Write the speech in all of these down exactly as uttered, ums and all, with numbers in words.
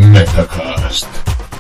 Metacast.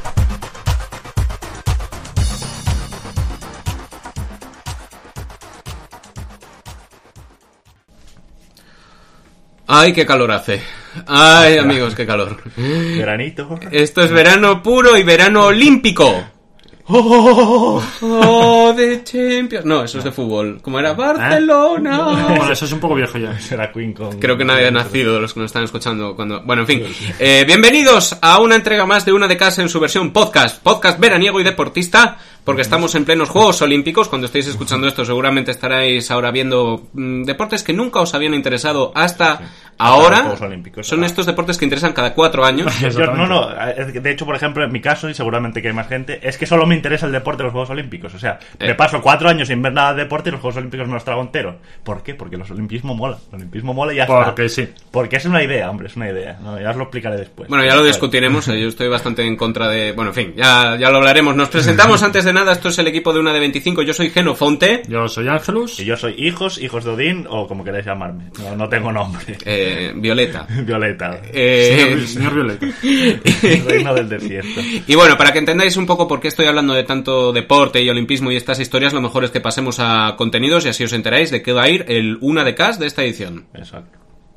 ¡Ay, qué calor hace! ¡Ay, amigos, qué calor! Veranito. Esto es verano puro y verano olímpico. ¡Oh! ¡Oh, de Champions! No, eso es de fútbol. ¿Cómo era? ¡Barcelona! No, bueno, eso es un poco viejo ya. Será Queen con... Creo que nadie ha nacido de los que nos están escuchando cuando... Bueno, en fin. Eh, bienvenidos a una entrega más de Una de Casa en su versión podcast. Podcast veraniego y deportista, porque estamos en plenos Juegos Olímpicos. Cuando estéis escuchando esto seguramente estaréis ahora viendo mmm, deportes que nunca os habían interesado hasta sí. ahora. Juegos Olímpicos. Son estos deportes que interesan cada cuatro años. Yo, no, no. De hecho, por ejemplo, en mi caso, y seguramente que hay más gente, es que solo me interesa el deporte de los Juegos Olímpicos. O sea, eh. me paso cuatro años sin ver nada de deporte y los Juegos Olímpicos me los trago entero. ¿Por qué? Porque los olimpismo mola. El olimpismo mola y ya está. Porque sí. Porque es una idea, hombre, es una idea. No, ya os lo explicaré después. Bueno, ya lo discutiremos. Yo estoy bastante en contra de... Bueno, en fin, ya, ya lo hablaremos. Nos presentamos antes de nada. Esto es el equipo de Una de veinticinco. Yo soy Genofonte. Yo soy Ángelus. Y yo soy Hijos, Hijos de Odín, o como queráis llamarme. No, no tengo nombre. Eh, Violeta. Violeta. Eh... Señor, señor Violeta. Reino del desierto. Y bueno, para que entendáis un poco por qué estoy hablando de tanto deporte y olimpismo y estas historias, lo mejor es que pasemos a contenidos y así os enteráis de qué va a ir el Una de Cast de esta edición. Exacto.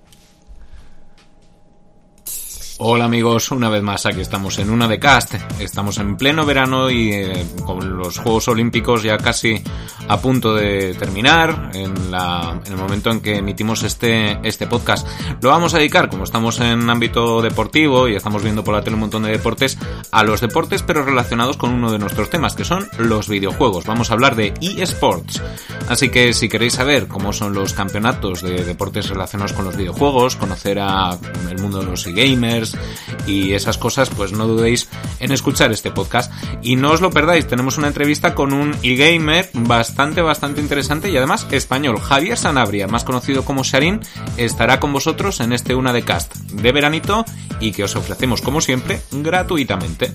Hola amigos, una vez más aquí estamos en Una de Cast. Estamos en pleno verano y eh, con los Juegos Olímpicos ya casi a punto de terminar, en, la, en el momento en que emitimos este, este podcast. Lo vamos a dedicar, como estamos en ámbito deportivo y estamos viendo por la tele un montón de deportes, a los deportes pero relacionados con uno de nuestros temas, que son los videojuegos. Vamos a hablar de eSports. Así que si queréis saber cómo son los campeonatos de deportes relacionados con los videojuegos, conocer a el mundo de los e-gamers y esas cosas, pues no dudéis en escuchar este podcast y no os lo perdáis. Tenemos una entrevista con un e-gamer bastante bastante interesante y además español. Javier Sanabria, más conocido como Sharin, estará con vosotros en este Una de Cast de veranito y que os ofrecemos como siempre gratuitamente.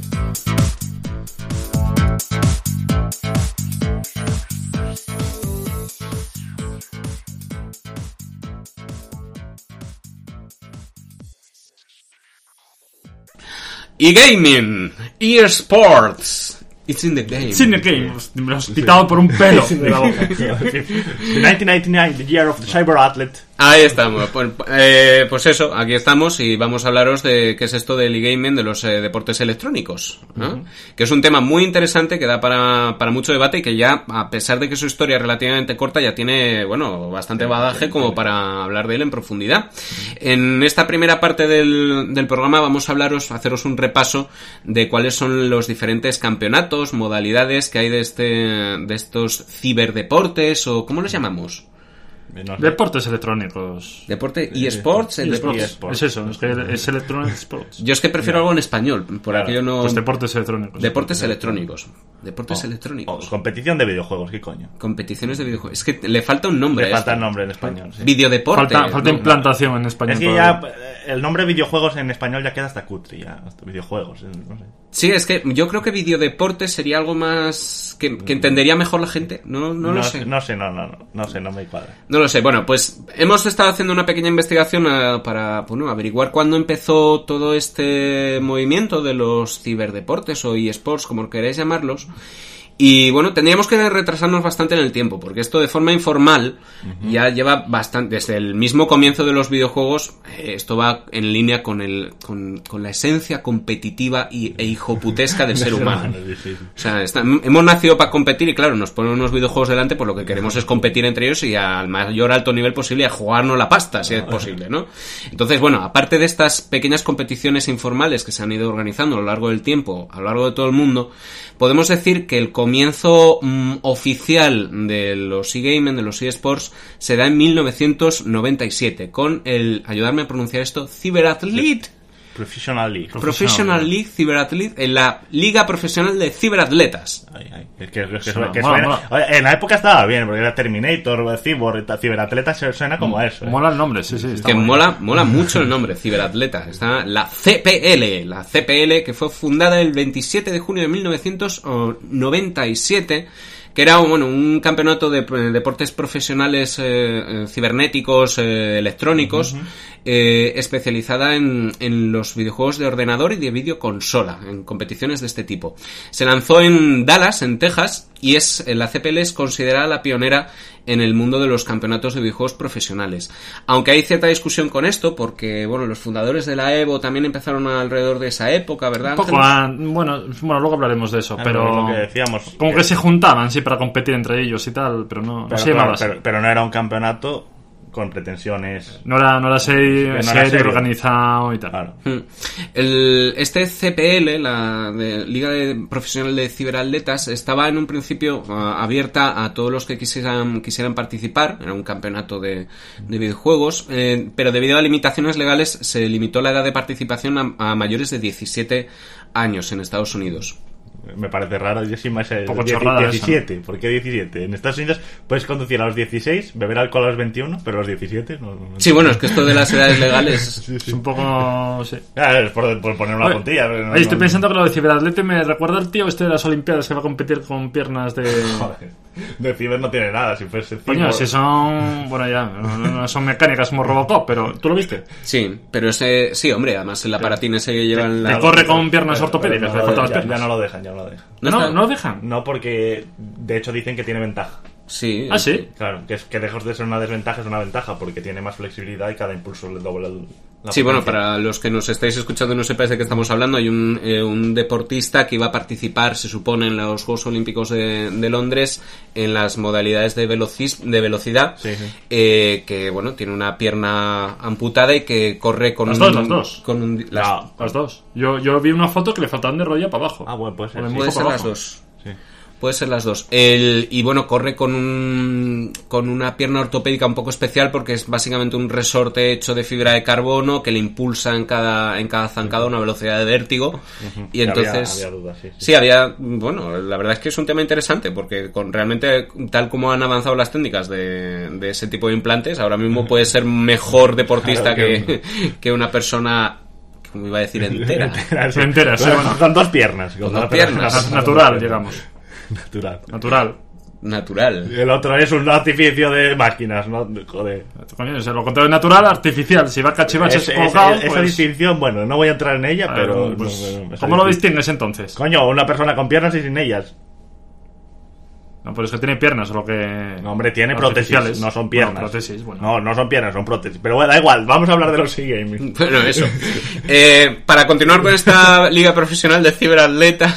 E-gaming, eSports, it's in the game. It's in the game. Me lo has quitado por un pelo de la boca. nineteen ninety-nine, the year of the cyber athlete. Ahí estamos. Pues, eh, pues eso, aquí estamos y vamos a hablaros de qué es esto del e-gaming, de los eh, deportes electrónicos, ¿no? Uh-huh. Que es un tema muy interesante que da para, para mucho debate y que ya, a pesar de que su historia es relativamente corta, ya tiene, bueno, bastante bagaje como para hablar de él en profundidad. En esta primera parte del, del programa vamos a hablaros, a haceros un repaso de cuáles son los diferentes campeonatos, modalidades que hay de este, de estos ciberdeportes, o ¿cómo los llamamos? No sé. Deportes electrónicos. Deporte y eSports, eh, esports. eSports. Es eso, es que es Electronic Sports. Yo es que prefiero no. algo en español, por claro. aquello no. Pues deportes electrónicos. Deportes electrónicos. Deportes oh. electrónicos. Oh, competición de videojuegos, ¿qué coño? Competiciones de videojuegos. Es que le falta un nombre. Le falta el nombre en español. Sí. Videodeporte. Falta, falta no, implantación no. en español. Es que ya el nombre videojuegos en español ya queda hasta cutre, ya. Hasta videojuegos, no sé. Sí, es que yo creo que videodeporte sería algo más que, que entendería mejor la gente. No, no, no lo sé. No sé, no, no, no, no sé, no me cuadra. No lo sé. Bueno, pues hemos estado haciendo una pequeña investigación uh, para, bueno, averiguar cuándo empezó todo este movimiento de los ciberdeportes o eSports, como queréis llamarlos. Y bueno, tendríamos que retrasarnos bastante en el tiempo, porque esto de forma informal uh-huh. ya lleva bastante, desde el mismo comienzo de los videojuegos, eh, esto va en línea con el con, con la esencia competitiva y, e hijoputesca del ser humano. O sea, está, hemos nacido para competir y claro, nos ponen unos videojuegos delante, pues lo que queremos es competir entre ellos y al mayor alto nivel posible, a jugarnos la pasta, si es posible, ¿no? Entonces, bueno, aparte de estas pequeñas competiciones informales que se han ido organizando a lo largo del tiempo, a lo largo de todo el mundo, podemos decir que el comienzo mmm, oficial de los e-gaming, de los eSports, se da en mil novecientos noventa y siete con el, ayudarme a pronunciar esto, Cyberathlete. Professional League. Professional League, Cyberathlete, en la Liga Profesional de Ciberatletas. Ay, ay, es que, es que, suena, que suena, mola, mola. En la época estaba bien, porque era Terminator, Cyborg, Ciberatletas suena como mola, eso. ¿eh? Mola el nombre, sí, sí. Es que mola, mola mucho el nombre, Ciberatleta. Está la C P L, la C P L que fue fundada el veintisiete de junio de mil novecientos noventa y siete, que era bueno, un campeonato de deportes profesionales eh, cibernéticos, eh, electrónicos, uh-huh. eh, especializada en, en los videojuegos de ordenador y de videoconsola, en competiciones de este tipo. Se lanzó en Dallas, en Texas, y es la C P L es considerada la pionera en el mundo de los campeonatos de videojuegos profesionales. Aunque hay cierta discusión con esto, porque bueno, los fundadores de la Evo también empezaron alrededor de esa época, ¿verdad? Un poco a, bueno, bueno, luego hablaremos de eso, claro, pero lo que decíamos, como que... que se juntaban, sí, para competir entre ellos y tal, pero no, pero, no se llamaba claro, así. pero, pero no era un campeonato con pretensiones. No era, no era serio, no serio, era serio. organizado y tal. Claro. El, este C P L, la de Liga de Profesional de Ciberatletas, estaba en un principio uh, abierta a todos los que quisieran, quisieran participar. Era un campeonato de, de videojuegos, eh, pero debido a limitaciones legales se limitó la edad de participación a, a mayores de diecisiete años en Estados Unidos. Me parece raro, yo sí más poco chorrada diecisiete, esa, ¿no? ¿Por qué diecisiete? En Estados Unidos puedes conducir a los dieciséis, beber alcohol a los veintiuno, pero a los diecisiete no, no, no. Sí, bueno, es que esto de las edades legales Sí, sí. Es un poco... Sí. Ah, es por, por poner una Oye, puntilla. pero no, oye, estoy no, pensando que lo de ciberatlete me recuerda al tío este de las Olimpiadas que va a competir con piernas de... Joder, de ciber no tiene nada, si fuese ciber... Coño, si son... Bueno, ya, no, no son mecánicas como Robocop, pero ¿tú lo viste? sí, pero ese sí, hombre, además el aparatín ese que llevan Te la... corre con piernas Pero- ortopédicas, pero le no, faltan las ya, piernas. ya no lo dejan, ya no lo dejan. No No, está- no lo dejan. No, porque de hecho dicen que tiene ventaja. Sí. Ah, sí. Claro, que es que lejos de ser una desventaja es una ventaja porque tiene más flexibilidad y cada impulso le dobla el, la Sí, bueno, potencia. para los que nos estáis escuchando y no sepáis de qué estamos hablando, hay un, eh, un deportista que iba a participar, se supone, en los Juegos Olímpicos de, de Londres en las modalidades de, velocis, de velocidad, Sí, sí. eh, que, bueno, tiene una pierna amputada y que corre con Las un... dos, las dos. Con un, las- No. Las dos. Yo, yo vi una foto que le faltaban de rodilla para abajo. Ah, bueno, puede ser, O de sí. muslo Puede ser para las abajo. dos. Sí. Puede ser las dos. El, y bueno, corre con un con una pierna ortopédica un poco especial porque es básicamente un resorte hecho de fibra de carbono que le impulsa en cada en cada zancada a una velocidad de vértigo. Y entonces Había, había dudas, sí, sí. sí, había, bueno, la verdad es que es un tema interesante porque con realmente tal como han avanzado las técnicas de, de ese tipo de implantes, ahora mismo puede ser mejor deportista Claro que, que una persona, como iba a decir, entera. sí. Entera, sí, Con- bueno. Con dos piernas. Con una dos pierna- piernas. Natural, digamos. Natural. Natural. Natural. El otro es un artificio de máquinas, ¿no? Joder. Coño, es lo contrario de natural, artificial. Si va cachivaches Es- es- colocado, esa pues... distinción, bueno, no voy a entrar en ella, a ver, pero... pues, no, no, esa ¿cómo lo distinción. distingues entonces? Coño, una persona con piernas y sin ellas. No, pero es que tiene piernas, o lo que... No, hombre, tiene prótesis, artificiales. no son piernas. Bueno, prótesis, bueno. No, no son piernas, son prótesis. Pero bueno, da igual, vamos a hablar de los e-gaming. Bueno, eso. Eh, para continuar con esta liga profesional de ciberatleta,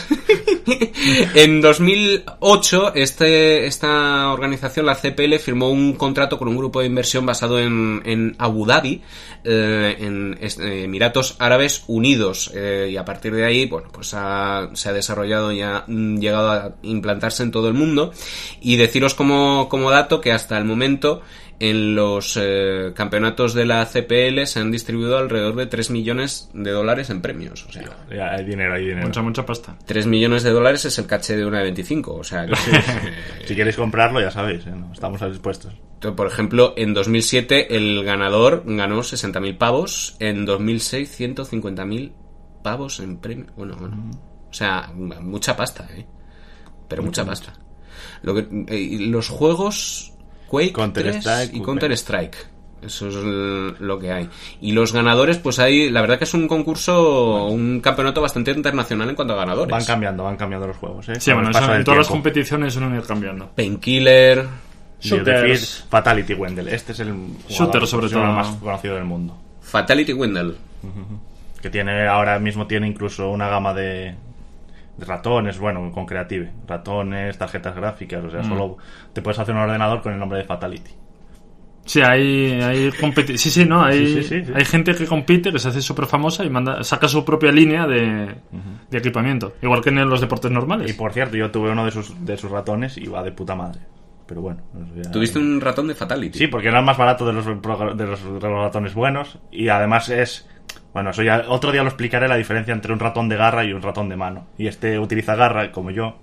en dos mil ocho este, esta organización, la C P L, firmó un contrato con un grupo de inversión basado en, en Abu Dhabi, eh, en es- eh, Emiratos Árabes Unidos, eh, y a partir de ahí, bueno, pues ha- se ha desarrollado y ha mm, llegado a implantarse en todo el mundo. Y deciros como, como dato que hasta el momento en los eh, campeonatos de la C P L se han distribuido alrededor de tres millones de dólares en premios. O sea, Ya, hay dinero, hay dinero. Mucha, mucha pasta. tres millones de dólares es el caché de una de veinticinco. O sea, que, Si queréis comprarlo, ya sabéis, ¿eh? ¿No? Estamos dispuestos. eh, por ejemplo, en dos mil siete el ganador ganó sesenta mil pavos, en dos mil seis ciento cincuenta mil pavos en premio. Bueno, bueno. O sea, mucha pasta, ¿eh? Pero mucha pasta. Lo que, eh, los juegos Quake Counter-Strike, tres y Quake. Counter-Strike. Eso es l- lo que hay. Y los ganadores, pues hay, la verdad que es un concurso, un campeonato bastante internacional en cuanto a ganadores. Van cambiando, van cambiando los juegos, ¿eh? Sí, Con bueno, el paso eso, en del todas las tiempo. competiciones suelen ir cambiando. Painkiller. Shooters. Shooters. Fatality Wendell. Este es el jugador Shooters, sobre profesional todo. más conocido del mundo. Fatality Wendell. Que tiene, ahora mismo tiene incluso una gama de, de ratones, bueno, con Creative. Ratones, tarjetas gráficas, o sea, solo te puedes hacer un ordenador con el nombre de Fatality. Sí, hay, hay competi- sí, sí, no, hay, Sí, sí, sí, sí. hay gente que compite, que se hace súper famosa y manda, saca su propia línea de, de equipamiento. Igual que en los deportes normales. Y por cierto, yo tuve uno de sus, de sus ratones y va de puta madre. Pero bueno. eso ya- Tuviste un ratón de Fatality. Sí, porque era el más barato de los, progr- de los, de los ratones buenos. Y además es... Bueno, eso ya otro día lo explicaré, la diferencia entre un ratón de garra y un ratón de mano. Y este utiliza garra, como yo,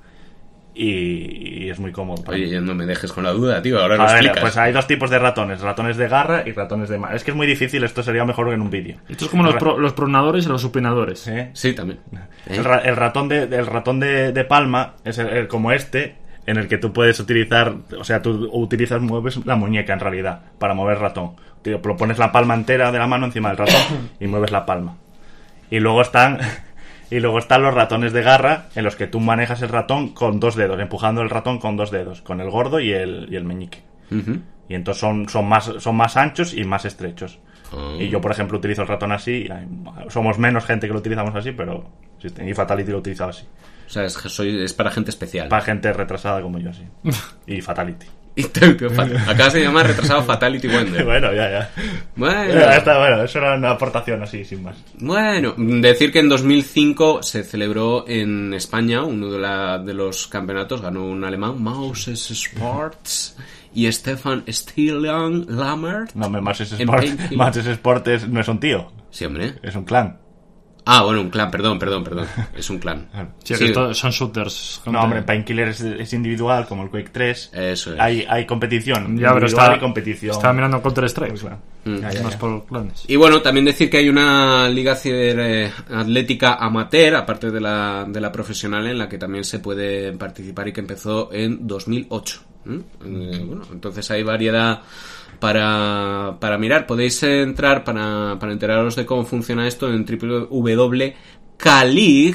y, y es muy cómodo. para mí. Oye, no me dejes con la duda, tío. Ahora lo A ver, explicas. pues hay dos tipos de ratones, ratones de garra y ratones de mano. Es que es muy difícil, esto sería mejor en un vídeo. Esto es como los, pro- los pronadores y los supinadores. ¿Eh? Sí, también. El, ra- el ratón de el ratón de, de palma es el- el- como este, en el que tú puedes utilizar, o sea, tú utilizas, mueves la muñeca en realidad para mover el ratón. Te lo pones la palma entera de la mano encima del ratón y mueves la palma. Y luego están y luego están los ratones de garra, en los que tú manejas el ratón con dos dedos, empujando el ratón con dos dedos, con el gordo y el, y el meñique. Uh-huh. Y entonces son, son más son más anchos y más estrechos. Uh-huh. Y yo, por ejemplo, utilizo el ratón así. Somos menos gente que lo utilizamos así, pero y Fatality lo utilizaba así. O sea, es, soy, es para gente especial. Para gente retrasada como yo, sí. Y Fatality. Acá se llama retrasado Fatality Wonder. Bueno, ya, ya. Bueno. Ya está, bueno, eso era una aportación así, sin más. Bueno, decir que en dos mil cinco se celebró en España uno de, la, de los campeonatos, ganó un alemán, Mauses Sports, y Stefan Stiljan Lammert. No, Mauses Sports, Mauses Sports no es un tío. Sí, hombre. Es un clan. Ah, bueno, un clan, perdón, perdón, perdón. Es un clan. Sí, sí. Esto son shooters. No, hombre, Painkiller es, es individual, como el Quake tres. Eso es. Hay, hay competición. Ya, pero está, y competición. Estaba mirando Counter-Strike. Pues, claro. mm. ya, ya, Más ya. por clanes. Y bueno, también decir que hay una liga ciberatlética amateur, aparte de la, de la profesional, en la que también se puede participar y que empezó en dos mil ocho. ¿Mm? Eh, bueno, entonces hay variedad para, para mirar. Podéis entrar para, para enteraros de cómo funciona esto en w w w punto calig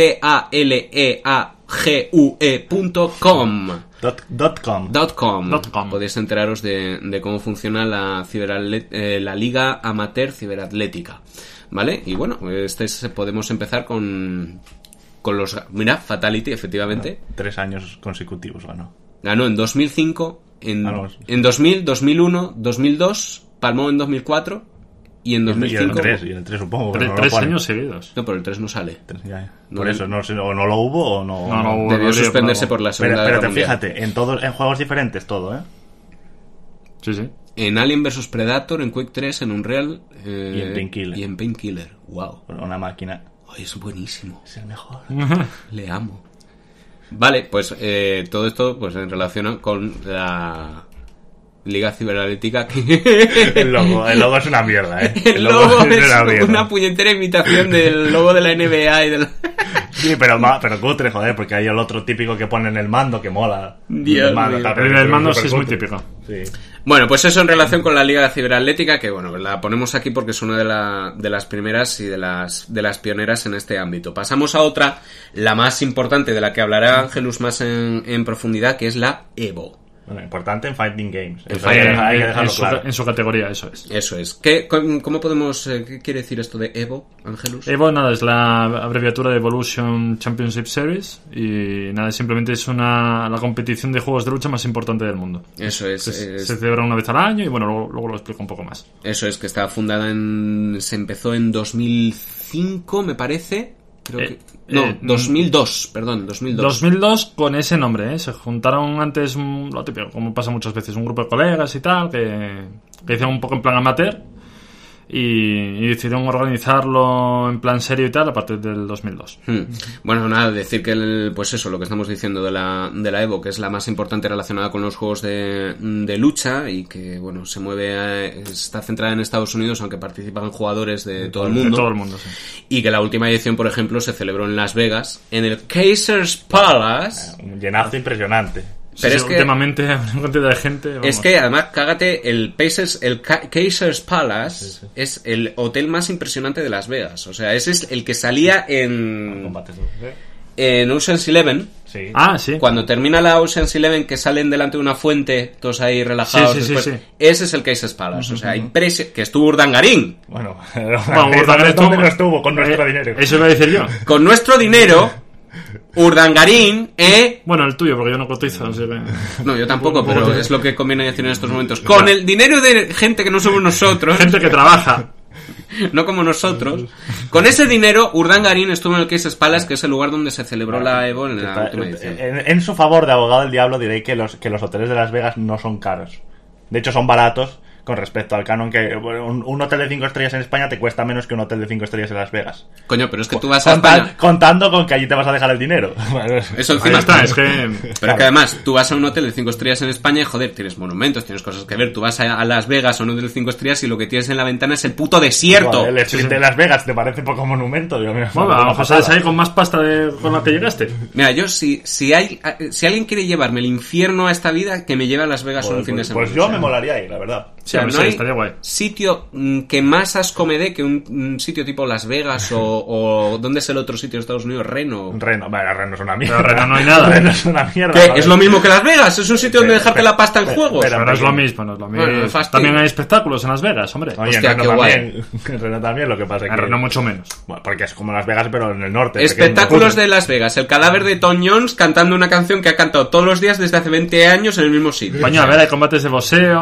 punto com. Dot, dot com. Dot com. Dot com. Podéis enteraros de, de cómo funciona la, ciberatlet- eh, la Liga Amateur Ciberatlética. ¿Vale? Y bueno, este es, podemos empezar con, con los... Mira, Fatality, efectivamente. No, tres años consecutivos ganó. Ganó en dos mil cinco, en, Ah, no. en dos mil, dos mil uno, dos mil dos, palmó en dos mil cuatro y en dos mil cinco... Y el tres, y el tres supongo. Tres, no tres años seguidos. No, pero el tres no sale. Ya, ya. No, por no. eso, no sé, o no lo hubo o no... No, no hubo. Debió no, suspenderse no, por la Pero, Segunda pero Guerra te Mundial. fíjate, en todos, en juegos diferentes todo, ¿eh? Sí, sí. En Alien versus. Predator, en Quake tres, en Unreal... Eh, Y en Painkiller. Y en Painkiller. Wow. Una máquina. Ay, es buenísimo. Es el mejor. Le amo. Vale, pues eh, todo esto pues en relación con la Liga Ciberatlética. Que... El logo, el logo es una mierda, ¿eh? El logo es una, una, una puñetera imitación del logo de la N B A y del... Sí, pero, ma, pero cutre, joder, porque hay el otro típico que pone en el mando que mola. Dios el mando, mío. tal, Pero en pero el mando es sí es muy supercutre. típico. Sí. Bueno, pues eso en relación con la Liga Ciberatlética, que bueno, la ponemos aquí porque es una de, la, de las primeras y de las, de las pioneras en este ámbito. Pasamos a otra, la más importante, de la que hablará Ángelus más en, en profundidad, que es la EVO. Bueno, importante en Fighting Games. En Eso hay, que- Fighting- hay que en, dejarlo su, claro. en su categoría, eso es. Eso es. ¿Qué, ¿Cómo podemos... eh, ¿Qué quiere decir esto de EVO, Ángelus? Evo, nada, es la abreviatura de Evolution Championship Series y nada, simplemente es una la competición de juegos de lucha más importante del mundo. Eso es. Se, es- se celebra una vez al año y bueno, luego, luego lo explico un poco más. Eso es, que está fundada en... Se empezó en dos mil cinco, me parece. Creo Eh, que... No, eh, dos mil dos, perdón, dos mil dos. dos mil dos con ese nombre, ¿eh? Se juntaron antes, mm, lo típico, como pasa muchas veces, un grupo de colegas y tal, que, que hicieron un poco en plan amateur y, y decidieron organizarlo en plan serio y tal a partir del dos mil dos. Hmm. Bueno, nada, decir que el, pues eso, lo que estamos diciendo de la, de la EVO, que es la más importante relacionada con los juegos de, de lucha y que, bueno, se mueve, a- está centrada en Estados Unidos, aunque participan jugadores de todo el De mundo. todo el mundo, sí. Y que la última edición, por ejemplo, se celebró en Las Vegas, en el Caesars Palace. Un llenazo impresionante. Pero Sí, es sí, que- últimamente hay una cantidad de gente. Vamos. Es que además, cágate, el Pacers, el Ca- Caesars Palace Sí, sí. es el hotel más impresionante de Las Vegas. O sea, ese es el que salía en, Combates. ¿eh? en Ocean's Eleven. Sí. Ah, sí. Cuando termina la Ocean's Eleven, que salen delante de una fuente, todos ahí relajados. Sí, sí, sí, después. sí. Ese es el Caesars Palace. O sea, impresio- que estuvo Urdangarín. Bueno, Bueno, ¿dónde, Urdangarín ¿dónde estuvo- no estuvo con nuestro Eh, dinero? Eso iba a decir yo. Con nuestro dinero, Urdangarín, eh. Bueno, el tuyo, porque yo no cotizo. Así que... No, yo tampoco, pero es lo que conviene decir en estos momentos. Con el dinero de gente que no somos nosotros. Gente que trabaja. No como nosotros. Con ese dinero, Urdangarín estuvo en el Caesars Palace, que es el lugar donde se celebró la EVO en la Está- última edición. en, en su favor de abogado del diablo diré que los, que los hoteles de Las Vegas no son caros. De hecho son baratos con respecto al canon que bueno, un, un hotel de cinco estrellas en España te cuesta menos que un hotel de cinco estrellas en Las Vegas. Coño, pero es que tú vas a Conta- España... Contando con que allí te vas a dejar el dinero. Eso Ahí encima está, es que... Pero Claro. que además, tú vas a un hotel de cinco estrellas en España y, joder, tienes monumentos, tienes cosas que ver. Tú vas a, a Las Vegas a un hotel de cinco estrellas y lo que tienes en la ventana es el puto desierto. Joder, el street Sí, sí. de Las Vegas te parece poco monumento. Dios mío, Bueno, a lo una mejor sales pasada. ahí con más pasta de, con la que llegaste. Mira, yo si, si hay si alguien quiere llevarme el infierno a esta vida, que me lleve a Las Vegas Pues, un fin de pues- semana. pues yo O sea, me molaría ir, la verdad. O sea, Sí, no sí, hay estaría guay. sitio mm, que más asco me dé que un, un sitio tipo Las Vegas o, o ¿dónde es el otro sitio de Estados Unidos? Reno. Reno, bueno, Reno es una mierda. Pero Reno no hay nada. Reno es una mierda. ¿Qué? joder. ¿Es lo mismo que Las Vegas? ¿Es un sitio donde Pero- dejarte pero- la pasta en pero- juegos? pero- Pero no es lo mismo, no es lo mismo. Bueno, fastidio. También hay espectáculos en Las Vegas, hombre. Oye, Hostia, en Reno qué guay. también. En Reno también, lo que pasa es En que... Reno mucho menos. Bueno, porque es como Las Vegas, pero en el norte. Espectáculos pequeño. de Las Vegas. El cadáver de Tom Jones cantando una canción que ha cantado todos los días desde hace veinte años en el mismo sitio. Coño, a ver, hay combates de boxeo,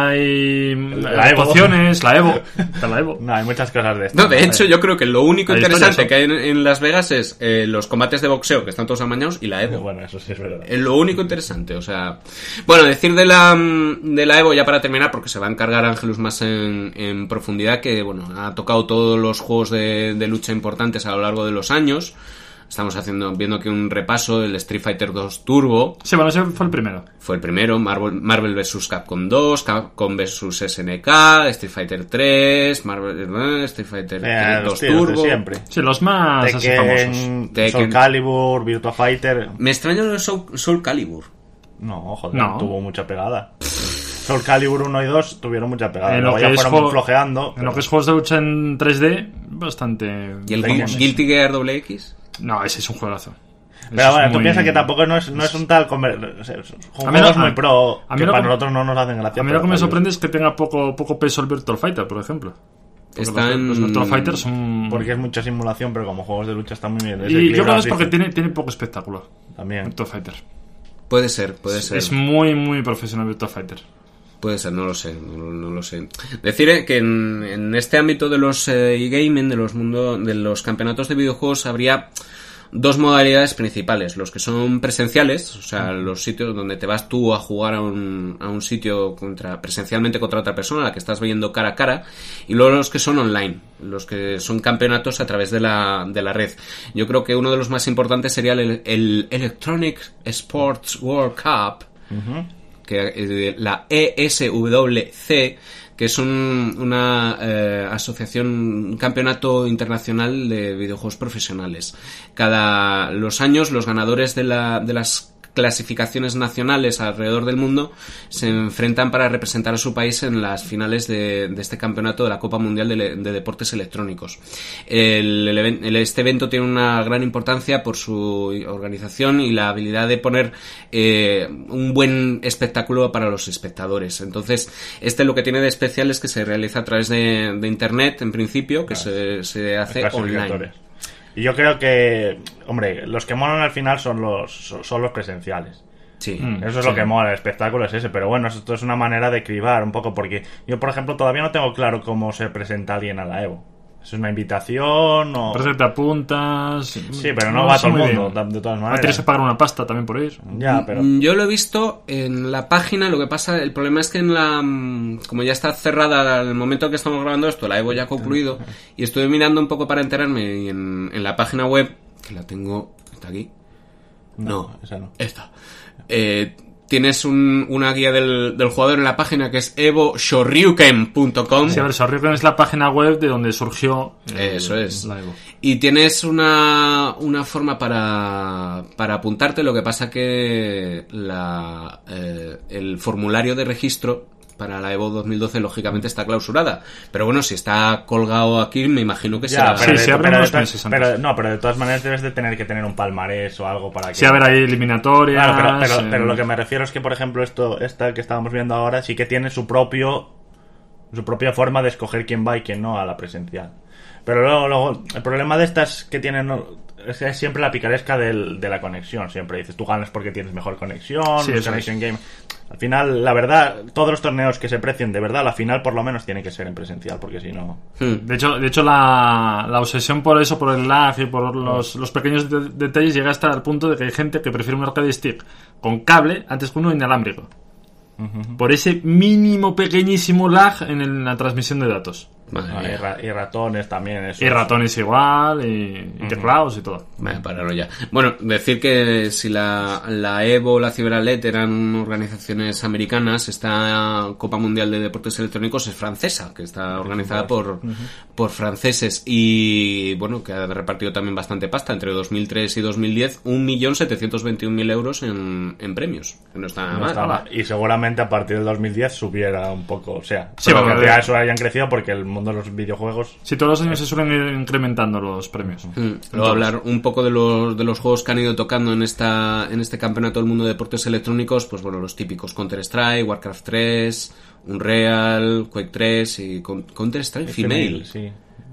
hay La Evo. pociones, la Evo. Está la Evo. No, hay muchas cosas de esto. No, de hecho, yo creo que lo único Hay interesante historias, que hay en, en Las Vegas es eh, los combates de boxeo, que están todos amañados, y la Evo. Bueno, eso sí es verdad. Es lo único interesante, o sea... Bueno, decir de la, de la Evo ya para terminar, porque se va a encargar Ángelus más en, en profundidad, que, bueno, ha tocado todos los juegos de, de lucha importantes a lo largo de los años. Estamos haciendo viendo aquí un repaso, el Street Fighter dos Turbo Sí, bueno, ese fue el primero. fue el primero, Marvel, Marvel versus. Capcom dos, Capcom versus. S N K, Street Fighter tres, Marvel, eh, Street Fighter Eh, los dos tíos de Turbo. siempre. Sí, los más así famosos. Tekken, Tekken. Soul Calibur, Virtua Fighter. Me extraña lo de Soul, Soul Calibur. No, joder, No. tuvo mucha pegada. Soul Calibur uno y dos tuvieron mucha pegada. En Luego lo ya que es fueron juego- flojeando. En lo que es juegos de lucha en tres D, bastante... ¿Y el Tekken. Guilty Gear Doble X? No, ese es un juegazo. Ese Pero es bueno, tú muy- piensas que tampoco no es, no es un tal... Comer... O sea, son A mí juegos lo- muy pro a mí que lo para que- nosotros no nos hacen gracia. A mí pero lo que me para sorprende es que tenga poco, poco peso el Virtual Fighter, por ejemplo. Porque Está los, en- los Virtual Fighters son... ellos. Porque es mucha simulación, pero como juegos de lucha están muy bien. Y yo creo que es desequilibrados, porque dicen. tiene, tiene poco espectáculo. También. Virtual Fighter. Puede ser, puede ser. Es muy, muy profesional Virtual Fighter. Puede ser, no lo sé, no, no lo sé. Decir eh, que en, en este ámbito de los eh, e-gaming, de los mundo, de los campeonatos de videojuegos, habría dos modalidades principales. Los que son presenciales, o sea, los sitios donde te vas tú a jugar a un, a un sitio contra, presencialmente contra otra persona, a la que estás viendo cara a cara, y luego los que son online, los que son campeonatos a través de la, de la red. Yo creo que uno de los más importantes sería el, el Electronic Sports World Cup, que eh, la E S W C, que es un, una eh, asociación, un campeonato internacional de videojuegos profesionales. Cada los años los ganadores de la de las clasificaciones nacionales alrededor del mundo se enfrentan para representar a su país en las finales de, de este campeonato de la Copa Mundial de, de Deportes Electrónicos. El, el, el, este evento tiene una gran importancia por su organización y la habilidad de poner eh, un buen espectáculo para los espectadores. Entonces, este lo que tiene de especial es que se realiza a través de, de internet, en principio, que se, se hace online. Y yo creo que, hombre, los que molan al final son los son los presenciales. Sí. Mm, Eso es sí. lo que mola, el espectáculo es ese. Pero bueno, esto es una manera de cribar un poco, porque yo, por ejemplo, todavía no tengo claro cómo se presenta alguien a la Evo. ¿Es una invitación o...? Parece que te apuntas... Sí, pero no, va sé todo el muy mundo, bien. de todas Ah, maneras. tienes que pagar una pasta también por ir. Ya, pero... Yo lo he visto en la página, lo que pasa, el problema es que en la, como ya está cerrada al momento que estamos grabando esto, la Evo ya ha concluido, y estoy mirando un poco para enterarme y en, en la página web, que la tengo, está aquí, no, No, esa no. esta, eh, tienes un, una guía del, del jugador en la página que es evo shoryuken punto com. Sí, a ver, Shoryuken es la página web de donde surgió... el- Eso es. la Evo. Y tienes una, una forma para, para apuntarte, lo que pasa que la, eh, el formulario de registro para la Evo dos mil doce lógicamente está clausurada. Pero bueno, si está colgado aquí, me imagino que Ya, será... pero, Sí, de- sí, abre pero, unos de, meses todas- antes. pero no, pero de todas maneras debes de tener que tener un palmarés o algo para que... Sí, a ver, hay eliminatorias... Claro, pero, pero, eh, pero lo que me refiero es que, por ejemplo, esto, esta que estábamos viendo ahora sí que tiene su propio su propia forma de escoger quién va y quién no a la presencial. Pero luego, luego el problema de estas que tienen es, es siempre la picaresca del, de la conexión. Siempre dices, tú ganas porque tienes mejor conexión, Sí, eso connection game. Al final, la verdad, todos los torneos que se precien de verdad, la final por lo menos tiene que ser en presencial, porque si no... Hmm. De hecho, de hecho la, la obsesión por eso, por el lag y por los, los pequeños de- detalles llega hasta el punto de que hay gente que prefiere un arcade stick con cable antes que uno inalámbrico. Uh-huh. Por ese mínimo pequeñísimo lag en, el, en la transmisión de datos. Ah, y, ra- y ratones también. Eso y ratones igual, y, y teclados y todo. Vale, pararlo ya. Bueno, decir que si la, la Evo o la CyberAthlet eran organizaciones americanas, esta Copa Mundial de Deportes Electrónicos es francesa, que está organizada por, uh-huh. por franceses. Y bueno, que ha repartido también bastante pasta entre dos mil tres y dos mil diez, un millón setecientos veintiún mil euros en, en premios. Que no está nada no mal. Está mal. Y seguramente a partir del dos mil diez subiera un poco. O sea, sí, pero que ya eso hayan crecido porque el mundo de los videojuegos. Sí, todos los años se suelen ir incrementando los premios. Mm. Luego hablar un poco de los de los juegos que han ido tocando en esta en este campeonato del mundo de deportes electrónicos, pues bueno, los típicos Counter-Strike, Warcraft tres, Unreal, Quake tres y Counter-Strike Female. Sí.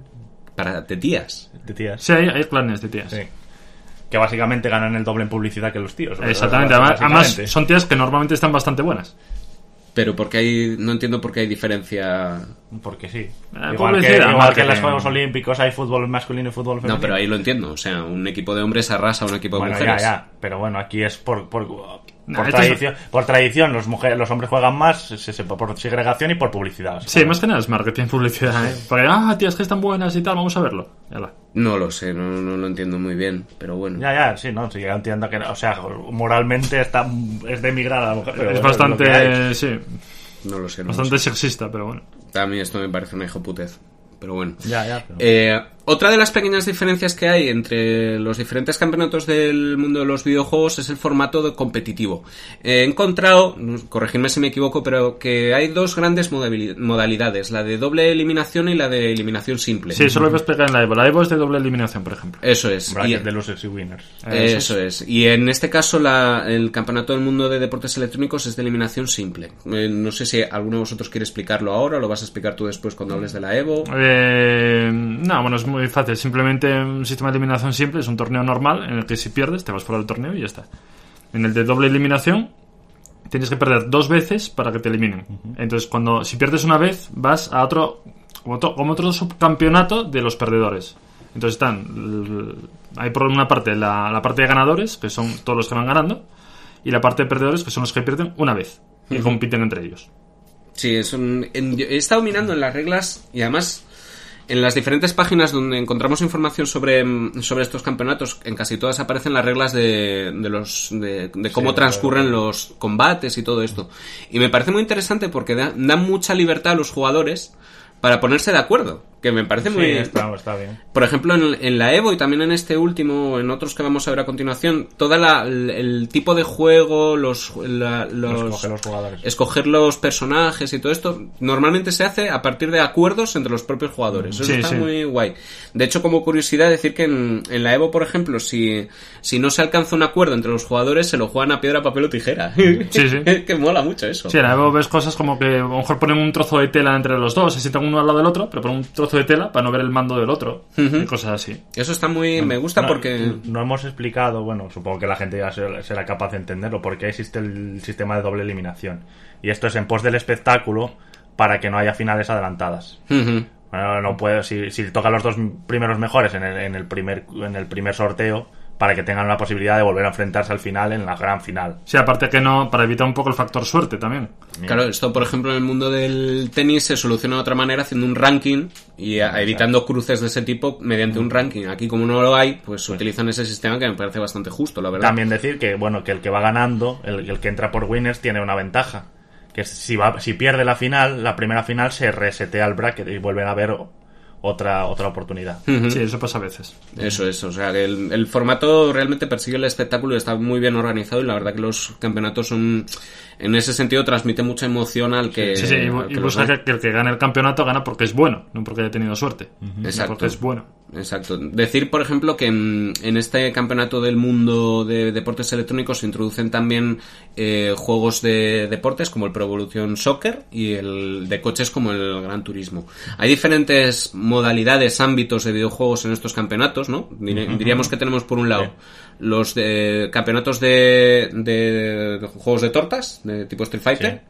Para de tías. De tías. Sí, hay, hay clanes de tías. Sí. Que básicamente ganan el doble en publicidad que los tíos. Exactamente, además, además son tías que normalmente están bastante buenas. Pero porque hay, no entiendo por qué hay diferencia. Porque sí. Eh, igual que, igual que en los Juegos Olímpicos hay fútbol masculino y fútbol femenino. No, pero ahí lo entiendo. O sea, un equipo de hombres arrasa a un equipo de bueno, mujeres. Ya, ya. Pero bueno, aquí es por por, no, por tradición. Es... Por tradición, los mujeres, los hombres juegan más se, se, por segregación y por publicidad. Sí, más que nada es marketing, publicidad. ¿eh? Porque, ah, tías que están buenas y tal, vamos a verlo. Yala. No lo sé, no, no lo entiendo muy bien, pero bueno. Ya, ya, sí, no, sí, ya entiendo que, o sea, moralmente está es de emigrar a la mujer. Pero es bueno, bastante, es sí. No lo sé. No Bastante lo sé. sexista, pero bueno. A mí esto me parece una hijoputez. Pero bueno. Ya, ya. Pero... Eh, otra de las pequeñas diferencias que hay entre los diferentes campeonatos del mundo de los videojuegos es el formato de competitivo. He encontrado, corregidme si me equivoco, pero que hay dos grandes modalidades, la de doble eliminación y la de eliminación simple. Sí, eso lo voy a explicar en la Evo. La Evo es de doble eliminación, por ejemplo. Eso es. Bracket y, de losers y winners. Eso, eso es. Y en este caso la, el campeonato del mundo de deportes electrónicos es de eliminación simple. Eh, no sé si alguno de vosotros quiere explicarlo ahora o lo vas a explicar tú después cuando hables de la Evo. Eh, no, bueno, es muy fácil. Simplemente un sistema de eliminación simple es un torneo normal en el que si pierdes te vas fuera del torneo y ya está. En el de doble eliminación tienes que perder dos veces para que te eliminen. Uh-huh. Entonces, cuando si pierdes una vez vas a otro como otro, como otro subcampeonato de los perdedores. Entonces están hay por una parte la, la parte de ganadores, que son todos los que van ganando, y la parte de perdedores, que son los que pierden una vez y uh-huh. compiten entre ellos. Sí, es un, en, he estado mirando en las reglas y además en las diferentes páginas donde encontramos información sobre, sobre estos campeonatos, en casi todas aparecen las reglas de, de los de, de cómo sí, transcurren claro. los combates y todo esto. Y me parece muy interesante porque da, dan mucha libertad a los jugadores para ponerse de acuerdo, que me parece sí, muy... Está, está bien. Por ejemplo, en, en la Evo y también en este último, en otros que vamos a ver a continuación, toda la, el, el tipo de juego, los, la, los... Escoger los jugadores. Escoger los personajes y todo esto, normalmente se hace a partir de acuerdos entre los propios jugadores. Eso sí, está sí. muy guay. De hecho, como curiosidad, decir que en, en la Evo, por ejemplo, si, si no se alcanza un acuerdo entre los jugadores, se lo juegan a piedra, papel o tijera. Sí, sí. Que mola mucho eso. Sí, en la Evo ves cosas como que a lo mejor ponen un trozo de tela entre los dos, se sientan uno al lado del otro, pero ponen un trozo de tela para no ver el mando del otro, uh-huh. y cosas así. Eso está muy... me gusta no, porque... No hemos explicado, bueno, supongo que la gente ya será capaz de entenderlo, por qué existe el sistema de doble eliminación. Y esto es en pos del espectáculo para que no haya finales adelantadas. Uh-huh. Bueno, no puede, si, si tocan los dos primeros mejores en el, en el primer en el primer sorteo, para que tengan la posibilidad de volver a enfrentarse al final en la gran final. Sí, aparte que no, para evitar un poco el factor suerte también. Claro, esto por ejemplo en el mundo del tenis se soluciona de otra manera haciendo un ranking y a, evitando cruces de ese tipo mediante un ranking. Aquí como no lo hay, pues sí. utilizan ese sistema que me parece bastante justo, la verdad. También decir que bueno que el que va ganando, el, el que entra por winners tiene una ventaja, que si va si pierde la final, la primera final se resetea el bracket y vuelven a ver otra otra oportunidad. Uh-huh. Sí, eso pasa a veces. Eso es, o sea, que el, el formato realmente persigue el espectáculo y está muy bien organizado y la verdad que los campeonatos son, en ese sentido, transmiten mucha emoción al que... Sí, sí, y, que y busca que, que el que gane el campeonato gana porque es bueno, no porque haya tenido suerte. Uh-huh. Exacto. Porque es bueno. Exacto. Decir, por ejemplo, que en, en este campeonato del mundo de deportes electrónicos se introducen también eh, juegos de deportes como el Pro Evolution Soccer y el de coches como el Gran Turismo. Hay diferentes modalidades, ámbitos de videojuegos en estos campeonatos, ¿no? Diríamos que tenemos por un lado sí. los de campeonatos de, de, de juegos de tortas, de tipo Street Fighter. Sí.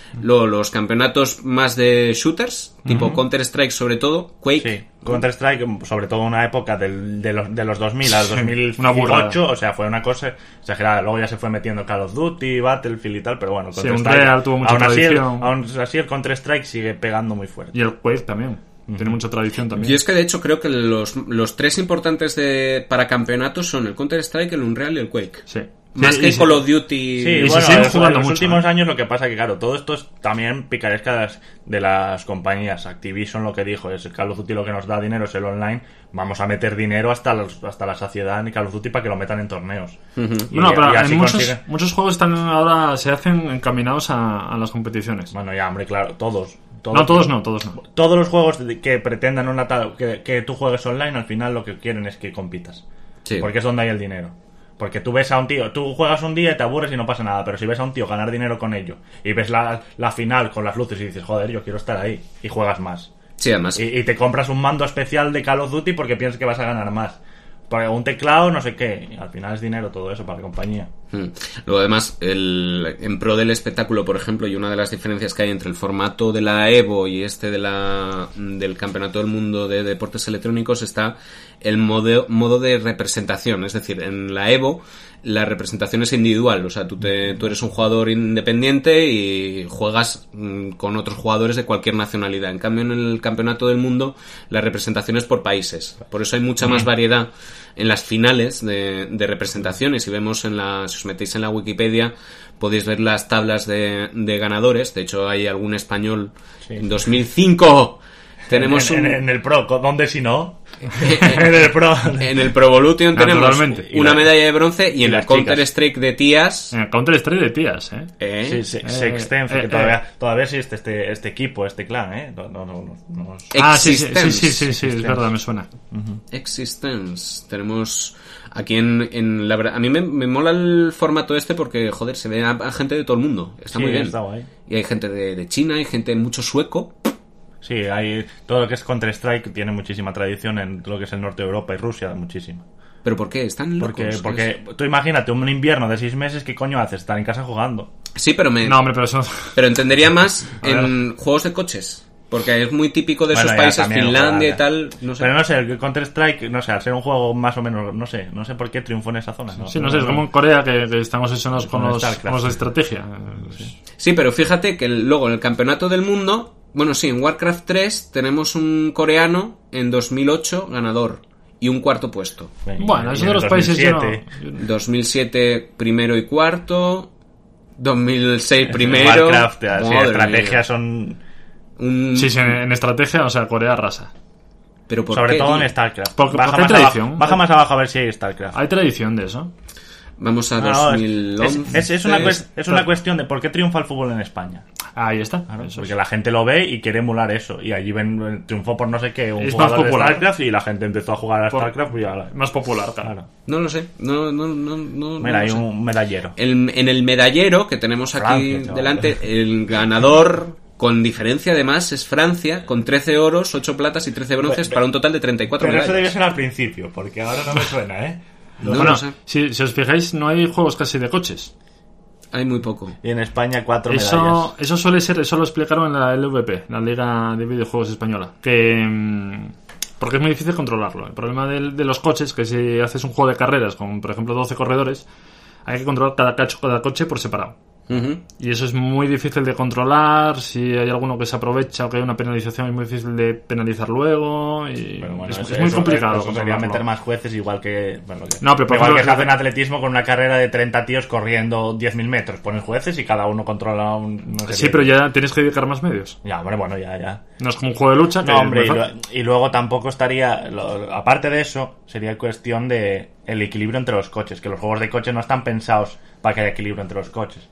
Luego los campeonatos más de shooters, tipo uh-huh. Counter-Strike sobre todo, Quake. Sí, Counter-Strike, sobre todo en una época del, de, los, de los dos mil al dos mil ocho, o sea, fue una cosa exagerada. Luego ya se fue metiendo Call of Duty, Battlefield y tal, pero bueno, Counter-Strike, sí, Unreal tuvo mucha aún tradición. Así el, aún así el Counter-Strike sigue pegando muy fuerte. Y el Quake también. Tiene mucha tradición también. Y es que de hecho creo que los, los tres importantes de para campeonatos son el Counter-Strike, el Unreal y el Quake. Sí. Más sí, que sí, Call of Duty. Sí, y bueno, se siguen en jugando los mucho, últimos ¿eh? años lo que pasa es que, claro, todo esto es también picarescas de las compañías. Activision lo que dijo es: Call of Duty lo que nos da dinero es el online. Vamos a meter dinero hasta los, hasta la saciedad en Call of Duty para que lo metan en torneos. Uh-huh. Y, bueno, pero y así en muchos, consigue... muchos juegos están ahora se hacen encaminados a, a las competiciones. Bueno, ya, hombre, claro, todos. Todos, no, todos no, todos no. Todos los juegos que pretendan una tal, que, que tú juegues online, al final lo que quieren es que compitas. Sí. Porque es donde hay el dinero. Porque tú ves a un tío, tú juegas un día y te aburres y no pasa nada, pero si ves a un tío ganar dinero con ello y ves la, la final con las luces y dices, joder, yo quiero estar ahí, y juegas más. Sí, además. Y, y te compras un mando especial de Call of Duty porque piensas que vas a ganar más. Porque un teclado, no sé qué. Al final es dinero todo eso para la compañía. Hmm. Luego, además, el, en pro del espectáculo, por ejemplo, y una de las diferencias que hay entre el formato de la Evo y este de la del Campeonato del Mundo de Deportes Electrónicos está el modo, modo de representación. Es decir, en la Evo la representación es individual. O sea, tú, te, tú eres un jugador independiente y juegas mmm, con otros jugadores de cualquier nacionalidad. En cambio, en el Campeonato del Mundo la representación es por países. Por eso hay mucha más variedad en las finales de, de representaciones. Si vemos en la, si os metéis en la Wikipedia, podéis ver las tablas de, de ganadores. De hecho, hay algún español. Sí. En dos mil cinco tenemos en, un... en, en el Pro, ¿dónde si no? en el Pro. En el Pro Evolution tenemos una medalla de bronce y, y en el Counter-Strike de tías. En el Counter-Strike de tías, ¿eh? ¿Eh? Sí, sí, eh, Sextense, eh, que eh, todavía, eh. todavía existe este, este equipo, este clan, ¿eh? No, no, no, no, ah, sí, sí, sí, sí, sí, sí, es verdad, me suena. Uh-huh. Existence. Tenemos aquí en, en la verdad, a mí me, me mola el formato este porque, joder, se ve a, a gente de todo el mundo. Está sí, muy bien. Está guay. Y hay gente de, de China, hay gente mucho sueco. Sí, hay todo lo que es Counter-Strike tiene muchísima tradición en lo que es el norte de Europa y Rusia, muchísimo. ¿Pero por qué? ¿Están locos? Porque, porque tú imagínate un invierno de seis meses, ¿qué coño haces? Estar en casa jugando. Sí, pero me... No, hombre, pero eso... Pero entendería más en juegos de coches. Porque es muy típico de bueno, esos países, también, Finlandia ojalá. y tal, no sé. Pero no sé, el Counter-Strike, no sé, al ser un juego más o menos, no sé, no sé por qué triunfó en esa zona. No, sí, no, no sé, es como en Corea que, que estamos obsesionados con, con, los, con los de estrategia. Sí. sí, pero fíjate que luego en el Campeonato del Mundo, bueno, sí, en Warcraft tres tenemos un coreano en dos mil ocho ganador y un cuarto puesto. Bueno, bueno eso de los países yo no... dos mil siete primero y cuarto, dos mil seis primero. Warcraft, sí, estrategia son... Un... Sí, sí, en estrategia, o sea, Corea arrasa. ¿Pero por Sobre qué, todo tío? en StarCraft. Porque, baja, porque más hay tradición. Abajo, baja más abajo a ver si hay StarCraft. Hay tradición de eso. Vamos a no, dos mil once. Es, es, es, una, cuest, es una cuestión de por qué triunfa el fútbol en España. Ahí está. Claro, eso porque es. la gente lo ve y quiere emular eso. Y allí ven, triunfó por no sé qué, un es jugador de popular. StarCraft y la gente empezó a jugar a StarCraft. Por, y ya, más popular, claro. claro. No lo sé. No, no, no, no, Mira, no hay sé. un medallero. El, en el medallero que tenemos aquí Francia, delante, el ganador... Con diferencia, además, es Francia, con trece oros, ocho platas y trece bronces, pero, para un total de treinta y cuatro pero medallas. Pero eso debió ser al principio, porque ahora no me suena, ¿eh? No, bueno, no sé. Si, si os fijáis, no hay juegos casi de coches. Hay muy poco. Y en España cuatro eso, medallas. Eso suele ser, eso lo explicaron en la L V P, la Liga de Videojuegos Española. Que... Porque es muy difícil controlarlo. El problema de, de los coches, que si haces un juego de carreras con, por ejemplo, doce corredores, hay que controlar cada, cacho, cada coche por separado. Uh-huh. Y eso es muy difícil de controlar. Si hay alguno que se aprovecha o que hay una penalización, es muy difícil de penalizar luego. Y bueno, es, eso, es muy eso, complicado. Eso sería meter más jueces, igual que. Bueno, que no, pero por igual ejemplo, que se hace en atletismo con una carrera de treinta tíos corriendo diez mil metros. Ponen jueces y cada uno controla un. No sé sí, qué. Pero ya tienes que dedicar más medios. Ya, hombre, bueno, ya, ya. No es como un juego de lucha. Que no, hombre, y, lo, fácil. y luego tampoco estaría. Lo, aparte de eso, sería cuestión de el equilibrio entre los coches. Que los juegos de coches no están pensados para que haya equilibrio entre los coches.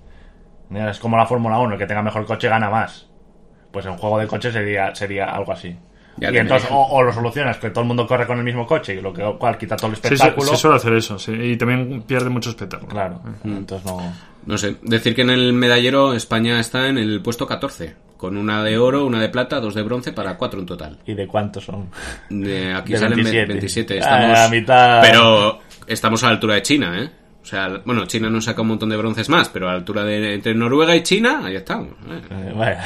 Es como la Fórmula uno, el que tenga mejor coche gana más. Pues en un juego de coche sería sería algo así. Ya y entonces o, o lo solucionas que todo el mundo corre con el mismo coche, lo que cual quita todo el espectáculo. Sí, sí, suele hacer eso, sí. Y también pierde mucho espectáculo. Claro, mm. entonces no... No sé, decir que en el medallero España está en el puesto catorce, con una de oro, una de plata, dos de bronce, para cuatro en total. ¿Y de cuántos son? De, aquí de salen veintisiete. veintisiete. Estamos, ah, a mitad... Pero estamos a la altura de China, ¿eh? O O sea, bueno, China nos saca un montón de bronces más, pero a la altura de entre Noruega y China, ahí estamos. Eh, bueno,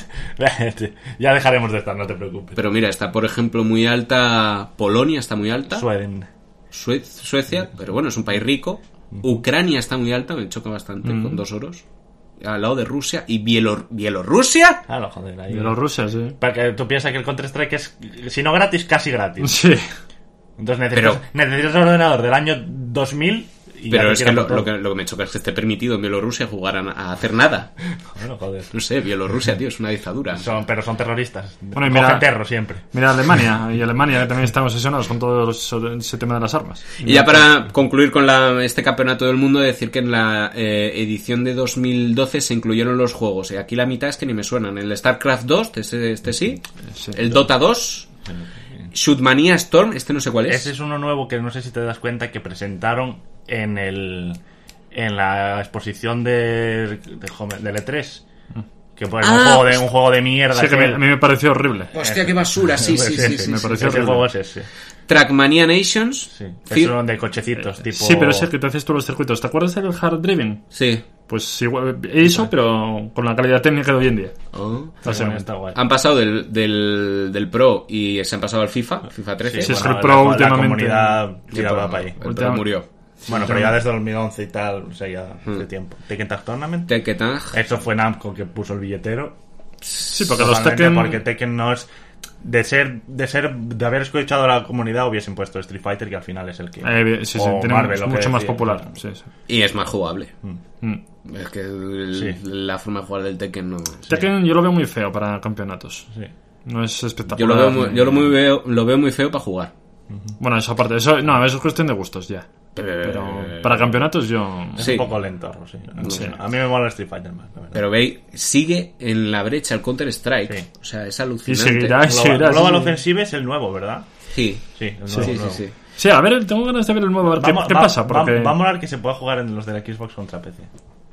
ya dejaremos de estar, no te preocupes. Pero mira, está por ejemplo muy alta Polonia, está muy alta. Sueden. Sue- Suecia, pero bueno, es un país rico. Ucrania está muy alta, me choca bastante, mm. con dos oros. Al lado de Rusia y Bielor- Bielorrusia. Ah, no, joder, ahí. Bielorrusia, sí. Para que tú piensas que el Counter-Strike es, si no gratis, casi gratis. Sí. Entonces necesitas, Pero, necesitas un ordenador del año dos mil. Y pero es que lo, lo que lo que me choca es que esté permitido en Bielorrusia jugar a, a hacer nada. Bueno, joder. No sé, Bielorrusia, tío, es una dictadura. Son, pero son terroristas. Bueno, y mira, cogen terror siempre. Mira Alemania, y Alemania que también están obsesionados con todo ese tema de las armas. Y ya para concluir con la, este campeonato del mundo, decir que en la eh, edición de dos mil doce se incluyeron los juegos. Y aquí la mitad es que ni me suenan. El StarCraft dos, este, este sí. Sí. El Dota dos. Shootmania Storm, este no sé cuál es. Ese es uno nuevo que no sé si te das cuenta que presentaron en el en la exposición de, de, Home- de E tres. Que pues, Ah, un, juego de, un juego de mierda. Sí, que me- a mí me pareció horrible. Hostia, qué basura, sí, sí, sí. sí, me sí. pareció Ese horrible. juego es ese. Trackmania Nations. Sí. Fir- Es uno de cochecitos, tipo... Sí, pero ese que te haces tú los circuitos. ¿Te acuerdas del Hard Driven? Sí. Pues igual, eso, pero con la calidad técnica de hoy en día. Oh. Bueno, está guay. Han pasado del, del, del Pro y se han pasado al FIFA, FIFA trece. Sí, es que Bueno, el Pro la, últimamente- La comunidad Sí, tiraba pero para ahí. el Pro Última- murió. Bueno, pero ya desde dos mil once y tal, o sea, ya hace Hmm. tiempo. Tekken Tag Tournament. Tekken Tag. Eso fue Namco que puso el billetero. Sí, porque los Totalmente, Tekken... porque Tekken no es... De ser, de ser, de haber escuchado a la comunidad hubiesen puesto Street Fighter, que al final es el que... Eh, sí, sí, o tiene- Marvel, es lo que mucho más decía. popular. Sí, sí. Y es más jugable. Mm. Es que el- Sí. la forma de jugar del Tekken no... Tekken yo lo veo muy feo para campeonatos. Sí. No es espectacular. Yo lo veo muy, yo lo muy veo, lo veo muy feo para jugar. Bueno, eso aparte. Eso, no, eso es cuestión de gustos ya. Pero, Pero para campeonatos yo... Es Sí. un poco lento, sí. Sí. A mí me mola el Street Fighter más, la verdad. pero veis, sigue en la brecha el Counter-Strike. Sí. O sea, es Y alucinante. seguirá, y Global, seguirá. Global sí. Offensive es el nuevo, ¿verdad? Sí. Sí, el Sí, nuevo, sí, el sí, nuevo. sí. Sí, a ver, tengo ganas de ver el nuevo. A ver qué, Vamos- qué va- pasa. va- Porque... Va a molar que se pueda jugar en los de la Xbox contra P C.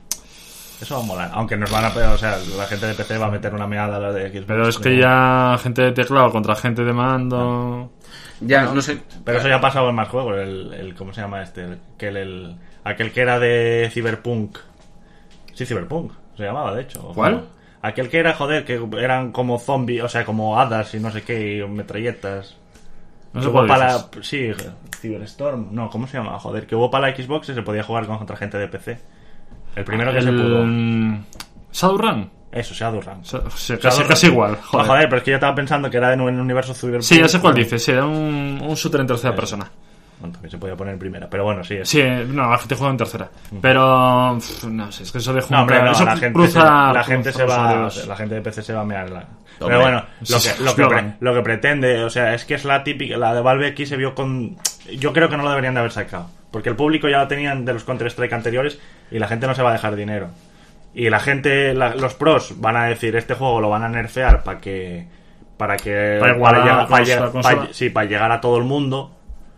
Eso va a molar. Aunque nos van a pegar, o sea, la gente de P C va a meter una meada a la de Xbox. Pero es que ya gente de teclado contra gente de mando... Ya, no sé. Pero eso ya ha pasado en más juegos. El, el ¿cómo se llama este? El, que el, el- aquel que era de Cyberpunk. Sí, Cyberpunk. Se llamaba, de hecho. ¿Cuál? Aquel que era, joder, que eran como zombies, o sea, como hadas y no sé qué, y metralletas. No Que sé hubo cuál para dices. la, sí, Cyberstorm. No, ¿cómo se llama? Joder, que hubo para la Xbox y se podía jugar con otra gente de P C. El primero que El- se pudo. Shadowrun. Eso, Shadowrun. Sí, sí, Shadowrun. casi, casi igual. Joder. Joder. joder, pero es que yo estaba pensando que era en un universo Cyberpunk. Sí, ya sé cuál dice. Sí, era un, un shooter en tercera persona. Bueno, también se podía poner en primera, pero bueno, sí. Es... Sí, no, la gente juega en tercera. Pero, pf, no sé, es que eso de No, hombre, juntar... no, eso la gente, cruza... se, la cruza gente se los va, horarios. la gente de P C se va a mear la... Pero Hombre, bueno, lo sí, que, sí, lo, que pre- exploran. lo que pretende, o sea, es que es la típica, la de Valve aquí se vio con... Yo creo que no lo deberían de haber sacado, porque el público ya lo tenían de los Counter-Strike anteriores y la gente no se va a dejar dinero. Y la gente, la- los pros van a decir, este juego lo van a nerfear para que... Para que... Para igualar llegar- la para consola- llegar- consola. para- sí, para llegar a todo el mundo.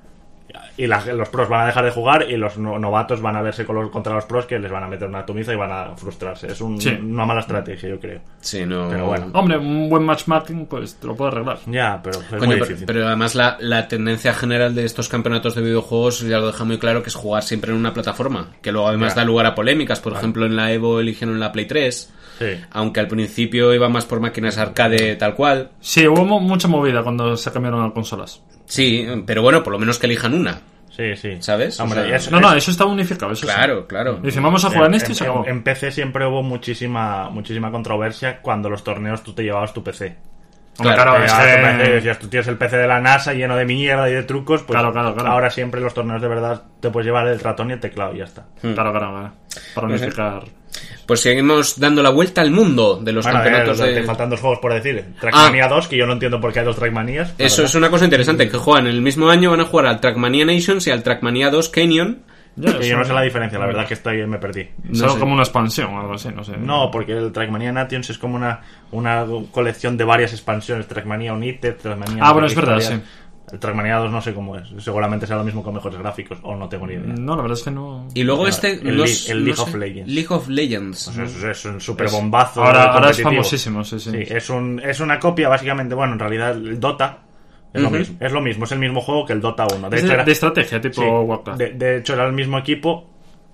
Y la- los pros van a dejar de jugar y los no- novatos van a verse con los- contra los pros que les van a meter una atomiza y van a frustrarse. Es un- Sí. una mala estrategia, yo creo. Sí, no. Pero bueno. Hombre, un buen matchmaking, pues te lo puede arreglar. Ya, pero es Coño, muy pero, difícil. pero además la, la tendencia general de estos campeonatos de videojuegos ya lo deja muy claro, que es jugar siempre en una plataforma, que luego además Ya. da lugar a polémicas. Por ejemplo, en la Evo eligieron la Play tres, Sí. aunque al principio iba más por máquinas arcade tal cual. Sí, hubo mo- mucha movida cuando se cambiaron a consolas. Sí, pero bueno, por lo menos que elijan una, Sí, sí. ¿sabes? Hombre, O sea, y eso- No, no, eso está unificado, eso sí. claro, claro. Dicen, vamos a jugar en esto y se en, acabó. en P C siempre hubo muchísima muchísima controversia cuando los torneos tú te llevabas tu P C. Hombre, claro, claro, Te es llevabas tu P C y que... decías, tú tienes el P C de la NASA lleno de mierda y de trucos, pues Claro, claro, claro. ahora siempre los torneos de verdad te puedes llevar el ratón y el teclado y ya está. Claro, claro, claro. Para No sé. unificar... Pues seguimos dando la vuelta al mundo de los Bueno, campeonatos eh, de... te faltan dos juegos por decir. Trackmania dos, que yo no entiendo por qué hay dos Trackmanías. la Eso verdad. es una cosa interesante, que juegan el mismo año, van a jugar al Trackmania Nations y al Trackmania dos Canyon. Ya, Que eso- yo no sé la diferencia, la verdad que estoy, me perdí. Es no algo sé. como una expansión o algo así, no sé. No, porque el Trackmania Nations es como una, una colección de varias expansiones. Trackmania United, Trackmania... Ah, bueno, es verdad, Historia. sí. El Trackmania dos no sé cómo es. Seguramente será lo mismo con mejores gráficos, o no tengo ni idea. No, la verdad es que no... Y luego El- este... el no League- s- el no League sé. of Legends. League of Legends. O sea, es, es un super bombazo. Ahora, ahora es competitivo. famosísimo, sí, sí. Sí, es, un, es una copia, básicamente. Bueno, en realidad, el Dota es, Ujú. lo mismo, es lo mismo, es el mismo juego que el Dota uno. De Es hecho, de, era, de estrategia, tipo sí, Warcraft. de, de hecho, era el mismo equipo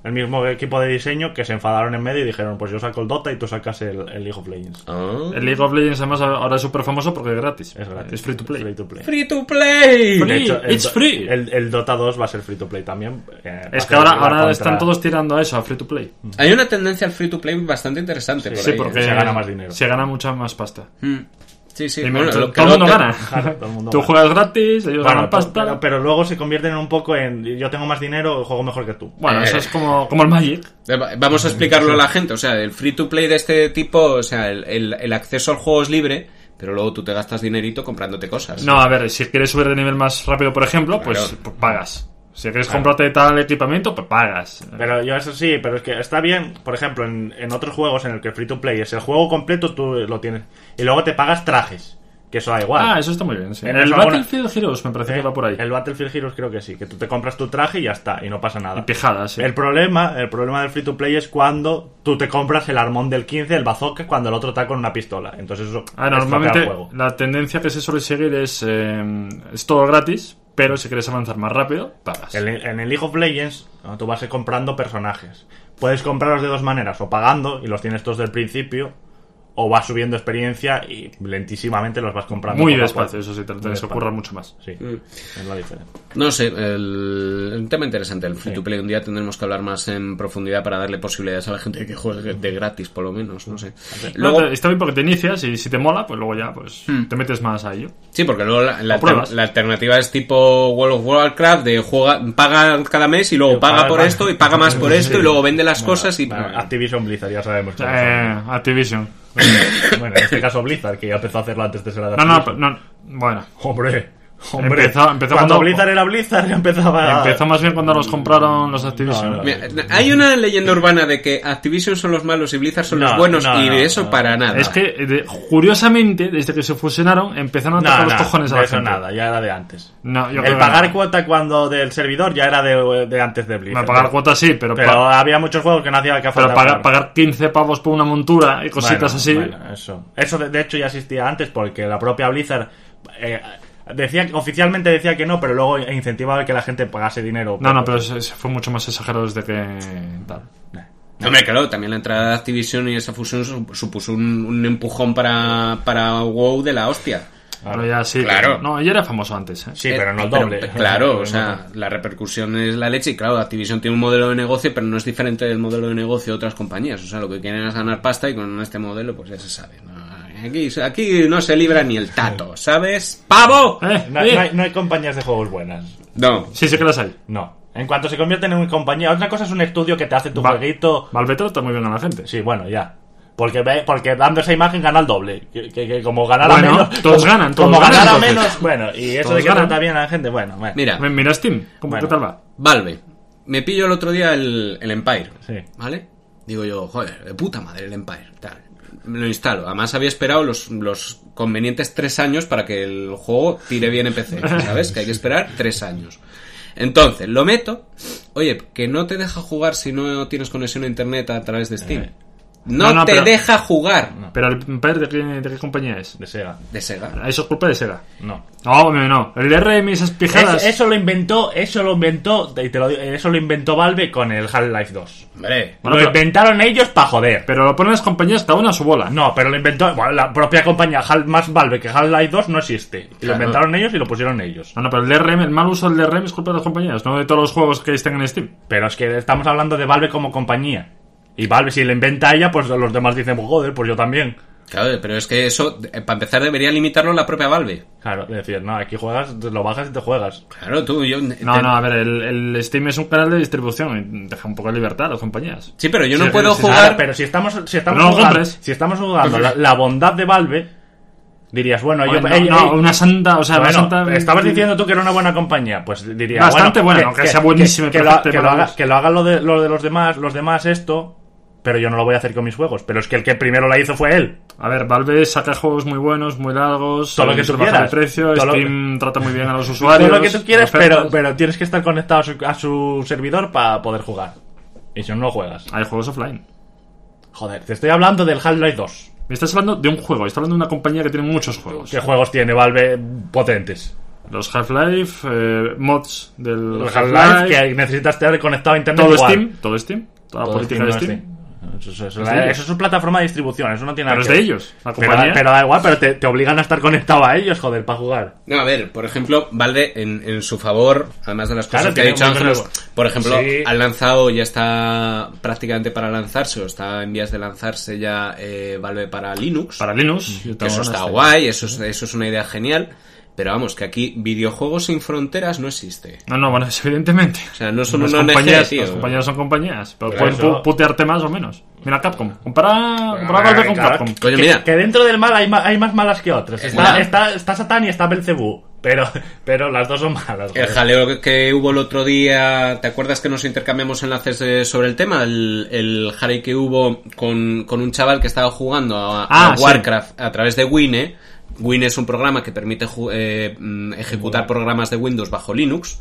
el mismo equipo de diseño, que se enfadaron en medio y dijeron, pues yo saco el Dota y tú sacas el, el League of Legends. Oh. El League of Legends además ahora es súper famoso porque es gratis. Es gratis. Es free to play. Free to play. Free to play. Free. De hecho, el, It's free. El, el Dota dos va a ser free to play también. Eh, Es que ahora, ahora están todos tirando a eso, a free to play. Hay una tendencia al free to play bastante interesante. por Sí, ahí, porque ¿eh? se gana más dinero. Se gana mucha más pasta. Mm. Sí, sí. Y Bueno, todo lo que el mundo lo- gana. Claro, todo el mundo Tú gana. juegas gratis, ellos Bueno, ganan pasta. pero, pero luego se convierten en un poco en yo tengo más dinero, juego mejor que tú. Bueno, Eh. eso es como, como el Magic. Eh, va- Vamos a explicarlo a la gente. O sea, el free to play de este tipo, o sea, el, el- el acceso al juego es libre, pero luego tú te gastas dinerito comprándote cosas. No, a ver, si quieres subir de nivel más rápido, por ejemplo, pues, Claro. pues pagas. Si quieres Claro. comprarte tal equipamiento, pues pagas. Pero yo eso sí, pero es que está bien, por ejemplo, en, en otros juegos en el que el free to play es el juego completo, tú lo tienes. Y luego te pagas trajes, que eso da igual. Ah, eso está muy bien, sí. En En el eso alguna- Battlefield Heroes me parece que va por ahí. El Battlefield Heroes creo que sí, que tú te compras tu traje y ya está, y no pasa nada. Y pijadas, sí. El problema, el problema del free to play es cuando tú te compras el armón del quince, el bazooka, cuando el otro está con una pistola. Entonces eso Ah, estropea normalmente el juego. la tendencia que se suele seguir es, eh, es todo gratis, pero si quieres avanzar más rápido, pagas. En el, en el League of Legends, ¿no? Tú vas comprando personajes. Puedes comprarlos de dos maneras, o pagando y los tienes todos del principio, o vas subiendo experiencia y lentísimamente los vas comprando. Muy poco a despacio, poco. eso sí, te, Muy te despacio. ocurra mucho más. Sí, es la diferencia. No sé, el, un tema interesante, el free Sí. to play. Un día tendremos que hablar más en profundidad para darle posibilidades a la gente de que juegue de gratis, por lo menos, no sé. No, Luego, te- está bien porque te inicias y si te mola, pues luego ya pues Hmm. te metes más a ello. sí, porque luego la, la, O pruebas. la alternativa es tipo World of Warcraft, de juega, paga cada mes y luego Sí, paga paga por más. esto y paga más por esto Sí. y luego vende las Bueno, cosas y... bueno, Activision Blizzard, ya sabemos. cómo Eh, Activision. son. Bueno, en este caso Blizzard, que ya empezó a hacerlo antes de ser de No, no, Activision. no, bueno. Hombre, hombre. Empezó- empezó cuando cuando- Blizzard era Blizzard, ya empezaba a... Empezó más bien cuando los compraron los Activision. No, no, Mira, hay una leyenda urbana de que Activision son los malos y Blizzard son No, los buenos no, y no, eso no. para nada. Es que, de- curiosamente, desde que se fusionaron, empezaron a No, tocar no, los cojones a de la eso gente. nada, ya era de antes. No, yo creo El que pagar no. cuota cuando del servidor ya era de, de antes de Blizzard. Me pagar cuota sí, pero, Pero pa- había muchos juegos que no hacía que pero falta pagar, pagar quince pavos por una montura y cositas Bueno, así. bueno, eso. Eso de, de hecho ya existía antes porque la propia Blizzard eh, decía oficialmente decía que no, pero luego incentivaba que la gente pagase dinero. No, no, pero se, se fue mucho más exagerado desde que tal. Hombre, claro, también la entrada de Activision y esa fusión su- supuso un, un empujón para, para WoW de la hostia. Pero ya sí. Claro. que- no, ya era famoso antes, ¿eh? Sí, Eh, pero no el pero, doble. claro, Pero o sea, la repercusión es la leche y claro, Activision tiene un modelo de negocio, pero no es diferente del modelo de negocio de otras compañías. O sea, lo que quieren es ganar pasta y con este modelo, pues ya se sabe. ¿no? Aquí, aquí no se libra ni el tato, ¿sabes? ¡Pavo! Eh, no, eh. no hay, no hay compañías de juegos buenas. No. Sí, sí que las hay. No. En cuanto se convierten en una compañía, otra cosa es un estudio que te hace tu Va- jueguito. Valve trata muy bien a la gente. Sí, bueno, ya. Porque ve, porque dando esa imagen gana el doble. Que, que, que como ganara Bueno, menos. todos como, ganan, todos como ganan, ganara entonces. menos. Bueno, y eso Todos de que ganan. trata bien a la gente, bueno, bueno. Mira, Mira Steam, ¿cómo Bueno. qué tal va? Valve. Me pillo el otro día el, el Empire. Sí. ¿Vale? Digo yo, joder, de puta madre el Empire. Tal. Me lo instalo. Además había esperado los, los convenientes tres años para que el juego tire bien en P C. ¿Sabes? Que hay que esperar tres años. Entonces, lo meto. Oye, que no te deja jugar si no tienes conexión a internet a través de Steam. Eh. No, No, no, te pero- deja jugar. Pero el Empire, ¿de qué, de qué compañía es? De Sega. De Sega. Eso es culpa de Sega. No. No, hombre, no. El R M y esas pijadas. Es- eso lo inventó, eso lo inventó, y te lo digo, eso lo inventó Valve con el Half-Life dos. Hombre. Bueno, lo pero- inventaron ellos para joder. Pero lo ponen las compañías cada una a su bola. No, pero lo inventó, bueno, la propia compañía Hal- más Valve que Half-Life dos no existe. Y Claro. lo inventaron ellos y lo pusieron ellos. No, no, pero el D R M, el mal uso del D R M es culpa de las compañías, no de todos los juegos que estén en Steam. Pero es que estamos hablando de Valve como compañía. Y Valve, si lo inventa ella, pues los demás dicen, joder, pues yo también. Claro, pero es que eso, eh, para empezar, debería limitarlo la propia Valve. Claro, es decir, no, aquí juegas, te lo bajas y te juegas. Claro, tú, yo... No, no, a ver, el, el Steam es un canal de distribución y deja un poco de libertad a las compañías. Sí, pero yo no Sí, puedo sí, sí, jugar... Claro, pero si estamos, si estamos No lo jugando, compres. si estamos jugando la, la bondad de Valve, dirías, bueno, yo... Bueno, ey, no, ey, una santa, o sea, bueno, una santa... estabas diciendo tú que era una buena compañía, pues diría Bastante buena, aunque sea buenísima y que, lo, perfecta y que, lo haga, maravillosa. que lo hagan lo de, lo de los demás, los demás esto, pero yo no lo voy a hacer con mis juegos. Pero es que el que primero la hizo fue él. A ver, Valve saca juegos muy buenos, muy largos, Todo lo que se tú baja quieras. de precio, Todo lo- Steam trata muy bien a los usuarios. Todo lo que tú quieras, ofertas. pero, pero tienes que estar conectado a su, a su servidor para poder jugar. Y si no, no juegas. Hay juegos offline. Joder, te estoy hablando del Half-Life dos. Me estás hablando de un juego, estás hablando de una compañía que tiene muchos juegos. ¿Qué juegos tiene Valve potentes? Los Half-Life, eh, mods del Los Half-Life que necesitas estar conectado a internet. Todo igual. Steam, todo Steam, toda la Todo política Steam, de no Steam. es Eso, eso, eso, Es la- de ellos. eso es su plataforma de distribución, eso no tiene nada Pero es que de ver. ellos, la Pero, compañía. pero da igual, pero te, te obligan a estar conectado a ellos, joder, para jugar. No, a ver, por ejemplo, Valve en, en su favor, además de las cosas Claro, que ha tiene dicho muy Ángelos, buenas- por ejemplo, Sí. han lanzado, ya está prácticamente para lanzarse, o está en vías de lanzarse ya eh, Valve para Linux. Para Linux. yo Que tengo eso ganas está de- guay, eso es, eso es una idea genial. Pero vamos, que aquí videojuegos sin fronteras no existe. No, no, bueno, es evidentemente. O sea, no son Las una O N G, compañías, tío. las compañías son compañías, pero Pero pueden eso- pu- putearte más o menos. Mira Capcom, compara, compara Ah, Valve con claro, Capcom. Coño, que, mira. que dentro del mal hay, ma- hay más malas que otras. Está, Mira. está, está Satán y está Belcebú. Pero, pero las dos son malas. El joder. jaleo que, que hubo el otro día, ¿te acuerdas que nos intercambiamos enlaces eh, sobre el tema? El, el jaleo que hubo con, con un chaval que estaba jugando a, a Ah, sí. Warcraft a través de Wine. Wine es un programa que permite ju- eh, mm, ejecutar programas de Windows bajo Linux.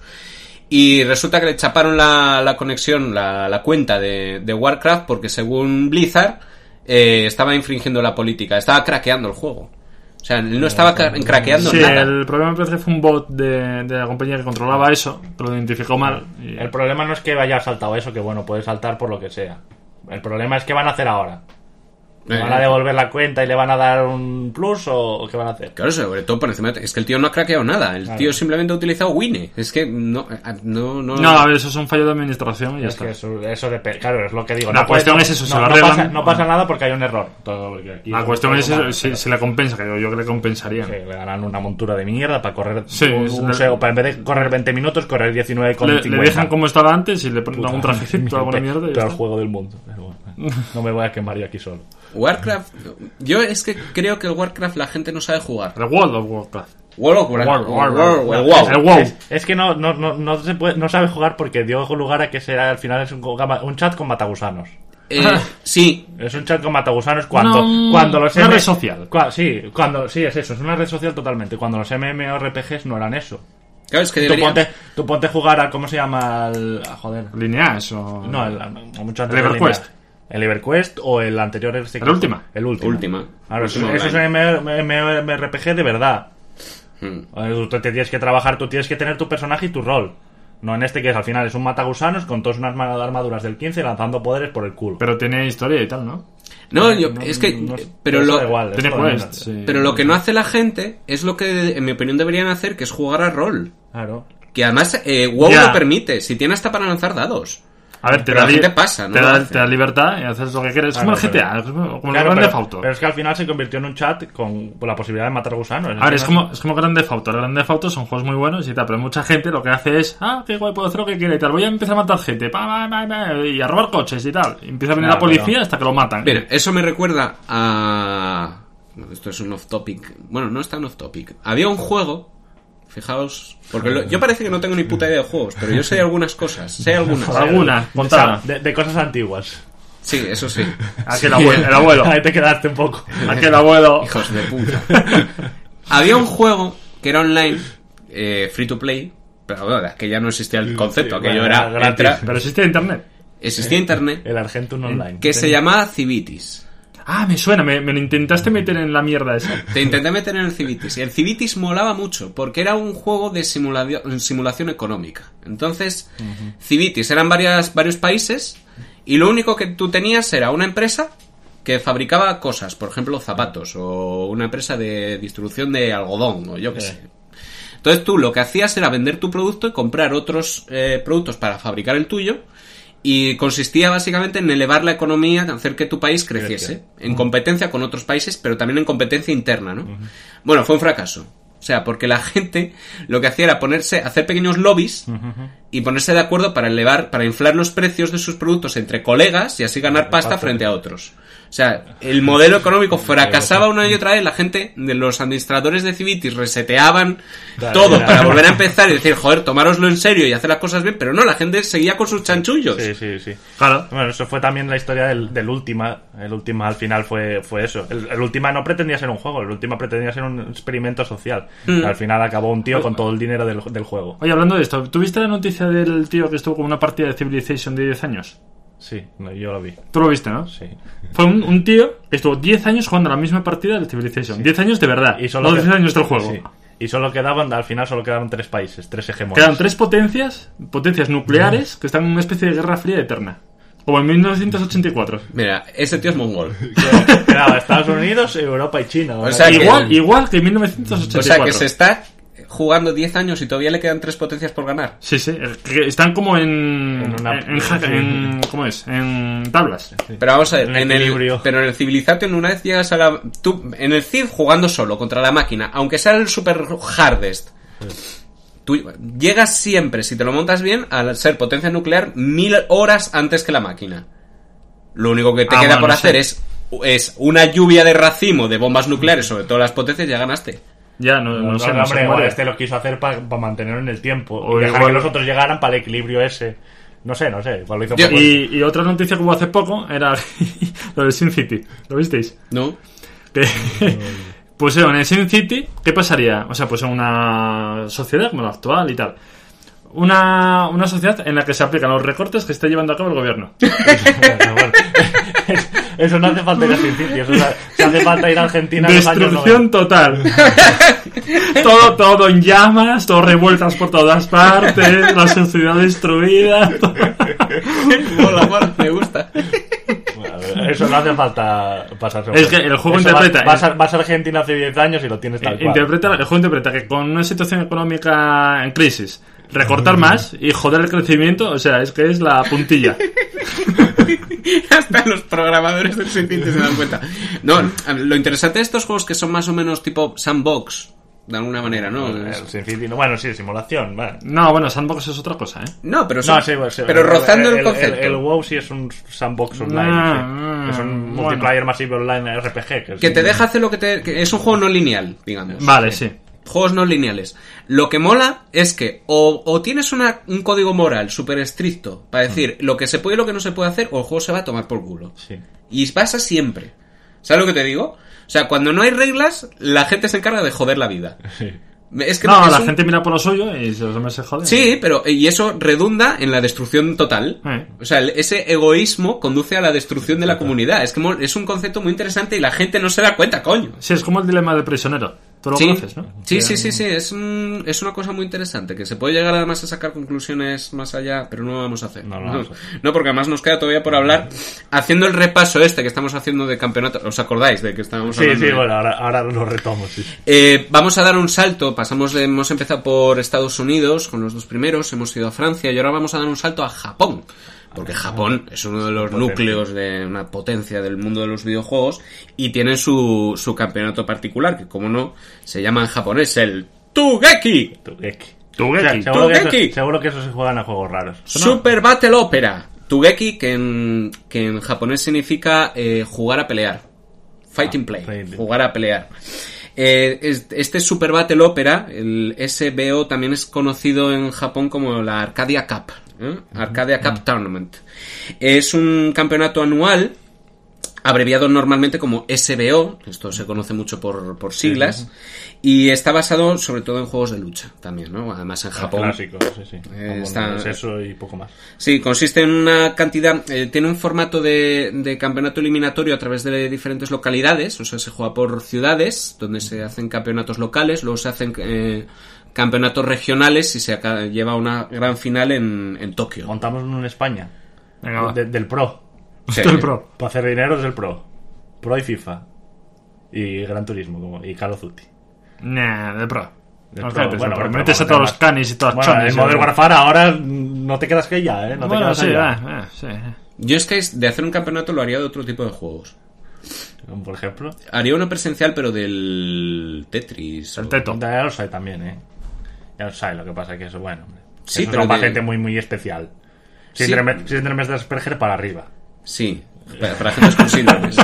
Y resulta que le chaparon la, la conexión, la, la cuenta de, de Warcraft porque según Blizzard eh, estaba infringiendo la política, estaba craqueando el juego. O sea, él no estaba cra- craqueando Sí, nada. el problema me parece que fue un bot de, de la compañía que controlaba eso, que lo identificó mal. y- El problema no es que haya saltado eso, que bueno, puede saltar por lo que sea. El problema es qué van a hacer ahora. ¿Le van a devolver la cuenta y le van a dar un plus o, o qué van a hacer? Claro, sobre todo por encima. Es que el tío no ha craqueado nada. El Claro. tío simplemente ha utilizado Wine. Es que no. No, no. No, a ver, eso es un fallo de administración y ya Es está. que eso, eso depende. Claro, es lo que digo. La no puede- cuestión no- es eso, si no, lo no arreglan- pasa, no pasa nada porque hay un error. Todo, porque aquí La es cuestión es todo eso, mal, si, pero- si le compensa, que yo, yo que le compensaría. Sí, le ganan una montura de mierda para correr Sí, un, es un una- sego, para en vez de correr veinte minutos, correr diecinueve con Le, cincuenta. le dejan como estaba antes y le ponen algún trajecito, alguna mierda y ya Peor está. juego del mundo. Pero bueno, no me voy a quemar yo aquí solo. Warcraft. Yo es que creo que el Warcraft la gente no sabe jugar. El World of Warcraft. World of Warcraft. World, World, World, World. el WoW. El WoW. Es, es que no, no, no, no, se puede, no sabe jugar porque dio lugar a que sea, al final es un, un chat con matagusanos. Eh, sí. Es un chat con matagusanos cuando, No, cuando los una M- red social. cua- sí, cuando, sí, es eso, es una red social totalmente. Cuando los MMORPGs no eran eso. Claro, es que Tú debería. ponte, tú ponte a jugar al, ¿cómo se llama? El, ah, joder. Lineaes o... No, el, el- mucho antes El del EverQuest. Lineage. El EverQuest o el anterior. Este El Ultima. El último. Última. Claro, eso, Última eso es online. un MMORPG de verdad. Hmm. Tú te tienes que trabajar, tú tienes que tener tu personaje y tu rol. No en este que es, al final es un matagusanos con todas unas armaduras del quince lanzando poderes por el culo. Pero tiene historia y tal, ¿no? No, yo, No, es que. no- pero eso lo. da igual, Tiene eso da quest, igual. sí. Pero lo que no hace la gente es lo que, en mi opinión, deberían hacer, que es jugar a rol. Claro. Que además eh, WoW Ya. lo permite. Si tiene hasta para lanzar dados. A ver, te Pero da, la li- gente pasa, no te, lo da, hace. te da libertad y haces lo que quieres. Es Claro, como el G T A, pero- es como, como Claro, el Grande pero, Auto. pero es que al final se convirtió en un chat con la posibilidad de matar gusanos. A ver, es como, es como Grande Auto. El Grande Auto son juegos muy buenos y tal, pero mucha gente lo que hace es, ah, qué guay, puedo hacer lo que quiera y tal. Voy a empezar a matar gente, pa, pa, pa, pa, y a robar coches y tal. Y empieza a venir Claro, la policía pero- hasta que lo matan. Mira, eso me recuerda a... bueno, esto es un off topic. Bueno, no es tan off topic. Había un juego, fijaos, porque lo- yo parece que no tengo ni puta idea de juegos, pero yo sé algunas cosas, sé algunas. Alguna, O sea, contada. de, de cosas antiguas. Sí, eso sí. Aquel abuelo. El abuelo. Ahí te quedaste un poco. Aquel abuelo. Hijos de puta. Había un juego que era online, eh, free to play, pero bueno, que ya no existía el concepto, Sí, aquello bueno, era... era gratis. entra- Pero existe internet. existía internet, El Argentum Online. que se llamaba Civitis. Ah, me suena, me, me lo intentaste meter en la mierda esa. Te intenté meter en el Civitis. Y el Civitis molaba mucho, porque era un juego de simulación, simulación económica. Entonces, Civitis eran varias, varios países, y lo único que tú tenías era una empresa que fabricaba cosas, por ejemplo, zapatos, o una empresa de distribución de algodón, o yo qué Sí. sé. Entonces tú lo que hacías era vender tu producto y comprar otros eh, productos para fabricar el tuyo. Y consistía básicamente en elevar la economía, hacer que tu país creciese. En competencia con otros países, pero también en competencia interna, ¿no? Bueno, fue un fracaso. O sea, porque la gente lo que hacía era ponerse, hacer pequeños lobbies y ponerse de acuerdo para elevar, para inflar los precios de sus productos entre colegas y así ganar pasta frente a otros. O sea, el modelo económico fracasaba una y otra vez, la gente, de los administradores de Civitis reseteaban Claro, todo claro. para volver a empezar y decir, joder, tomároslo en serio y hacer las cosas bien, pero no, la gente seguía con sus chanchullos. Sí, sí, sí. Claro. Bueno, eso fue también la historia del, del Ultima. El Ultima al final fue, fue eso. El, el Ultima no pretendía ser un juego, el Ultima pretendía ser un experimento social. Mm. Y al final acabó un tío con todo el dinero del, del juego. Oye, hablando de esto, ¿tuviste la noticia del tío que estuvo con una partida de Civilization de diez años? Sí, no, yo lo vi. Tú lo viste, ¿no? Sí. Fue un, un tío que estuvo diez años jugando la misma partida de Civilization. diez años de verdad, Y solo no que- diez años del juego. Sí. Y solo quedaban, al final solo quedaron tres países, tres hegemonias. Quedan tres potencias, potencias nucleares, que están en una especie de guerra fría eterna. Como en mil novecientos ochenta y cuatro. Mira, ese tío es mongol. Quedaba Estados Unidos, Europa y China. O sea, igual, que, igual que en mil novecientos ochenta y cuatro. O sea, que se está jugando diez años y todavía le quedan tres potencias por ganar. Sí, sí, que están como en... En una- en, en, en- ¿cómo es? En tablas. Pero vamos a ver, Un en el, equilibrio. pero en el Civilization una vez llegas a la... Tú, en el Civ jugando solo contra la máquina, aunque sea el super hardest, tú llegas siempre, si te lo montas bien, a ser potencia nuclear mil horas antes que la máquina. Lo único que te Ah, queda bueno, por sí. hacer es, es una lluvia de racimo de bombas nucleares sobre todas las potencias y ya ganaste. Ya, no, no, No, sé, no, no sé hombre, cómo igual haría. este lo quiso hacer para mantenerlo en el tiempo. O y dejar igual- que los otros llegaran para el equilibrio ese. No sé, no sé. Igual lo hizo Yo- por- Y, y otra noticia que hubo hace poco era lo de Sin City. ¿Lo visteis? ¿No? Que, pues en el Sin City, ¿qué pasaría? O sea, pues en una sociedad como la actual y tal. Una, una sociedad en la que se aplican los recortes que está llevando a cabo el gobierno. Bueno, eso no hace falta ir a Sin City. Eso, o sea, si hace falta ir a Argentina en los años Destrucción total. todo, todo en llamas, todo revueltas por todas partes, la sociedad destruida. Mola, mola, me gusta. noventa. Eso no hace falta pasarse. Es que el juego Eso interpreta- Vas, vas, a, vas a Argentina hace diez años y lo tienes tal cual. Interpreta, el juego interpreta que con una situación económica en crisis, recortar más y joder el crecimiento, o sea, es que es la puntilla. Hasta los programadores del Sin City se dan cuenta. No, lo interesante de estos juegos que son más o menos tipo sandbox, de alguna manera, ¿no? El Es- Sin City, no, bueno, sí, simulación. Vale. No, bueno, Sandbox es otra cosa, ¿eh? No, pero, son- No, sí, sí, pero rozando el, el, concepto. El, el WoW sí es un sandbox online. Ah, sí. Es un bueno. multiplayer masivo online R P G. Que, Que es te un- deja hacer lo que te... que es un juego no lineal, digamos. Vale, sí. Juegos no lineales. Lo que mola es que o, o tienes una, un código moral súper estricto para decir lo que se puede y lo que no se puede hacer, o el juego se va a tomar por culo. Sí. Y pasa siempre. ¿Sabes lo que te digo? O sea, cuando no hay reglas, la gente se encarga de joder la vida. Sí. Es que No, es la un- gente mira por lo suyo y se los demás se joden. Sí, pero y eso redunda en la destrucción total. Eh. O sea, el- ese egoísmo conduce a la destrucción de la comunidad. Es que mo- es un concepto muy interesante y la gente no se da cuenta, coño. Sí, es como el dilema del prisionero. Tú lo Sí, conoces, ¿no? sí, sí, sí, sí, es, un- es una cosa muy interesante, que se puede llegar además a sacar conclusiones más allá, pero no lo vamos a hacer. No lo vamos a hacer. No, porque además nos queda todavía por hablar, haciendo el repaso este que estamos haciendo de campeonato. ¿Os acordáis de que estábamos Sí, hablando? sí, de- bueno, ahora, ahora lo retomo, sí. Eh, vamos a dar un salto, pasamos de, hemos empezado por Estados Unidos con los dos primeros, hemos ido a Francia y ahora vamos a dar un salto a Japón. Porque Japón es uno de los Potencia. núcleos de una potencia del mundo de los videojuegos y tienen su, su campeonato particular, que como no, se llama en japonés el Tugeki. Tugeki. Tugeki. O sea, seguro, que Tugeki. eso, seguro que eso se juegan a juegos raros. Super Battle Opera. Tugeki, que en, que en japonés significa eh, jugar a pelear. Fighting Ah, play. fighting. Jugar a pelear. Eh, es- este Super Battle Opera, el S B O, también es conocido en Japón como la Arcadia Cup. ¿eh? Arcadia Cup Tournament. Es un campeonato anual, abreviado normalmente como S B O, esto se conoce mucho por, por siglas, y está basado sobre todo en juegos de lucha también, ¿no? Además en Japón. Clásico, sí, sí. Eh, Como está- es eso y poco más. Sí, consiste en una cantidad, eh, tiene un formato de, de campeonato eliminatorio a través de diferentes localidades, o sea, se juega por ciudades, donde se hacen campeonatos locales, luego se hacen eh, campeonatos regionales y se aca- lleva una gran final en, en Tokio. Montamos uno en España. Venga, va. De- del Pro. Sí. Esto es pro. Para hacer dinero es el Pro. Pro y FIFA. Y Gran Turismo como, y Call of Duty. Nah, de pro. Del No, Pro, fíjate, bueno, pero pero metes a vamos, todos los además- canis y todas las Bueno, chones. en Modern ¿eh? Warfare ahora no te quedas que ya, ¿eh? No te Bueno, quedas sí, allá. va, va, sí. Yo es que es- de hacer un campeonato lo haría de otro tipo de juegos. Como por ejemplo. Haría uno presencial, pero del Tetris. El o- teto. Ya lo sé también, ¿eh? Ya lo sé, lo que pasa que eso, bueno, hombre. Sí, Eso pero es para de- gente muy, muy especial. Sí. Síndrome, síndromes de Asperger para arriba. Sí, para, para gente con síndromes.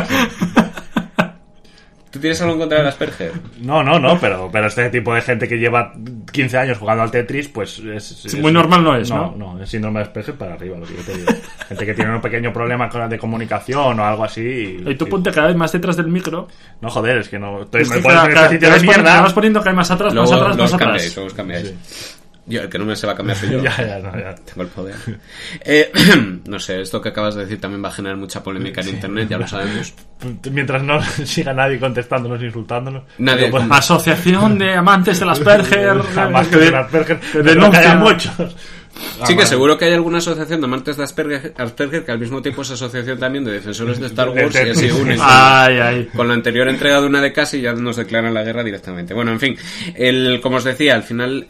¿Tú tienes algo en contra del Asperger? No, no, no, pero, pero este tipo de gente que lleva quince años jugando al Tetris, pues es... Sí, muy normal no es, No, no, es síndrome de Asperger para arriba, lo que yo te digo. Gente que tiene un pequeño problema con- de comunicación o algo así. Y, Y tú sí. ponte cada vez más detrás del micro. No, joder, es que no... Estoy, Es me que pones cada- en cada- este te sitio vas de poniendo- mierda. te vas poniendo que hay más atrás, más Luego atrás, los más cambiáis, atrás. luego os cambiáis. Sí. Yo, el que no me se va a cambiar soy yo. ya, ya, no, ya. Tengo el poder. Eh, no sé, esto que acabas de decir también va a generar mucha polémica en sí. internet, ya lo sabemos. Mientras no siga nadie contestándonos, insultándonos. Nadie. Pues, Asociación de amantes de las Asperger. Jamás que de las Asperger. Que denuncian muchos. Sí, que seguro que hay alguna asociación de amantes de Asperger, Asperger que al mismo tiempo es asociación también de defensores de Star Wars y así unen ay, ay. con la anterior entrega de una de casi ya nos declaran la guerra directamente. Bueno, en fin, el, como os decía, al final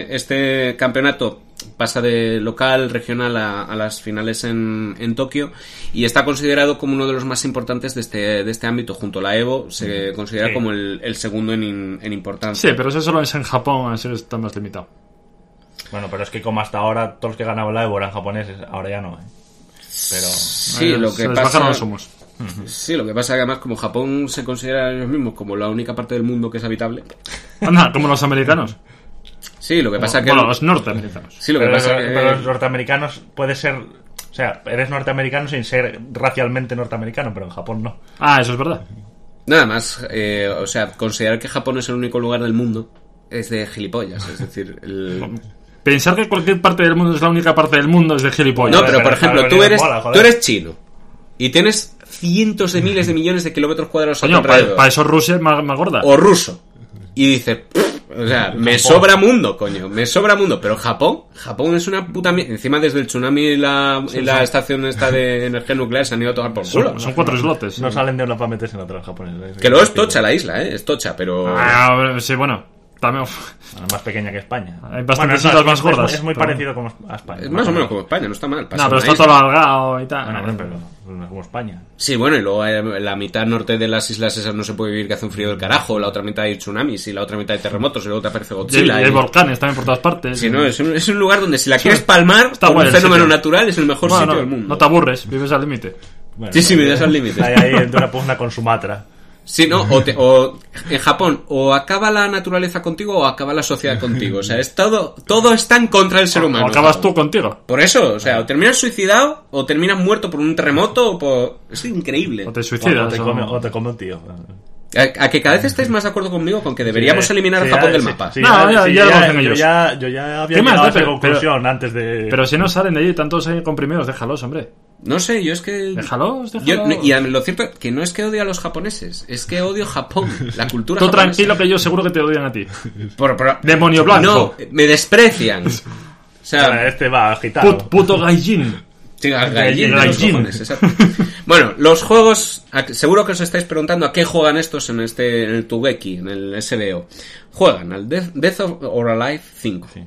este campeonato pasa de local, regional a, a las finales en, en Tokio y está considerado como uno de los más importantes de este, de este ámbito. Junto a la Evo se considera sí. como el, el segundo en, en importancia. Sí, pero eso solo es en Japón, así que está más limitado. Bueno, pero es que como hasta ahora todos los que ganaban la Evo eran japoneses, ahora ya no, ¿eh? Pero... Sí, lo que pasa... No somos. Sí, lo que pasa es que además como Japón se considera a ellos mismos como la única parte del mundo que es habitable. Anda, como los americanos. Sí, lo que pasa bueno, que... Bueno, los norteamericanos. Sí, lo que pero, pasa pero, que... pero los norteamericanos puede ser... O sea, eres norteamericano sin ser racialmente norteamericano, pero en Japón no. Ah, eso es verdad. Nada más, eh, o sea, considerar que Japón es el único lugar del mundo es de gilipollas, es decir... El... Pensar que cualquier parte del mundo es la única parte del mundo es de gilipollas. No, pero, pero por ejemplo, tú eres, tú eres chino y tienes cientos de miles de millones de kilómetros cuadrados a tu alrededor. Para eso Rusia es más, más gorda. O ruso. Y dices, o sea, me sobra mundo, coño, me sobra mundo. Pero Japón, Japón es una puta mierda. Encima desde el tsunami y la, sí, y la estación esta de energía nuclear se han ido a tomar por culo. Son, son cuatro islotes. No sí. salen de una para meterse en otra los japoneses. Que luego es tocha la isla, ¿eh? Es tocha, pero... Ah, sí, bueno... También... más pequeña que España. Hay bastantes islas más gordas. Es, es muy pero... parecido como a España. Es más o menos como España, no está mal. No, pero está todo alargado y tal. Bueno, pero no es como España. Sí, bueno, y luego hay la mitad norte de las islas esas no se puede vivir, que hace un frío del carajo. La otra mitad hay tsunamis y la otra mitad hay terremotos y luego te aparece Godzilla. Y hay, y... volcanes también por todas partes. Sí, no, es un, es un lugar donde si la quieres palmar está como un fenómeno natural es el mejor bueno, sitio no, del mundo. No te aburres, vives al límite. Bueno, sí, sí, vives al límite. Hay ahí en una pugna con Sumatra. Sí, no, o, te, o en Japón o acaba la naturaleza contigo o acaba la sociedad contigo, o sea, es todo todo está en contra del ser humano. O acabas tú contigo. Por eso, o sea, o terminas suicidado o terminas muerto por un terremoto o por... Es increíble. O te suicidas o te come, o te come un tío. A, a que cada vez estáis más de acuerdo conmigo con que deberíamos sí, eliminar sí, a Japón sí, del sí, mapa. Sí, no, ya, sí, ya, ya, ya, yo, ya, yo ya había llegado a esa conclusión pero, antes de... Pero si no salen de allí, tantos ahí comprimidos, déjalos, hombre. No sé, yo es que... Déjalos, déjalos. Yo, y lo cierto es que no es que odie a los japoneses, es que odio Japón, la cultura Tú japonesa. tranquilo que yo seguro que te odian a ti. Por, por, Demonio blanco. No, me desprecian. O sea, este va agitado. Put, puto gaijin. Sí, gallín, exacto. Bueno, los juegos, seguro que os estáis preguntando a qué juegan estos en este en el Tugeki, en el S B O. Juegan al Death, Death or Alive cinco. Sí.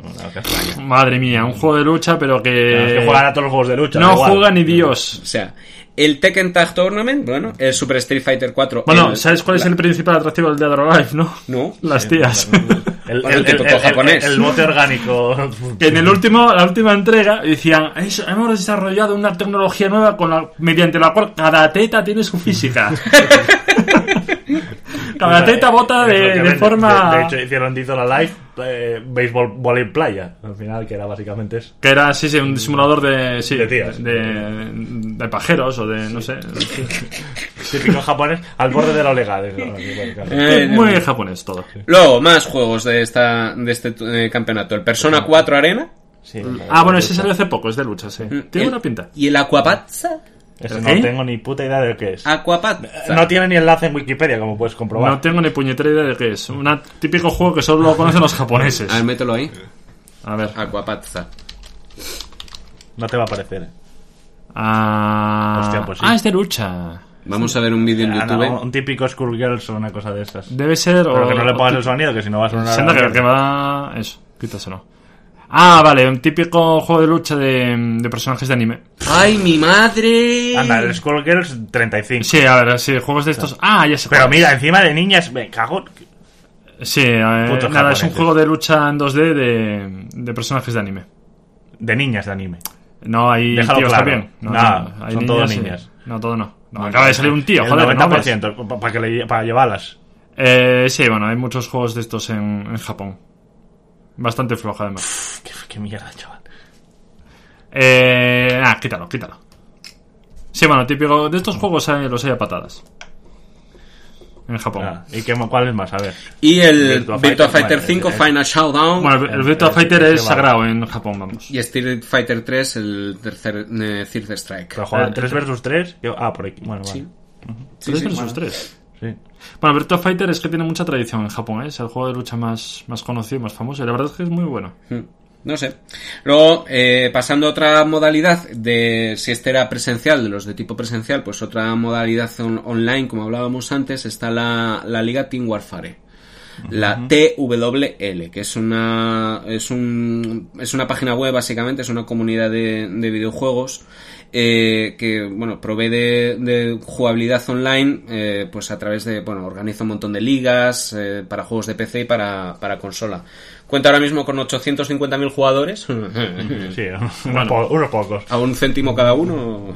Madre mía, un juego de lucha, pero que... Claro, es que juegan a todos los juegos de lucha. No juega ni Dios. O sea, el Tekken Tag Tournament, bueno, el Super Street Fighter cuatro. Bueno, el, ¿sabes cuál la... es el principal atractivo del Dead or Alive, no? No. Las tías. El, el, el, el, el, el bote orgánico. En el último, la última entrega decían, hemos desarrollado una tecnología nueva con la, mediante la cual cada teta tiene su física. Cada teta bota de, de forma... De, de hecho hicieron Death or Alive eh, béisbol volei playa al final, que era básicamente eso. Que era, sí, sí, un simulador de... Sí, de tías. De, de, de pajeros o de, no sé. Típico japonés al borde de lo legal. Eh, muy no. japonés todo. Sí. Luego, más juegos de esta de este eh, campeonato. El Persona cuatro Arena. Sí, ah, bueno, ese salió hace poco, es de lucha, sí. Tiene el, una pinta. ¿Y el Aquapazza? Eso no ¿Eh? tengo ni puta idea de qué es. Aquapazza. No tiene ni enlace en Wikipedia, como puedes comprobar. No tengo ni puñetera idea de qué es. Un típico juego que solo lo conocen los japoneses. A ver, mételo ahí. A ver. Aquapazza. No te va a aparecer. Ah, Hostia, pues sí. Ah, es de lucha. Vamos a ver un vídeo en ah, YouTube. No, un típico Skullgirls o una cosa de estas. Debe ser... Pero o, que no le pongas o, el sonido, que si no va a sonar... Senda que, que va... Eso, quítaselo. Ah, vale, un típico juego de lucha de, de personajes de anime. ¡Ay, mi madre! Anda, el Skullgirls treinta y cinco. Sí, a ver, sí, juegos de estos... Ah, ya sé. Pero mira, encima de niñas, me cago... Sí, eh, nada, es un juego de lucha en dos D de, de personajes de anime. De niñas de anime. No, hay Déjalo tíos claro. también. No, nah, no, hay son niñas, todos sí. niñas. No, todo no. no bueno, acaba de salir un tío, el joder. noventa por ciento ¿no para, que le, para llevarlas. Eh, sí, bueno, hay muchos juegos de estos en, en Japón. Bastante floja, además. Uf, qué, qué mierda, chaval. Eh, ah, quítalo, quítalo. Sí, bueno, típico de estos juegos hay, los hay a patadas. en Japón. Ah, ¿y qué, cuál es más? A ver. Y el Virtua Virtua Fighter, Fighter bueno, cinco el- Final Showdown. Bueno, el, el Virtua el- Fighter el- es el- sagrado en Japón, vamos. Y Street Fighter tres, el tercer eh, Third Strike. Pero juegan Eh, tres versus tres. Ah, por aquí. Bueno, vale. Sí. Sí, ¿Tres sí, versus bueno. tres? Sí. Bueno, Virtua Fighter es que tiene mucha tradición en Japón, ¿eh? Es el juego de lucha más, más conocido y más famoso. Y la verdad es que es muy bueno. Hmm. No sé. Luego, eh, pasando a otra modalidad, de si este era presencial, de los de tipo presencial, pues otra modalidad on- online, como hablábamos antes, está la, la Liga Team Warfare. La T W L, que es una es un es una página web, básicamente es una comunidad de, de videojuegos eh, que bueno provee de, de jugabilidad online, eh, pues a través de bueno organiza un montón de ligas eh, para juegos de P C y para para consola. Cuenta ahora mismo con ochocientos cincuenta mil jugadores. Sí, unos, Bueno. po- unos pocos. A un céntimo cada uno.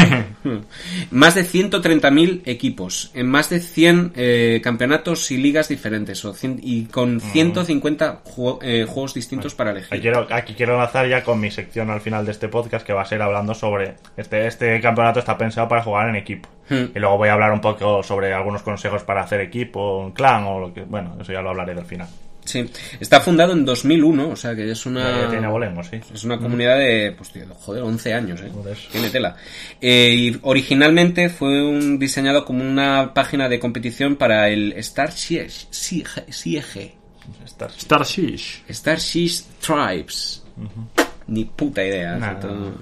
Más de ciento treinta mil equipos en más de cien eh, campeonatos y ligas diferentes o cien, y con ciento cincuenta ju- eh, juegos distintos para Aquí elegir. quiero, aquí quiero lanzar ya con mi sección al final de este podcast, que va a ser hablando sobre... Este, este campeonato está pensado para jugar en equipo. Hmm. Y luego voy a hablar un poco sobre algunos consejos para hacer equipo, un clan o lo que... Bueno, eso ya lo hablaré del final. Sí, está fundado en dos mil uno, o sea que es una Ya tiene abolemos, sí. es una comunidad de pues tío, joder, once años, eh. Joder. Tiene tela. Eh, y originalmente fue un diseñado como una página de competición para el Star Siege, Siege, Siege. Star- Star Siege. Star Siege Tribes. Ni puta idea. Nah. Esto-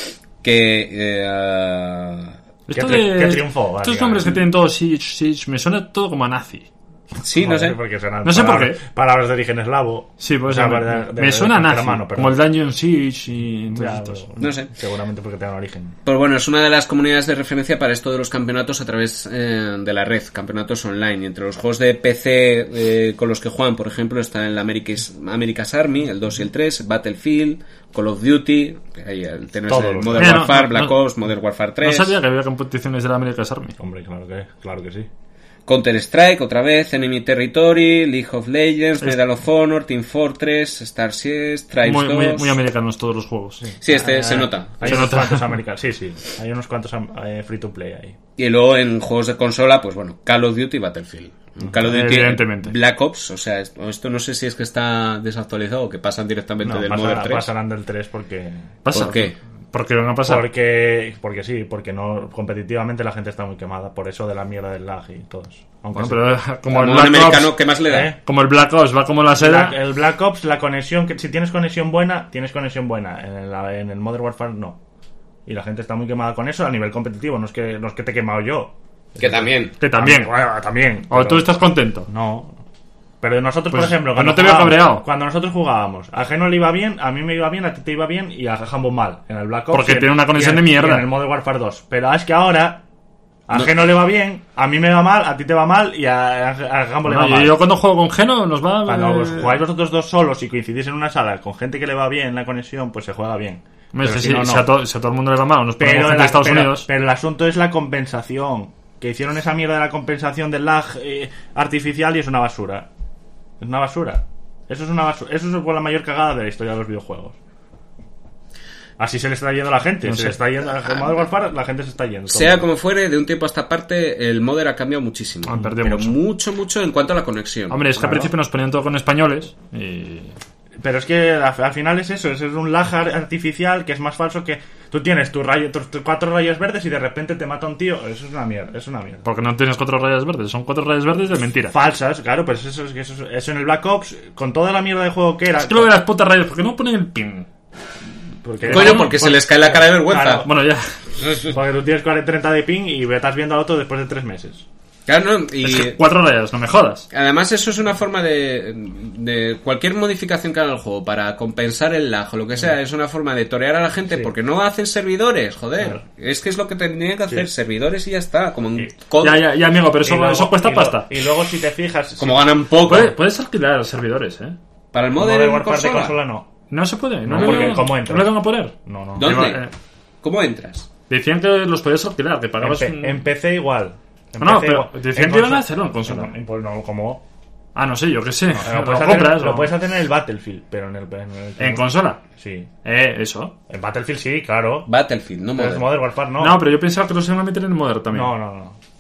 Que eh, Esto tri- de, qué triunfo, estos básicamente. nombres que tienen todos Siege, Siege, me suena todo como a nazi. sí, no Joder, sé. porque suenan No sé por palabras- qué. Palabras de origen eslavo. Sí, pues O sea, me, de- de- me suena a de nazi, hermano, perdón. como el Dungeon Siege y todos Ya, estos. pues, No sé. Seguramente porque tengan origen. Pues bueno, es una de las comunidades de referencia para esto de los campeonatos a través eh, de la red, campeonatos online. Y entre los juegos de P C eh, con los que juegan, por ejemplo, está el America's, America's Army, el dos y el tres, Battlefield, Call of Duty, ahí el, tenés Todos el los- Modern Mira, no, Warfare, no, Black no. Ops, Modern Warfare No tres, sabía que había competiciones de la America's Army. Hombre, claro que, claro que sí. Counter Strike otra vez, Enemy Territory, League of Legends, Medal of Honor, Team Fortress, Star Siege, Tribes Muy, muy, dos. muy americanos todos los juegos. Sí, este Ah, se nota. Hay Se unos nota. cuantos americanos. Sí, sí. Hay unos cuantos eh, free to play ahí. Y luego en juegos de consola, pues bueno, Call of Duty y Battlefield. Call of Duty, Evidentemente. Black Ops, o sea, esto, esto no sé si es que está desactualizado o que pasan directamente No, del pasará- Modern tres. pasarán del tres porque... ¿Pasa? ¿Por qué? Porque van a pasar. Porque, porque sí, porque no competitivamente la gente está muy quemada. Por eso de la mierda del lag y todos. Aunque Bueno, sí. pero como Como el un Black americano, Ops, ¿qué más le da? ¿Eh? como el Black Ops va como la seda. Black- el Black Ops, la conexión, que si tienes conexión buena, tienes conexión buena. En, la- en el Modern Warfare no. Y la gente está muy quemada con eso a nivel competitivo. No es que, no es que te he quemado yo. Que también. Que también. Bueno, también. O pero- tú estás contento. No. Pero nosotros, Pues, por ejemplo, pues no te veo jugábamos- cabreado. cuando nosotros jugábamos, a Geno le iba bien, a mí me iba bien, a ti te iba bien y a Jambo mal en el Black Ops. Porque y en- tiene una conexión y en- de mierda. y en el Modern Warfare dos. Pero es que ahora a No. Geno le va bien, a mí me va mal, a ti te va mal y a, a, a Jambo le No, va yo, mal. yo cuando juego con Geno nos va. Cuando eh, os jugáis vosotros dos solos y coincidís en una sala con gente que le va bien la conexión, pues se juega bien. hombre, Pero si, si no, no. si a to- si a todo el mundo le va mal, nos ponemos Pero, gente la- de Estados pero- Unidos. pero el asunto es la compensación. Que hicieron esa mierda de la compensación del lag eh, artificial y es una basura. Es una basura. Eso es una basura. Eso fue la mayor cagada de la historia de los videojuegos. Así se le está yendo a la gente. No se sé. le está yendo a Modern Warfare, la gente se está yendo. Sea como fuere, de un tiempo a esta parte, el Modern ha cambiado muchísimo. Han perdido pero mucho. mucho, mucho en cuanto a la conexión. Hombre, es que Claro. al principio nos ponían todo con españoles y. Pero es que al al final es eso, es un lag artificial que es más falso que tú tienes tu rayo, tus, tus cuatro rayos verdes y de repente te mata un tío. Eso es una mierda, es una mierda. Porque no tienes cuatro rayas verdes, son cuatro rayas verdes de mentira. Falsas, claro, pues eso, es que eso, eso en el Black Ops, con toda la mierda de juego que era. Es que lo de las putas rayas, ¿por qué no ponen el pin? Porque, Coño, porque se les cae la cara de vergüenza. Claro. Bueno, ya. Porque tú tienes cuarenta, treinta de ping y estás viendo al otro después de tres meses. Claro, ¿no? Y Es que cuatro rayas, no me jodas. además eso es una forma de, de cualquier modificación que haga el juego para compensar el lag o lo que sea, es una forma de torear a la gente Sí. porque no hacen servidores, joder. Claro. Es que es lo que tendrían que hacer, Sí. servidores y ya está, como en Sí. COD, Ya, ya, ya, amigo, pero Y eso, luego- eso cuesta y luego- pasta. Y luego si te fijas... como ganan poco. Puedes, puedes alquilar servidores, ¿eh? Para el si Modern Modern Warfare de consola. consola no. No se puede. No, No, le porque van- ¿cómo entras? no le van a poner. No, no. ¿Dónde? Eh, ¿Cómo entras? Decían que los podías alquilar, que En, pagabas P- un... en P C igual. En No, no, P C pero igual. decían En que iban a consola- hacerlo en consola. No, pues no, ¿cómo? Ah, no sé, yo qué sé. Lo, lo, puedes compras, hacer, lo o- puedes hacer en el Battlefield, pero en el... En, el- ¿En consola? Sí. Eh, eso. En Battlefield sí, claro. Battlefield, no Pero Modern. es Modern Warfare no. No, pero yo pensaba que los iban a meter en Modern también. No, no, no.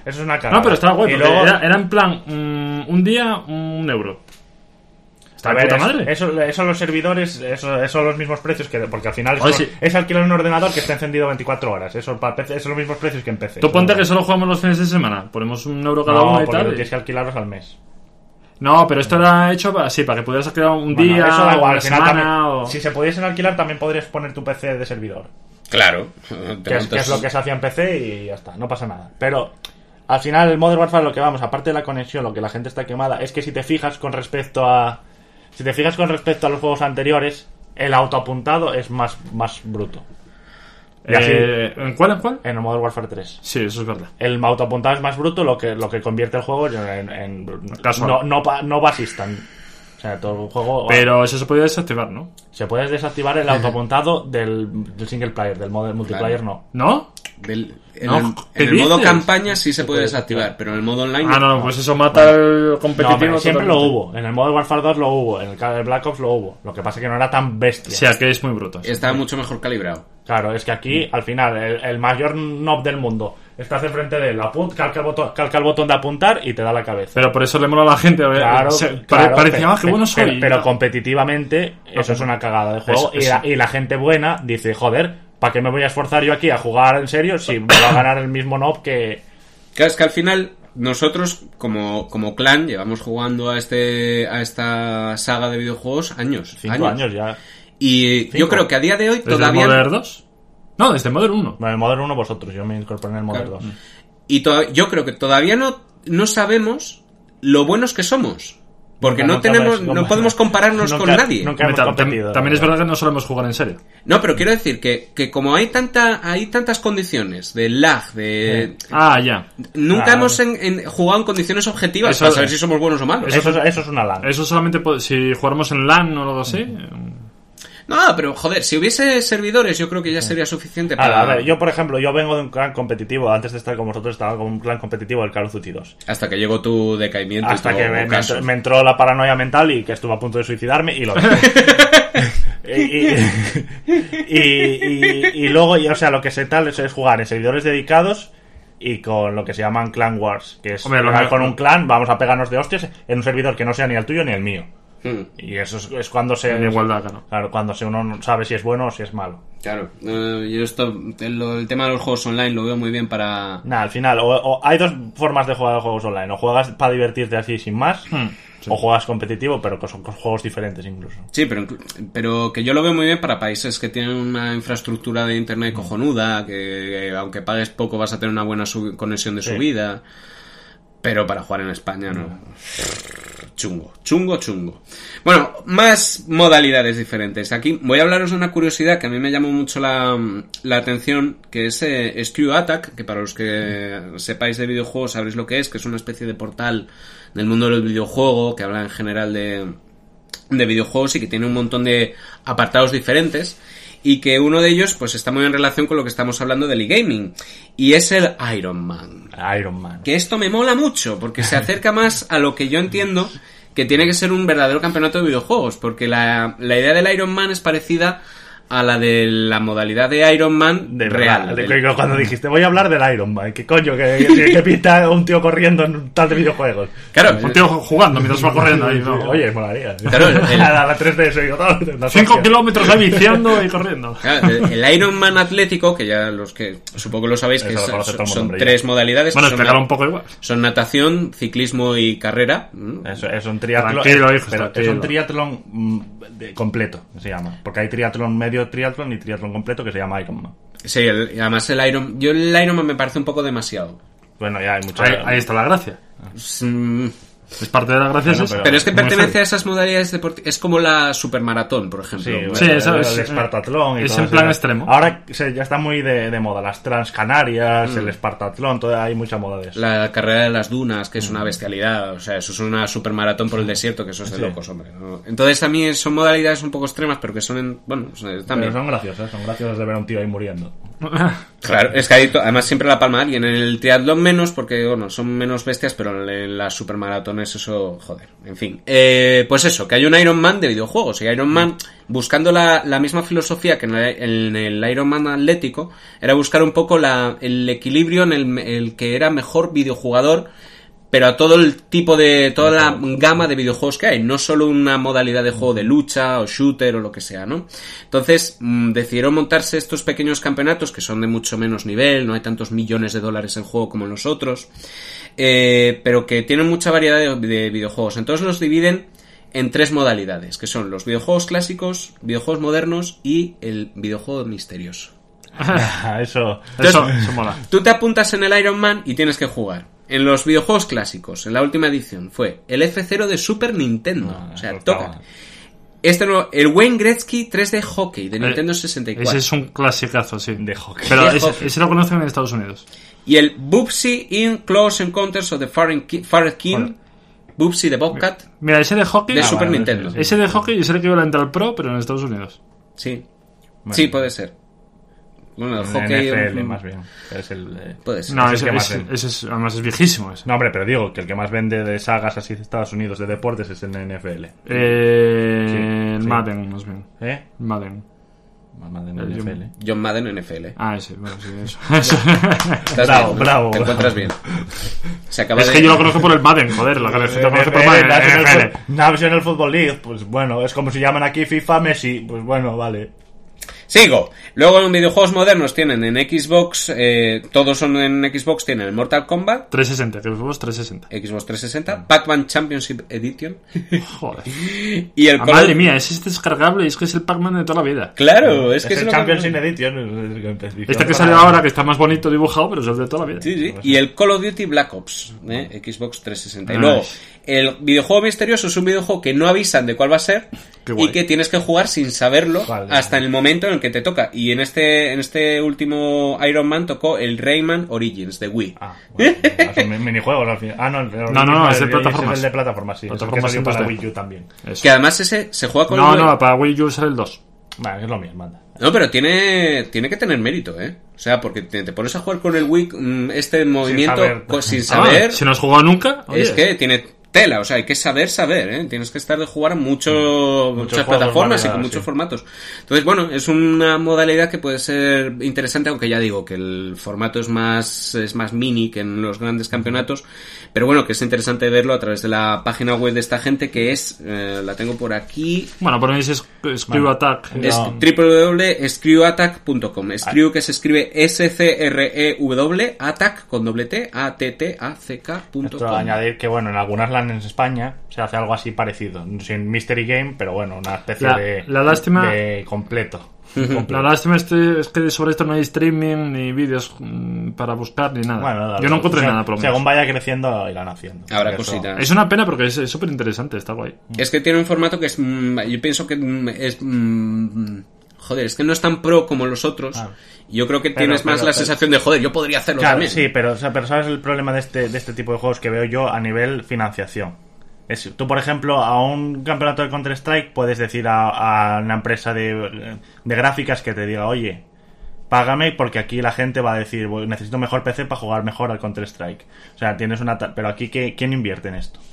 Eso es una cagada. No, pero estaba guay, Y porque luego- era, era en plan, mm, un día, un euro. Está A de ver, puta eso, madre. eso, eso los servidores, eso, eso son los mismos precios que... Porque al final Oye, es, sí. es alquilar un ordenador que está encendido veinticuatro horas. Eso para P C, son los mismos precios que en P C. Tú ponte Eso- que solo jugamos los fines de semana. Ponemos un euro cada No, uno y porque tal. tienes que alquilarlos al mes. No, pero esto era hecho así, para que pudieras alquilar un Bueno, día, eso da igual, una al final semana también- o... Si se pudiesen alquilar, también podrías poner tu P C de servidor. Claro. Que es, que es lo que se hacía en P C y ya está, no pasa nada. Pero al final el Modern Warfare, lo que vamos, aparte de la conexión, lo que la gente está quemada, es que si te fijas con respecto a... Si te fijas con respecto a los juegos anteriores, el autoapuntado es más, más bruto. Y así, Eh, ¿En cuál, en cuál? en el Modern Warfare tres. Sí, eso es verdad. El autoapuntado es más bruto, lo que, lo que convierte el juego en... en- Casual. no, no, pa- no basistan. O sea, todo el juego... Pero eso se podía desactivar, ¿no? Se puede desactivar el autoapuntado del, del single player, del modo multiplayer no. ¿No? Del- en No, el, ¿qué en el modo dices? campaña sí se puede desactivar, pero en el modo online Ah, no, no, pues eso mata el No, competitivo. pero siempre lo totalmente. hubo. En el Modern Warfare dos lo hubo. En el Call of Black Ops lo hubo. Lo que pasa es que no era tan bestia. O sea, que es muy bruto. sí. está mucho mejor calibrado. Claro, es que aquí, al final, el, el mayor knob del mundo, estás enfrente de él, apun- calca, el botón, calca el botón de apuntar y te da la cabeza. Pero por eso le mola a la gente. A ver, Claro, se- claro, pare- parecía, pero, ah, qué bueno soy. pero, pero competitivamente, eso es una cagada de juego. Eso- y, la, y la gente buena dice, joder, ¿para qué me voy a esforzar yo aquí a jugar en serio si me va a ganar el mismo knob que... Claro, es que al final nosotros como, como clan llevamos jugando a este a esta saga de videojuegos años. Cinco años, ya. Y Cinco. yo creo que a día de hoy ¿Desde el todavía... Modern dos? No, desde el Modern uno. Bueno, el Modern uno vosotros, yo me incorporé en el Modern Claro. dos. Y to- yo creo que todavía no, no sabemos lo buenos que somos. Porque Nunca- no nunca tenemos, hemos- no podemos compararnos con nunca- nadie. nunca hemos Tam- tam- competido, También la es verdad que no solemos jugar en serio. No, pero quiero decir que, que como hay tanta hay tantas condiciones de lag, de... Ah, ya. Nunca Claro. hemos en- en- jugado en condiciones objetivas Eso- para saber si somos buenos o malos. Eso, es- eso es una LAN. Eso solamente puede- si jugáramos en LAN o algo así. No, pero joder, si hubiese servidores yo creo que ya sería suficiente A para... ver, a ver, yo por ejemplo, yo vengo de un clan competitivo, antes de estar con vosotros estaba con un clan competitivo del Call of Duty dos. Hasta que llegó tu decaimiento. y Hasta tu que me, me ocaso. entró, me entró la paranoia mental y que estuve a punto de suicidarme y lo dejé. y, y, y, y- y luego, y, o sea, lo que se tal es, es jugar en servidores dedicados y con lo que se llaman Clan Wars, que es Hombre, lo jugar que- con un clan, vamos a pegarnos de hostias en un servidor que no sea ni el tuyo ni el mío. Hmm, Y eso es, es cuando se... En igualdad, claro. Claro, cuando se uno no sabe si es bueno o si es malo. claro, eh, yo esto, el, el tema de los juegos online lo veo muy bien para... Nada, al final, o, o hay dos formas de jugar a juegos online. O juegas para divertirte así sin más, Hmm, sí. o juegas competitivo, pero que son juegos diferentes incluso. Sí, pero, inclu- pero que yo lo veo muy bien para países que tienen una infraestructura de internet cojonuda, que, eh, aunque pagues poco vas a tener una buena sub- conexión de Sí. subida. Pero para jugar en España no. Chungo, chungo, chungo. Bueno, más modalidades diferentes. Aquí voy a hablaros de una curiosidad que a mí me llamó mucho la, la atención, que es eh, Screw Attack, que para los que sepáis de videojuegos sabréis lo que es, que es una especie de portal del mundo del videojuego, que habla en general de, de videojuegos y que tiene un montón de apartados diferentes. Y que uno de ellos pues está muy en relación con lo que estamos hablando del e-gaming. Y es el Iron Man. Iron Man. Que esto me mola mucho, porque se acerca más a lo que yo entiendo que tiene que ser un verdadero campeonato de videojuegos, porque la, la idea del Iron Man es parecida a la de la modalidad de Iron Man De real. verdad, de- del- cuando dijiste voy a hablar del Iron Man, ¿qué coño? ¿Qué, qué- qué pinta un tío corriendo en un tal de videojuegos? Claro, Un tío jugando mientras va corriendo ahí, ¿no? Oye, molaría. Claro, el- el- a la tres D S yo, no, Cinco kilómetros ahí viciando y corriendo. Claro, el, el Iron Man atlético, que ya los que supongo que lo sabéis, que Eso lo son, conoce todo el son mundo ya. tres modalidades. Bueno, que son, explícalo na- un poco igual. son natación, ciclismo y carrera. ¿Mm? Es, es un triatlón. Tranquilo, es- hijo, pero es tranquilo. un triatlón mm, de- completo, se llama. Porque hay triatlón medio triatlón y triatlón completo que se llama Ironman. Sí, el- y además el Iron... Yo el Iron Man me parece un poco demasiado. Bueno, ya hay mucha. Ahí, ahí está la gracia. Mm, Es parte de la gracia. Bueno, es esa. pero- Pero es que Muy pertenece heavy. a esas modalidades deportivas. Es como la supermaratón, por ejemplo. Sí, Sí, el, eso el- es- el Espartatlón y es todo en plan eso. extremo. Ahora se- ya está muy de, de moda las Transcanarias, Mm. el Espartatlón, todo, hay mucha moda de eso. La carrera de las dunas, que es una bestialidad. O sea, eso es una supermaratón por el desierto, que eso es de Sí. locos, hombre, ¿no? Entonces a mí son modalidades un poco extremas, pero que son en... Bueno, están Pero bien. son graciosas, son graciosas de ver a un tío ahí muriendo. Claro, es que hay to- además siempre la palma alguien. En el triatlón menos, porque bueno, son menos bestias, pero en las supermaratones eso, joder, en fin. Eh, pues eso, que hay un Ironman de videojuegos. Y Ironman, buscando la, la misma filosofía que en el, en el Ironman atlético, era buscar un poco la, el equilibrio en el, el que era mejor videojugador, pero a todo el tipo de, toda la gama de videojuegos que hay, no solo una modalidad de juego de lucha o shooter o lo que sea, ¿no? Entonces, mmm, decidieron montarse estos pequeños campeonatos que son de mucho menos nivel, no hay tantos millones de dólares en juego como en los otros, eh, pero que tienen mucha variedad de, de videojuegos. Entonces los dividen en tres modalidades, que son los videojuegos clásicos, videojuegos modernos y el videojuego misterioso. Eso, Entonces, Eso, eso mola. Tú te apuntas en el Iron Man y tienes que jugar. En los videojuegos clásicos, en la última edición, fue el F cero de Super Nintendo. No, o sea, pues toca. no. Este no, el Wayne Gretzky tres D Hockey de Nintendo sesenta y cuatro. Ese es un clasicazo, sí. de hockey. Pero de ese, hockey. ese lo conocen en Estados Unidos. Y el Bubsy in Close Encounters of the Fared King, Fared King Bubsy de Bobcat Mira, ese de hockey... de Ah, Super vale, Nintendo. sí, sí. Ese de hockey es el equivalente al Pro, pero en Estados Unidos. Sí. Bueno. Sí, puede ser. Bueno, el En hockey... N F L mm, más bien. Es el, eh, Puede ser. No, es el ese, que más ese- vende. ese es, además es viejísimo ese. No, hombre, pero digo que el que más vende de sagas así de Estados Unidos de deportes es el N F L. Eh, Sí, el sí. Madden, más bien. ¿Eh? Madden. Más de El N F L. John Madden N F L. Ah, ese, bueno, sí, eso. Eso. Estás Bravo, bien, ¿no? bravo, Te bravo. encuentras bien. Se acaba Es de... que yo lo conozco por el Madden, joder, la gente lo conoce por Madden. National N F L. Fut- National Football League, pues bueno, es como si llaman aquí FIFA Messi, pues bueno, vale. Sigo. Luego en videojuegos modernos tienen en Xbox, eh, todos son en Xbox, tienen el Mortal Kombat, trescientos sesenta, que fuimos trescientos sesenta. Xbox trescientos sesenta, Pac-Man Championship Edition Joder. y el Ah, Call of- madre mía, ese es descargable y es que es el Pac-Man de toda la vida. Claro, es Es, que es el lo que- Champions in Edition. es el que empezó. Este que salió ahora, que está más bonito dibujado, pero es el de toda la vida. Sí, sí. Y el Call of Duty Black Ops, ¿eh? Xbox trescientos sesenta. Y Nice. luego, el videojuego misterioso es un videojuego que no avisan de cuál va a ser Qué guay. y que tienes que jugar sin saberlo Vale. hasta en el momento en el que te toca. Y en este en este último Iron Man tocó el Rayman Origins de Wii. Ah, bueno, son mi- minijuegos al final. Ah, no, el, el- No, no, no, es de el- plataformas. Es el de plataformas, sí. Plataformas Es el que salió para en dos D. Wii U también. Eso. Que además ese se juega con No, el Wii. no, para Wii U sale el dos. Vale, es lo mismo, manda. No, pero tiene tiene que tener mérito, ¿eh? O sea, porque te, te pones a jugar con el Wii mm, este movimiento saber. co- sin Ah, saber. si no has jugado nunca, oye. Es que tiene tela, o sea, hay que saber saber, ¿eh? Tienes que estar de jugar a mucho, muchas juegos, plataformas y variedad, con muchos sí. formatos. Entonces, bueno, es una modalidad que puede ser interesante, aunque ya digo que el formato es más es más mini que en los grandes campeonatos, pero bueno, que es interesante verlo a través de la página web de esta gente, que es, eh, la tengo por aquí, Bueno, ponéis Screw Vale. Attack. es No. doble u doble u doble u punto screw attack punto com. Screw, que se escribe S C R E W, attack con doble T, A T T A C K punto Esto com. añadir que, bueno, en algunas LAN en España se hace algo así parecido. Sin Mystery Game, pero bueno, una especie La- de, la lástima- de completo. La lástima este- es que sobre esto no hay streaming ni vídeos mm, para buscar ni nada. Bueno, nada, Yo no encontré o sea, nada, por lo menos. Según vaya creciendo, irán haciendo. Habrá Eso- cositas. Es una pena porque es es súper interesante, está guay. Es que tiene un formato que es... mm, yo pienso que mm, es... mm, joder, es que no es tan pro como los otros. Ah. Y yo creo que Pero- tienes más pero- la pero- sensación de, joder, yo podría hacerlo Claro, también. sí, pero, o sea, pero ¿sabes el problema de este, de este tipo de juegos que veo yo a nivel financiación? Es, tú, por ejemplo, a un campeonato de Counter-Strike puedes decir a, a una empresa de, de gráficas que te diga, oye, págame porque aquí la gente va a decir, "Voy- necesito mejor P C para jugar mejor al Counter-Strike". O sea, tienes una... ta- Pero aquí, ¿qué- ¿quién invierte en esto?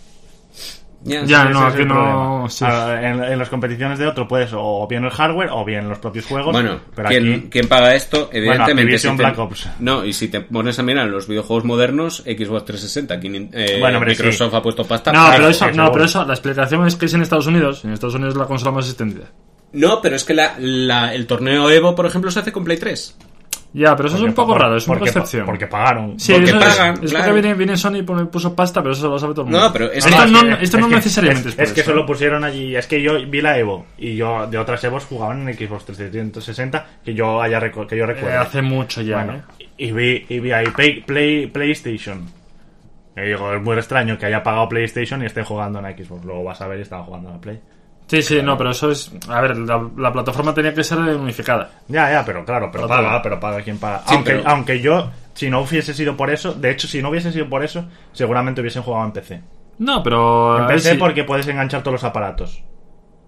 Ya, Ya, Ese no, es aquí el no... problema. sí. Ah, en, en las competiciones de otro puedes o bien el hardware o bien los propios juegos. Bueno, pero ¿quién, aquí... quién paga esto? Evidentemente. Activision, si te- Black Ops. No, y si te pones a mirar los videojuegos modernos, Xbox trescientos sesenta, ¿quién- eh, Bueno, hombre, Microsoft sí. ha puesto pasta. No, Claro, pero eso, sí, no, seguro. pero eso, la explicación es que es en Estados Unidos. En Estados Unidos es la consola más extendida. No, pero es que la, la- el torneo Evo, por ejemplo, se hace con Play tres. Ya, pero eso es un poco por- raro, es una porque, excepción. Porque pagaron. Sí, porque eso es- pagan, es, claro. porque viene, viene Sony y pone- puso pasta, pero eso lo sabe todo el mundo. No, pero es esto más no, que- esto es no que- necesariamente es, es, por es que eso. solo pusieron allí. Es que yo vi la Evo y yo de otras Evos jugaban en Xbox trescientos sesenta que yo haya recu- que yo Eh, recuerdo. hace mucho ya, Bueno, ¿eh? y vi y vi ahí Play, Play- PlayStation. Y digo, es muy extraño que haya pagado PlayStation y esté jugando en Xbox. Luego vas a ver y estaba jugando en la Play. Sí, sí, no, pero eso es... A ver, la, la plataforma tenía que ser unificada. Ya, ya, pero claro, pero Total. paga, pero paga quien paga. Sí, aunque, pero- aunque yo, si no hubiese sido por eso, de hecho, si no hubiese sido por eso, seguramente hubiesen jugado en P C. No, pero... En a ver P C si- porque puedes enganchar todos los aparatos.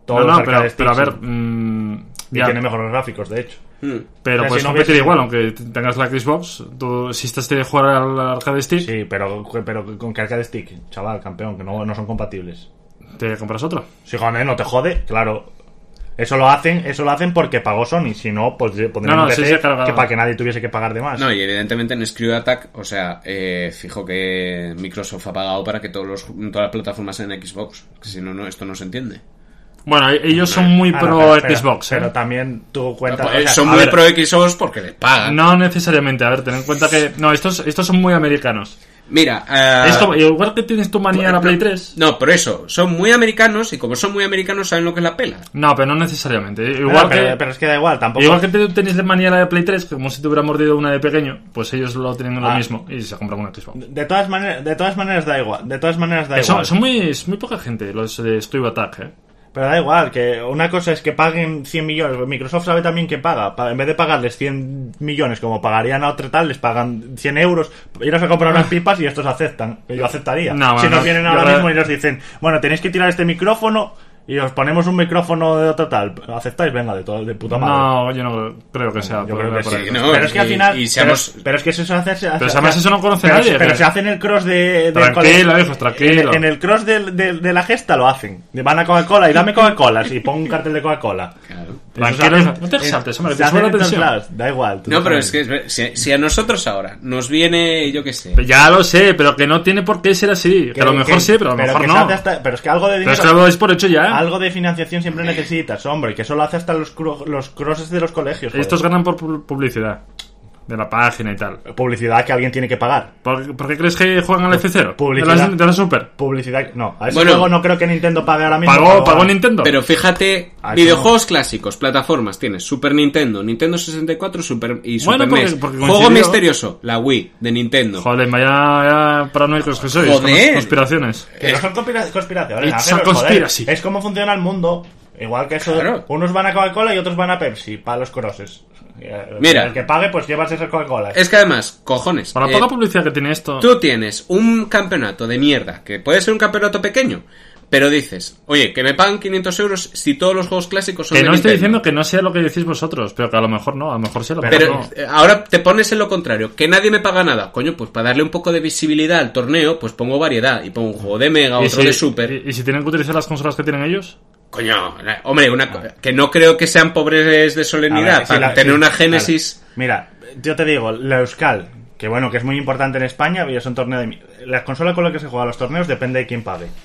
Todos no, los no, pero, arcade pero a sticks, ver... Mmm, y ya. tiene mejores gráficos, de hecho. Mm. Pero O sea, puedes si no competir hubiese- igual, aunque tengas la Xbox. Tú, si estás de jugar al arcade stick, Sí, pero, pero con que arcade stick, chaval, campeón, que no, no son compatibles. te compras otro. Si joder, no te jode, claro. Eso lo hacen, eso lo hacen porque pagó Sony. Si no, pues pondrían No, no, un P C sí, sí, claro, claro. que para que nadie tuviese que pagar de más. No, y evidentemente en Screw Attack, o sea, eh, fijo que Microsoft ha pagado para que todos los, todas las plataformas sean Xbox. Que si no, no, esto no se entiende. Bueno, ellos son muy Ah, pro no, pero- pero- Xbox, ¿eh? Pero también tú cuentas... Pues, o sea, son a muy ver. pro Xbox porque les pagan. No necesariamente, a ver, ten en cuenta que... No, estos, estos son muy americanos. Mira, eh, Es como- igual que tienes tu manía a la Play tres. no, por eso, son muy americanos y como son muy americanos saben lo que es la pela. No, pero no necesariamente. pero, Igual pero, que... pero es que da igual, tampoco... Igual que te- tenéis la manía a la de Play tres, como si te hubiera mordido una de pequeño, pues ellos lo tienen lo Ah. mismo y se compran una Xbox. De todas maneras, de todas maneras da igual. De todas maneras da Eh, son, igual. son muy, es muy poca gente los de Screw Attack, ¿eh? Pero da igual, que una cosa es que paguen cien millones. Microsoft sabe también que paga. Pa- En vez de pagarles cien millones como pagarían a otro tal, les pagan cien euros. Iros a comprar unas pipas y estos aceptan. Que yo aceptaría. No, si bueno, nos vienen yo ahora creo- mismo y nos dicen, bueno, tenéis que tirar este micrófono y os ponemos un micrófono de otro tal. ¿Aceptáis? Venga, de, todo, de puta madre. No, yo no creo que sea. Yo por- creo que por sí, ahí. no. pero es que al y- final. y seamos- pero, pero es que eso se hace. se hace- Pero además eso no conoce pero, nadie, Pero que- se hacen el cross de. del Tranquilo, colegio. hijos, tranquilo. En, en el cross de, de, de la gesta lo hacen. Van a Coca-Cola y dame Coca-Cola. Y pongo un cartel de Coca-Cola. Claro. Tranquilo, Eso se hace- no te exaltes, hombre, se te hace sube la en todos tensión. lados, da igual. tú No, pero sabes. es que es ver- si, si a nosotros ahora nos viene, yo qué sé, Ya lo sé, pero que no tiene por qué ser así. Que, a lo mejor que- sí, pero a lo mejor que no. se hace hasta- pero es que algo de Pero dinero. es que lo dais por hecho ya. Algo de financiación siempre necesitas, hombre. Que eso lo hace hasta los, cru- los crosses de los colegios. joder. Estos ganan por pu- publicidad. De la página y tal. Publicidad que alguien tiene que pagar. ¿Por, por qué crees que juegan al F cero? Publicidad. De la, de la Super. Publicidad. No, a ese Bueno. juego no creo que Nintendo pague ahora mismo. ¿Pagó, pero- pagó Nintendo? pero fíjate, Ah, eso videojuegos clásicos, plataformas, tienes Super Nintendo, Nintendo sesenta y cuatro Super, y Super Bueno, porque- N E S. porque Juego coincidió. misterioso, la Wii de Nintendo. Joder, vaya, vaya paranoicos que sois. Joder. Con las conspiraciones. Que no son conspira- conspiraciones. It's haceros, a joder. conspiracy. Es como funciona el mundo. Igual que eso. Claro. Unos van a Coca-Cola y otros van a Pepsi para los crosses. Eh, Mira. El que pague, pues llevas esa Coca-Cola. Es que además, cojones, Para la eh, poca publicidad que tiene esto. tú tienes un campeonato de mierda, que puede ser un campeonato pequeño, pero dices, oye, que me pagan quinientos euros si todos los juegos clásicos son Que de no estoy Nintendo. diciendo que no sea lo que decís vosotros, pero que a lo mejor no, a lo mejor sí, a lo mejor Pero no. eh, ahora te pones en lo contrario, que nadie me paga nada. Coño, pues para darle un poco de visibilidad al torneo, pues pongo variedad y pongo un juego de Mega, ¿Y otro si, de Super. y, y si tienen que utilizar las consolas que tienen ellos? Coño, eh, hombre, una co- que no creo que sean pobres de solemnidad A ver, si para la- tener si- una Génesis. Vale. Mira, yo te digo, la Euskal, que bueno, que es muy importante en España, y es un torneo de... mi- La consola con la que se juega los torneos depende de quién pague.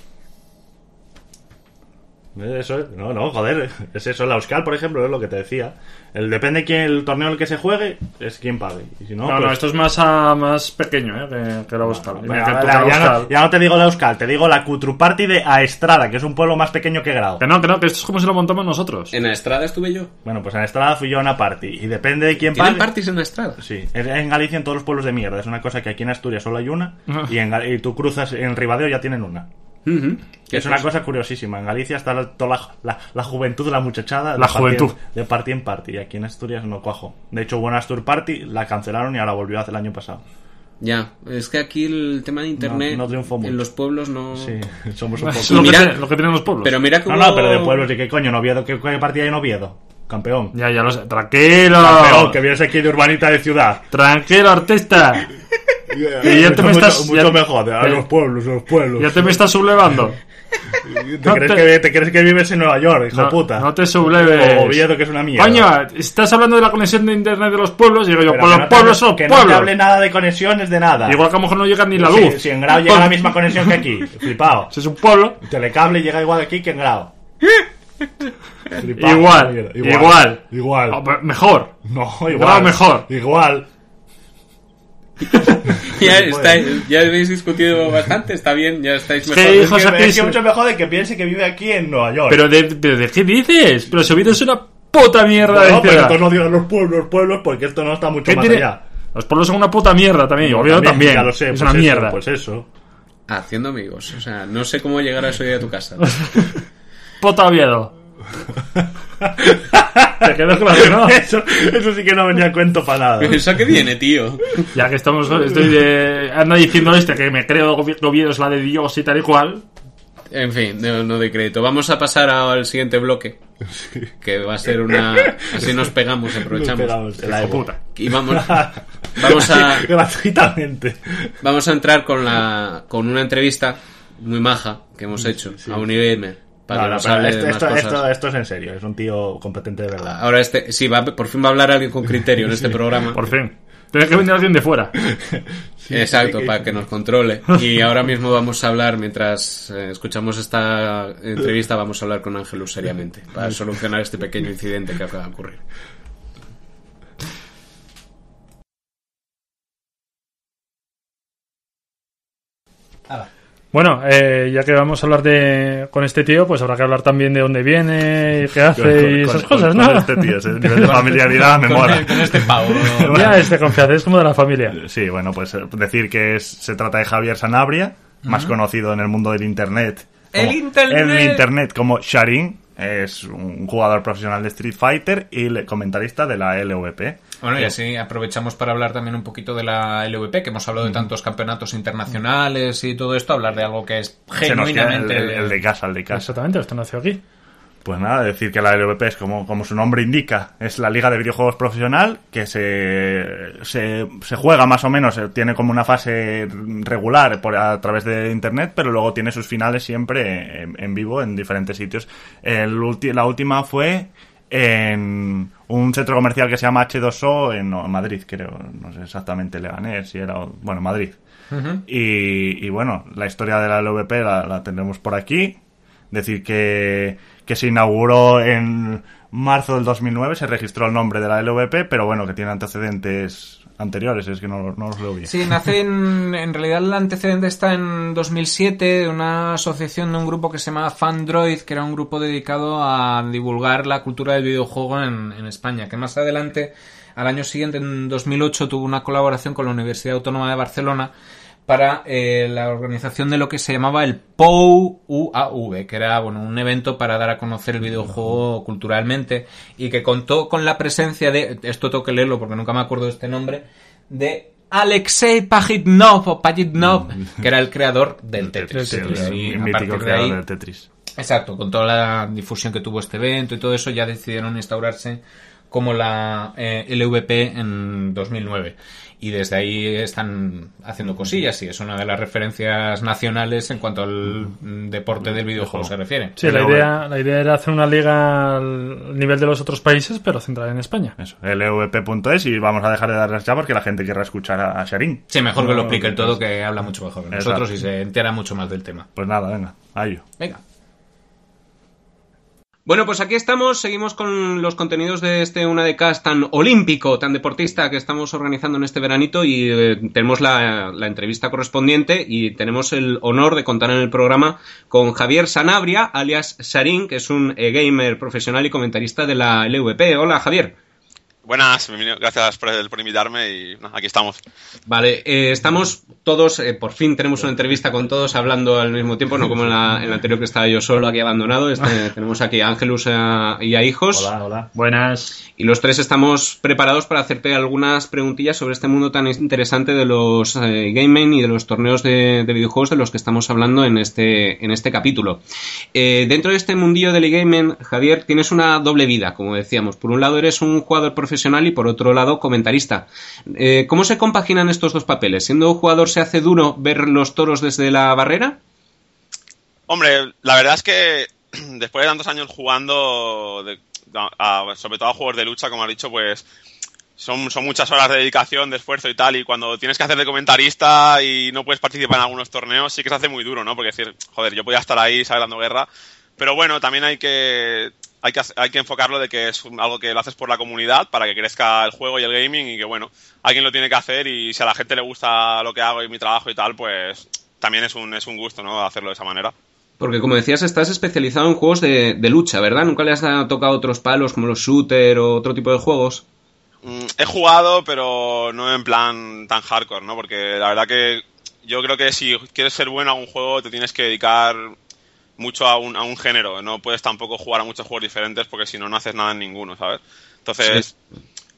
Eso es, no, no, joder, es eso. La Euskal, por ejemplo, es lo que te decía. El depende de quién, el torneo en el que se juegue, es quién pague. Y si no, No, no, pues- esto es más, a, más pequeño, ¿eh? Que, que la Euskal. Y Venga, mira que la- toca la ya, no, Euskal. ya no te digo la Euskal, te digo la Cutruparty de Aestrada, que es un pueblo más pequeño que Grau. Que no, que no, que esto es como si lo montamos nosotros. En la Estrada estuve yo. Bueno, pues en Aestrada fui yo a una party, y depende de quién ¿Tienen pague... parties en la Estrada? Sí, es en Galicia en todos los pueblos de mierda. Es una cosa que aquí en Asturias solo hay una, Ajá. y, en, Gal- y tú cruzas en Ribadeo ya tienen una. Ujú. Es una cosa curiosísima. En Galicia está la, toda la, la, la juventud, la muchachada. La de party juventud. en- de party en party. Y aquí en Asturias no cuajo. De hecho, hubo una Astur Party, la cancelaron y ahora volvió hace el año pasado. Ya, es que aquí el tema de internet No- no triunfó mucho. en los pueblos no... Sí, somos un Es poco... lo, mira- que tiene- lo que tienen los pueblos. Pero mira que No, hubo- no, pero de pueblos. ¿Y qué coño? ¿En Oviedo? ¿Qué, qué partida hay en Oviedo? Campeón. Ya, ya lo sé. Tranquilo. Campeón, que vienes aquí de urbanita de ciudad. Tranquilo, artista. Y ya te me mucho, estás- mucho ya- mejor. A ya- los pueblos, a los pueblos. Ya te me estás sublevando. ¿Te, no crees te- Que, ¿Te crees que vives en Nueva York, hijo No, puta? no te subleves. O Oviedo, que es una mierda. Coño, estás hablando de la conexión de internet de los pueblos. Y digo yo, Pero pues que los no te pueblos hable- son que no te pueblos. hable nada de conexiones, de nada. Igual que a lo mejor no llega ni la Si- luz. Si, en Grau llega la misma conexión que aquí. Flipado. Si es un pueblo, Telecable llega igual aquí que en Grau. Flipao, igual, mierda. igual. Igual. Ah, pero mejor. No, Grau igual. mejor. Igual. ya, No está, puede. ya habéis discutido bastante, está bien, ya estáis Es mejor. que, Es hijos, que, aquí es que es- mucho mejor de que piense que vive aquí en Nueva York. Pero de, pero ¿de qué dices? Pero si Oviedo es una puta mierda no, de pero ciudad. entonces no digan los pueblos, pueblos, porque esto no está mucho ¿Qué más tiene? allá. Los pueblos son una puta mierda también. Y Oviedo también. Ya lo sé. Es pues una eso, mierda. Pues eso. Ah, haciendo amigos, o sea, no sé cómo llegar a eso día a tu casa. Puta Oviedo. Te quedó claro, ¿no? Eso, eso sí que no venía a cuento para nada. ¿Eso qué viene, tío? Ya que estamos, estoy de, anda diciendo este que me creo que Oviedo es la de Dios y tal y cual. En fin, no, no doy crédito. Vamos a pasar al siguiente bloque, que va a ser una... Así nos pegamos, aprovechamos. Nos pegamos, la de puta. Y vamos, vamos a... Gratuitamente. Vamos a entrar con la con una entrevista muy maja que hemos hecho sí. a Unigamer. Para no, que no, nos hable esto, de más esto, cosas. Esto, esto es en serio, es un tío competente de verdad. Ahora este... Sí, va, por fin va a hablar alguien con criterio en este sí, programa. Por fin. Tiene que venir alguien de fuera. Sí, exacto, sí, que... para que nos controle. Y ahora mismo vamos a hablar, mientras eh, escuchamos esta entrevista, vamos a hablar con Ángelus seriamente, para solucionar este pequeño incidente que acaba de ocurrir. Hala. Bueno, eh, ya que vamos a hablar de con este tío, pues habrá que hablar también de dónde viene, qué hace con, y esas con, cosas, con, ¿no? Con este tío, ese nivel de familiaridad me con mola. El, con este pavo. Ya, este confianza, es como de la familia. Sí, bueno, pues decir que es, se trata de Javier Sanabria, uh-huh. más conocido en el mundo del internet. El internet. El internet como Sharin, es un jugador profesional de Street Fighter y comentarista de la L V P. Bueno, y así aprovechamos para hablar también un poquito de la L V P, que hemos hablado de tantos campeonatos internacionales y todo esto, hablar de algo que es genuinamente... El, el, el de casa, el de casa. Exactamente, esto nació aquí. Pues nada, decir que la L V P es como, como su nombre indica, es la liga de videojuegos profesional que se, se, se juega más o menos, tiene como una fase regular por, a través de internet, pero luego tiene sus finales siempre en, en vivo en diferentes sitios. El ulti, la última fue en un centro comercial que se llama hache dos o en, no, en Madrid, creo, no sé exactamente Leganés, si era, bueno, Madrid. Uh-huh. Y, y bueno, la historia de la L V P la, la tenemos por aquí. Decir que, que se inauguró en marzo del dos mil nueve, se registró el nombre de la L V P, pero bueno, que tiene antecedentes anteriores, es que no, no los leo bien. Sí, nace en, en realidad el antecedente está en dos mil siete, de una asociación de un grupo que se llama Fandroid, que era un grupo dedicado a divulgar la cultura del videojuego en, en España, que más adelante, al año siguiente, en dos mil ocho, tuvo una colaboración con la Universidad Autónoma de Barcelona para eh, la organización de lo que se llamaba el P O U A V, que era bueno un evento para dar a conocer el videojuego culturalmente, y que contó con la presencia de, esto tengo que leerlo porque nunca me acuerdo de este nombre, de Alexei Pajitnov o Pajitnov, que era el creador del Tetris. El, Tetris. el, Y el a mítico partir de creador ahí, del Tetris. Exacto, con toda la difusión que tuvo este evento y todo eso, ya decidieron instaurarse como la eh, L V P en dos mil nueve. Y desde ahí están haciendo cosillas y es una de las referencias nacionales en cuanto al deporte del videojuego se refiere. Sí, la idea, la idea era hacer una liga al nivel de los otros países, pero centrada en España. Eso, L V P punto es, y vamos a dejar de darles ya porque la gente querrá escuchar a, a Sharin. Sí, mejor que lo explique el todo, que habla mucho mejor que nosotros. Exacto. Y se entera mucho más del tema. Pues nada, venga, a ello. Venga. Bueno, pues aquí estamos, seguimos con los contenidos de este Una de Cast tan olímpico, tan deportista que estamos organizando en este veranito, y eh, tenemos la, la entrevista correspondiente y tenemos el honor de contar en el programa con Javier Sanabria, alias Sharin, que es un eh, gamer profesional y comentarista de la L V P. Hola, Javier. Buenas, gracias por, por invitarme y no, aquí estamos. Vale, eh, estamos todos, eh, por fin tenemos una entrevista con todos hablando al mismo tiempo, no como en la, en la anterior que estaba yo solo aquí abandonado. Este, tenemos aquí a Ángelus a, y a Hijos. Hola, hola. Buenas. Y los tres estamos preparados para hacerte algunas preguntillas sobre este mundo tan interesante de los eh, gaming y de los torneos de, de videojuegos de los que estamos hablando en este, en este capítulo. Eh, dentro de este mundillo del e-gaming, Javier, tienes una doble vida, como decíamos. Por un lado eres un jugador profesional y por otro lado comentarista. Eh, ¿Cómo se compaginan estos dos papeles? ¿Siendo jugador se hace duro ver los toros desde la barrera? Hombre, la verdad es que después de tantos años jugando, de, a, sobre todo a juegos de lucha, como has dicho, pues son, son muchas horas de dedicación, de esfuerzo y tal, y cuando tienes que hacer de comentarista y no puedes participar en algunos torneos, sí que se hace muy duro, ¿no? Porque decir, joder, yo podía estar ahí, ¿sabes?, dando guerra, pero bueno, también hay que... Hay que, hay que enfocarlo de que es algo que lo haces por la comunidad para que crezca el juego y el gaming, y que bueno, alguien lo tiene que hacer, y si a la gente le gusta lo que hago y mi trabajo y tal, pues también es un, es un gusto, ¿no?, hacerlo de esa manera. Porque como decías, estás especializado en juegos de, de lucha, ¿verdad? ¿Nunca le has tocado otros palos como los shooter o otro tipo de juegos? Mm, he jugado, pero no en plan tan hardcore, ¿no? Porque la verdad que yo creo que si quieres ser bueno en algún juego te tienes que dedicar mucho a un, a un género, no puedes tampoco jugar a muchos juegos diferentes porque si no, no haces nada en ninguno, ¿sabes? Entonces, sí.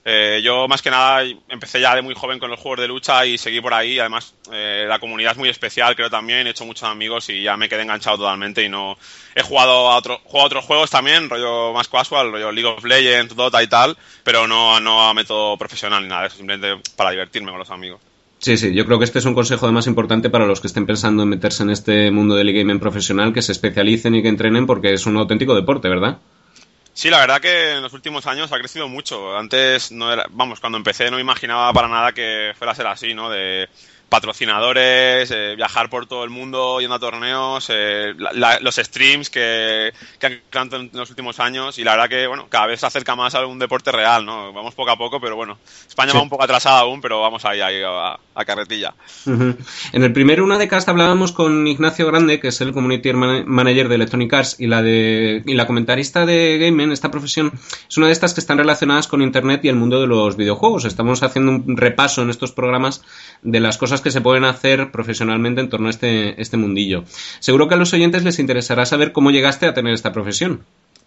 Eh, yo más que nada empecé ya de muy joven con los juegos de lucha y seguí por ahí. Además, eh, la comunidad es muy especial, creo también. He hecho muchos amigos y ya me quedé enganchado totalmente y no... He jugado a, otro, jugado a otros juegos también, rollo más casual, rollo League of Legends, Dota y tal, pero no, no a método profesional ni nada de eso, simplemente para divertirme con los amigos. Sí, sí, yo creo que este es un consejo además importante para los que estén pensando en meterse en este mundo del e-gaming profesional, que se especialicen y que entrenen porque es un auténtico deporte, ¿verdad? Sí, la verdad que en los últimos años ha crecido mucho. Antes, no era, vamos, cuando empecé no me imaginaba para nada que fuera a ser así, ¿no? De patrocinadores, eh, viajar por todo el mundo yendo a torneos, eh, la, la, los streams que, que han crecido en los últimos años y la verdad que, bueno, cada vez se acerca más a un deporte real, ¿no? Vamos poco a poco, pero bueno, España sí. va un poco atrasada aún, pero vamos ahí, ahí a, a carretilla. Uh-huh. En el primer Una de Cast hablábamos con Ignacio Grande, que es el Community Manager de Electronic Arts, y la, de, y la comentarista de gaming. Esta profesión es una de estas que están relacionadas con Internet y el mundo de los videojuegos. Estamos haciendo un repaso en estos programas de las cosas que se pueden hacer profesionalmente en torno a este, este mundillo. Seguro que a los oyentes les interesará saber cómo llegaste a tener esta profesión.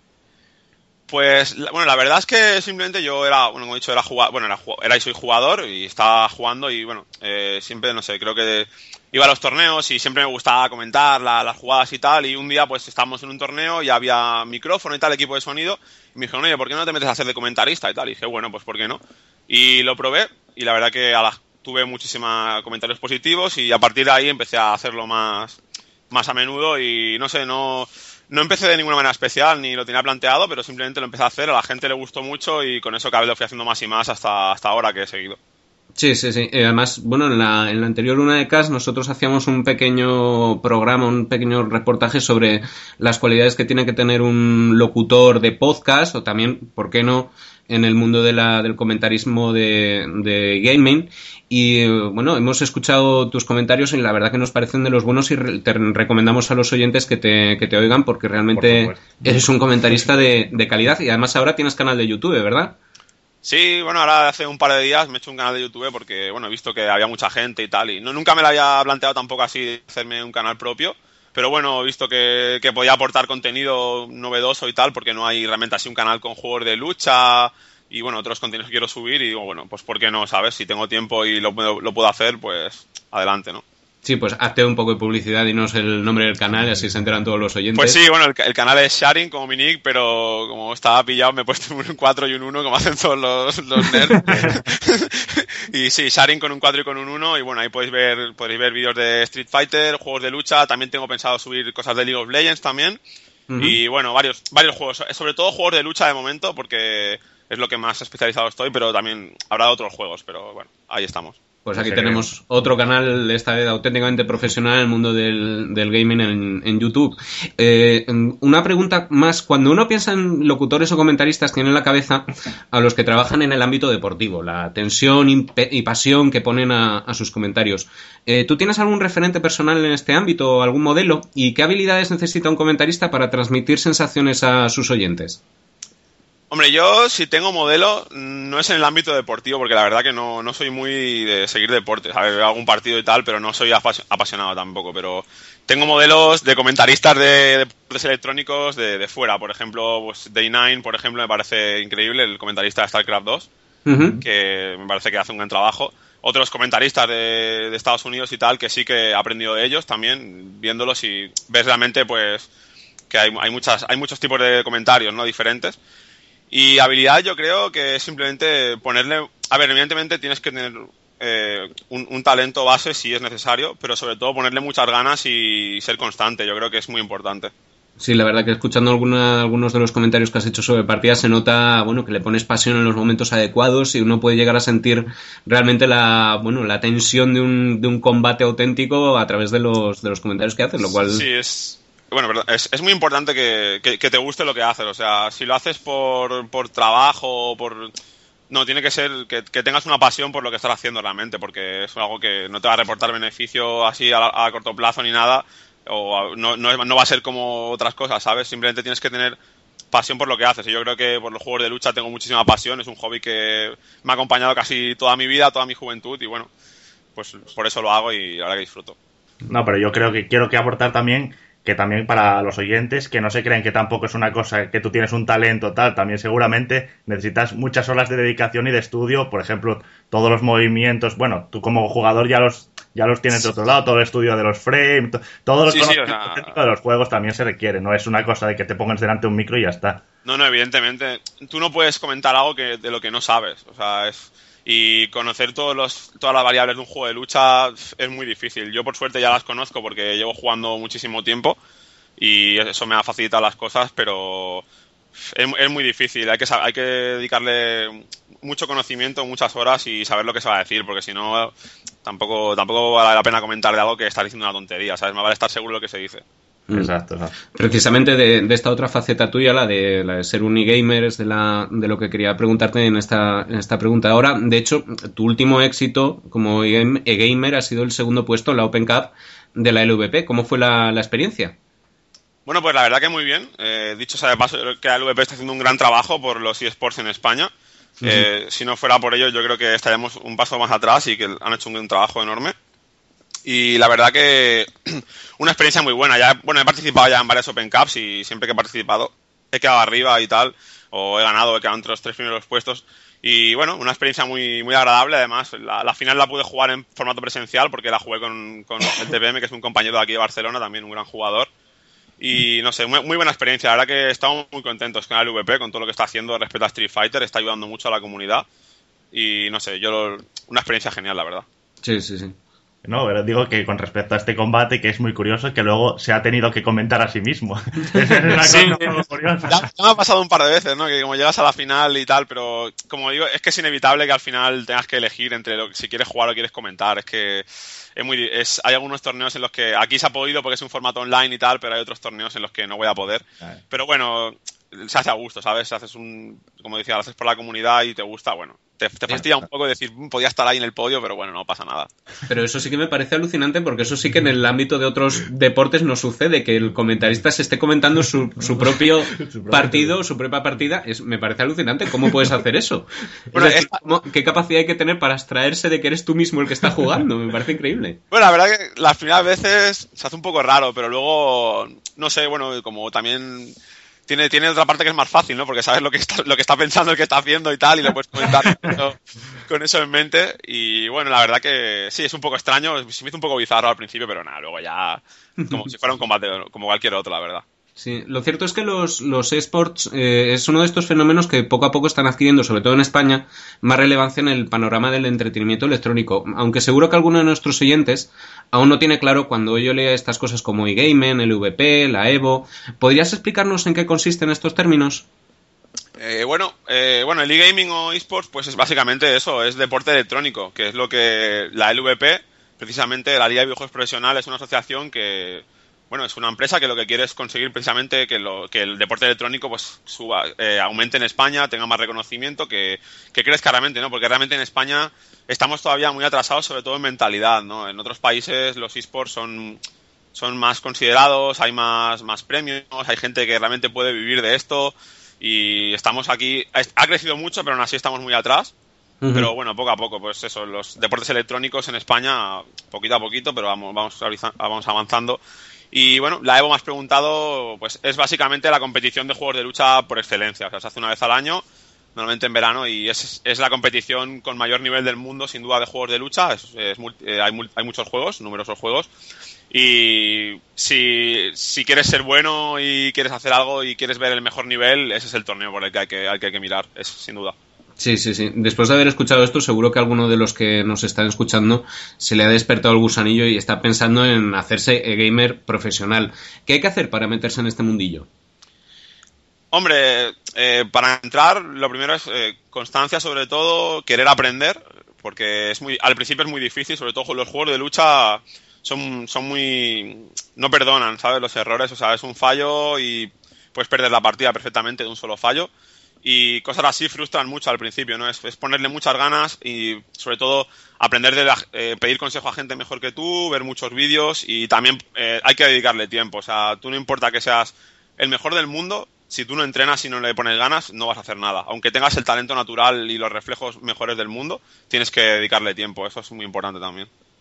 Pues, bueno, la verdad es que simplemente yo era, bueno, como he dicho, era jugador, bueno, era, era y soy jugador y estaba jugando y, bueno, eh, siempre, no sé, creo que iba a los torneos y siempre me gustaba comentar la, las jugadas y tal, y un día, pues, estábamos en un torneo y había micrófono y tal, equipo de sonido, y me dijeron, oye, ¿por qué no te metes a hacer de comentarista y tal? Y dije, bueno, pues, ¿por qué no? Y lo probé y la verdad que a la, tuve muchísimos comentarios positivos y a partir de ahí empecé a hacerlo más, más a menudo y, no sé, no... No empecé de ninguna manera especial, ni lo tenía planteado, pero simplemente lo empecé a hacer, a la gente le gustó mucho y con eso cada vez lo fui haciendo más y más hasta, hasta ahora que he seguido. Sí, sí, sí. Eh, además, bueno, en la, en la anterior Una de Cast nosotros hacíamos un pequeño programa, un pequeño reportaje sobre las cualidades que tiene que tener un locutor de podcast o también, ¿por qué no?, en el mundo de la, del comentarismo de, de gaming. Y bueno, hemos escuchado tus comentarios y la verdad que nos parecen de los buenos y re- te recomendamos a los oyentes que te, que te oigan porque realmente Por eres un comentarista de, de calidad y además ahora tienes canal de YouTube, ¿verdad? Sí, bueno, ahora hace un par de días me he hecho un canal de YouTube porque, bueno, he visto que había mucha gente y tal y no, nunca me lo había planteado tampoco así hacerme un canal propio. Pero bueno, he visto que, que podía aportar contenido novedoso y tal, porque no hay realmente así un canal con juegos de lucha y bueno, otros contenidos que quiero subir y digo, bueno, pues ¿por qué no? ¿Sabes? Si tengo tiempo y lo, lo puedo hacer, pues adelante, ¿no? Sí, pues hazte un poco de publicidad y no es el nombre del canal, así se enteran todos los oyentes. Pues sí, bueno, el, el canal es Sharing, como mi nick, pero como estaba pillado me he puesto un cuatro y un uno, como hacen todos los, los nerds. Y sí, Sharing con un cuatro y con un uno, y bueno, ahí podéis ver podéis ver vídeos de Street Fighter, juegos de lucha, también tengo pensado subir cosas de League of Legends también, uh-huh. Y bueno, varios varios juegos, sobre todo juegos de lucha de momento, porque es lo que más especializado estoy, pero también habrá otros juegos, pero bueno, ahí estamos. Pues aquí tenemos otro canal, esta vez auténticamente profesional en el mundo del, del gaming en, en YouTube. Eh, una pregunta más, cuando uno piensa en locutores o comentaristas, tiene en la cabeza a los que trabajan en el ámbito deportivo, la tensión y, y pasión que ponen a, a sus comentarios. Eh, ¿Tú tienes algún referente personal en este ámbito, algún modelo? ¿Y qué habilidades necesita un comentarista para transmitir sensaciones a sus oyentes? Hombre, yo si tengo modelo no es en el ámbito deportivo porque la verdad que no, no soy muy de seguir deportes, veo algún partido y tal, pero no soy apasionado tampoco, pero tengo modelos de comentaristas de deportes electrónicos de, de fuera, por ejemplo, pues Day nueve, por ejemplo, me parece increíble, el comentarista de StarCraft dos, uh-huh. que me parece que hace un gran trabajo. Otros comentaristas de, de Estados Unidos y tal, que sí que he aprendido de ellos también, viéndolos y ves realmente pues que hay, hay, muchas, hay muchos tipos de comentarios, ¿no?, diferentes. Y habilidad yo creo que es simplemente ponerle... A ver, evidentemente tienes que tener eh, un, un talento base si es necesario, pero sobre todo ponerle muchas ganas y ser constante. Yo creo que es muy importante. Sí, la verdad que escuchando alguna, algunos de los comentarios que has hecho sobre partidas se nota, bueno, que le pones pasión en los momentos adecuados y uno puede llegar a sentir realmente la, bueno, la tensión de un, de un combate auténtico a través de los, de los comentarios que haces, lo cual... Sí, es... Bueno, es, es muy importante que, que, que te guste lo que haces. O sea, si lo haces por, por trabajo o por... No, tiene que ser que, que tengas una pasión por lo que estás haciendo realmente, porque es algo que no te va a reportar beneficio así a, a corto plazo ni nada, o a, no, no, no va a ser como otras cosas, ¿sabes? Simplemente tienes que tener pasión por lo que haces. Y yo creo que por los juegos de lucha tengo muchísima pasión. Es un hobby que me ha acompañado casi toda mi vida, toda mi juventud, y bueno, pues por eso lo hago y la verdad que disfruto. No, pero yo creo que quiero que aportar también que también para los oyentes, que no se creen que tampoco es una cosa que tú tienes un talento tal, también seguramente necesitas muchas horas de dedicación y de estudio, por ejemplo, todos los movimientos, bueno, tú como jugador ya los ya los tienes de otro lado, todo el estudio de los frames, to- todos los Sí, sí, conocimientos o sea- técnicos de los juegos también se requiere, no es una cosa de que te pongas delante de un micro y ya está. No, no, evidentemente. Tú no puedes comentar algo que de lo que no sabes. O sea, es. Y conocer todos los, todas las variables de un juego de lucha es muy difícil. Yo, por suerte, ya las conozco porque llevo jugando muchísimo tiempo y eso me ha facilitado las cosas, pero es, es muy difícil. Hay que, sab- hay que dedicarle mucho conocimiento, muchas horas y saber lo que se va a decir, porque si no, tampoco, tampoco vale la pena comentar de algo que estás diciendo una tontería, ¿sabes? Me vale estar seguro de lo que se dice. Mm. Exacto, exacto. Precisamente de, de esta otra faceta tuya, la de, la de ser un e-gamer, es de, la, de lo que quería preguntarte en esta, en esta pregunta ahora. De hecho, tu último éxito como e-game- e-gamer ha sido el segundo puesto en la Open Cup de la L V P. ¿Cómo fue la, la experiencia? Bueno, pues la verdad que muy bien. Eh, dicho sea de paso, yo creo que la L V P está haciendo un gran trabajo por los eSports en España. Eh, si no fuera por ello, yo creo que estaríamos un paso más atrás y que han hecho un, un trabajo enorme. Y la verdad que una experiencia muy buena. Ya, bueno, he participado ya en varias Open Cups y siempre que he participado he quedado arriba y tal, o he ganado, he quedado entre los tres primeros puestos. Y bueno, una experiencia muy, muy agradable. Además, la, la final la pude jugar en formato presencial porque la jugué con, con el T P M, que es un compañero de aquí de Barcelona, también un gran jugador. Y no sé, muy, muy buena experiencia. La verdad que estamos muy contentos con el L V P, con todo lo que está haciendo respecto a Street Fighter. Está ayudando mucho a la comunidad. Y no sé, yo lo- una experiencia genial, la verdad. Sí, sí, sí. No, pero digo que con respecto a este combate, que es muy curioso, que luego se ha tenido que comentar a sí mismo. Es una cosa Sí. muy curiosa. Ya, ya me ha pasado un par de veces, ¿no? Que como llegas a la final y tal, pero como digo, es que es inevitable que al final tengas que elegir entre lo, si quieres jugar o quieres comentar. Es que es muy, es, hay algunos torneos en los que aquí se ha podido porque es un formato online y tal, pero hay otros torneos en los que no voy a poder. Vale. Pero bueno, se hace a gusto, ¿sabes? Haces un, como decía, lo haces por la comunidad y te gusta, bueno. Te, te fastidia un poco decir, "Mm, podía estar ahí en el podio, pero bueno, no pasa nada". Pero eso sí que me parece alucinante porque eso sí que en el ámbito de otros deportes no sucede, que el comentarista se esté comentando su, su propio propio partido, su propia partida. Es, me parece alucinante. ¿Cómo puedes hacer eso? Bueno, Es decir, esta- ¿cómo- ¿qué capacidad hay que tener para abstraerse de que eres tú mismo el que está jugando? Me parece increíble. Bueno, la verdad que las primeras veces se hace un poco raro, pero luego, no sé, bueno, como también tiene, tiene otra parte que es más fácil, ¿no? Porque sabes lo que está, lo que está pensando el que está haciendo y tal, y lo puedes comentar con eso, con eso en mente. Y bueno, la verdad que sí, es un poco extraño, se me hizo un poco bizarro al principio, pero nada, luego ya como si fuera un combate como cualquier otro, la verdad. Sí, lo cierto es que los, los esports eh, es uno de estos fenómenos que poco a poco están adquiriendo, sobre todo en España, más relevancia en el panorama del entretenimiento electrónico. Aunque seguro que alguno de nuestros oyentes aún no tiene claro cuando yo lea estas cosas como eGamen, el V P, la Evo. ¿Podrías explicarnos en qué consisten estos términos? Eh, bueno, eh, bueno, el e-gaming o esports, pues es básicamente eso, es deporte electrónico, que es lo que la L V P, precisamente la Liga de Videojuegos Profesional, es una asociación que, bueno, es una empresa que lo que quiere es conseguir precisamente que, lo, que el deporte electrónico pues suba, eh, aumente en España, tenga más reconocimiento, que, que crezca realmente, ¿no? Porque realmente en España estamos todavía muy atrasados, sobre todo en mentalidad, ¿no? En otros países los esports son, son más considerados, hay más, más premios, hay gente que realmente puede vivir de esto. Y estamos aquí, ha crecido mucho, pero aún así estamos muy atrás. Ujú. Pero bueno, poco a poco, pues eso, los deportes electrónicos en España, poquito a poquito, pero vamos, vamos, aviza- vamos avanzando. Y bueno, la Evo me has preguntado, pues es básicamente la competición de juegos de lucha por excelencia. O sea, se hace una vez al año, normalmente en verano, y es, es la competición con mayor nivel del mundo, sin duda, de juegos de lucha. Es, es multi- eh, hay, mul- hay muchos juegos, numerosos juegos. Y si, si quieres ser bueno y quieres hacer algo y quieres ver el mejor nivel, ese es el torneo por el que hay que, al que hay que mirar, es sin duda. Sí, sí, sí. Después de haber escuchado esto, seguro que a alguno de los que nos están escuchando se le ha despertado el gusanillo y está pensando en hacerse gamer profesional. ¿Qué hay que hacer para meterse en este mundillo? Hombre, eh, para entrar, lo primero es eh, constancia, sobre todo, querer aprender, porque es muy, al principio es muy difícil, sobre todo los juegos de lucha son, son muy... no perdonan, ¿sabes? Los errores, o sea, es un fallo y puedes perder la partida perfectamente de un solo fallo. Y cosas así frustran mucho al principio, ¿no? Es, es ponerle muchas ganas y, sobre todo, aprender de la, eh, pedir consejo a gente mejor que tú, ver muchos vídeos y también eh, hay que dedicarle tiempo. O sea, tú no importa que seas el mejor del mundo, si tú no entrenas y no le pones ganas, no vas a hacer nada. Aunque tengas el talento natural y los reflejos mejores del mundo, tienes que dedicarle tiempo. Eso es muy importante también.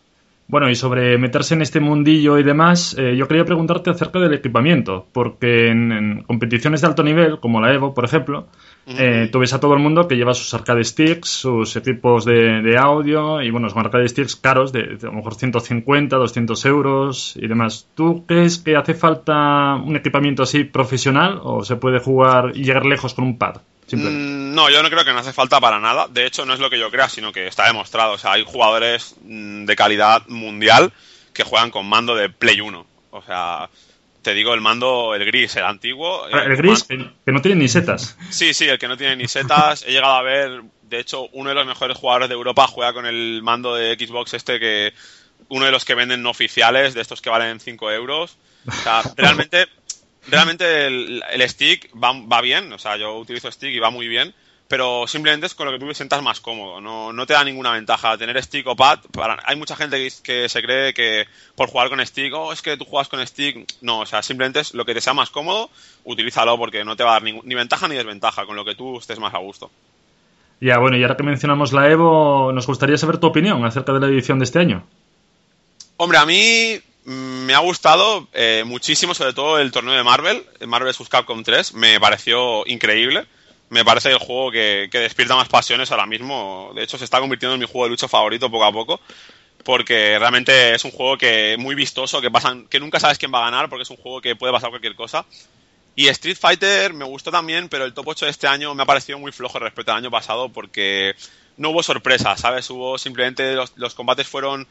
Bueno, y sobre meterse en este mundillo y demás, eh, yo quería preguntarte acerca del equipamiento, porque en, en competiciones de alto nivel, como la Evo, por ejemplo, eh, tú ves a todo el mundo que lleva sus arcade sticks, sus equipos de, de audio, y bueno, son arcade sticks caros, de, de a lo mejor ciento cincuenta, doscientos euros y demás. ¿Tú crees que hace falta un equipamiento así profesional o se puede jugar y llegar lejos con un pad? Mm, no, yo no creo que no hace falta para nada. De hecho, no es lo que yo crea, sino que está demostrado. O sea, hay jugadores mm, de calidad mundial que juegan con mando de Play uno. O sea, te digo, el mando, el gris, el antiguo. El, el gris, man... que no tiene ni setas. Sí, sí, el que no tiene ni setas. He llegado a ver, de hecho, uno de los mejores jugadores de Europa juega con el mando de Xbox este, que uno de los que venden no oficiales, de estos que valen cinco euros. O sea, realmente... Realmente el, el stick va, va bien, o sea, yo utilizo stick y va muy bien, pero simplemente es con lo que tú te sientas más cómodo, no, no te da ninguna ventaja tener stick o pad. Para, hay mucha gente que, que se cree que por jugar con stick, oh, es que tú juegas con stick, no, o sea, simplemente es lo que te sea más cómodo, utilízalo porque no te va a dar ni, ni ventaja ni desventaja, con lo que tú estés más a gusto. Ya, bueno, y ahora que mencionamos la Evo, nos gustaría saber tu opinión acerca de la edición de este año. Hombre, a mí... me ha gustado eh, muchísimo, sobre todo el torneo de Marvel, Marvel versus. Capcom tres, me pareció increíble. Me parece el juego que, que despierta más pasiones ahora mismo. De hecho, se está convirtiendo en mi juego de lucha favorito poco a poco, porque realmente es un juego que muy vistoso, que pasan, que nunca sabes quién va a ganar, porque es un juego que puede pasar cualquier cosa. Y Street Fighter me gustó también, pero el top ocho de este año me ha parecido muy flojo respecto al año pasado, porque no hubo sorpresas, ¿sabes? Hubo simplemente los, los combates fueron...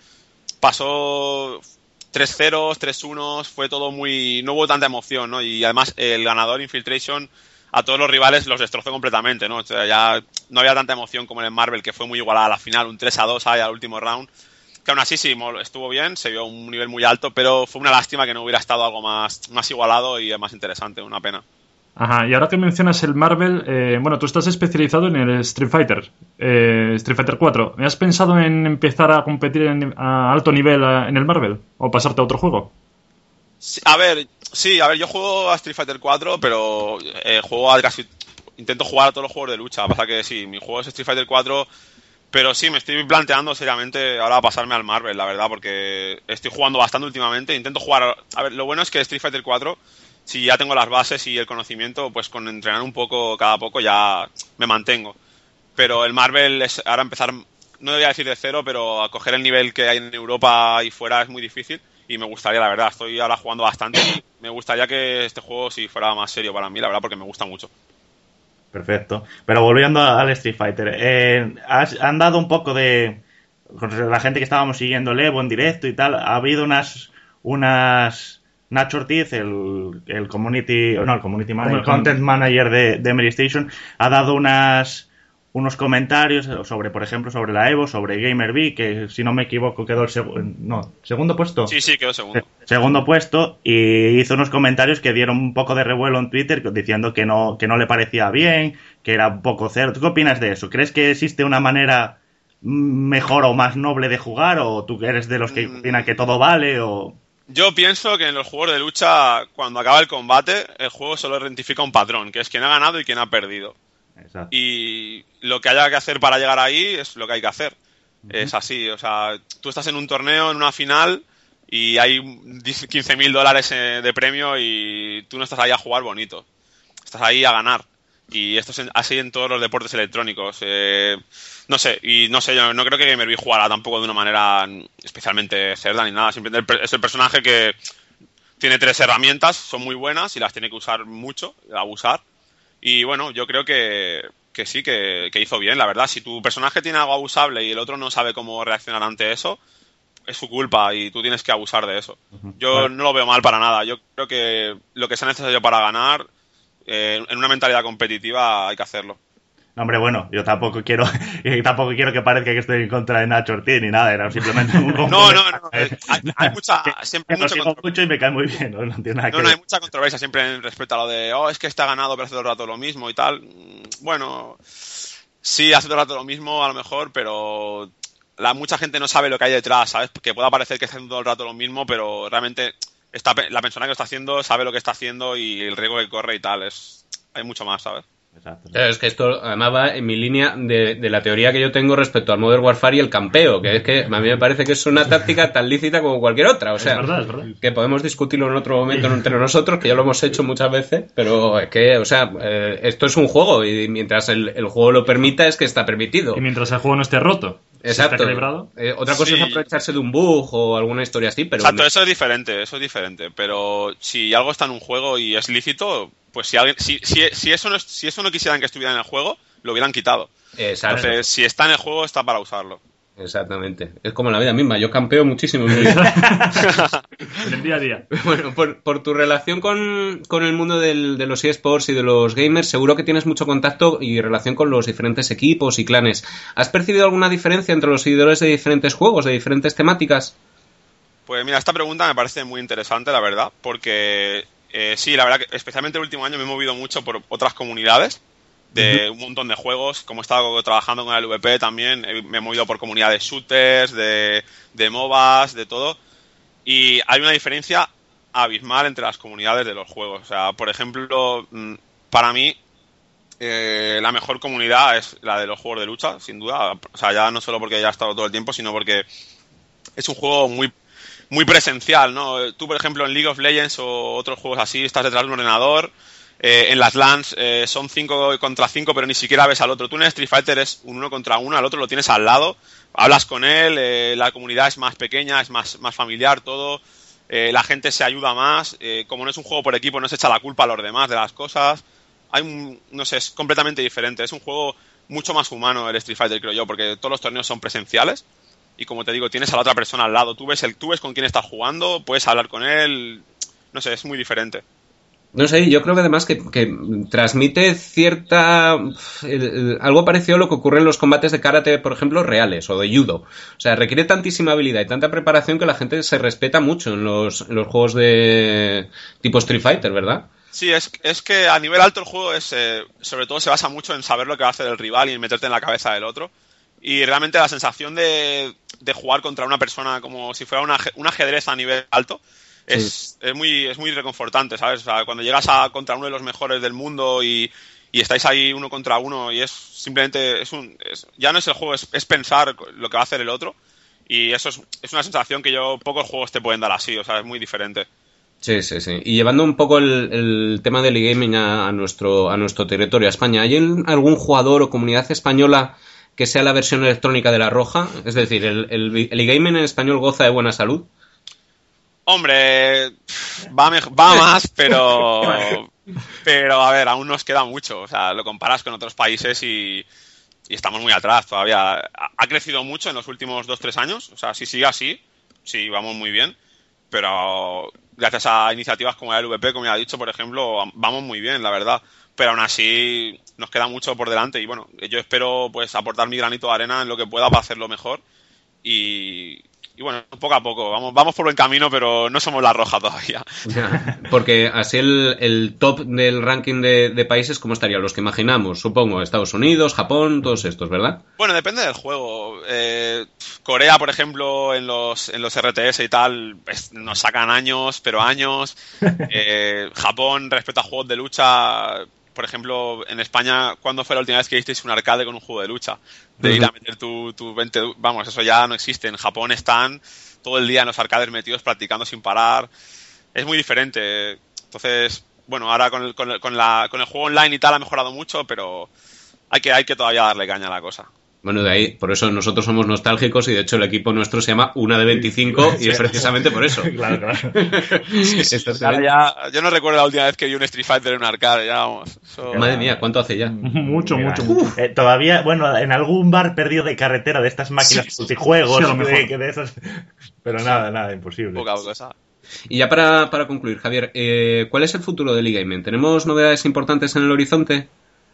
pasó... tres ceros, tres unos, fue todo muy... no hubo tanta emoción, ¿no? Y además el ganador, Infiltration, a todos los rivales los destrozó completamente, ¿no? O sea, ya no había tanta emoción como en el Marvel, que fue muy igualada a la final, un tres a dos ahí al último round, que aún así sí, estuvo bien, se vio un nivel muy alto, pero fue una lástima que no hubiera estado algo más, más igualado y más interesante, una pena. Ajá, y ahora que mencionas el Marvel, eh, bueno, tú estás especializado en el Street Fighter, eh, Street Fighter cuatro. ¿Has pensado en empezar a competir en, a alto nivel a, en el Marvel? ¿O pasarte a otro juego? Sí, a ver, sí, a ver, yo juego a Street Fighter cuatro, pero eh, juego a casi... intento jugar a todos los juegos de lucha. Pasa que sí, mi juego es Street Fighter cuatro, pero sí, me estoy planteando seriamente ahora pasarme al Marvel, la verdad, porque estoy jugando bastante últimamente. Intento jugar... A ver, lo bueno es que Street Fighter cuatro... si ya tengo las bases y el conocimiento, pues con entrenar un poco cada poco ya me mantengo. Pero el Marvel es ahora empezar, no voy a decir de cero, pero a coger el nivel que hay en Europa y fuera es muy difícil y me gustaría, la verdad, estoy ahora jugando bastante y me gustaría que este juego sí fuera más serio para mí, la verdad, porque me gusta mucho. Perfecto. Pero volviendo al Street Fighter, eh, has, han dado un poco de... con la gente que estábamos siguiendo el Evo en directo y tal, ha habido unas... unas Nacho Ortiz, el, el community, no, el community manager, el content manager de, de Mery Station, ha dado unas unos comentarios sobre, por ejemplo, sobre la Evo, sobre GamerB, que si no me equivoco quedó el segundo, no, segundo puesto. Sí, sí, quedó segundo. Segundo puesto, y hizo unos comentarios que dieron un poco de revuelo en Twitter, diciendo que no, que no le parecía bien, que era un poco cerdo. ¿Tú qué opinas de eso? ¿Crees que existe una manera mejor o más noble de jugar, o tú eres de los que mm. opinan que todo vale, o...? Yo pienso que en los juegos de lucha, cuando acaba el combate, el juego solo identifica un patrón, que es quién ha ganado y quién ha perdido. Exacto. Y lo que haya que hacer para llegar ahí es lo que hay que hacer. Uh-huh. Es así, o sea, tú estás en un torneo, en una final, y hay quince mil dólares de premio y tú no estás ahí a jugar bonito. Estás ahí a ganar. Y esto es así en todos los deportes electrónicos. Eh, no sé, y no sé, yo no creo que GamerB jugara tampoco de una manera especialmente cerda ni nada. Simplemente es el personaje que tiene tres herramientas, son muy buenas y las tiene que usar mucho, abusar. Y bueno, yo creo que, que sí, que, que hizo bien, la verdad. Si tu personaje tiene algo abusable y el otro no sabe cómo reaccionar ante eso, es su culpa y tú tienes que abusar de eso. Yo vale. no lo veo mal para nada. Yo creo que lo que sea necesario para ganar... Eh, en una mentalidad competitiva hay que hacerlo. No, hombre, bueno, yo tampoco quiero tampoco quiero que parezca que estoy en contra de Nacho Ortiz ni nada, era simplemente un no, no, no, hay, hay mucha siempre mucho, mucho y me cae muy bien, no, no tiene nada no, que no, ver. hay mucha controversia siempre respecto a lo de, oh, es que está ganado pero hace todo el rato lo mismo y tal. Bueno, sí, hace todo el rato lo mismo a lo mejor, pero la mucha gente no sabe lo que hay detrás, ¿sabes? Que pueda parecer que está haciendo todo el rato lo mismo, pero realmente Está, la persona que lo está haciendo sabe lo que está haciendo y el riesgo que corre y tal. Es, hay mucho más, ¿sabes? Exacto. Claro, es que esto además va en mi línea de, de la teoría que yo tengo respecto al Modern Warfare y el campeo, que es que a mí me parece que es una táctica tan lícita como cualquier otra, o sea, Es verdad, es verdad. que podemos discutirlo en otro momento entre nosotros, que ya lo hemos hecho muchas veces, pero es que, o sea, eh, esto es un juego y mientras el, el juego lo permita es que está permitido. Y mientras el juego no esté roto, Exacto. si está calibrado. Eh, otra cosa Sí. es aprovecharse de un bug o alguna historia así, pero... Exacto, eso es diferente, eso es diferente. Pero si algo está en un juego y es lícito, pues si alguien, si, si, si eso no es- si eso no quisieran que estuviera en el juego, lo hubieran quitado. Exacto. Entonces, si está en el juego, está para usarlo. Exactamente. Es como la vida misma, yo campeo muchísimo en mi vida. En el día a día. Bueno, por, por tu relación con, con el mundo del, de los eSports y de los gamers, seguro que tienes mucho contacto y relación con los diferentes equipos y clanes. ¿Has percibido alguna diferencia entre los seguidores de diferentes juegos, de diferentes temáticas? Pues mira, esta pregunta me parece muy interesante, la verdad, porque eh, sí, la verdad que especialmente el último año me he movido mucho por otras comunidades de un montón de juegos. Como he estado trabajando con el V P también, he- me he movido por comunidades shooters, de, de MOBAs, de todo. Y hay una diferencia abismal entre las comunidades de los juegos. O sea, por ejemplo, mm, para mí, eh, la mejor comunidad es la de los juegos de lucha, sin duda. O sea, ya no solo porque ya he estado todo el tiempo, sino porque es un juego muy muy presencial, ¿no? Tú, por ejemplo, en League of Legends o otros juegos así, estás detrás de un ordenador, eh, en las LANs eh, son cinco contra cinco, pero ni siquiera ves al otro. Tú en Street Fighter es un uno contra uno, al otro lo tienes al lado, hablas con él, eh, la comunidad es más pequeña, es más, más familiar todo, eh, la gente se ayuda más, eh, como no es un juego por equipo, no se echa la culpa a los demás de las cosas. Hay un, no sé, es completamente diferente, es un juego mucho más humano el Street Fighter, creo yo, porque todos los torneos son presenciales. Y como te digo, tienes a la otra persona al lado. Tú ves, el, tú ves con quién estás jugando, puedes hablar con él. No sé, es muy diferente. No sé, yo creo que además que, que transmite cierta... el- el- algo parecido a lo que ocurre en los combates de karate, por ejemplo, reales, o de judo. O sea, requiere tantísima habilidad y tanta preparación que la gente se respeta mucho en los, en los juegos de tipo Street Fighter, ¿verdad? Sí, es, es que a nivel alto el juego es, eh, sobre todo se basa mucho en saber lo que va a hacer el rival y en meterte en la cabeza del otro. Y realmente la sensación de, de jugar contra una persona como si fuera una, aje- un ajedrez a nivel alto es, es muy es muy reconfortante, ¿sabes? O sea, cuando llegas a contra uno de los mejores del mundo y, y estáis ahí uno contra uno y es simplemente es un es- ya no es el juego, es, es pensar lo que va a hacer el otro, y eso es, es una sensación que yo pocos juegos te pueden dar así, o sea, es muy diferente. Sí, sí, sí. Y llevando un poco el, el tema del e-gaming a, a nuestro, a nuestro territorio, a España, ¿hay en- algún jugador o comunidad española que sea la versión electrónica de la roja? Es decir, ¿el, el, el e-gaming en español goza de buena salud? Hombre, va, mej- va más, pero pero a ver, aún nos queda mucho. O sea, lo comparas con otros países y, y estamos muy atrás todavía. Ha, ha crecido mucho en los últimos dos tres años. O sea, si sigue así, sí, vamos muy bien. Pero gracias a iniciativas como la L V P, como ya he dicho, por ejemplo, vamos muy bien, la verdad. Pero aún así nos queda mucho por delante y bueno, yo espero pues aportar mi granito de arena en lo que pueda para hacerlo mejor. Y, y bueno, poco a poco, vamos, vamos por buen camino, pero no somos la roja todavía. Ya, porque así el, el top del ranking de, de países, ¿cómo estarían? Los que imaginamos, supongo, Estados Unidos, Japón, todos estos, ¿verdad? Bueno, depende del juego. Eh, Corea, por ejemplo, en los, en los R T S y tal, es- nos sacan años, pero años. Eh, Japón, respecto a juegos de lucha, por ejemplo, en España, ¿cuándo fue la última vez que visteis un arcade con un juego de lucha? De ir a meter tu, tu veinte... du- Vamos, eso ya no existe. En Japón están todo el día en los arcades metidos practicando sin parar. Es muy diferente. Entonces, bueno, ahora con el, con el, con la, con el juego online y tal ha mejorado mucho, pero hay que, hay que todavía darle caña a la cosa. Bueno, de ahí, por eso nosotros somos nostálgicos y de hecho el equipo nuestro se llama Una de veinticinco y es precisamente por eso. Claro, claro. Entonces, Ahora ya, yo no recuerdo la última vez que vi un Street Fighter en un arcade, ya vamos. Eso- madre mía, ¿cuánto hace ya? Mucho, Mira, mucho, mucho. eh, todavía, bueno, en algún bar perdido de carretera de estas máquinas Sí, multijuegos, sí, a lo mejor. de, que de esas. Pero nada, nada, imposible. poca cosa. Y ya para, para concluir, Javier, eh, ¿cuál es el futuro del e-gaming? ¿Tenemos novedades importantes en el horizonte?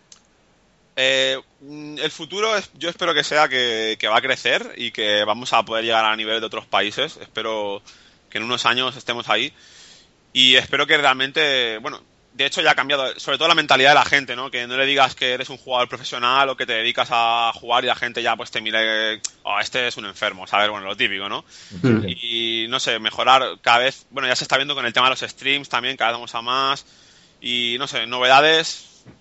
Eh, mm, el futuro es, yo espero que sea que, que va a crecer y que vamos a poder llegar a nivel de otros países. Espero que en unos años estemos ahí y espero que realmente, bueno, de hecho ya ha cambiado, sobre todo la mentalidad de la gente, ¿no? Que no le digas que eres un jugador profesional o que te dedicas a jugar y la gente ya pues te mire, oh, este es un enfermo, ¿sabes? Bueno, lo típico, ¿no? Y no sé, mejorar cada vez, bueno, ya se está viendo con el tema de los streams también, cada vez vamos a más y no sé, novedades,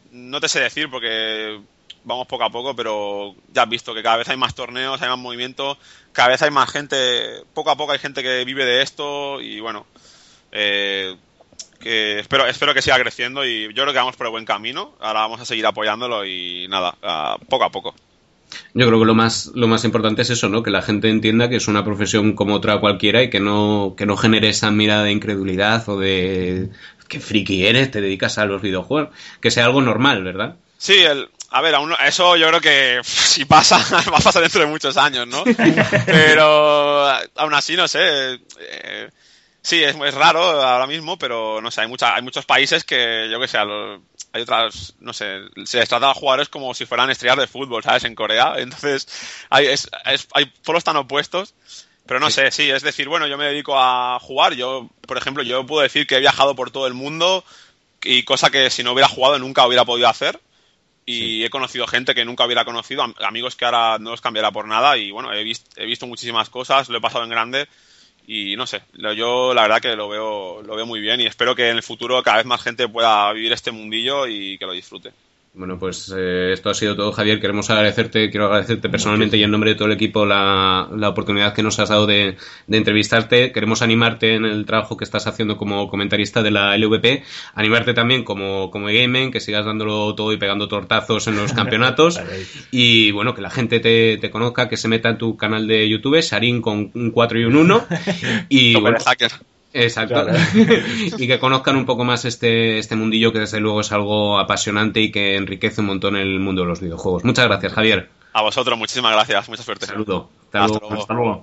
no te sé decir porque vamos poco a poco, pero ya has visto que cada vez hay más torneos, hay más movimiento, cada vez hay más gente, poco a poco hay gente que vive de esto y bueno, eh, que espero espero que siga creciendo y yo creo que vamos por el buen camino. Ahora vamos a seguir apoyándolo y nada, uh, poco a poco. Yo creo que lo más lo más importante es eso, ¿no? Que la gente entienda que es una profesión como otra cualquiera y que no que no genere esa mirada de incredulidad o de qué friki eres, te dedicas a los videojuegos, que sea algo normal, ¿verdad? Sí, el, a ver, aún, eso yo creo que pff, si pasa, va a pasar dentro de muchos años, ¿no? Pero aún así, no sé. Eh, sí, es, es raro ahora mismo, pero no sé, hay, mucha, hay muchos países que, yo que sé, lo, hay otras, no sé, se les trata a jugadores como si fueran estrellas de fútbol, ¿sabes? En Corea. Entonces, hay, es, es, hay polos tan opuestos. Pero no sé, sí, es decir, bueno, yo me dedico a jugar. Yo, por ejemplo, yo puedo decir que he viajado por todo el mundo y cosa que si no hubiera jugado nunca hubiera podido hacer. Y sí. He conocido gente que nunca hubiera conocido, amigos que ahora no los cambiará por nada. Y bueno, he visto, he visto muchísimas cosas, lo he pasado en grande. Y no sé, yo la verdad que lo veo, lo veo muy bien y espero que en el futuro cada vez más gente pueda vivir este mundillo y que lo disfrute. Bueno, pues eh, esto ha sido todo, Javier. Queremos agradecerte, quiero agradecerte personalmente y en nombre de todo el equipo la, la oportunidad que nos has dado de, de entrevistarte. Queremos animarte en el trabajo que estás haciendo como comentarista de la L V P, animarte también como, como gamer, que sigas dándolo todo y pegando tortazos en los campeonatos y bueno, que la gente te, te conozca, que se meta en tu canal de YouTube, Sarin con un cuatro y un uno y bueno, exacto, claro. Y que conozcan un poco más este, este mundillo que desde luego es algo apasionante y que enriquece un montón el mundo de los videojuegos. Muchas gracias, Javier. A vosotros, muchísimas gracias, mucha suerte. Saludo. Hasta, Hasta luego. luego. Hasta luego.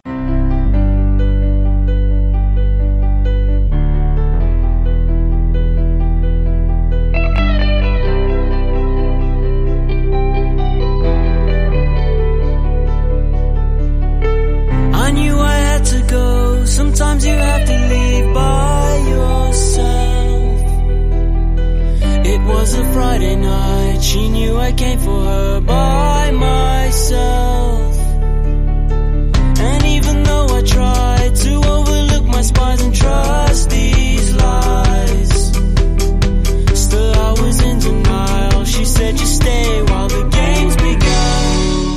Sometimes you have to leave by yourself. It was a Friday night, she knew I came for her by myself. And even though I tried to overlook my spies and trust these lies, still I was in denial. She said just stay while the games began.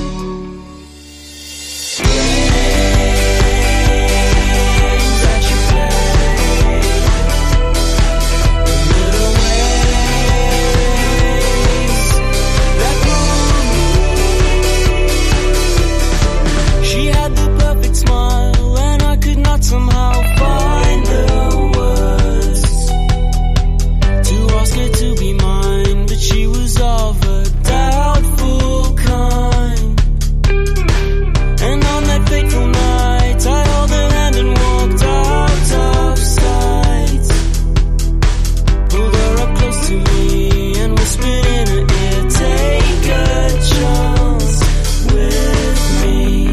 Somehow find the words to ask her to be mine, but she was of a doubtful kind. And on that fateful night, I held her hand and walked out of sight. Pulled her up close to me and whispered in her ear, take a chance with me.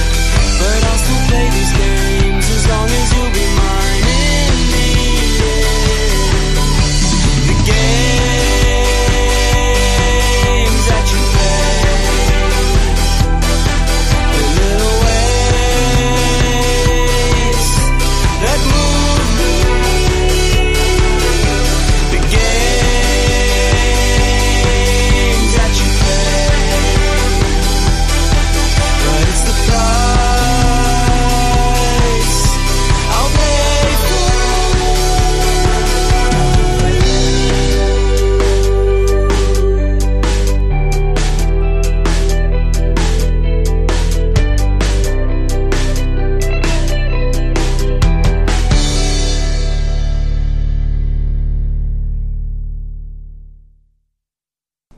Play these games as long as you'll be mine in the end.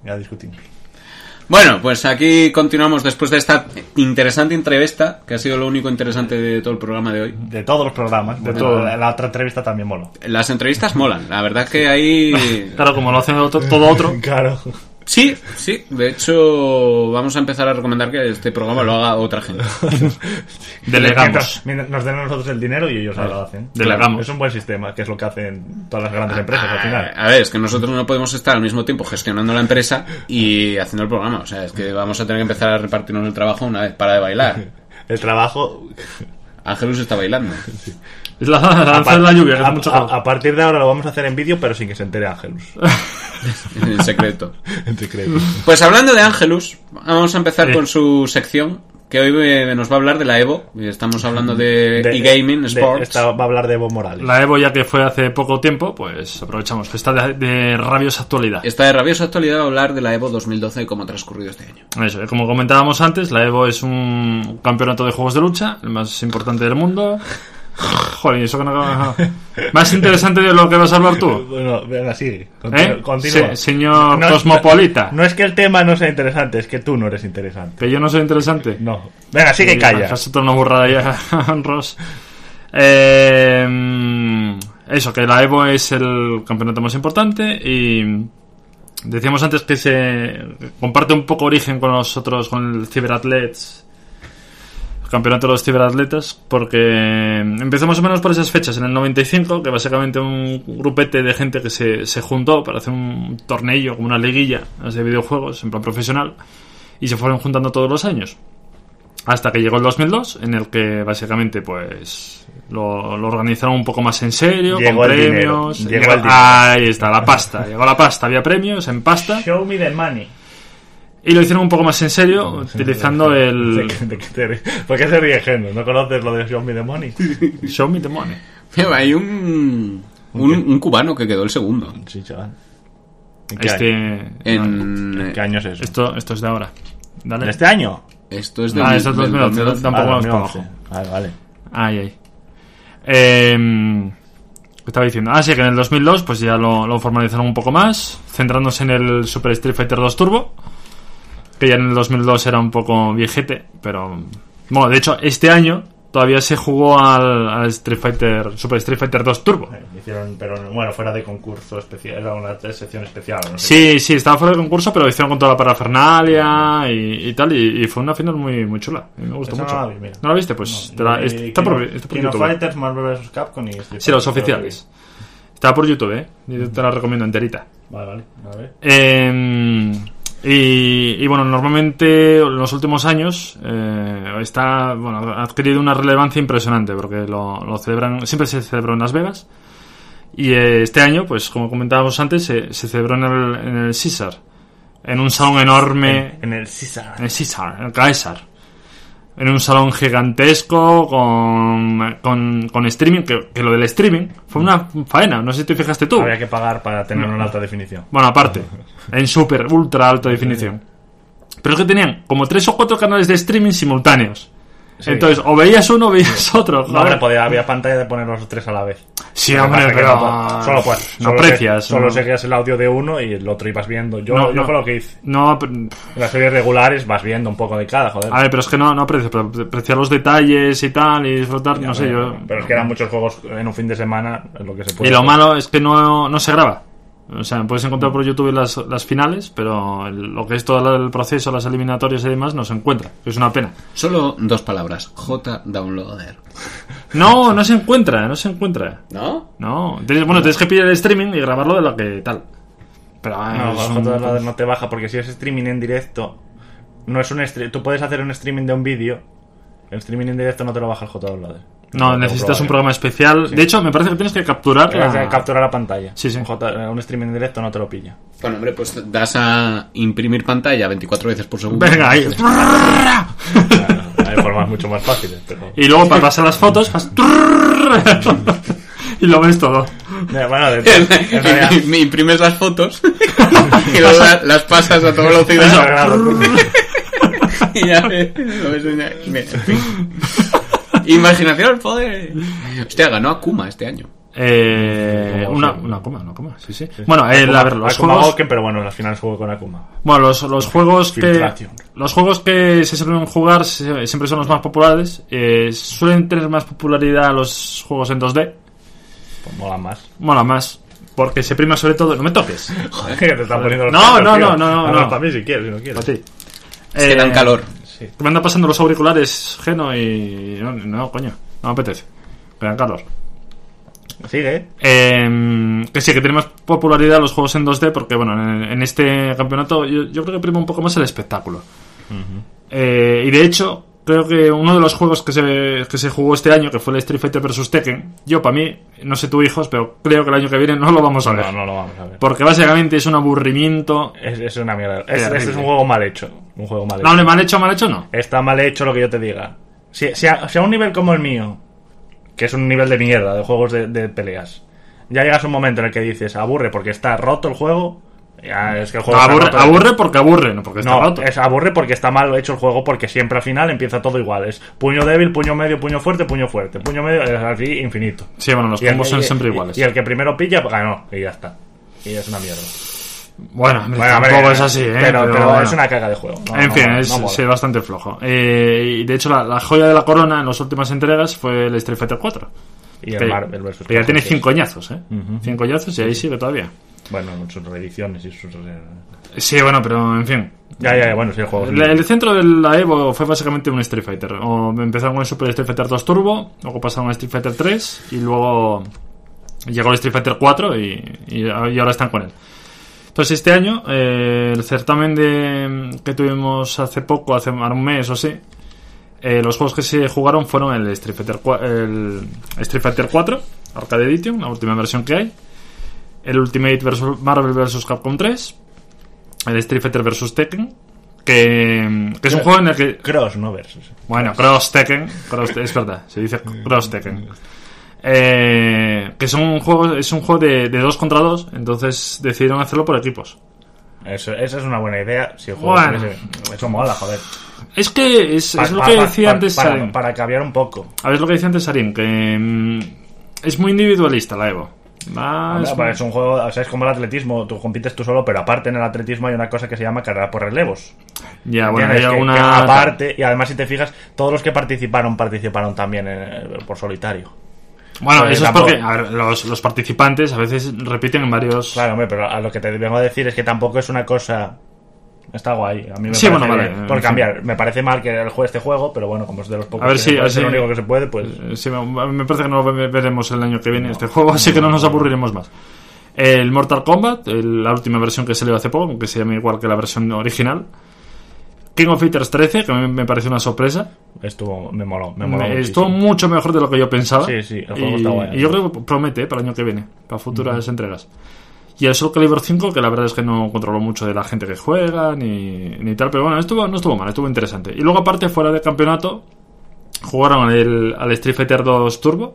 Ya discutimos. Bueno, pues aquí continuamos después de esta interesante entrevista, que ha sido lo único interesante de todo el programa de hoy. De todos los programas. De todo. La, la otra entrevista también moló. Las entrevistas molan, la verdad que ahí... Claro, como lo hacen otro, todo otro. Claro. Sí, sí, de hecho vamos a empezar a recomendar que este programa lo haga otra gente. Delegamos. Mientras nos den a nosotros el dinero y ellos lo hacen. Delegamos. Es un buen sistema, que es lo que hacen todas las grandes empresas al final. A ver, es que nosotros no podemos estar al mismo tiempo gestionando la empresa y haciendo el programa. O sea, es que vamos a tener que empezar a repartirnos el trabajo una vez para de bailar. El trabajo... Ángelus está bailando. Sí. Es la, la danza de la lluvia, que a, es mucho a, calor. a partir de ahora lo vamos a hacer en vídeo, pero sin que se entere Ángelus. En secreto. En secreto. Pues hablando de Ángelus, vamos a empezar Sí. con su sección, que hoy eh, nos va a hablar de la Evo. Y estamos hablando de, De- e-gaming, de- sports. esta va a hablar de Evo Morales. La Evo, ya que fue hace poco tiempo, pues aprovechamos que está de, de rabiosa actualidad. Está de rabiosa actualidad va a hablar de la Evo dos mil doce y cómo ha transcurrido este año. Eso, como comentábamos antes, la Evo es un campeonato de juegos de lucha, el más importante del mundo. Joder, eso que no... Más interesante de lo que vas a hablar tú. Bueno, venga, sigue. Continúa. ¿Eh? continúa. Se- señor No, Cosmopolita. No es que el tema no sea interesante, es que tú no eres interesante. Que yo no soy interesante. No. Venga, sigue y calla. Es otra una burrada ya, Ross. Eh, eso, que la Evo es el campeonato más importante y decíamos antes que se comparte un poco origen con nosotros, con el Cyberathletes, el campeonato de los ciberatletas, porque empezó más o menos por esas fechas, en el noventa y cinco, que básicamente un grupete de gente que se, se juntó para hacer un torneo, como una liguilla de videojuegos en plan profesional, y se fueron juntando todos los años. Hasta que llegó el dos mil dos, en el que básicamente pues lo, lo organizaron un poco más en serio, Llegó con el dinero, premios. llegó Llegó- el dinero. Ahí está, la pasta. Llegó la pasta, había premios en pasta. Show me the money. Y lo hicieron un poco más en serio, utilizando el ¿De qué- de qué te ríes? ¿Por qué se ríe Geno? ¿No conoces lo de Show me the money? Show Me the Money. Mira, hay un, un, un cubano que quedó el segundo. Sí, chaval. ¿En qué Este, año? En, ¿En qué año es eso? esto, esto es de ahora. Dale. ¿En este año? Esto es del, Ah, esto es del dos mil once, dos mil once. tampoco Ah, nos dos mil once. trabajo. Vale, vale. Ay, ay. Eh, ¿qué estaba diciendo? Ah, sí, que en el dos mil dos pues ya lo, lo formalizaron un poco más, centrándose en el Super Street Fighter dos Turbo, que ya en el dos mil dos era un poco viejete, pero... Bueno, de hecho, este año todavía se jugó al, al Street Fighter, Super Street Fighter dos Turbo. Eh, Hicieron, pero bueno, fuera de concurso especial, era una sección especial. No sé Sí, sí, estaba fuera de concurso, pero lo hicieron con toda la parafernalia y, y tal, y, y fue una final muy, muy chula. A mí me gustó Esa mucho. no la vi, mira. ¿No la viste? Pues qué. te la- Y está King por, of- está por King of YouTube. Fighters, Marvel versus. Capcom y Street Sí, los Fighter. oficiales. Está por YouTube, ¿eh? Yo te la recomiendo enterita. Vale, vale. A ver. Eh, y, y bueno, normalmente en los últimos años eh, está, bueno, ha adquirido una relevancia impresionante porque lo, lo celebran, siempre se celebró en Las Vegas y eh, este año, pues como comentábamos antes, se, se celebró en el, en el Caesar, en un salón enorme, En el Caesar. en el Caesar, en el Caesar, en un salón gigantesco con, con, con streaming, que, que lo del streaming fue una faena, no sé si te fijaste tú. Había que pagar para tener una alta definición. Bueno, aparte, en super, ultra alta definición. Pero es que tenían como tres o cuatro canales de streaming simultáneos. Sí. Entonces, o veías uno o veías otro. No, joder. hombre, podía, había pantalla de poner los tres a la vez. Sí, Lo que hombre, pasa que pero... no, solo, pues, no solo aprecias. se- Solo no. seguías el audio de uno y el otro ibas viendo. Yo, No, yo no. fue lo que hice. No, pero- En las series regulares vas viendo un poco de cada, joder. a ver, pero es que no, no aprecias, pero apreciar los detalles y tal y disfrutar, Ya, no sé, pero, yo... pero es que eran muchos juegos en un fin de semana, es lo que se puede Y lo hacer. malo es que no, no se graba. O sea, puedes encontrar por YouTube las, las finales, pero el- lo que es todo el proceso, las eliminatorias y demás, no se encuentra. Es una pena. Solo dos palabras. J-Downloader. No, no se encuentra, no se encuentra. ¿No? No, tienes, bueno, tienes que pillar el streaming y grabarlo de lo que tal. Pero ah, No, es bajo un- todo lado no te baja porque si es streaming en directo, no es un stre- tú puedes hacer un streaming de un vídeo, el streaming en directo no te lo baja el J-Downloader. no, necesitas un programa especial. De hecho, me parece que tienes que capturar Tienes que la... capturar la pantalla. Sí, sí. Un, J- un streaming en directo no te lo pilla. Bueno, hombre, pues das a imprimir pantalla veinticuatro veces por segundo. Venga, ahí. Claro, hay formas mucho más fáciles, pero... Y luego para pasar las fotos, vas... y lo ves todo. Eh, Bueno, de, en realidad- Me imprimes las fotos y luego la- las pasas a toda velocidad Claro. y ya ves, lo ves en- en fin. Imaginación al poder. Hostia, ganó Akuma este año. Eh, Como una, sí. una Akuma, una Akuma, sí, sí. Bueno, eh, Akuma- a ver, los Akuma juegos... Goken, pero bueno, al final juego con Akuma. Bueno, los, los juegos que Filtración. los juegos que se suelen jugar se- siempre son los más populares. Eh, suelen tener más popularidad los juegos en dos D. Pues mola más. Mola más. Porque se prima sobre todo... No me toques. Joder, que te están poniendo los No, cascos, no, tío. no, no, no, Habla no. para mí si quieres, si no quieres. A ti. Es que dan Eh, calor. Sí. Me andan pasando los auriculares Geno y... No, no, coño. No me apetece. Me dan calor. Sigue. Eh, que sí, que tiene más popularidad los juegos en dos D porque, bueno, en, en este campeonato yo, yo creo que prima un poco más el espectáculo. Eh, y de hecho, creo que uno de los juegos que se, que se jugó este año, que fue el Street Fighter versus. Tekken, yo para mí, no sé tú hijos, pero creo que el año que viene no lo vamos a ver. No, no lo vamos a ver. Porque básicamente es un aburrimiento. Es, es una mierda. Es, Terrible. este es un juego mal hecho. Un juego mal hecho. No, le mal hecho, mal hecho no. Está mal hecho lo que yo te diga. Si, si, a, si a un nivel como el mío, que es un nivel de mierda de juegos de, de peleas, ya llegas a un momento en el que dices aburre porque está roto el juego, ya es que el juego está Aburre, roto. aburre porque aburre, no porque está No, roto. es aburre porque está mal hecho el juego, porque siempre al final empieza todo igual. Es puño débil, puño medio, puño fuerte, puño fuerte. Puño medio, es así infinito. Sí, bueno, los Y el- combos son y- siempre y- iguales. Y el que primero pilla, pues ganó, y ya está. Y es una mierda. Bueno, hombre, Bueno, tampoco hombre, es así, ¿eh? Pero, pero bueno. es una caga de juego. No, En no fin, mola, es no mola. sí, bastante flojo. Eh, y de hecho, la, la joya de la corona en las últimas entregas fue el Street Fighter cuatro. Y el Que- Marvel versus. que ya tiene Capcom, cinco añazos, ¿eh? Ujú. Cinco añazos y ahí sigue todavía. Bueno, sus reediciones y sus. Sí, bueno, pero en fin. Ya, ya, ya, bueno, sí, el juego. El, el centro de la Evo fue básicamente un Street Fighter. O empezaron con el Super Street Fighter dos Turbo, luego pasaron a Street Fighter tres y luego llegó el Street Fighter cuatro y, y, y ahora están con él. Entonces este año, eh, el certamen de, que tuvimos hace poco, hace un mes o así, eh, los juegos que se jugaron fueron el Street Fighter, cua- el Street Fighter cuatro, Arcade Edition, la última versión que hay, el Ultimate versus Marvel versus. Capcom tres, el Street Fighter versus. Tekken, que, que es un juego en el que... Cross, no versus. Bueno, Cross Tekken, Cross, es verdad, se dice Cross Tekken. Eh, que son un juego, es un juego de, de dos contra dos, entonces decidieron hacerlo por equipos. Eso, esa es una buena idea. Si el juego Bueno. tiene ese- eso mola, joder. Es que es, Pa- es lo pa- que pa- decía pa- antes para, Sarin. para cambiar un poco. A ver, es lo que decía antes Sarin, que mm, es muy individualista la Evo. Va, Hombre, es pues muy- es un juego, o sea, es como el atletismo, tú compites tú solo, pero aparte en el atletismo hay una cosa que se llama carrera por relevos. Ya, bueno, hay ¿Entiendes? Que- alguna... que aparte, y además si te fijas, todos los que participaron, participaron también eh, por solitario. Bueno, Pues eso es tampoco- porque a ver, los, los participantes a veces repiten en varios... Claro, hombre, pero a lo que te vengo a decir es que tampoco es una cosa... Está guay, a mí me Sí, parece bueno, vale, bien. en Por fin. cambiar, me parece mal que el juego este juego, pero bueno, como es de los pocos A ver que si- se puede, a es el ver si- único que se puede, pues... Eh, sí, me me parece que no lo ve- veremos el año que viene este juego, así que no nos aburriremos más. El Mortal Kombat, el- la última versión que salió hace poco, que se llama igual que la versión original. King of Fighters trece, que a mí me parece una sorpresa. Estuvo, me moló, me moló Me- Estuvo muchísimo. mucho mejor de lo que yo pensaba. Sí, sí, el juego y, está guay. y yo creo que promete eh, para el año que viene, para futuras entregas. Y el Soul Calibur cinco, que la verdad es que no controló mucho de la gente que juega, ni, ni tal, pero bueno, estuvo, no estuvo mal, estuvo interesante. Y luego aparte, fuera de campeonato, jugaron el, al Street Fighter dos Turbo,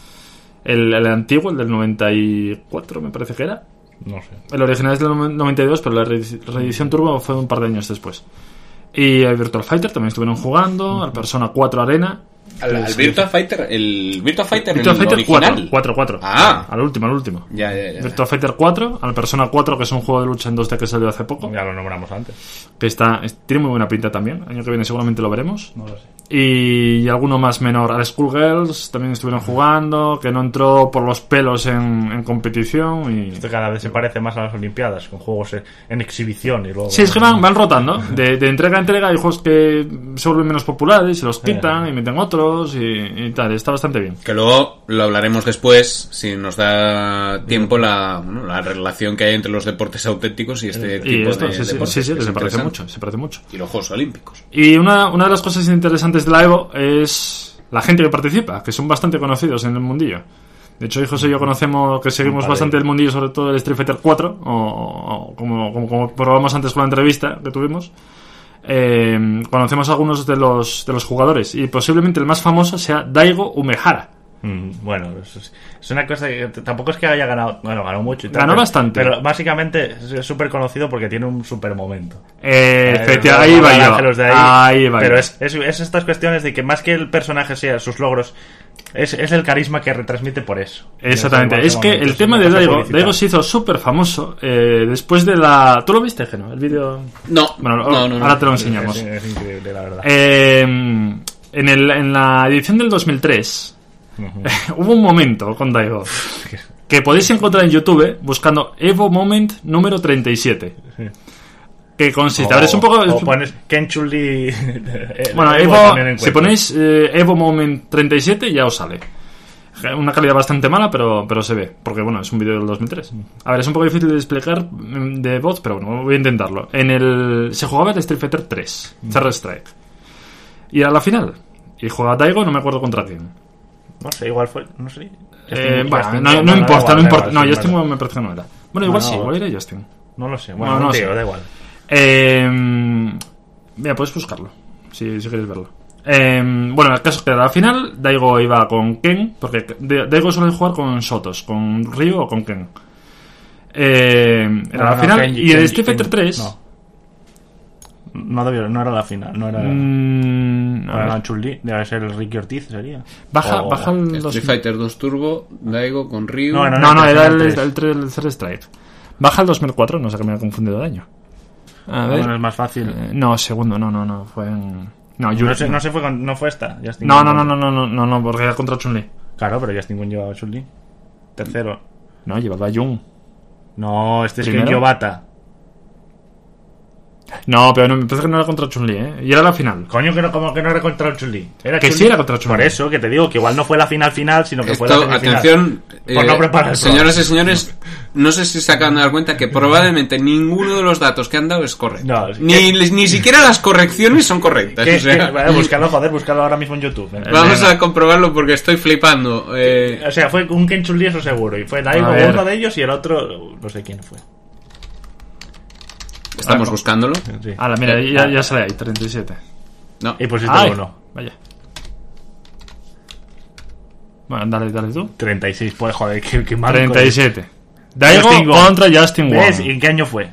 el, el antiguo, el del noventa y cuatro me parece que era. No sé. El original es del noventa y dos, pero la reedi- reedición Turbo fue un par de años después. Y el Virtual Fighter también estuvieron jugando, al Persona cuatro Arena. Al, al Virtua Fighter, el Virtua Fighter, Virtual el Fighter original. cuatro, cuatro, cuatro. Ah. Al último, al último. Ya, ya, ya. Virtua Fighter cuatro, al Persona cuatro, que es un juego de lucha en dos D que salió hace poco. Ya lo nombramos antes. Que está, es- tiene muy buena pinta también. El año que viene seguramente lo veremos. No lo sé. Y, y alguno más menor. Al Skullgirls también estuvieron jugando, que no entró por los pelos en, en competición. Y... Esto cada vez se parece más a las Olimpiadas, con juegos en, en exhibición y luego... Sí, es que van, van rotando. De, de entrega a entrega hay juegos que se vuelven menos populares, se los quitan y meten otros y, y tal. Está bastante bien. Que luego lo hablaremos después, si nos da tiempo, la, bueno, la relación que hay entre los deportes auténticos y este Y tipo esto, de sí, sí, deportes, sí, sí, que es se parece interesante. mucho, se parece mucho. Y los Juegos Olímpicos. Y una, una de las cosas interesantes de la Evo es la gente que participa, que son bastante conocidos en el mundillo. De hecho, José y yo conocemos, que seguimos Vale. bastante el mundillo, sobre todo el Street Fighter cuatro, o, o como, como, como probamos antes con la entrevista que tuvimos. Eh, conocemos a algunos de los, de los jugadores, y posiblemente el más famoso sea Daigo Umehara. Mm, bueno, es, es una cosa que t- tampoco es que haya ganado. Bueno, ganó mucho y tal, Ganó pero- bastante. Pero básicamente es súper conocido porque tiene un súper momento. Eh, Eh, efectivamente, los ahí va yo. ángeles de ahí. Ahí va Pero yo. es, es, es estas cuestiones de que más que el personaje sea sus logros, es, es el carisma que retransmite por eso. Exactamente. En ese Es que momento, el es tema una de cosa Daigo, publicitaria. Daigo se hizo súper famoso eh, después de la... ¿Tú lo viste, Geno? El vídeo... No, Bueno, no, no, no. ahora te lo Es, enseñamos. es- es increíble, la verdad. Eh, en, el, en la edición del dos mil tres hubo un momento con Daigo que podéis encontrar en YouTube buscando Evo Moment número treinta y siete. Que consiste... a ver, es un poco... O pones Ken Chun-Li. Bueno, Evo Evo, también si encuentras. ponéis eh, Evo Moment treinta y siete ya os sale. Una calidad bastante mala, pero, pero se ve. Porque bueno, es un vídeo del dos mil tres. A ver, es un poco difícil de explicar mm, de voz, pero bueno, voy a intentarlo. En el se jugaba el Street Fighter tres, Third Strike. Y era la final. Y jugaba Daigo, no me acuerdo contra quién. No sé, igual fue. No sé. Eh, Justin- bueno, Justin- no, no bueno, da importa, igual, no da importa. igual, No, sí, Justin vale. me parece que no era. Bueno, igual Bueno, sí, igual era Justin. No lo sé. Bueno, No, no no, sé. tío, da igual. Eh, mira, puedes buscarlo, si, si queréis verlo. Eh, bueno, el caso es que a la final Daigo iba con Ken, porque Da- Daigo suele jugar con Sotos, con Ryu o con Ken. Eh, era No, la no, final, Ken- y el Ken- Street Fighter Ken- tres... No. No, debió, no era la final, no era. mm, no a era ver, la Chun-Li, debe ser el Ricky Ortiz, sería. baja, O- baja el... dos- Street Fighter dos Turbo, Daigo con Ryu. No, no, No, no, era el, el tres. el, tres- el Third Strike. Baja el dos mil cuatro, no sé que me ha confundido de año. A ver. Bueno, es más fácil. Eh, no, segundo, no, no, no, fue en... No, No, Yuri- sé, no se fue con- no fue esta. Justin no, Gun. no, no, no, no, no, no, no, porque era contra Chun-Li. Claro, pero Justin Gun llevaba a Chun-Li. Tercero. No, llevaba a Jung. No, este es ¿Primero? Ken Yobata. No, pero no, me parece que no era contra Chun-Li, ¿eh? Y era la final. Coño, que no, como que no era contra el Chun-Li. Era Que Chun-Li. sí era contra Chun-Li. Por eso, que te digo que igual no fue la final final, sino que fue la Esto, semifinal. atención, Por no eh, preparar el señoras y señores, no sé si se acaban de dar cuenta que probablemente ninguno de los datos que han dado es correcto. No, es que- ni, ni siquiera las correcciones son correctas. ¿Qué- o sea, qué- vale, búscalo, joder, búscalo ahora mismo en YouTube. Venga. vamos a comprobarlo porque estoy flipando. Eh, O sea, fue un Ken Chun-Li, eso seguro. Y fue Daigo A ver. uno de ellos y el otro, no sé quién fue. estamos buscándolo. Sí. Ah, mira, ya, ya sale ahí, treinta y siete. No. Y pusiste Ay, uno. vaya. Bueno, dale, dale tú. treinta y seis, pues joder, qué, qué mal. treinta y siete. Daigo Justin Wong. contra Justin ¿Ves? Wong. ¿Y en qué año fue?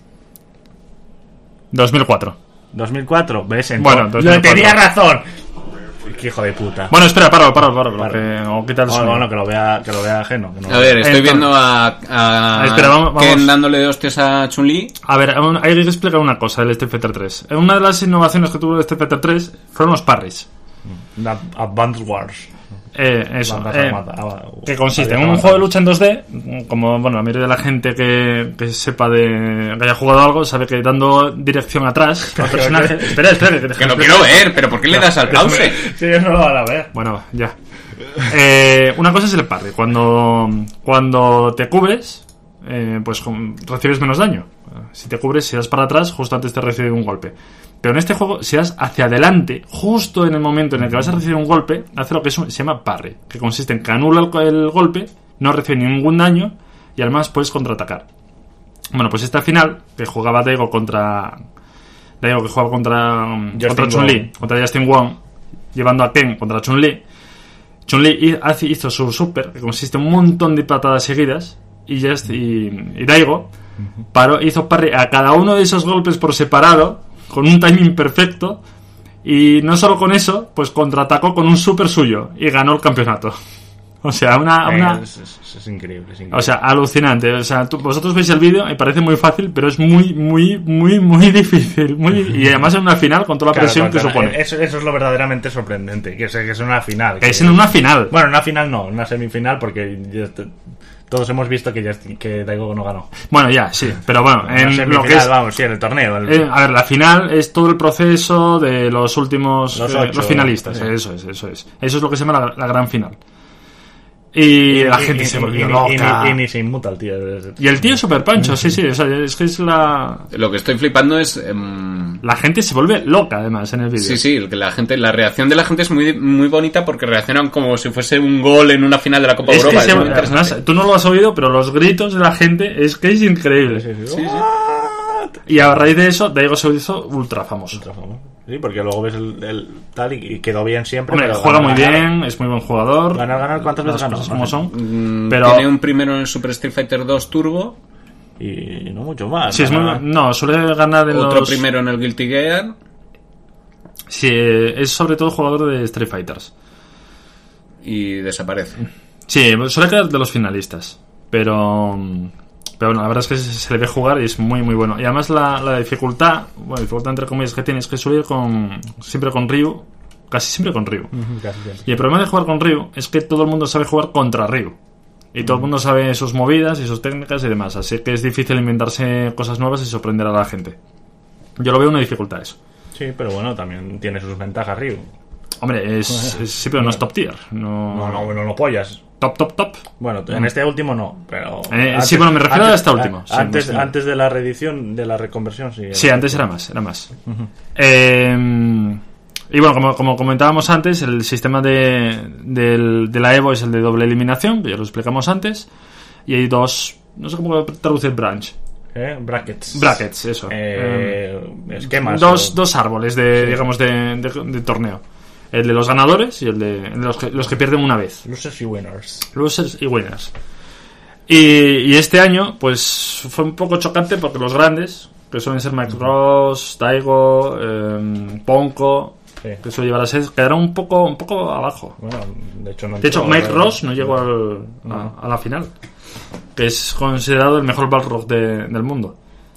dos mil cuatro. ¿dos mil cuatro? ¿Ves? Entonces, Bueno, dos mil lo cuatro. tenía razón. Qué hijo de puta. Bueno, espera, páralo, páralo, páralo. Paro. que- O quita el Bueno, sonido. bueno, que lo vea, que lo vea ajeno. que no- A ver, estoy Entonces- viendo a, a Espera, vamos- vamos. Ken dándole hostias a Chun-Li. A ver, un- hay que explicar una cosa del Street Fighter tres. Una de las innovaciones que tuvo el Street Fighter tres fueron los parries. La- Advance Wars. Eh, eso. Bandas eh, armadas. Ah, que consiste en había un bandas. juego de lucha en dos D, como bueno, la mayoría de la gente que, que sepa de que haya jugado algo sabe que dando dirección atrás al personaje. espera, espera, que, Que lo quiero ver, pero ¿por qué le das al pause? Sí, ellos no lo van a ver. Bueno, va, ya. Eh, una cosa es el parry. Cuando, cuando te cubres, eh, pues com- recibes menos daño. Si te cubres, si das para atrás, justo antes te recibe un golpe. Pero en este juego, si das hacia adelante, justo en el momento en el que vas a recibir un golpe, hace lo que es un- se llama parry, que consiste en que anula el, el golpe, no recibe ningún daño y además puedes contraatacar. Bueno, pues esta final, que jugaba Daigo contra... Daigo que jugaba contra, Justin contra Chun-Li, Wong. contra Justin Wong, llevando a Ken contra Chun-Li. Chun-Li hi- hace- hizo su super, que consiste en un montón de patadas seguidas, y, Just, y, y Daigo paró, hizo parry a cada uno de esos golpes por separado, con un timing perfecto, y no solo con eso, pues contraatacó con un super suyo, y ganó el campeonato. O sea, una... una Eh, es, es- es increíble, es increíble. o sea, alucinante. O sea, tú- vosotros veis el vídeo y parece muy fácil, pero es muy, muy, muy, muy difícil. Muy, y además en una final con toda la Claro, presión claro, que claro. supone. Eso, eso es lo verdaderamente sorprendente, que es, que es una final. Es que- en una final. Bueno, una final no, una semifinal, porque ya est- todos hemos visto que, ya, que Daigo no ganó. Bueno, ya, sí. Pero bueno, Una en semifinal, lo que es... vamos, sí, en el torneo. el- eh, a ver, la final es todo el proceso de los últimos... Los eh, ocho, los finalistas. sí. Eso es, eso es. Eso es lo que se llama la, la gran final. Y, la gente y- se y- volvió y- loca. Y, y ni se inmuta el tío. Y el tío es super pancho, sí, sí. O sea, es que es la... Lo que estoy flipando es... em, La gente se vuelve loca, además, en el vídeo. sí, sí, que la gente, la reacción de la gente es muy, muy bonita porque reaccionan como si fuese un gol en una final de la Copa Es que Europa. se- es muy interesante. además, tú no lo has oído, pero los gritos de la gente es que es increíble. Sí, sí. Sí, sí. Y a raíz de eso, Daigo se hizo ultra famoso. Es Sí, porque luego ves el, el tal y, y quedó bien siempre. Hombre, pero juega ganar, muy ganar, bien, es muy buen jugador. Ganar, ganar, ¿cuántas veces Las ganó? cosas No como sé. son. Mm, Pero- Tiene un primero en el Super Street Fighter dos Turbo, Y no mucho más. Sí, es muy, Nada. no, suele ganar en otro los... primero en el Guilty Gear. Sí, es sobre todo jugador de Street Fighters. Y desaparece. Sí, suele quedar de los finalistas. Pero... Pero bueno, la verdad es que se le ve jugar y es muy muy bueno. Y además la, la dificultad, bueno, dificultad entre comillas que tiene es que suele ir con, siempre con Ryu, casi siempre con Ryu. Ujú, casi siempre. Y el problema de jugar con Ryu es que todo el mundo sabe jugar contra Ryu. Y todo el mundo sabe sus movidas y sus técnicas y demás. Así que es difícil inventarse cosas nuevas y sorprender a la gente. Yo lo veo una dificultad eso. Sí, pero bueno, también tiene sus ventajas Ryu. Hombre, es, es- sí, pero no es top tier. No, No, no, no lo pollas. Top, top, top. Bueno, en este último no, pero... Eh, sí, bueno, me refiero a este último, sí, antes, más o menos. antes de la reedición, de la reconversión, sí. Sí, antes era más, era más. Eh, y bueno, como, como comentábamos antes, el sistema de, del- de la Evo es el de doble eliminación, que ya lo explicamos antes. Y hay dos, no sé cómo traducir branch. ¿Eh? Brackets. Brackets, eso. Eh, esquemas. Dos, o- dos árboles de, digamos, de, de- de torneo. El de los ganadores y el de, el de los, que, los que pierden una vez. Losers y winners. Losers y winners. Y, y este año, pues, fue un poco chocante porque los grandes, que suelen ser Mike Ross, Daigo, eh, Ponko, Sí. que suele llevar a seis, quedaron un poco, un poco abajo. Bueno, de hecho no De hecho, entró, Mike eh, Ross no llegó al- a, a la final, que es considerado el mejor Balrog de- del mundo.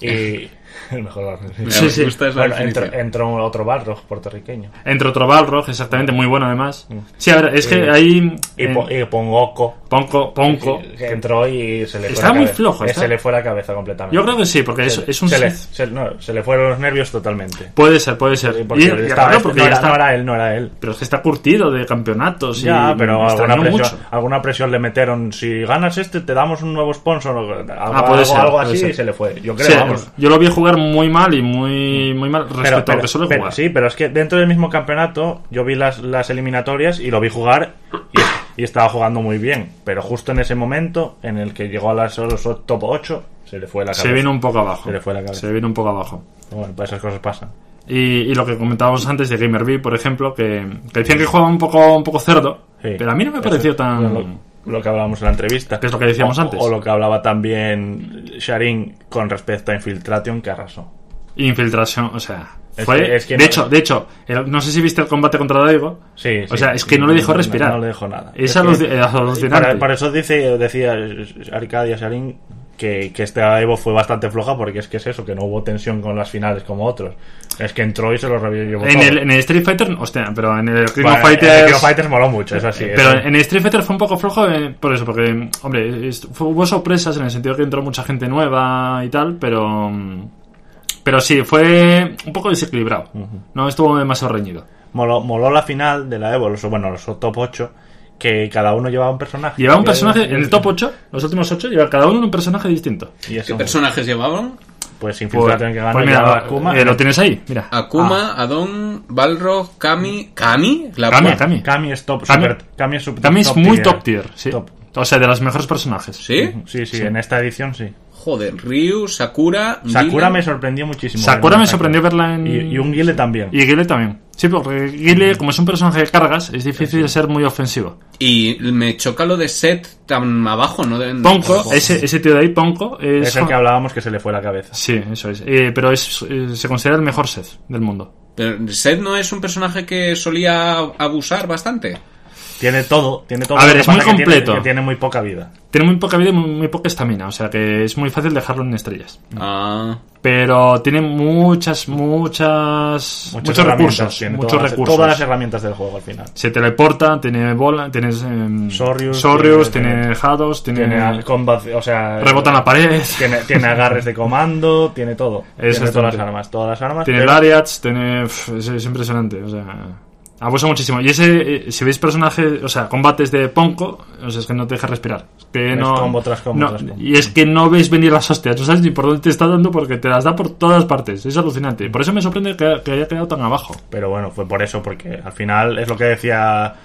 Y el mejor. Sí, sí. Me gusta esa Bueno, definición. entró, entró otro Balrog puertorriqueño. Entre otro Balrog, exactamente, muy bueno además. Sí, a ver, es que Y- ahí... Y, eh, Po- y Pongoco. Ponko, Ponko. Que entró y se le fue Estaba la muy cabeza. flojo, Eh, está- Se le fue la cabeza completamente. Yo creo que sí, porque es, Se- es un... se, le, Sith. se- no, se le fueron los nervios totalmente. Puede ser, puede ser. Porque Y- y estaba- raro, porque no, ya era, está- no era él, no era él. Pero es que está curtido de campeonatos. y Ya, pero me alguna extrañó presión, mucho. alguna presión le metieron. Si ganas este, te damos un nuevo sponsor. O algo, Ah, puede algo, ser, algo puede así ser. y se le fue. Yo creo, Sí, vamos. yo lo vi jugar muy mal y muy, muy mal respecto Pero, a lo pero- que suele pero- jugar. sí, pero es que dentro del mismo campeonato yo vi las, las eliminatorias y lo vi jugar y, y estaba jugando muy bien. Pero justo en ese momento en el que llegó a las, a los top ocho, se le fue la cabeza. Se vino un poco abajo. Se le fue la cabeza. Se vino un poco abajo. Bueno, pues esas cosas pasan. Y, y lo que comentábamos antes de GamerB, por ejemplo, que, que decían que jugaba un poco, un poco cerdo, Sí. pero a mí no me Eso, pareció tan... Lo, lo que hablábamos en la entrevista. Que es lo que decíamos O- antes. O lo que hablaba también Sharin con respecto a Infiltration, que arrasó. Infiltración, o sea... Es Fue, que- es que de no- hecho, de hecho, el- no sé si viste el combate contra Daigo. Sí, O sí. sea, es que no le dejó respirar. No, no le dejó nada. Es que- aluci- es alucinante. Por, por eso dice, decía Arcadia Sharin que, que este Evo fue bastante floja, porque es que es eso, que no hubo tensión con las finales como otros. Es que entró y se lo revivió. En el, en el Street Fighter, hostia, pero en el King Bueno, of Fighters... el King of Fighters moló mucho, eso sí. Pero eso. en Street Fighter fue un poco flojo eh, por eso, porque, hombre, es- fue- hubo sorpresas en el sentido que entró mucha gente nueva y tal, pero... mm, Pero sí, fue un poco desequilibrado. No estuvo demasiado reñido. Moló, moló la final de la Evo, los, bueno, los top ocho, que cada uno llevaba un personaje. Llevaba un Que- personaje, en el top ocho, los últimos ocho, lleva cada uno un personaje distinto. Y eso, ¿Qué personajes llevaban? pues Pues, Infiltration que ganó pues llevaba mira, a Akuma. eh, lo tienes ahí, mira. Akuma, Adon, Balrog, Kami... ¿Kami? La Kami, cua- Kami. Kami es top, Kami- super, Kami es, super, Kami es top muy tier. top tier, sí. Top. O sea, de los mejores personajes. ¿Sí? Sí, sí, en esta edición sí. Joder, Ryu, Sakura... Sakura Dylan. me sorprendió muchísimo. Sakura En me esta sorprendió clase. verla en... Y, y un Guile también. Y Guile también. Sí, porque Guile, como es un personaje de cargas, es difícil de ser muy ofensivo. Y me choca lo de Seth tan abajo, ¿no? De- Ponko, Joder. ese, ese tío de ahí, Ponko, es... Es el que hablábamos que se le fue la cabeza. Sí, eso es. Eh, pero es, eh, se considera el mejor Seth del mundo. Pero Seth no es un personaje que solía abusar bastante. Tiene todo, tiene todo. A lo ver, que es pasa muy que tiene- completo. que tiene muy poca vida. Tiene muy poca vida y muy, muy poca estamina, o sea que es muy fácil dejarlo en estrellas. Ah... Pero tiene muchas, muchas... muchos herramientas, recursos. tiene Muchos todas, recursos. todas las herramientas del juego al final. Se teleporta, tiene bola, tienes... Eh, Sorrius, Sorrius, tiene- tiene Hados, tiene... Tiene al combat, o sea, rebota en la pared. Tiene, tiene agarres de comando, tiene todo. Tiene Exactamente. todas las armas, todas las armas. Tiene pero- Lariats, tiene... pf, es, es impresionante, o sea... Abusa muchísimo. Y ese, eh, si veis personajes, o sea, combates de Ponko, o sea, es que no te deja respirar. Es que Es no, combo tras combo no- tras combo. Y es que no ves venir las hostias, no sabes ni por dónde te está dando porque te las da por todas partes. Es alucinante. Por eso me sorprende que, que haya quedado tan abajo. Pero bueno, fue por eso, porque al final es lo que decía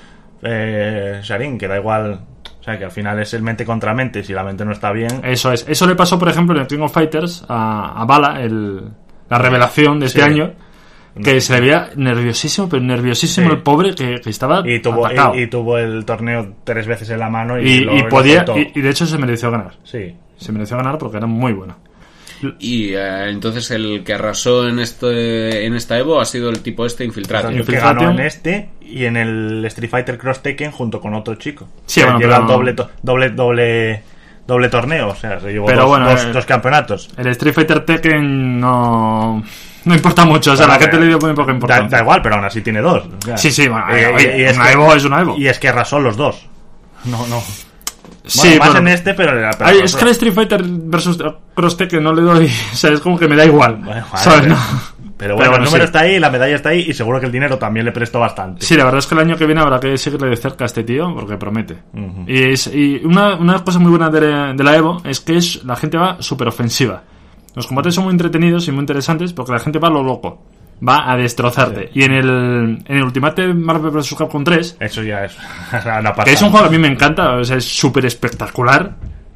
eh, Sharin, que da igual. O sea, que al final es el mente contra mente. Si la mente no está bien. Eso es. Eso le pasó, por ejemplo, en el King of Fighters a, a Bala, el, la revelación de este Sí. año. que se le veía nerviosísimo, pero nerviosísimo Sí. el pobre que, que estaba Y tuvo, atacado. y, y tuvo el torneo tres veces en la mano y, Y, lo, y lo podía soltó. y, y de hecho se mereció ganar. Sí. Se mereció ganar porque era muy bueno. Y eh, entonces el que arrasó en este en esta Evo ha sido el tipo este infiltrado. Que Infiltration. ganó en este y en el Street Fighter Cross Tekken junto con otro chico. Sí, Que bueno, lleva pero- doble, to- doble, doble, doble torneo, o sea, se llevó Pero dos, bueno, dos, eh, dos campeonatos. El Street Fighter Tekken no no importa mucho, o sea, Bueno, la gente pero le dio muy poca Da, importancia. da igual, pero aún así tiene dos. o sea. Sí, sí, bueno, Y- oye, y es una que- Evo es una Evo. Y es que arrasó los dos. No, no. Sí, Bueno, más bueno. en este, pero... pero Ay, pero- es que el Street Fighter versus Cross Tekken no le doy, o sea, es como que me da igual. Bueno, ¿sabes? vale, No. Pero bueno, el bueno, número sí. está ahí, la medalla está ahí y seguro que el dinero también le prestó bastante. Sí, la verdad es que el año que viene habrá que seguirle de cerca a este tío porque promete. Ujú. Y, es, y una, una cosa muy buena de, de la Evo es que es, la gente va súper ofensiva. Los combates son muy entretenidos y muy interesantes porque la gente va a lo loco. Va a destrozarte. Y en el, en el Ultimate Marvel versus. Capcom tres, Eso ya es una pasada. que es un juego que a mí me encanta, o sea, es súper espectacular.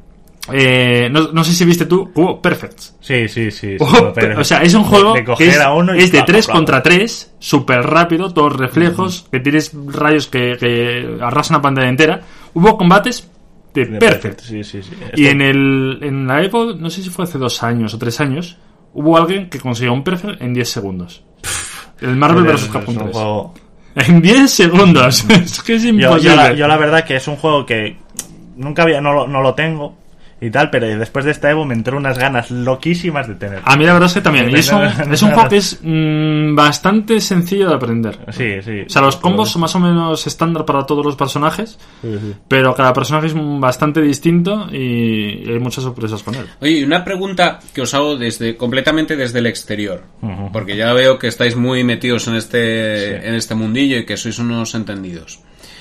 Eh, no, no sé si viste tú Cubo Perfect. Sí, sí, sí. sí, Oh, pero- o sea, es un juego de, de que coger es, a uno y es de plaf, tres plaf. contra tres, súper rápido, todos reflejos, que tienes rayos que, que arrasan la pantalla entera. Hubo combates de, De perfect. Sí, sí, sí. Y Esto- en el en la Evo, no sé si fue hace dos años o tres años, hubo alguien que consiguió un perfect en diez segundos. El Marvel es- versus. es Capcom un tres. juego- En diez segundos. Es que es Yo, imposible. yo, la, yo la verdad que es un juego que nunca había, no, lo- no lo tengo y tal, pero después de esta Evo me entró unas ganas loquísimas de tener. A mí la verdad es que también. Y es un, Venga, es un juego que es mm, bastante sencillo de aprender. Sí, sí. O sea, los combos son más o menos estándar para todos los personajes, Sí, sí. pero cada personaje es bastante distinto y hay muchas sorpresas con él. Oye, y una pregunta que os hago desde completamente desde el exterior, Ujú. porque ya veo que estáis muy metidos en este Sí. en este mundillo y que sois unos entendidos.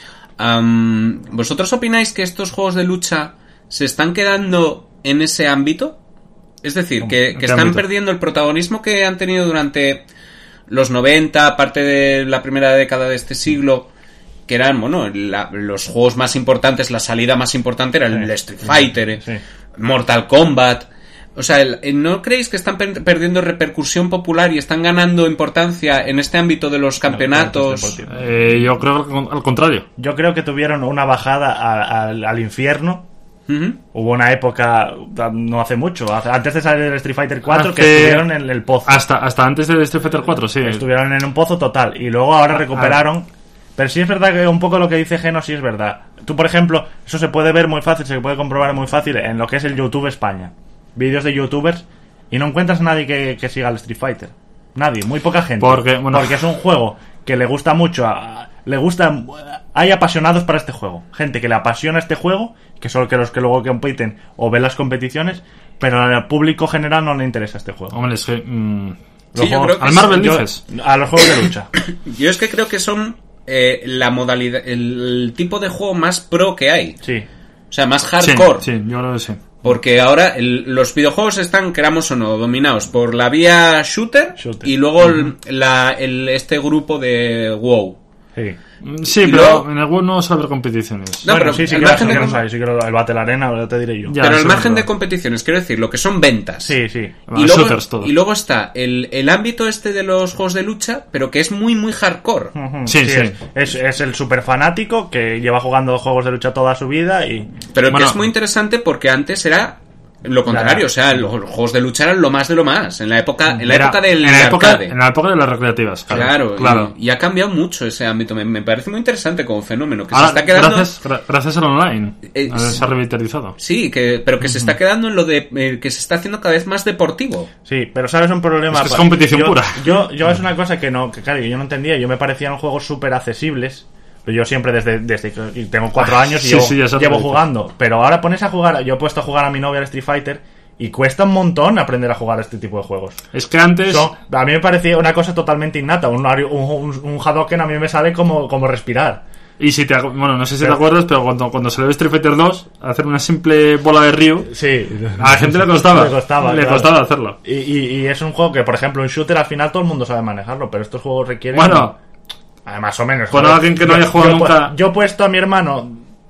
Am, ¿Vosotros opináis que estos juegos de lucha se están quedando en ese ámbito? Es decir, que, ¿En que qué están ámbito? perdiendo el protagonismo que han tenido durante los noventa, parte de la primera década de este siglo, que eran, bueno, la- los juegos más importantes, la salida más importante era el Sí. Street Fighter, eh, Sí. Mortal Kombat. O sea, el- el- ¿no creéis que están per- perdiendo repercusión popular y están ganando importancia en este ámbito de los campeonatos? deportivos. Eh, yo creo que al al contrario. Yo creo que tuvieron una bajada a- al- al infierno. Ujú. Hubo una época, no hace mucho, hace- antes de salir el Street Fighter cuatro, que Hace- estuvieron en el pozo. Hasta, hasta antes del Street Fighter cuatro, sí. Estuvieron en un pozo total. Y luego ahora recuperaron. Pero sí es verdad que un poco lo que dice Geno sí es verdad. Tú, por ejemplo, eso se puede ver muy fácil, se puede comprobar muy fácil en lo que es el YouTube España. Vídeos de youtubers y no encuentras a nadie que, que siga el Street Fighter. Nadie, muy poca gente. Porque, bueno. Porque es un juego que le gusta mucho a... Le gusta... Hay apasionados para este juego. Gente que le apasiona este juego, que son que los que luego compiten o ven las competiciones, pero al público general no le interesa este juego. Hombre, es que... mm, Los Sí, yo juegos- creo que al Marvel yo- dices. A los juegos de lucha. Yo es que creo que son eh, la modalidad, el, el tipo de juego más pro que hay. Sí. O sea, más sí, hardcore. sí, yo creo que sí. Porque ahora el- los videojuegos están, queramos o no, dominados por la vía shooter, Shooter. y luego el- la, el- este grupo de WoW. Sí. Mm, Sí, Y pero luego- en el WoW no suele haber competiciones. No, bueno, pero sí, sí el que, lo- margen sí de que los com- hay, sí que lo- el Battle Arena, ahora te diré yo. Ya, pero el eso margen es de verdad. competiciones, quiero decir, lo que son ventas. Sí, sí. Bueno, Y luego, shooters, todo. y luego está el, el ámbito este de los juegos de lucha, pero que es muy, muy hardcore. Ujú, Sí, sí. Es, es, es el super fanático que lleva jugando juegos de lucha toda su vida y... Pero Bueno. que es muy interesante porque antes era lo contrario, Ya. o sea, los, los juegos de lucha eran lo más de lo más. En la época, en la Era- época del en la época, arcade. en la época de las recreativas, claro. Claro, claro. Y, y ha cambiado mucho ese ámbito. Me, me parece muy interesante como fenómeno. Que Ahora, se está quedando. gracias, gra- gracias al online. Eh, a ver, se ha revitalizado. Sí, que, pero que se está quedando en lo de. eh, que se está haciendo cada vez más deportivo. Sí, pero sabes un problema... Es que es competición yo, pura. Yo, yo es una cosa que no, que claro, yo no entendía. Yo me parecían juegos súper accesibles. Pero yo siempre desde, desde que y tengo cuatro Ah, años y sí, llevo, sí, eso te llevo lo dices. jugando. Pero ahora pones a jugar... Yo he puesto a jugar a mi novia al Street Fighter y cuesta un montón aprender a jugar a este tipo de juegos. Es que antes... Son- a mí me parecía una cosa totalmente innata. Un, un, un, un Hadouken a mí me sale como, como respirar. Y si te... ac- Bueno, no sé si Pero- te acuerdas, pero cuando, cuando salió Street Fighter dos, hacer una simple bola de Ryu, Sí. a la gente le costaba. Le costaba, Le claro. costaba hacerlo. Y, y, y es un juego que, por ejemplo, un shooter al final todo el mundo sabe manejarlo, pero estos juegos requieren... Bueno, Ah, más o menos. Por joder. alguien que no Yo- haya jugado yo, nunca- Yo he puesto a mi hermano,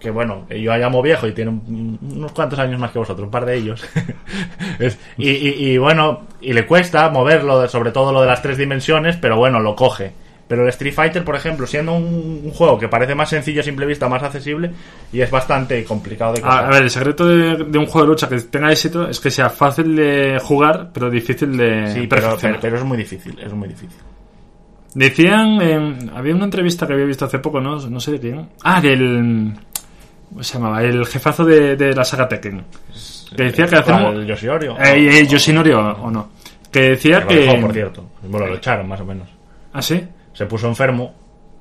que bueno, que yo ya llamo viejo y tiene un- unos cuantos años más que vosotros, un par de ellos. Es- y, y, y bueno, y le cuesta moverlo, sobre todo lo de las tres dimensiones, pero bueno, lo coge. Pero el Street Fighter, por ejemplo, siendo un, un juego que parece más sencillo a simple vista, más accesible, y es bastante complicado de coger. A, a ver, el secreto de, de un juego de lucha que tenga éxito es que sea fácil de jugar, pero difícil de Sí, pero, perfeccionar. pero, pero es muy difícil, es muy difícil. Decían, eh, había una entrevista que había visto hace poco, no, no sé de quién. Ah, del... ¿Cómo se llamaba? El jefazo de, de la saga Tekken. Que decía que hacer... ¿Cuál, el Yoshinori? o- Eh, eh, Yoshinori o, o no. Que decía Que lo que... dejó, por cierto. Bueno, lo echaron, más o menos. ¿Ah, sí? Se puso enfermo.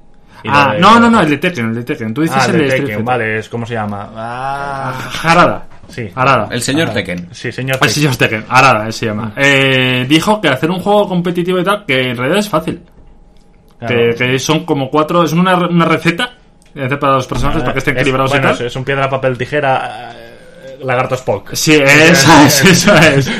y Ah, lo- no, no, no, el de Tekken, el de Tekken. Tú dices Ah, el el de de Street Tekken, Fighter. vale, es ¿cómo se llama? Ah, Harada. sí. Harada. El señor Ah, Tekken. Sí, señor El Tekken. señor Tekken, Harada, él se llama. Eh, dijo que hacer un juego competitivo y tal, que en realidad es fácil. Claro. Que, que son como cuatro, es una, una receta eh, para los personajes para que estén Es- equilibrados bueno, y es, tal. es un piedra, papel, tijera, eh, lagarto Spock. Sí, eso es, eso es.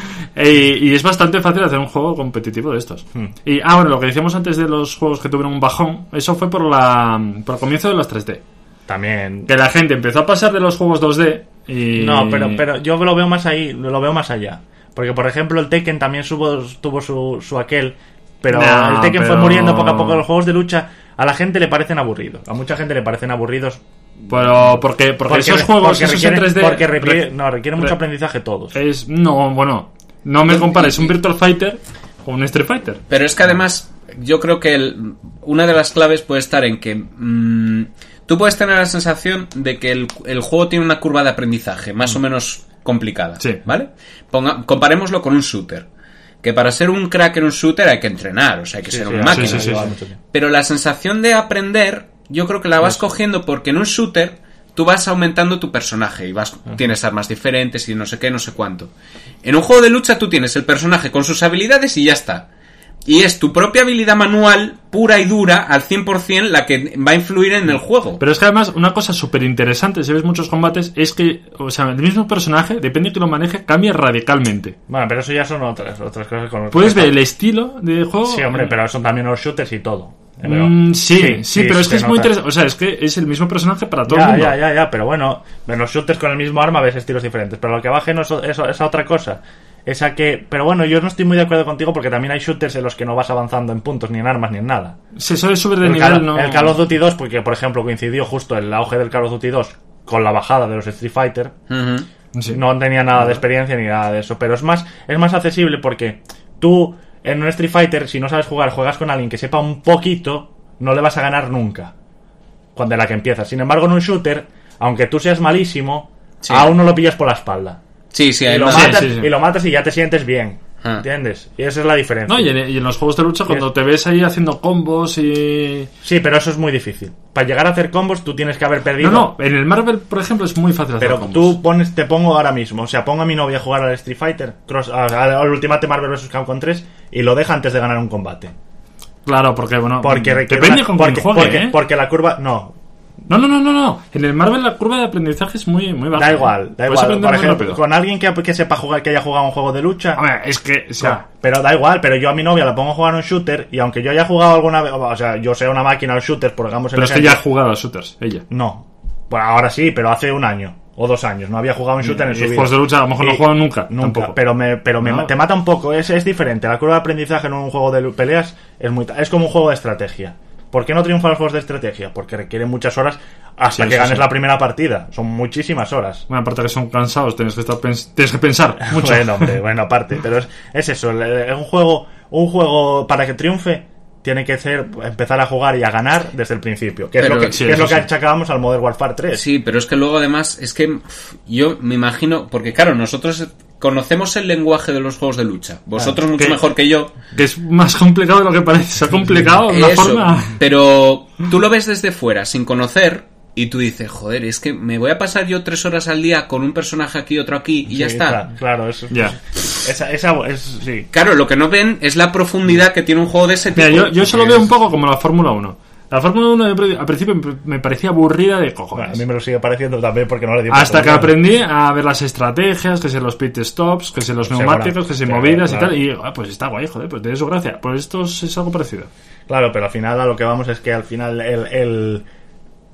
Y, y es bastante fácil hacer un juego competitivo de estos. Hmm. Y, ah, bueno, lo que decíamos antes de los juegos que tuvieron un bajón, eso fue por la por el comienzo de los tres D. También. Que la gente empezó a pasar de los juegos dos D y... No, pero, pero yo lo veo más ahí, lo veo más allá. Porque, por ejemplo, el Tekken también subo- tuvo su, su aquel. Pero No, el Tekken fue pero- muriendo poco a poco. Los juegos de lucha a la gente le parecen aburridos. A mucha gente le parecen aburridos. Pero porque, porque, esos juegos, porque esos en requieren, tres D... porque requiere- re- no, requieren re- mucho aprendizaje todos. Es, no, bueno, no me compares un Virtual Fighter con un Street Fighter. Pero es que además, yo creo que el- una de las claves puede estar en que mm, tú puedes tener la sensación de que el, el juego tiene una curva de aprendizaje más o menos complicada. Sí. ¿Vale? Ponga- comparémoslo con un shooter. Que para ser un crack en un shooter hay que entrenar, o sea, hay que Sí, ser sí, un sí, máquina. sí, sí, lleva sí. mucho tiempo. Pero la sensación de aprender, yo creo que la vas cogiendo porque en un shooter tú vas aumentando tu personaje y vas tienes armas diferentes y no sé qué, no sé cuánto. En un juego de lucha tú tienes el personaje con sus habilidades y ya está. Y es tu propia habilidad manual, pura y dura, al cien por ciento, la que va a influir en el juego. Pero es que además, una cosa súper interesante, si ves muchos combates, es que, o sea, el mismo personaje, depende de que lo maneje, cambia radicalmente. Bueno, pero eso ya son otras, otras cosas. Con Puedes ver el estilo de juego... Sí, hombre, pero son también los shooters y todo. Mm, sí, sí, pero es que se es muy nota. interesante. O sea, es que es el mismo personaje para todo Ya, el mundo. ya, ya, ya, pero bueno, en los shooters con el mismo arma ves estilos diferentes. Pero lo que baje no es eso, esa otra cosa. Esa que. Pero bueno, yo no estoy muy de acuerdo contigo porque también hay shooters en los que no vas avanzando en puntos, ni en armas, ni en nada. Se suele subir de El, nivel, Call, no... el Call of Duty dos, porque por ejemplo coincidió justo el auge del Call of Duty dos con la bajada de los Street Fighter. Ujú. Sí. No tenía nada de experiencia ni nada de eso. Pero es más, es más accesible porque tú, en un Street Fighter, si no sabes jugar, juegas con alguien que sepa un poquito, no le vas a ganar nunca. Cuando de la que empiezas. Sin embargo, en un shooter, aunque tú seas malísimo, Sí. a uno lo pillas por la espalda. Sí, sí, Y lo, además... Sí, matas, sí, sí. y lo matas y ya te sientes bien. Ah. ¿Entiendes? Y esa es la diferencia. No, y en, y en los juegos de lucha, cuando te ves ahí haciendo combos y... Sí, pero eso es muy difícil. Para llegar a hacer combos, tú tienes que haber perdido. No, no, en el Marvel, por ejemplo, es muy fácil hacer Pero combos. tú pones, te pongo ahora mismo, o sea, pongo a mi novia a jugar al Street Fighter, cross, a- a- al Ultimate Marvel versus. Capcom tres, y lo deja antes de ganar un combate. Claro, porque, bueno, Porque requiere depende una- con porque, quién juegue, porque, ¿eh? porque la curva. No, No, no, no, no, no. En el Marvel la curva de aprendizaje es muy, muy baja. da igual, da Puedes igual. aprender Por muy ejemplo, rápido. con alguien que, que sepa jugar, que haya jugado un juego de lucha. Hombre, es que, o sea... No, pero da igual, pero yo a mi novia la pongo a jugar un shooter, y aunque yo haya jugado alguna vez, o sea, yo sea una máquina al shooter, por hagamos el Pero es que ejemplo. ya ha jugado a shooters, ella. No, pues ahora sí, pero hace un año o dos años, no había jugado un shooter en Y su vida. juegos de lucha a lo mejor no Y- he jugado nunca, Nunca, tampoco. pero me, pero me, No. te mata un poco, es, es diferente. La curva de aprendizaje en un juego de peleas es muy es como un juego de estrategia. ¿Por qué no triunfan los juegos de estrategia? Porque requieren muchas horas hasta Sí, que sí, ganes sí. la primera partida. Son muchísimas horas. Bueno, aparte que son cansados, tienes que, estar pens- tienes que pensar mucho. Bueno, hombre, bueno, aparte, pero es, es eso, el- el- un juego, un juego para que triunfe tiene que ser empezar a jugar y a ganar desde el principio, que es Pero, lo que, sí, que es eso lo que sí. achacábamos al Modern Warfare tres. Sí, pero es que luego además, es que pff, yo me imagino, porque claro, nosotros conocemos el lenguaje de los juegos de lucha, vosotros mucho que- mejor que yo. Que es más complicado de lo que parece. Se ha complicado de una Eso, forma... pero tú lo ves desde fuera, sin conocer, y tú dices, joder, es que me voy a pasar yo tres horas al día con un personaje aquí, otro aquí, y ya Sí, está. Claro, claro, eso. Ya. Esa, esa es, sí. Claro, lo que no ven es la profundidad que tiene un juego de ese tipo. Mira, yo, yo eso lo que veo es- un poco como la Fórmula uno. La Fórmula uno al principio me parecía aburrida de Bueno, cojones. a mí me lo sigue pareciendo también porque no le di Hasta que oportunidad. aprendí a ver las estrategias, que si los pit stops, que si los neumáticos, que si Seguro, movidas claro. y tal. Y ah, pues está guay, joder, pues tiene su gracia. Pues esto es, es algo parecido. Claro, pero al final a lo que vamos es que al final el, el,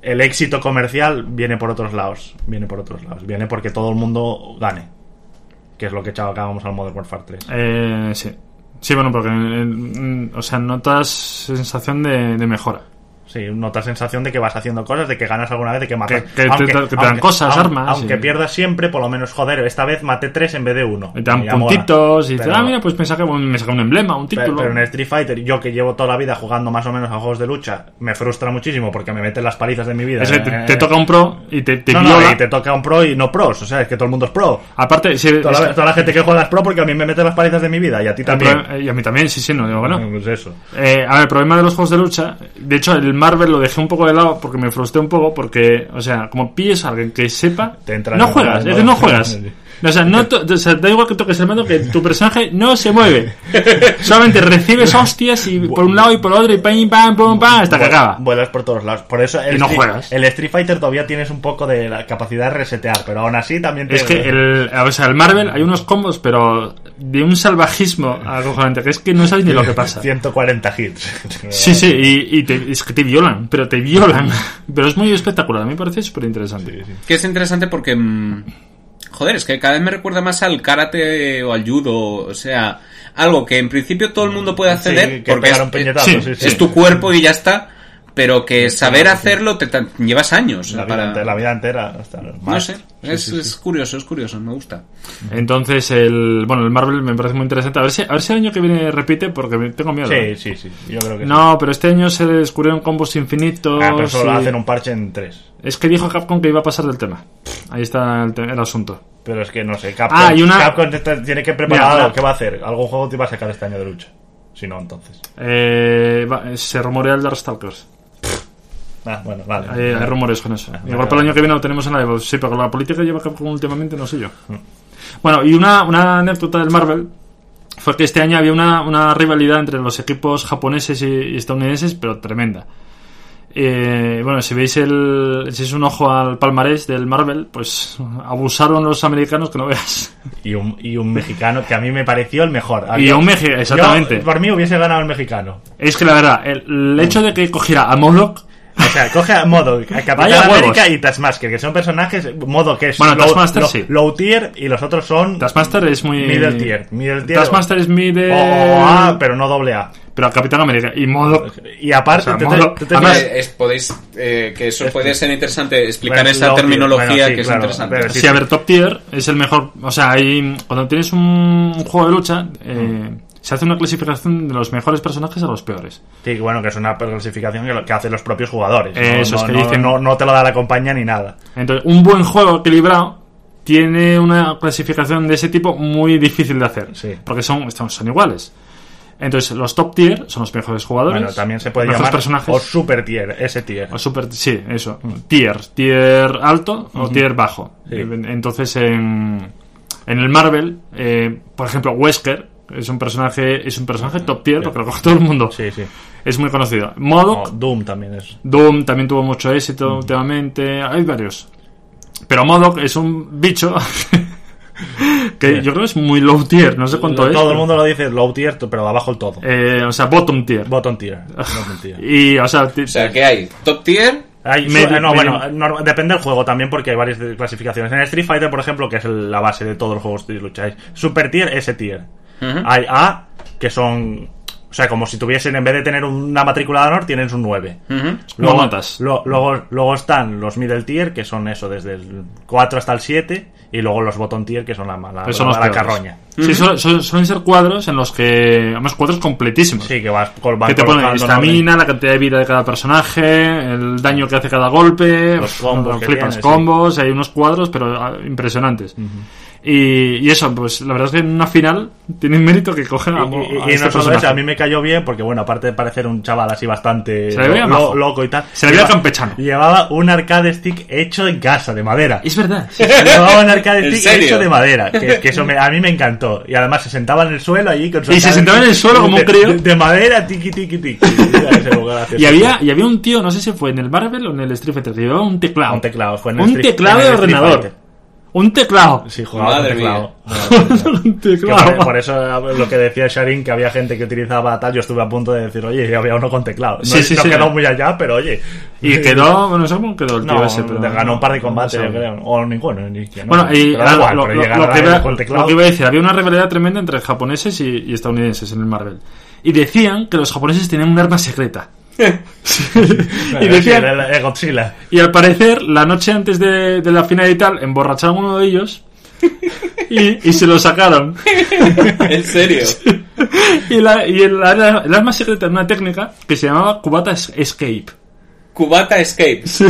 el éxito comercial viene por otros lados. Viene por otros lados. Viene porque todo el mundo gane. Que es lo que acabamos al Modern Warfare tres. Eh, sí. Sí, bueno, porque, eh, o sea, notas sensación de, de mejora. Sí, nota sensación de que vas haciendo cosas, de que ganas alguna vez, de que matas. Que, que, aunque, te, que te dan aunque, cosas, aunque, armas. Aunque y... pierdas siempre, por lo menos, joder, esta vez maté tres en vez de uno. Te dan y puntitos y pero, dices, ah, mira, pues me saca, me saca un emblema, un título. Pero, pero en Street Fighter, yo que llevo toda la vida jugando más o menos a juegos de lucha, me frustra muchísimo porque me meten las palizas de mi vida. Es que eh, te, te toca un pro y te, te no, viola. No, y te toca un pro y no pros, o sea, es que todo el mundo es pro. Aparte, si, toda, es, la, toda la gente que juega es pro porque a mí me meten las palizas de mi vida y a ti también. Pro, y a mí también, sí, sí, no digo, bueno. Pues eso. Eh, a ver, el problema de los juegos de lucha, de hecho, el Marvel lo dejé un poco de lado porque me frustré un poco, porque, o sea, como pilles a alguien que sepa, te entra no juegas, es que no juegas. O sea, no to- o sea, da igual que toques el mando, que tu personaje no se mueve. Solamente recibes hostias y por un lado y por el otro y pam, pam, pam, pam, hasta que acaba. Vuelas por todos lados. Por eso el, y no Street, juegas. El Street Fighter todavía tienes un poco de la capacidad de resetear, pero aún así también te... Es que el, o sea, el Marvel hay unos combos, pero de un salvajismo acojonante, que es que no sabes ni lo que pasa. ciento cuarenta hits. Sí, sí, y, y te, es que te violan, pero te violan. Pero es muy espectacular, a mí me parece súper interesante. Sí, sí. Que es interesante porque... Mmm, joder, es que cada vez me recuerda más al karate o al judo, o sea, algo que en principio todo el mundo puede acceder, sí, que porque es, un peñetazo, sí, sí, sí. es tu cuerpo y ya está, pero que saber hacerlo te, te llevas años. La, para... vida, entera, la vida entera. Hasta no más. sé, Sí, es, sí, sí. es curioso, es curioso, me gusta. Entonces, el bueno, el Marvel me parece muy interesante. A ver si, a ver si el año que viene repite, porque tengo miedo. Sí, sí, sí, yo creo que No, sí. Pero este año se descubrieron combos infinitos. Ah, pero solo y... hacen un parche en tres. Es que dijo Capcom que iba a pasar del tema. Ahí está el, te- el asunto. Pero es que no sé, Capcom, Ah, y una... Capcom te- te- tiene que preparar Mira, algo. una- ¿Qué va a hacer? ¿Algún juego te va a sacar este año de lucha? Si no, entonces. Eh, va- se rumorea el Darkstalkers. Ah, bueno, vale. Hay, hay rumores con eso. Ah, Igual vale, para el vale. año que viene lo tenemos en la Evo. Sí, pero con la política que lleva Capcom últimamente no sé yo. Bueno, y una, una anécdota del Marvel fue que este año había una, una rivalidad entre los equipos japoneses y, y estadounidenses, pero tremenda. Eh, bueno, si veis el, si es un ojo al palmarés del Marvel, pues abusaron los americanos que no veas. Y un, y un mexicano que a mí me pareció el mejor. Y Yo- un mexicano, exactamente. yo, por mí hubiese ganado el mexicano. Es que la verdad, el, el hecho de que cogiera a Modok, O sea, coge a Modo, a Capitán Vaya América huevos. y Taskmaster, que son personajes, Modo que es Bueno, low, Taskmaster low- sí. low tier y los otros son Taskmaster es muy... middle tier. Middle tier Taskmaster es middle... o, o A, pero no doble A. Pero a Capitán América. Y Modok... Y aparte, O sea, te- Modo- te- te- además- Eh, es- podéis, eh, que eso Es- puede ser interesante, explicar Bueno, esa low tier. terminología Bueno, sí, que es claro, interesante. pero sí. Sí, a ver, Top Tier es el mejor... O sea, hay, cuando tienes un, un juego de lucha, eh, se hace una clasificación de los mejores personajes a los peores. Sí, bueno, que es una clasificación que, lo- que hacen los propios jugadores. Eh, no, eso es no, que no, dicen- no, no te lo da la compañía ni nada. Entonces, un buen juego equilibrado tiene una clasificación de ese tipo muy difícil de hacer. Sí. Porque son, son, son iguales. Entonces, los top tier son los mejores jugadores. Bueno, también se puede los mejores llamar personajes. o super tier, ese tier. O super, sí, eso. Tier. Tier alto o tier bajo. Sí. Entonces, en, en el Marvel, eh, por ejemplo, Wesker es un personaje es un personaje top tier porque lo coge todo el mundo. Sí, sí. Es muy conocido. Modok, No, Doom también es. Doom también tuvo mucho éxito últimamente. Hay varios. Pero Modok es un bicho que Sí. yo creo que es muy low tier. No sé cuánto es. Todo el mundo lo dice low tier, pero abajo el todo. Eh, o sea, bottom tier. Bottom tier. Bottom tier. Y, o sea, ti- O sea, ¿qué hay? Top tier, Hay- Medio- eh, no, medio- bueno, no, depende del juego también porque hay varias de- clasificaciones. En Street Fighter, por ejemplo, que es el- la base de todos los juegos de lucha, hay Super Tier, S Tier. Ujú. Hay A, que son... O sea, como si tuviesen, en vez de tener una matrícula de honor, tienes un nueve. Ujú. Luego, notas. lo- luego, luego están los Middle Tier, que son eso, desde el cuatro hasta el siete. Y luego los Bottom Tier, que son la, la, Esos son la, los la peores. carroña. Sí, suelen, suelen- suelen ser cuadros en los que... Además, cuadros completísimos. Sí, que vas col- van Que te ponen colocando en orden. estamina, la cantidad de vida de cada personaje, el daño que hace cada golpe, Los combos que flipas tiene, combos, hay unos cuadros, pero ah, impresionantes. y, y eso, pues la verdad es que en una final tiene un mérito que cogen a, Y, a y- y este no solo personaje. eso, a mí me cayó bien porque, bueno, aparte de parecer un chaval así bastante Se le veía lo- majo. loco y tal, Se le veía lleva- campechano. Llevaba un arcade stick hecho en casa, de madera. Es verdad. Llevaba un arcade ¿En stick serio? hecho de madera, que, que eso me- a mí me encantó. Y además se sentaba en el suelo allí con su Y se arcade sentaba en el stick suelo como un de- crío. De, de madera, tiki tiki tiki. Y había, y había un tío, no sé si fue en el Marvel o en el Street Fighter, que llevaba un teclado. Un teclado, fue en el Un Street- teclado en de el Street ordenador. Fighter. Un teclado. Sí, jugaba Madre con teclado. Un Que teclado. por, por eso lo que decía Sharin, que había gente que utilizaba tal, yo estuve a punto de decir, oye, había uno con teclado. No, Sí, sí, no sí. quedó muy allá, pero oye. Y quedó, bueno, no sé cómo quedó el tío No, ese, pero... ganó un par de combates, no yo sé. creo. O ninguno, ni que no. Bueno, y Pero ah, da igual, lo, pero lo- llegar lo a que él iba, con el teclado. lo que iba a decir, había una rivalidad tremenda entre japoneses y, y estadounidenses en el Marvel. Y decían que los japoneses tenían un arma secreta. y decían, el, el Godzilla. y al parecer, la noche antes de, de la final y tal, emborracharon a uno de ellos y, y se lo sacaron. ¿En serio? Y, la, y el, el arma secreta era una técnica que se llamaba Cubata es- Escape. Cubata Escape. Sí.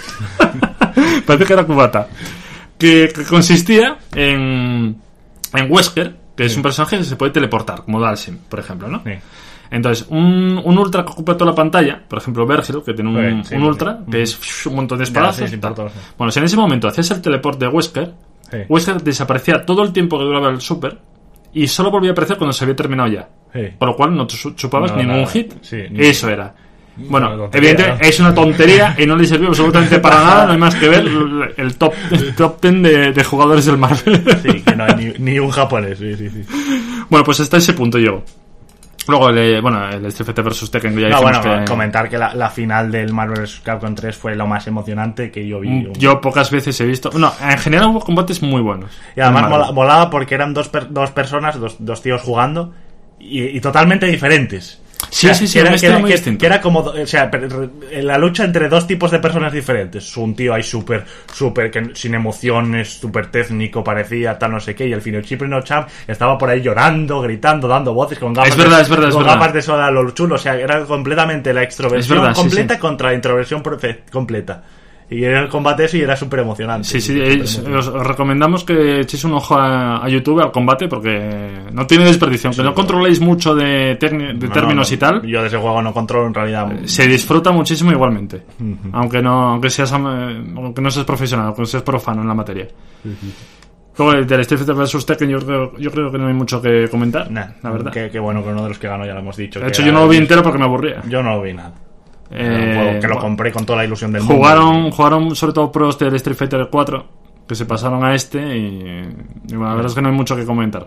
Parece que era Cubata. Que, que consistía en, en Wesker, que es un personaje que se puede teleportar, como Dalsim, por ejemplo, ¿no? Sí. Entonces, un, un ultra que ocupa toda la pantalla, por ejemplo, Vergil, que tiene un, Sí, sí, un sí. ultra, que es un montón de espadazos. Ya, sí, sí, tal. por todo, sí. Bueno, si en ese momento hacías el teleport de Wesker, Sí. Wesker desaparecía todo el tiempo que duraba el super y solo volvía a aparecer cuando se había terminado ya. Sí. Por lo cual no te chu- chupabas No, ningún nada. hit. Sí, ni- Eso era. Bueno, Una tontería, evidentemente ¿no? es una tontería y no le sirvió absolutamente para nada. No hay más que ver el, el top el top ten de, de jugadores del Marvel. Sí, que no hay ni, ni un japonés. Sí, sí, sí. Bueno, pues hasta ese punto yo. Luego, el, eh, bueno, el Street Fighter versus Tekken, que ya No, dijimos bueno, que... comentar que la, la final del Marvel versus. Capcom tres fue lo más emocionante que yo vi. Mm, Yo pocas veces he visto... No, en general hubo combates muy buenos. Y además en Marvel. mola- molaba porque eran dos, per- dos personas, dos, dos tíos jugando y, y totalmente diferentes. Sí, O sea, sí, sí, que un era, que estilo era- muy que- distinto. que era como, o sea, per- la lucha entre dos tipos de personas diferentes. Un tío ahí súper, súper, que sin emociones, súper técnico, parecía, tal, no sé qué. Y el Finochipri no Champ estaba por ahí llorando, gritando, dando voces con gafas. Es verdad, de, es verdad, es con verdad. gafas de soda, lo chulo. O sea, era completamente la extroversión Es verdad, sí, completa sí. contra la introversión profe- completa. Y era el combate eso y era súper emocionante. Sí, sí, Súper eh, emocionante. os os recomendamos que echéis un ojo a, a YouTube, al combate, porque no tiene desperdicio. Aunque no controléis mucho de, tecni- de No, términos no, y tal, Yo de ese juego no controlo en realidad. se disfruta muchísimo igualmente. Aunque no aunque seas am- eh, aunque no seas profesional, aunque seas profano en la materia. Luego, el del Street Fighter versus Tekken, yo creo, yo creo que no hay mucho que comentar, Nah, la verdad. Qué, qué bueno que uno de los que ganó ya lo hemos dicho. De que hecho, era- yo no lo vi entero porque me aburría. Yo no lo vi nada. Eh, Era un juego que lo bueno, compré con toda la ilusión del Jugaron, mundo. jugaron sobre todo pros del Street Fighter cuatro, que se pasaron a este y, y bueno, la verdad es que no hay mucho que comentar.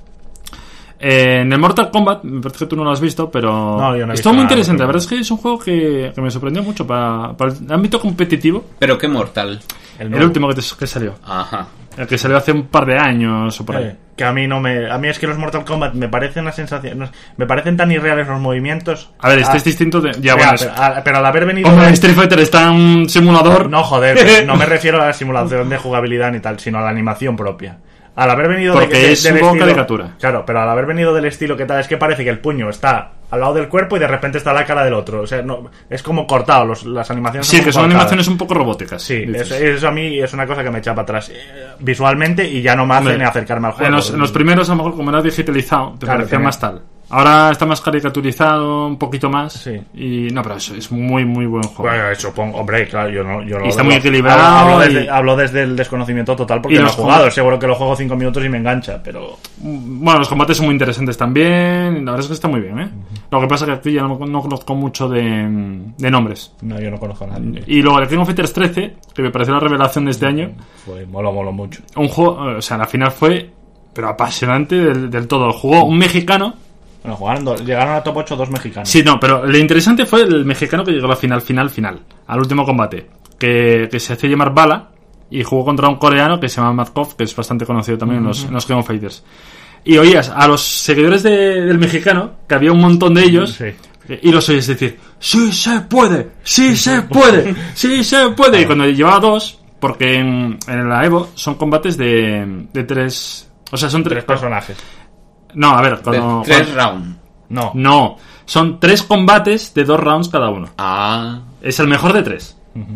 Eh, en el Mortal Kombat, me parece que tú no lo has visto, pero No, yo no he estuvo visto muy nada, interesante. pero- La verdad es que es un juego que, que me sorprendió mucho para, para el ámbito competitivo. Pero qué mortal. El, nuevo. último que, te- que salió. Ajá. El que salió hace un par de años o por ahí. Eh, que a mí no me. A mí es que los Mortal Kombat me parecen una sensación. no- me parecen tan irreales los movimientos. A ver, este Ah, es distinto de... Ya, ya, bueno, pero, es- a- pero al haber venido. Hombre, de- Street Fighter está en un simulador. No, joder, pero no me refiero a la simulación de jugabilidad ni tal, sino a la animación propia. Al haber venido de- Porque de- es del un poco estilo- caricatura. Claro, pero al haber venido del estilo que tal, es que parece que el puño está al lado del cuerpo y de repente está la cara del otro. O sea, no, es como cortado, los- las animaciones Sí, que son cortadas. animaciones un poco robóticas. Sí, dices. eso, eso a mí es una cosa que me echa para atrás eh, visualmente y ya no me hace Hombre, ni acercarme al juego. En los, en los primeros, a lo mejor, como era digitalizado, te Claro, parecía tenía- más tal. Ahora está más caricaturizado, un poquito más. Sí. Y no, pero eso es muy, muy buen juego. Bueno, supongo, hombre, claro, yo no. Yo no Y está lo- muy equilibrado Hablo, hablo y- desde, hablo desde el desconocimiento total porque Y no he los jugado. juegos- Seguro que lo juego cinco minutos y me engancha, pero. Bueno, los combates son muy interesantes también. La verdad es que está muy bien, ¿eh? Lo que pasa es que aquí ya no, no conozco mucho de, de nombres. No, yo no conozco a nadie. Y luego el King of Fighters trece, que me pareció la revelación de este año. Fue, molo, molo mucho. Un juego, o sea, la final fue, pero apasionante del, del todo. Jugó un mexicano. Bueno, jugaron dos, llegaron a top ocho dos mexicanos. Sí, no, pero lo interesante fue el mexicano que llegó a la final, final, final. Al último combate. Que, que se hacía llamar Bala. Y jugó contra un coreano que se llama Matkov, que es bastante conocido también en, los, en los King of Fighters. Y oías a los seguidores de- del mexicano, que había un montón de ellos, Sí. y los oías decir, ¡sí se puede! ¡Sí se puede! ¡Sí se puede! Y cuando llevaba dos, porque en, en la Evo son combates de, de tres... O sea, son tres, Tres personajes. No, a ver, cuando... Tres cuando- rounds. No. no, son tres combates de dos rounds cada uno. Ah. Es el mejor de tres.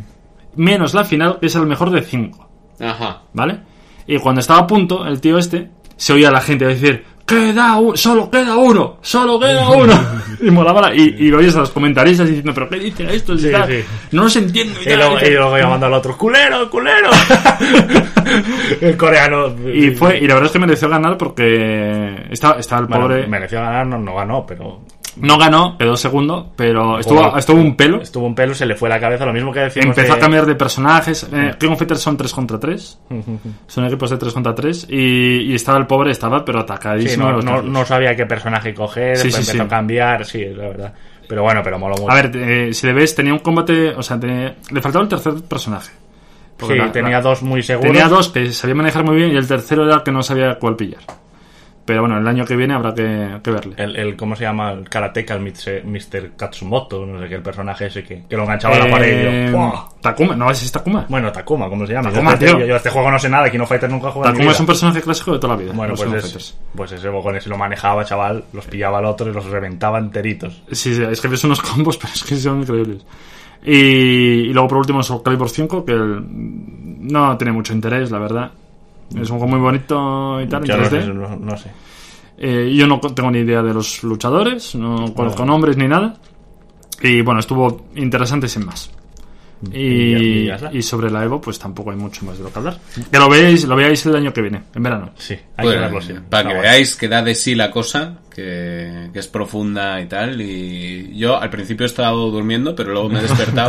Menos la final, que es el mejor de cinco. Ajá. ¿Vale? Y cuando estaba a punto, el tío este, se oía a la gente decir, ¡queda uno! ¡Solo queda uno! ¡Solo queda uno! y molaba la... Y, y lo oyes a los comentaristas diciendo, ¿pero qué dicen estos? Y Sí, tal. sí. No los entiendo. Y, Y tal, luego, y tal". y luego llamando al otro, ¡culero, culero! El coreano. Y fue, y la verdad es que mereció ganar porque estaba, estaba el Bueno, pobre... mereció ganar, no, no ganó, pero. No ganó, quedó segundo, pero estuvo, Bueno, estuvo un pelo. Estuvo un pelo, se le fue la cabeza, lo mismo que decimos Empezó de- a cambiar de personajes. Eh, King of Fighters son tres contra tres. Son equipos de tres contra tres. Y, y estaba el pobre, estaba pero Sí, atacadísimo. no, de los no, nervios. no sabía qué personaje coger, Sí, pues sí, empezó sí. a cambiar, sí, la verdad. Pero bueno, pero moló mucho. A ver, eh, si le ves, tenía un combate. O sea, tenía- le faltaba el tercer personaje. Porque sí, la- tenía la- dos muy seguros. Tenía dos que sabía manejar muy bien y el tercero era el que no sabía cuál pillar. Pero bueno, el año que viene habrá que, que verle. El, el, ¿cómo se llama? El karateka, el mister Katsumoto, no sé qué, el personaje ese que, que lo enganchaba a la pared y Eh, yo, ¡buah! Takuma, no, ese es Takuma. Bueno, Takuma, ¿cómo se llama? Takuma, yo, este, tío. yo, yo este juego no sé nada, Kino Fighter nunca he jugado en mi Takuma vida. es un personaje clásico de toda la vida. Bueno, los pues King of es, Fighters. pues ese con ese lo manejaba, chaval, los pillaba al otro y los reventaba enteritos. Sí, sí, es que ves unos combos, pero es que son increíbles. Y, y luego por último Soul Calibur cinco, que el- no tiene mucho interés, la verdad. Es un juego muy bonito y tal, Yo en no tres D. sé, no, no sé. Eh, yo no tengo ni idea de los luchadores, no conozco Ah. nombres ni nada. Y bueno, estuvo interesante sin más. Y Y, ya- y ya está. y sobre la Evo, pues tampoco hay mucho más de lo que hablar. Que lo veáis, lo veáis el año que viene, en verano. Sí, hay Bueno, que verlo, sí. para Está que guay. veáis que da de sí la cosa, que, que es profunda y tal. Y yo al principio he estado durmiendo, pero luego me he despertado.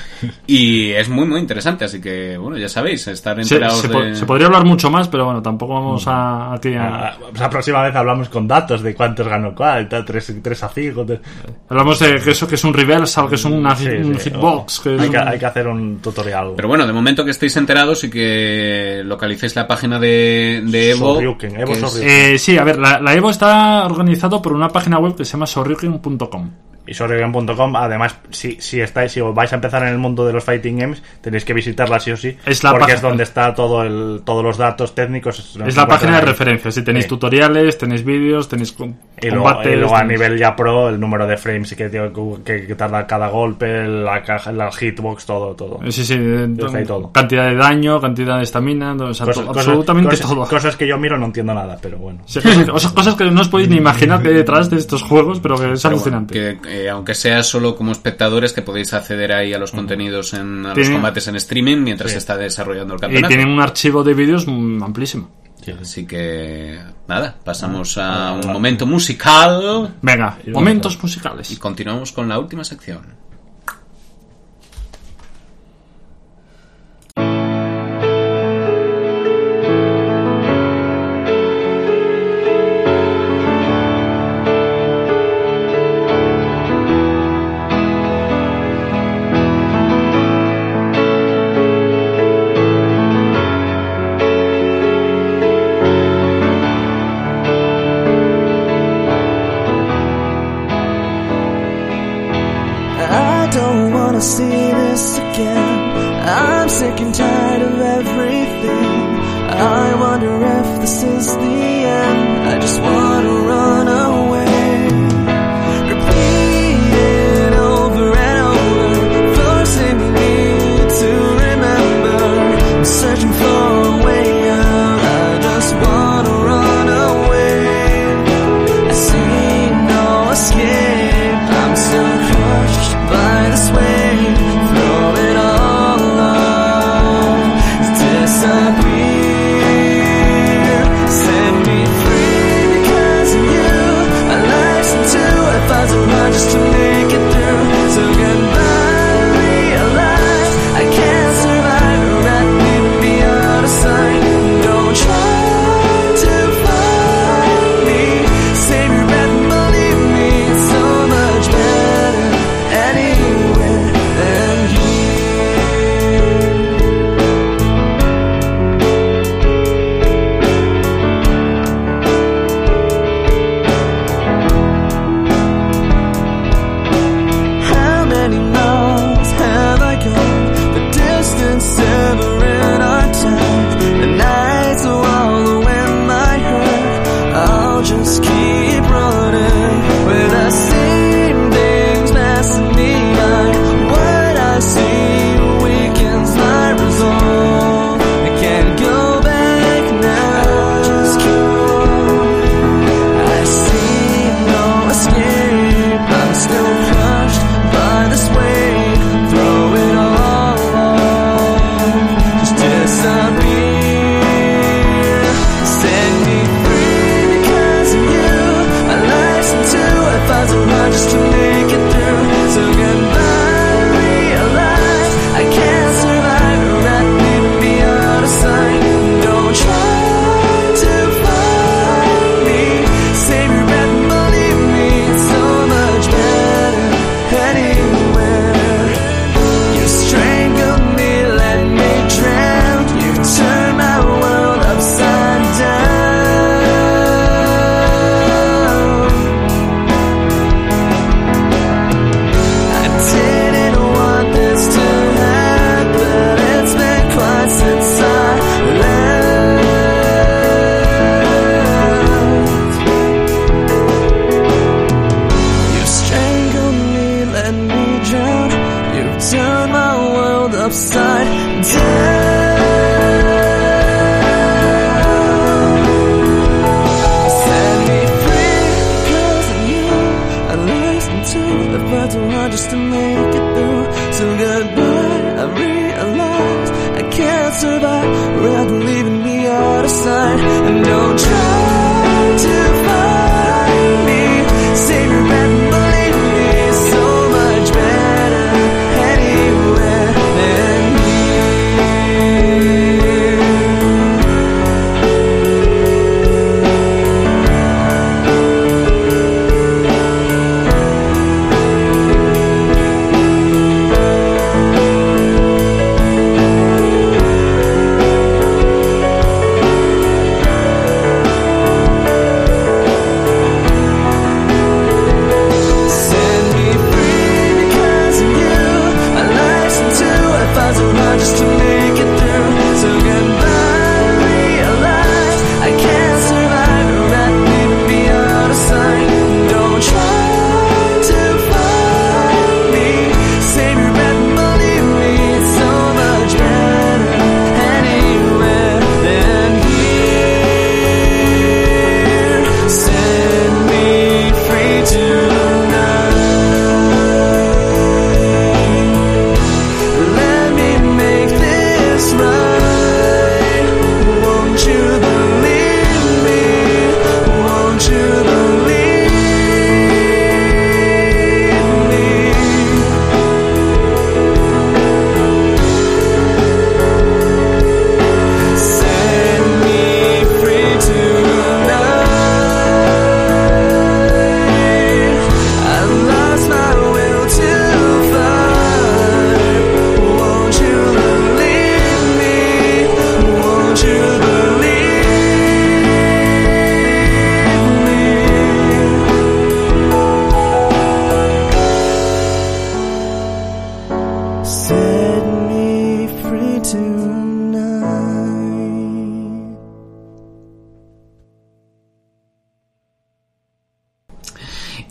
Y es muy, muy interesante. Así que, bueno, ya sabéis, estar Se, enterados se po- de... se podría hablar mucho más, pero bueno, tampoco vamos a, aquí a... Ah, la próxima vez hablamos con datos de cuántos ganó cuál, tal, tres, tres a cinco. tres- Hablamos de que eso que es un reversal, que es una, Sí, un sí, hitbox. Que es hay, que, un- hay que hacer un tutorial. Pero bueno, de momento que estéis enterados y que localicéis la página de, de Evo. Shoryuken, Evo que es- Shoryuken. Eh, sí, a ver, la, la Evo está organizado por una página web que se llama sorryuken punto com. Y Shoryuken punto com, además, si, si estáis, si os vais a empezar en el mundo de los fighting games, tenéis que visitarla sí o sí, Es la porque página- es donde está todo el, todos los datos técnicos. Es la página de ahí. referencia. Si tenéis Sí. tutoriales, tenéis vídeos, tenéis com- Y luego, combates. y luego a tenéis- nivel ya pro, el número de frames que, tiene que, que tarda cada golpe, la caja, la hitbox, todo, todo. Sí, sí, eh, Está ahí todo. cantidad de daño, cantidad de estamina, o sea, Cosas- to- cosas- absolutamente cosas- todo. Cosas que yo miro no entiendo nada, pero bueno. Sí, cosas, cosas- cosas que no os podéis ni imaginar que hay detrás de estos juegos, pero que es Pero bueno, alucinante. que eh, aunque sea solo como espectadores, que podéis acceder ahí a los contenidos, en, a los Tiene- combates en streaming mientras Sí. se está desarrollando el Y campeonato. tienen un archivo de vídeos mm, amplísimo. Así que, nada, pasamos a Ah, un ah, momento musical Venga, Y momentos y musicales. continuamos con la última sección. I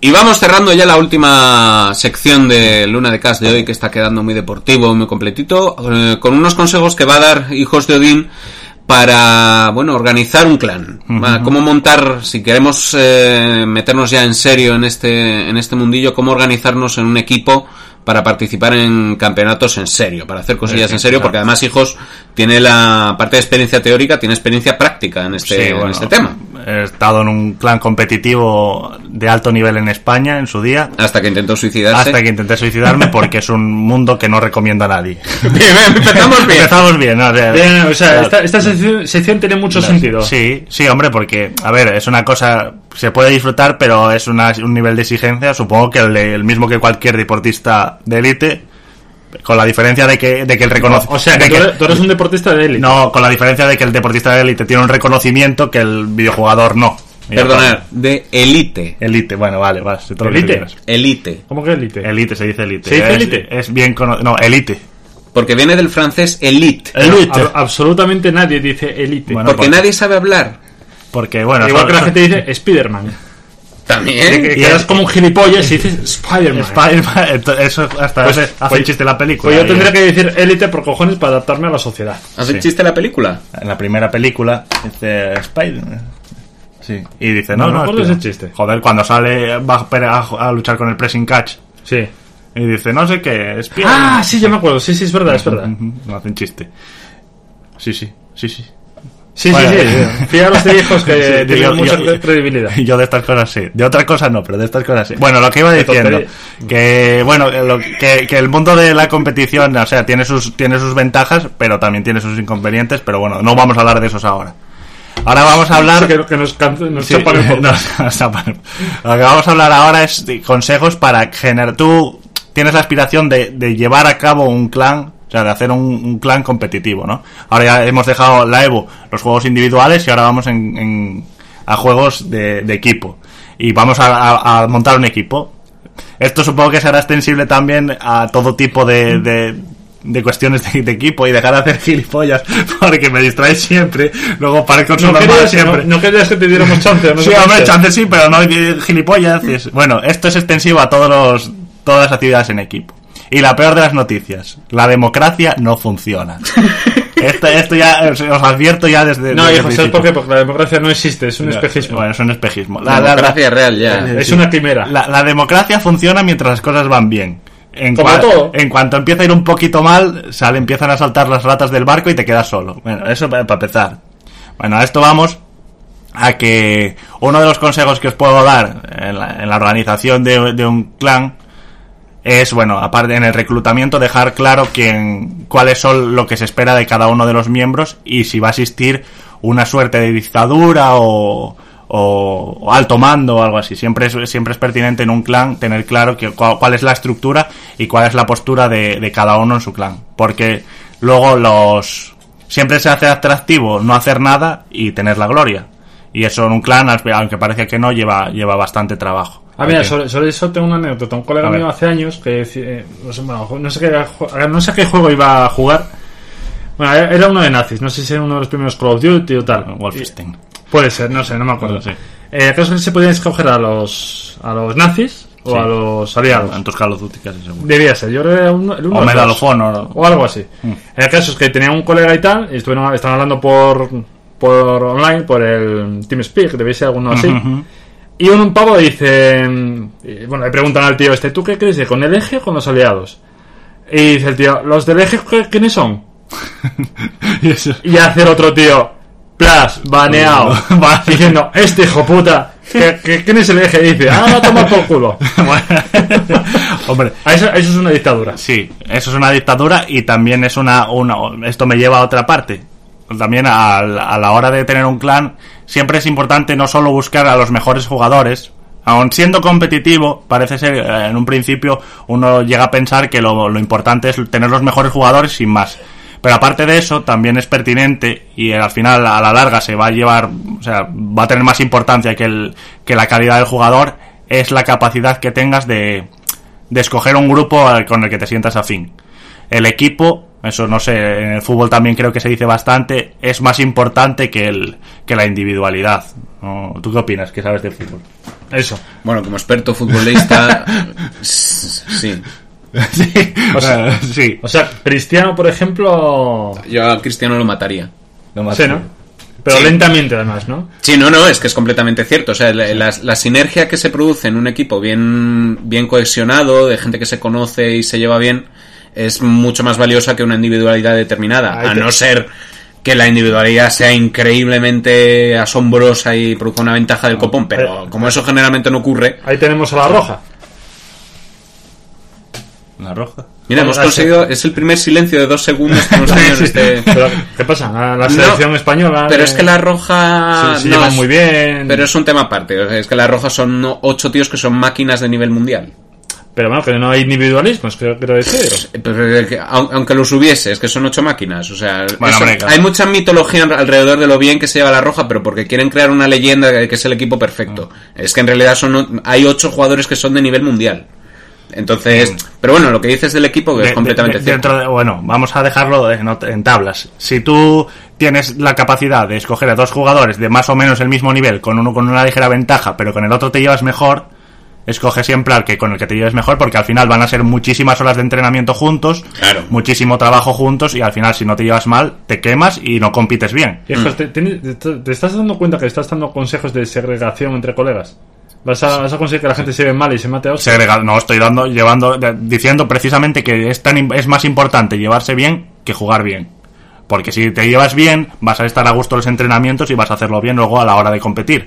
Y vamos cerrando ya la última sección de Luna de Cast de hoy, que está quedando muy deportivo, muy completito, eh, con unos consejos que va a dar Hijos de Odín para, bueno, organizar un clan. Uh-huh. ¿Va? Cómo montar, si queremos eh, meternos ya en serio en este, en este mundillo, cómo organizarnos en un equipo para participar en campeonatos en serio, para hacer cosillas sí, en serio, claro. Porque además Hijos tiene la parte de experiencia teórica, tiene experiencia práctica en este, sí, bueno, en este tema. He estado en un clan competitivo de alto nivel en España en su día. Hasta que intentó suicidarse. Hasta que intenté suicidarme porque es un mundo que no recomiendo a nadie. Bien, empezamos bien. Empezamos bien, ¿no? O sea, bien, o sea esta, esta sección, sección tiene mucho no, sentido. Sí, sí, hombre, porque, a ver, es una cosa, se puede disfrutar, pero es una, un nivel de exigencia, supongo que el, el mismo que cualquier deportista de élite, con la diferencia de que, de que el reconocimiento... O sea, que, que tú, eres, tú eres un deportista de élite. No, con la diferencia de que el deportista de élite tiene un reconocimiento que el videojugador no. Perdona, de élite. Élite, bueno, vale, vale. ¿Élite? Élite. ¿Cómo que élite? Élite, se dice élite. ¿Se dice es, élite? Es bien conocido. No, élite. Porque viene del francés élite. Élite. No, absolutamente nadie dice élite. Bueno, porque, porque nadie sabe hablar. Porque, bueno... Igual son, que la son... gente dice Spiderman. También. Que quedas como un gilipollas y dices Spider-Man. Spider-Man. Eso hasta pues, hace pues, chiste la película. Pues yo tendría que decir élite por cojones para adaptarme a la sociedad. ¿Hace sí. chiste la película? En la primera película dice Spider-Man. Sí. Y dice, no, no, no, no ese chiste. Joder, cuando sale va a, a luchar con el pressing catch. Sí. Y dice, no sé qué, espía. Ah, sí, ya me acuerdo. Sí, sí, es verdad, es verdad. No hacen chiste. Sí, sí, sí, sí. Sí, bueno, sí, sí. Fijaros de Hijos que sí, tienen yo, mucha yo, credibilidad. Yo de estas cosas sí. De otras cosas no, pero de estas cosas sí. Bueno, lo que iba diciendo, que bueno, lo, que, que el mundo de la competición, o sea, tiene sus, tiene sus ventajas, pero también tiene sus inconvenientes, pero bueno, no vamos a hablar de esos ahora. Ahora vamos a hablar... Sí, que, que nos, nos sí, chapan el nos, nos chapan. Lo que vamos a hablar ahora es de consejos para generar... Tú tienes la aspiración de, de llevar a cabo un clan... O sea, de hacer un, un clan competitivo, ¿no? Ahora ya hemos dejado la Evo, los juegos individuales, y ahora vamos en, en, a juegos de, de equipo. Y vamos a, a, a montar un equipo. Esto supongo que será extensible también a todo tipo de, de, de cuestiones de, de equipo, y dejar de hacer gilipollas, porque me distraes siempre. Luego parezco no normal siempre. No, no querías que te diéramos chance, ¿no? Sí, hombre, chance sí, pero no gilipollas. Bueno, esto es extensivo a todos los, todas las actividades en equipo. Y la peor de las noticias, la democracia no funciona. Esto, esto ya os advierto ya desde... No, hijo, ¿sabes por qué? Porque la democracia no existe, es un no, espejismo. Bueno, es un espejismo. La, la democracia la, real ya. Es sí. una quimera. La, la democracia funciona mientras las cosas van bien. En, Como cua- todo. en cuanto empieza a ir un poquito mal, sale, empiezan a saltar las ratas del barco y te quedas solo. Bueno, eso para, para empezar. Bueno, a esto vamos a que uno de los consejos que os puedo dar en la, en la organización de, de un clan es, bueno, aparte en el reclutamiento, dejar claro quién, cuáles son lo que se espera de cada uno de los miembros, y si va a existir una suerte de dictadura o, o, o alto mando o algo así. Siempre es, siempre es pertinente en un clan tener claro que, cuál, cuál es la estructura y cuál es la postura de, de cada uno en su clan, porque luego los siempre se hace atractivo no hacer nada y tener la gloria, y eso en un clan, aunque parece que no, lleva, lleva bastante trabajo. Ah, mira, sobre, sobre eso tengo una anécdota. Un colega mío hace años que eh, no, sé, bueno, no, sé qué, no sé qué juego iba a jugar. Bueno, era uno de nazis. No sé si era uno de los primeros Call of Duty o tal. Wolfenstein. Puede ser, no sé, no me acuerdo. Sí. Eh, el caso es que se podían escoger a los a los nazis o sí. a los aliados. En tus Call of Duty casi seguro. Debía ser, yo era uno, el uno o Medal of Honor o algo así. Mm. El caso es que tenía un colega y tal, y estuvieron, estaban hablando por por online, por el TeamSpeak, debía ser alguno así. Uh-huh. Y un, un pavo dice, bueno, le preguntan al tío este, ¿tú qué crees? ¿Con el eje o con los aliados? Y dice el tío, ¿los del eje quiénes son? y, eso... y hace el otro tío, plas, baneado, diciendo, este hijo puta, ¿quién es el eje? Y dice, ah, va a tomar por culo. Hombre, eso, eso es una dictadura. Sí, eso es una dictadura, y también es una, una esto me lleva a otra parte. También a, a la hora de tener un clan, siempre es importante no solo buscar a los mejores jugadores. Aun siendo competitivo, parece ser, en un principio uno llega a pensar que lo, lo importante es tener los mejores jugadores sin más. Pero aparte de eso, también es pertinente, y al final a la larga se va a llevar, o sea, va a tener más importancia que, el, que la calidad del jugador, es la capacidad que tengas de, de escoger un grupo con el que te sientas afín. El equipo, eso no sé, en el fútbol también creo que se dice bastante, es más importante que el que la individualidad, ¿no? ¿Tú qué opinas, que sabes de fútbol? Eso. Bueno, como experto futbolista, sí. Sí, O sea, sí. O sea, Cristiano, por ejemplo... Yo a Cristiano lo mataría. No más Sí, ¿no? Pero Sí. lentamente, además, ¿no? Sí, no, no, es que es completamente cierto. O sea, la, la, la sinergia que se produce en un equipo bien, bien cohesionado, de gente que se conoce y se lleva bien, es mucho más valiosa que una individualidad determinada. Ahí A te- no ser que la individualidad sea increíblemente asombrosa y produzca una ventaja del copón. Pero eh, como eso generalmente no ocurre, Ahí tenemos a la Roja. La roja. mira, hemos Joder, conseguido, es el primer silencio de dos segundos que hemos tenido en este... Pero, ¿qué pasa? La, la selección No, española... Pero eh, es que la Roja... Se, se no, llevan es- muy bien. Pero es un tema aparte. O sea, es que la Roja son no- ocho tíos que son máquinas de nivel mundial. Pero bueno, que no hay individualismos, creo, quiero decir. Pero, eh, que, au- aunque los hubiese, es que son ocho máquinas. O sea, Bueno, eso- hombre, claro. hay mucha mitología en- alrededor de lo bien que se lleva la Roja, pero porque quieren crear una leyenda de que es el equipo perfecto. Es que en realidad son o- hay ocho jugadores que son de nivel mundial. Entonces, pero bueno, lo que dices del equipo que es De- completamente de- cierto. dentro de- bueno, vamos a dejarlo en, ot- en tablas. Si tú tienes la capacidad de escoger a dos jugadores de más o menos el mismo nivel, con uno con una ligera ventaja, pero con el otro te llevas mejor, escoge siempre al que con el que te lleves mejor, porque al final van a ser muchísimas horas de entrenamiento juntos, Claro. muchísimo trabajo juntos, y al final si no te llevas mal, te quemas y no compites bien. Hijos, ¿te, te- te estás dando cuenta que estás dando consejos de segregación entre colegas? ¿Vas a, vas a conseguir que la gente se ve mal y se mate a hostias? Segregado, no estoy dando, llevando, de- diciendo precisamente que es tan, im- es más importante llevarse bien que jugar bien. Porque si te llevas bien, vas a estar a gusto en los entrenamientos y vas a hacerlo bien luego a la hora de competir.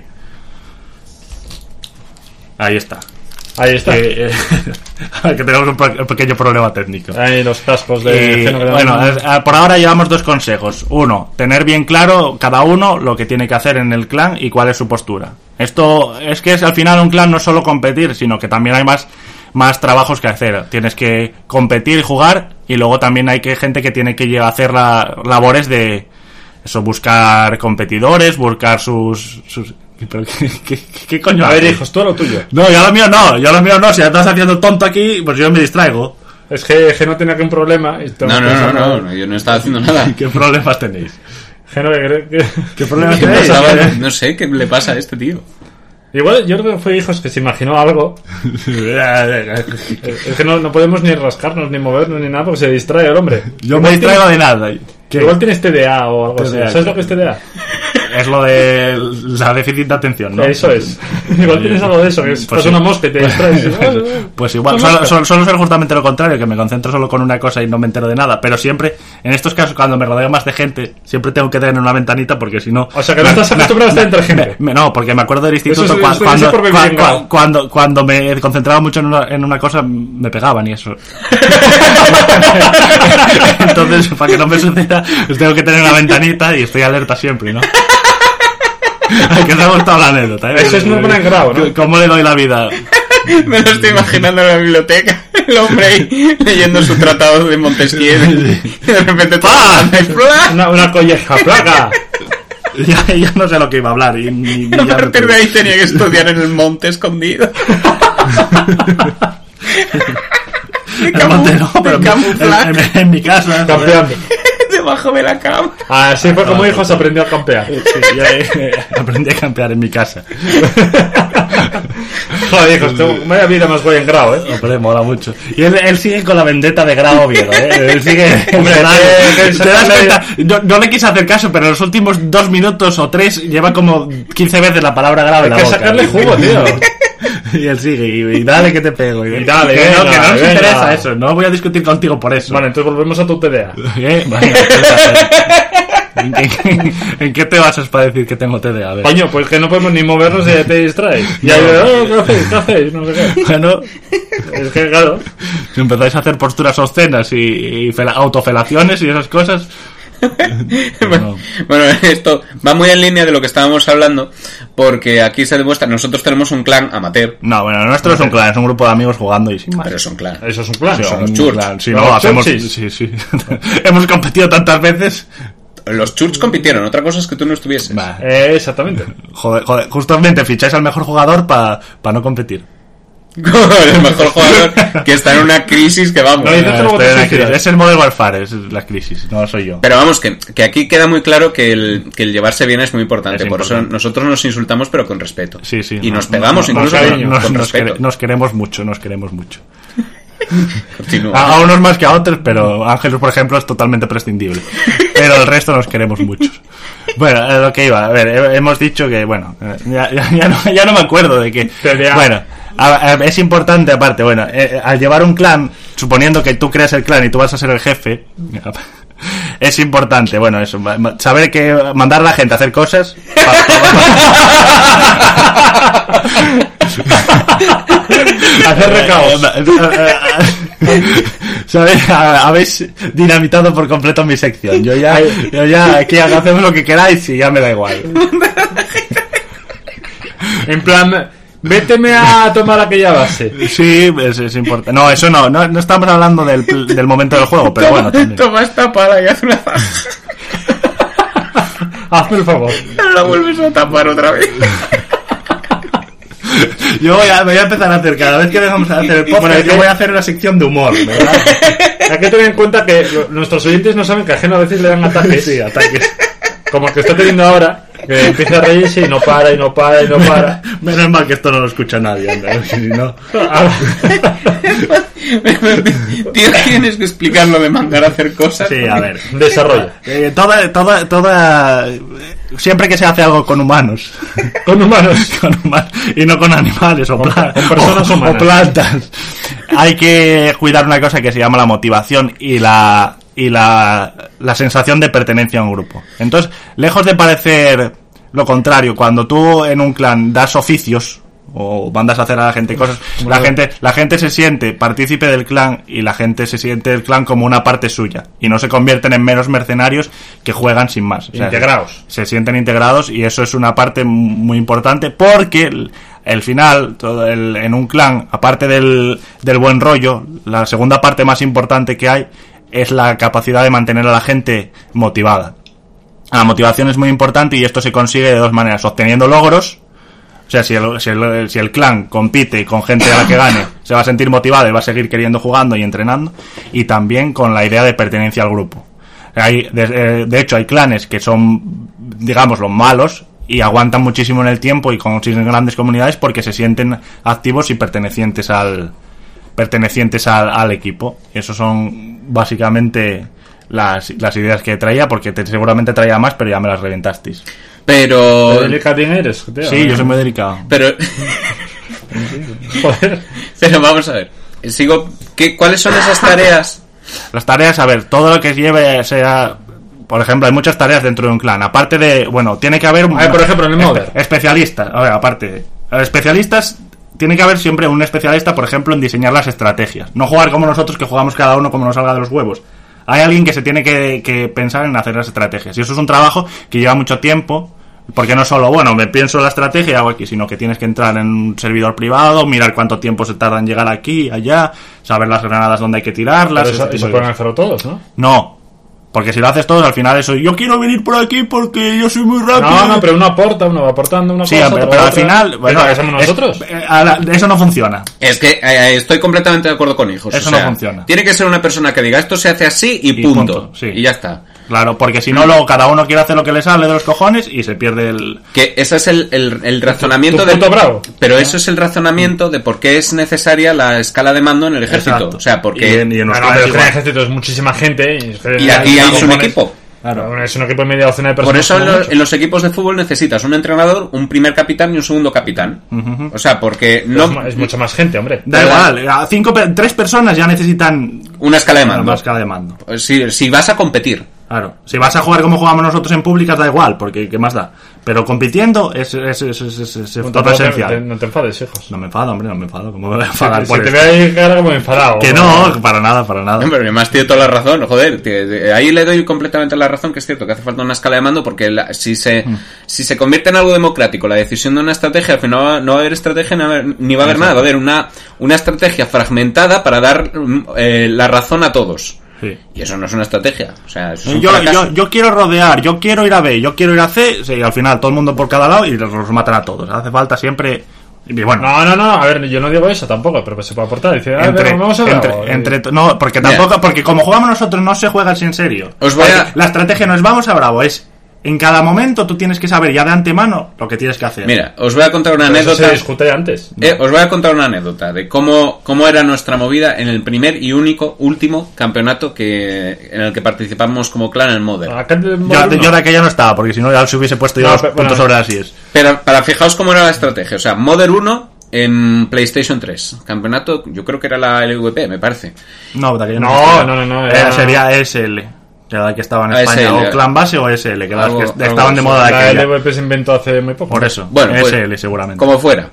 Ahí está. Ahí está. Eh, eh, que tenemos un, pe- un pequeño problema técnico. Ahí los cascos de... Y, Geno que bueno, dan- es- ah, por ahora llevamos dos consejos. Uno, tener bien claro cada uno lo que tiene que hacer en el clan y cuál es su postura. Esto es que es al final un clan no es solo competir, sino que también hay más más trabajos que hacer. Tienes que competir y jugar, y luego también hay que gente que tiene que lle- hacer la, labores de eso, buscar competidores, buscar sus... sus ¿pero qué, qué, qué- qué coño A ver, haces? hijos, tú a lo tuyo. No, yo lo mío no, yo lo mío no. Si estás haciendo tonto aquí, pues yo me distraigo. Es que Geno tenía que un problema. Y No, no, no, no, no, yo no estaba haciendo nada. ¿Qué problemas tenéis? Geno, que creo que... ¿Qué problemas Que no, tenéis? estaba- no sé qué le pasa a este tío. Igual, yo creo que fue hijos que se imaginó algo. Es que no, no podemos ni rascarnos, ni movernos, ni nada, porque se distrae el hombre. Yo me distraigo de nada. ¿Qué? Igual tienes T D A o algo así. T D A, ¿Sabes sí. lo que es T D A? Es lo de la déficit de atención, ¿no? Eso es. Igual tienes algo de eso, que es Pues pasa sí. una mosca y te distraes. Pues igual, Una solo, mosca. solo, solo ser justamente lo contrario, que me concentro solo con una cosa y no me entero de nada. Pero siempre, en estos casos, cuando me rodeo más de gente, siempre tengo que tener una ventanita, porque si no... O sea, que no estás acostumbrado a estar entre gente. Me- no, porque me acuerdo del instituto Eso es- cua- eso es cuando, por vivir cua- en cua- Grau. cuando, cuando me concentraba mucho en una, en una cosa, me pegaban y eso. Entonces, para que no me suceda, pues tengo que tener una ventanita y estoy alerta siempre, ¿no? Que te ha gustado la anécdota, ¿eh? Eso es normal en Grau, ¿no? ¿Cómo le doy la vida? Me lo estoy imaginando en la biblioteca. El hombre ahí leyendo su tratado de Montesquieu. Y de repente todo Una, una colleja plaga. Ya, ya no sé lo que iba a hablar. Y, ni- ni a ya partir me- de ahí tenía que estudiar en el monte escondido. De El monte no, camu- pero de camuflaje. en, en- en mi casa. Campeando. Debajo de la cama. Así fue como hijos aprendió a campear. Sí, yo eh, aprendí a campear en mi casa. Joder, hijos, tengo- vaya vida más guay en Grau, ¿eh? Hombre, mola mucho. Y él, él sigue con la vendetta de Grau Oviedo, ¿eh? Él sigue... Hombre, Te das- que- que te das sacarle- cuenta. Yo no le quise hacer caso, pero en los últimos dos minutos o tres lleva como quince veces la palabra Grau en la Hay que boca. sacarle jugo, tío. Y él sigue, y, y dale que te pego. Y, Y dale, que no, venga, que no nos venga. interesa eso. No voy a discutir contigo por eso. Vale, entonces volvemos a tu T D A. ¿Eh? Vale, ¿En, qué- ¿En qué te basas para decir que tengo T D A? A ver. Coño, pues que no podemos ni movernos y ya te distraes. Y ahí, oh, ¿qué hacéis? ¿Qué hacéis? No sé qué. Bueno, Es que, claro. si empezáis a hacer posturas obscenas y, y fela- autofelaciones y esas cosas... Bueno, bueno, esto va muy en línea de lo que estábamos hablando, porque aquí se demuestra, nosotros tenemos un clan amateur, No, bueno, el nuestro es un clan, es un grupo de amigos jugando y sin más. pero es un clan. Eso es un plan. Sí, son Un los church. clan, sí, Los no, hacemos... churchis. Sí, sí. Hemos competido tantas veces... Los church compitieron, otra cosa es que tú no estuvieses. Bah, Eh, exactamente. joder, joder, justamente ficháis al mejor jugador para no competir. el mejor jugador que está en una crisis que vamos. No, Ah, y dentro estoy en la de crisis. Es el Modern Warfare, es la crisis, no soy yo. Pero vamos, que, que aquí queda muy claro que el, que el llevarse bien es muy importante. Es Por importante. eso nosotros nos insultamos, pero con respeto. Sí, sí. Y no, nos pegamos no, incluso nos, con, nos, con nos respeto. quere- nos queremos mucho, nos queremos mucho. Continúa. A, a unos más que a otros, pero Ángelus, por ejemplo, es totalmente prescindible. Pero el resto nos queremos muchos. Bueno, eh, lo que iba, a ver, he- hemos dicho que, bueno, eh, ya, ya, ya no, ya no me acuerdo de que... Pelea. Bueno, a- a- es importante, aparte, bueno, eh, al llevar un clan, suponiendo que tú creas el clan y tú vas a ser el jefe, es importante, bueno, eso, ma- ma- saber que mandar a la gente a hacer cosas... Hacer recaos. ¿Sabes? Habéis dinamitado por completo mi sección. Yo ya, yo ya aquí hacemos lo que queráis y ya me da igual. En plan, véteme a tomar aquella base. Sí, es, es importante. No, eso no, no, no estamos hablando del, del momento del juego, pero bueno, también. Toma esta pala y haz una Hazme el favor. la vuelves a tapar otra vez. Yo voy a, voy a empezar a hacer, cada vez que dejamos de hacer el podcast, Bueno, yo yo- voy a hacer una sección de humor, ¿verdad? Hay que tener en cuenta que lo- nuestros oyentes no saben que ajeno a veces le dan ataques. Sí, ataques. Como el que está teniendo ahora, que empieza a reírse y no para, y no para, y no para. Menos mal que esto no lo escucha nadie, ¿verdad? Si no... Tío, tienes que explicar lo de mandar a hacer cosas. Sí, a ver. Desarrollo. Eh, toda, toda, toda... Siempre que se hace algo con humanos... Con humanos. con humanos y no con animales o, pla- con personas o- humanas. o plantas. Hay que cuidar una cosa que se llama la motivación y la y la, la sensación de pertenencia a un grupo. Entonces, lejos de parecer lo contrario, cuando tú en un clan das oficios o mandas a hacer a la gente cosas, la gente la gente se siente partícipe del clan y la gente se siente el clan como una parte suya y no se convierten en meros mercenarios que juegan sin más. O sea, Integrados. se sienten integrados y eso es una parte muy importante porque el, el final, todo el, en un clan, aparte del, del buen rollo, la segunda parte más importante que hay es la capacidad de mantener a la gente motivada. La motivación es muy importante y esto se consigue de dos maneras, obteniendo logros. O sea, si el, si el, si el clan compite con gente a la que gane, se va a sentir motivado y va a seguir queriendo jugando y entrenando. Y también con la idea de pertenencia al grupo. Hay, de, de hecho, hay clanes que son, digamos, los malos y aguantan muchísimo en el tiempo y consiguen grandes comunidades porque se sienten activos y pertenecientes al pertenecientes al, al equipo. Esos son básicamente las, las ideas que traía, porque te, seguramente traía más, pero ya me las reventasteis. Pero... ¿De delicadín eres? Tío? Sí, yo soy muy delicado. Pero... Joder. Pero vamos a ver. Sigo... ¿qué, ¿Cuáles son esas tareas? Las tareas, a ver, todo lo que lleve sea... Por ejemplo, hay muchas tareas dentro de un clan. Aparte de... Bueno, tiene que haber... A ver, por ejemplo, en el espe- Modern. especialistas. A ver, aparte... a ver, especialistas... Tiene que haber siempre un especialista, por ejemplo, en diseñar las estrategias. No jugar como nosotros, que jugamos cada uno como nos salga de los huevos. Hay alguien que se tiene que, que pensar en hacer las estrategias. Y eso es un trabajo que lleva mucho tiempo. Porque no solo, bueno, me pienso la estrategia y hago aquí, sino que tienes que entrar en un servidor privado, mirar cuánto tiempo se tarda en llegar aquí, allá, saber las granadas donde hay que tirarlas. Pero eso, ese tipo eso de pueden cosas. hacerlo todos, ¿no? No, porque si lo haces todos, al final eso, yo quiero venir por aquí porque yo soy muy rápido. No, no, pero uno aporta, uno va aportando una Sí, cosa. pero, otra pero al otra. final, bueno, Venga, que somos es- nosotros. eh, a la- eso no funciona. Es que eh, eh, estoy completamente de acuerdo con hijos. Eso o sea, no funciona. Tiene que ser una persona que diga esto se hace así y, Y punto. punto, sí. Y ya está. Claro, porque si no, luego cada uno quiere hacer lo que le sale de los cojones y se pierde el... Que ese es el, el, el razonamiento tu de... puto bravo. Pero eso es el razonamiento de por qué es necesaria la escala de mando en el ejército. Exacto. O sea, porque... Y en- y en los Bueno, clanes pero es que en el igual. ejército es muchísima gente. Y, es que Y aquí hay un cojones. equipo. Claro. Bueno, es un equipo de media docena de personas. Por eso en como los, mucho. en los equipos de fútbol necesitas un entrenador, un primer capitán y un segundo capitán. O sea, porque Pero no... es, es mucha más gente, hombre. Da igual, a cinco, pe- tres personas ya necesitan Una escala de una mando. escala de mando. Si, si vas a competir. Claro, si vas a jugar como jugamos nosotros en públicas da igual, porque ¿qué más da? Pero compitiendo es, es, es, es, es, es No te, todo no te- esencial. no te enfades, hijos. No me enfado, hombre, no me enfado. ¿Cómo me voy a Se, enfadar se por te esto? ve ahí cara como enfadado. Que no, para nada, para nada. Hombre, además tiene toda la razón, joder, tío, de- ahí le doy completamente la razón, que es cierto que hace falta una escala de mando, porque la- si se si se convierte en algo democrático la decisión de una estrategia, al final no va, no va a haber estrategia, no va a haber- ni va a haber nada, va a haber una, una estrategia fragmentada para dar mm, eh, la razón a todos. Sí. Y eso no es una estrategia, o sea, eso es un Yo, fracaso. yo, yo quiero rodear, yo quiero ir a B, yo quiero ir a C, sí, y al final todo el mundo por cada lado y los, los matan a todos. Hace falta siempre Y bueno, No, no, no, a ver, yo no digo eso tampoco, pero se puede aportar. Dice, ah, entre, venga, vamos a ver. entre, entre- no, porque tampoco, Mira. porque como jugamos nosotros no se juega así en serio. Os voy a- Porque la estrategia no es vamos a Bravo, es en cada momento tú tienes que saber ya de antemano lo que tienes que hacer. Mira, os voy a contar una Pero eso anécdota. se discute antes. Eh, os voy a contar una anécdota de cómo, cómo era nuestra movida en el primer y único, último campeonato que en el que participamos como clan en Modern. Acá te- yo, yo de aquella no estaba, porque si no ya se hubiese puesto yo No, los pero- puntos bueno. sobre las IES. Pero para fijaos cómo era la estrategia. O sea, Modern uno en PlayStation tres. Campeonato, yo creo que era la L V P, me parece. No, de aquella No, existía. no, no, no, Era- era- sería E S L, que era la que estaba en A S L. España, o Clan Base o E S L, que eran Algo- las que algo estaban de así. moda de La aquella. L V P se inventó hace muy poco. Por eso, Bueno, E S L pues, seguramente. como fuera.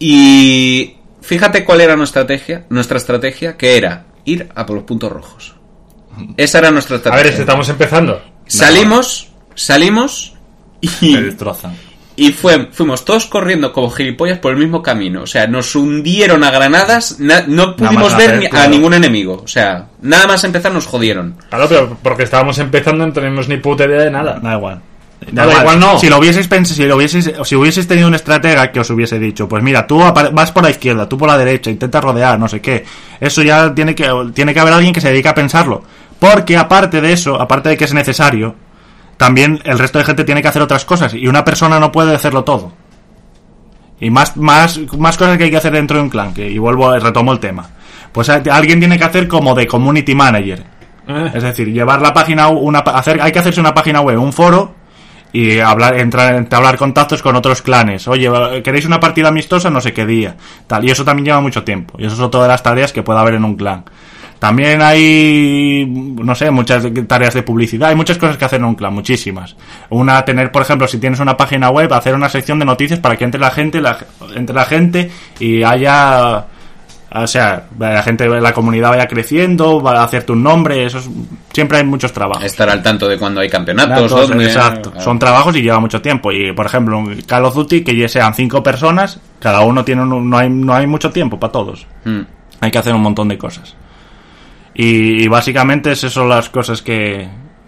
Y fíjate cuál era nuestra estrategia, nuestra estrategia, que era ir a por los puntos rojos. Esa era nuestra A estrategia. ver, este, estamos empezando. Salimos, salimos y, Me destrozan. y fue, fuimos todos corriendo como gilipollas por el mismo camino. O sea, nos hundieron a granadas, na- no pudimos más ver hacer, ni- a claro. ningún enemigo. O sea, nada más empezar nos jodieron. Claro, pero porque estábamos empezando no tenemos ni puta idea de nada. Da igual. Da igual, no. Si lo hubieses pensado, si lo hubieses, si hubieses tenido un estratega que os hubiese dicho, pues mira, tú apa- vas por la izquierda, tú por la derecha, intentas rodear, no sé qué. Eso ya tiene que, tiene que haber alguien que se dedique a pensarlo. Porque aparte de eso, aparte de que es necesario, también el resto de gente tiene que hacer otras cosas. Y una persona no puede hacerlo todo. Y más, más, más cosas que hay que hacer dentro de un clan, que, y vuelvo, a- retomo el tema. Pues a- alguien tiene que hacer como de community manager. Eh, Es decir, llevar la página, una, hacer, hay que hacerse una página web, un foro, y hablar, entrar, entablar contactos con otros clanes. Oye, ¿queréis una partida amistosa? No sé qué día. Tal, y eso también lleva mucho tiempo. Y eso es otra de las tareas que puede haber en un clan. También hay, no sé, muchas tareas de publicidad. Hay muchas cosas que hacer en un clan, muchísimas. Una, tener, por ejemplo, si tienes una página web, hacer una sección de noticias para que entre la gente, la, entre la gente y haya, o sea, la gente, la comunidad vaya creciendo, va a hacerte un nombre, eso es, siempre hay muchos trabajos. Estar al tanto de cuando hay campeonatos, Datos, dónde- exacto. Claro. Son trabajos y lleva mucho tiempo. Y por ejemplo, un Call of Duty, que ya sean cinco personas, cada uno tiene un- no hay no hay mucho tiempo para todos. Mm. Hay que hacer un montón de cosas. Y, y básicamente esas son las cosas que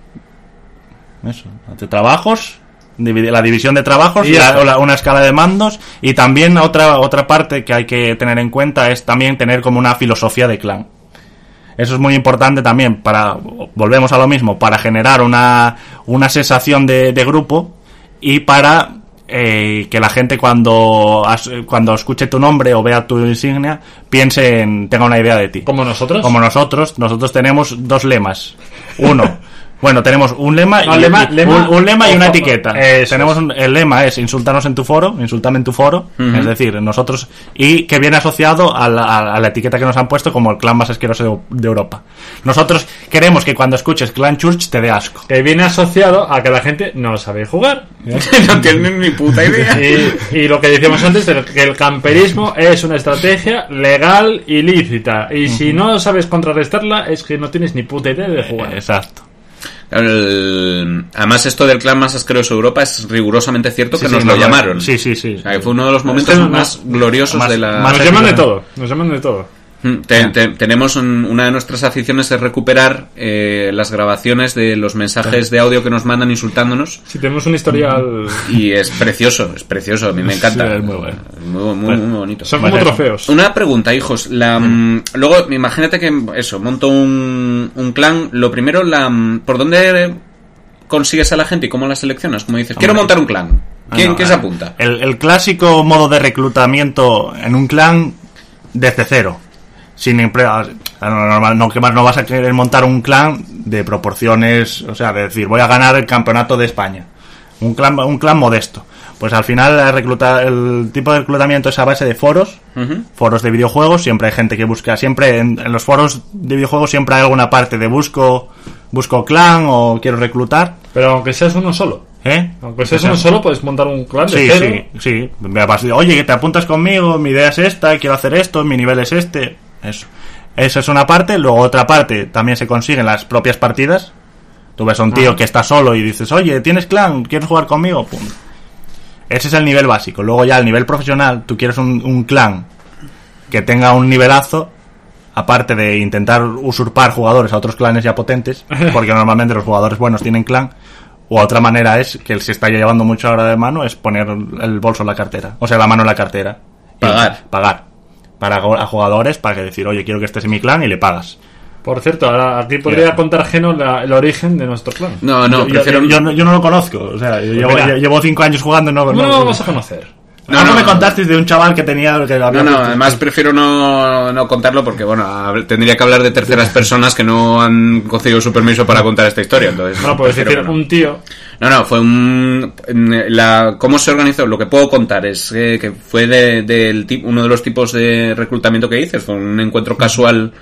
eso, de trabajos, divide- la división de trabajos, Y la- eso. la- una escala de mandos, y también otra otra parte que hay que tener en cuenta es también tener como una filosofía de clan. Eso es muy importante también para, volvemos a lo mismo, para generar una, una sensación de, de grupo y para eh, que la gente cuando, as- cuando escuche tu nombre o vea tu insignia piense en, tenga una idea de ti. Como nosotros. Como nosotros, nosotros tenemos dos lemas. Uno, bueno, tenemos un lema, No, y, lema- y- lema- un, un lema y una ojo, etiqueta. eso Tenemos es. un- el lema es insultarnos en tu foro, insultame en tu foro, Ujú. es decir, nosotros, y que viene asociado a la, a la etiqueta que nos han puesto como el clan más asqueroso de, de Europa. Nosotros queremos que cuando escuches Clan Church te dé asco. Que viene asociado a que la gente no sabe jugar. No tienen ni puta idea. Y, y lo que decíamos antes, el- que el camperismo es una estrategia legal y lícita. Y si no sabes contrarrestarla, es que no tienes ni puta idea de jugar. Exacto. El- Además, esto del clan más asqueroso de Europa es rigurosamente cierto que Sí, nos sí, lo nos llamaron. Sí, sí, sí. O sea, que fue uno de los momentos Es que no- más gloriosos más- de la... más- Nos llaman de todo, nos llaman de todo. Mm, te- te- tenemos un- una de nuestras aficiones es recuperar eh, las grabaciones de los mensajes de audio que nos mandan insultándonos Si tenemos un historial... y es precioso, es precioso, a mí me encanta. Sí, es muy bueno. Muy, muy, muy bonito. Son como Bueno, trofeos. Una pregunta, hijos. La, mm, luego, imagínate que eso, monto un, un clan. Lo primero, la, mm, ¿por dónde consigues a la gente y cómo la seleccionas? Como dices, quiero montar un clan. ¿Quién, Ah, no, ¿quién se eh, apunta? El, el clásico modo de reclutamiento en un clan desde cero. Sin empleados. Normal, no, que más no vas a querer montar un clan de proporciones, o sea, de decir, voy a ganar el campeonato de España. Un clan, un clan modesto. Pues al final el, recluta, el tipo de reclutamiento es a base de foros, Ujú. foros de videojuegos, siempre hay gente que busca, siempre en, en los foros de videojuegos siempre hay alguna parte de busco, busco clan o quiero reclutar, Pero aunque seas uno solo. ¿eh? Aunque seas uno solo, puedes montar un clan de Sí, cero. sí, sí. Me vas- Oye, que te apuntas conmigo, mi idea es esta, quiero hacer esto, mi nivel es este. Eso. Eso es una parte. Luego otra parte también se consiguen las propias partidas. Tú ves a un tío Ah. que está solo y dices, oye, ¿tienes clan? ¿Quieres jugar conmigo? Pum. Ese es el nivel básico. Luego ya el nivel profesional, tú quieres un, un clan que tenga un nivelazo, aparte de intentar usurpar jugadores a otros clanes ya potentes, porque normalmente los jugadores buenos tienen clan. O otra manera es, que se está llevando mucho ahora de mano, es poner el bolso en la cartera. O sea, la mano en la cartera. Pagar. Pagar. Para a jugadores, para que decir, oye, quiero que estés en mi clan y le pagas. Por cierto, ahora aquí podría Yeah. contar Geno la- el origen de nuestro clan. No, no, yo, prefiero... yo, yo no, yo no lo conozco. O sea, yo llevo, mira. llevo cinco años jugando y no, No, no, lo vamos a conocer. No, Algo no, me contasteis de un chaval que tenía... Que había No, no, puesto- además prefiero no, no contarlo porque, bueno, hab- tendría que hablar de terceras personas que no han conseguido su permiso para contar esta historia. Entonces, Bueno, puedes prefiero decir que no. un tío. No, no, fue un... La, ¿Cómo se organizó? Lo que puedo contar es eh, que fue de, del tip- uno de los tipos de reclutamiento que hice. Fue un encuentro casual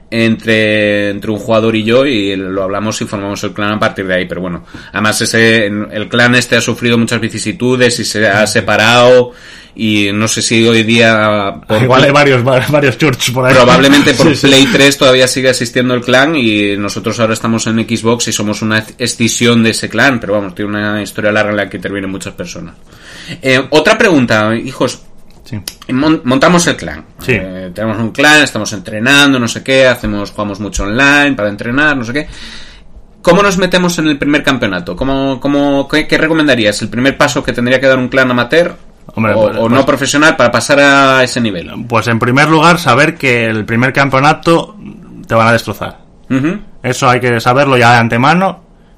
entre, entre un jugador y yo y lo hablamos y formamos el clan a partir de ahí. Pero bueno, además ese el clan este ha sufrido muchas vicisitudes y se ha separado y no sé si hoy día... por- Igual hay varios, varios church por ahí. Probablemente por Sí, sí. Play tres todavía sigue existiendo el clan y nosotros ahora estamos en Xbox y somos una escisión de ese clan, pero vamos, tiene una historia larga en la que intervienen muchas personas. Eh, otra pregunta, hijos. Sí. Mon- montamos el clan. Sí. Eh, tenemos un clan, estamos entrenando, no sé qué, hacemos, jugamos mucho online para entrenar, no sé qué. ¿Cómo nos metemos en el primer campeonato? ¿Cómo, cómo, qué, qué recomendarías? ¿El primer paso que tendría que dar un clan amateur Hombre, o, pues- o no profesional para pasar a ese nivel? Pues en primer lugar, saber que el primer campeonato te van a destrozar. Ujú. Eso hay que saberlo ya de antemano.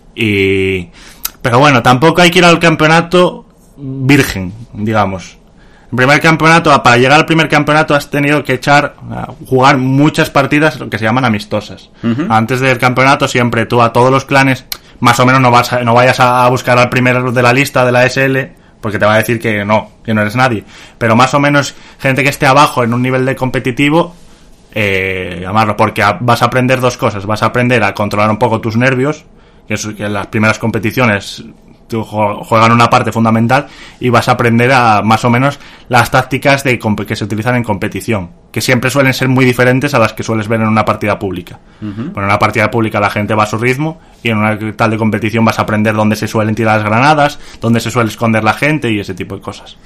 Y... Pero bueno, tampoco hay que ir al campeonato virgen, digamos. El primer campeonato, para llegar al primer campeonato has tenido que echar, a jugar muchas partidas, lo que se llaman amistosas. Ujú. Antes del campeonato siempre tú a todos los clanes, más o menos no, vas a- no vayas a buscar al primero de la lista de la S L, porque te va a decir que no, que no eres nadie. Pero más o menos gente que esté abajo en un nivel de competitivo, eh, llamarlo, porque a- vas a aprender dos cosas. Vas a aprender a controlar un poco tus nervios, que, es, que en las primeras competiciones tú jue- juegan una parte fundamental, y vas a aprender a más o menos las tácticas de comp- que se utilizan en competición, que siempre suelen ser muy diferentes a las que sueles ver en una partida pública. Bueno, en una partida pública la gente va a su ritmo, y en una tal de competición vas a aprender dónde se suelen tirar las granadas, dónde se suele esconder la gente y ese tipo de cosas.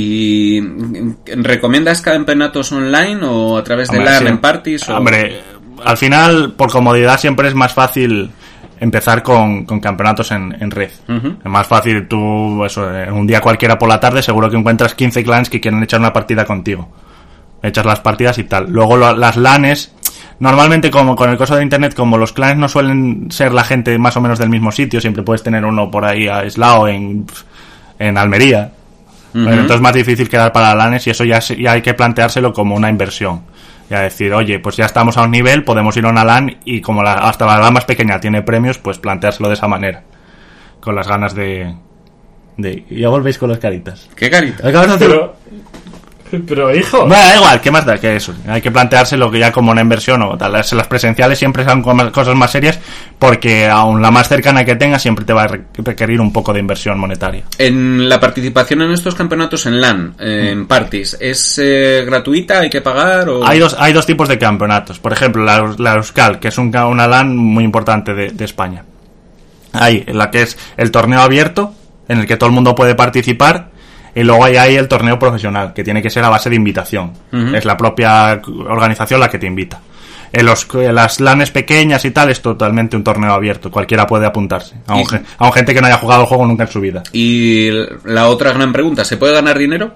¿Y recomiendas campeonatos online o a través de Hombre, LAN sí. en parties? O... Hombre, al final, por comodidad, siempre es más fácil empezar con, con campeonatos en, en red. Ujú. Es más fácil, tú, eso, en un día cualquiera por la tarde, seguro que encuentras quince clans que quieren echar una partida contigo. Echas las partidas y tal. Luego lo- las LANes, normalmente como con el coso de internet, como los clans no suelen ser la gente más o menos del mismo sitio, siempre puedes tener uno por ahí aislado en, en Almería. Ujú. Bueno, entonces es más difícil quedar para LANes y eso ya, se- ya hay que planteárselo como una inversión. Ya decir, oye, pues ya estamos a un nivel, podemos ir a una LAN y como la, hasta la LAN más pequeña tiene premios, pues planteárselo de esa manera. Con las ganas de... de y ya volvéis con las caritas. ¿Qué carita? Acabas de hacer... Pero, pero hijo. Bueno, da igual, ¿qué más da que eso? Hay que planteárselo que ya como una inversión o tal. Las, las presenciales siempre son como cosas más serias porque aun la más cercana que tengas siempre te va a re- requerir un poco de inversión monetaria. En la participación en estos campeonatos en LAN, eh, en parties, ¿es eh, gratuita? ¿Hay que pagar? O... Hay dos, hay dos tipos de campeonatos. Por ejemplo, la, la Euskal, que es un, ca- una LAN muy importante de, de España. Hay la que es el torneo abierto, en el que todo el mundo puede participar. Y luego hay ahí el torneo profesional, que tiene que ser a base de invitación. Ujú. Es la propia organización la que te invita. En, los, en las LANes pequeñas y tal es totalmente un torneo abierto. Cualquiera puede apuntarse. Aun, Y- gen- aun gente que no haya jugado el juego nunca en su vida. Y la otra gran pregunta, ¿se puede ganar dinero?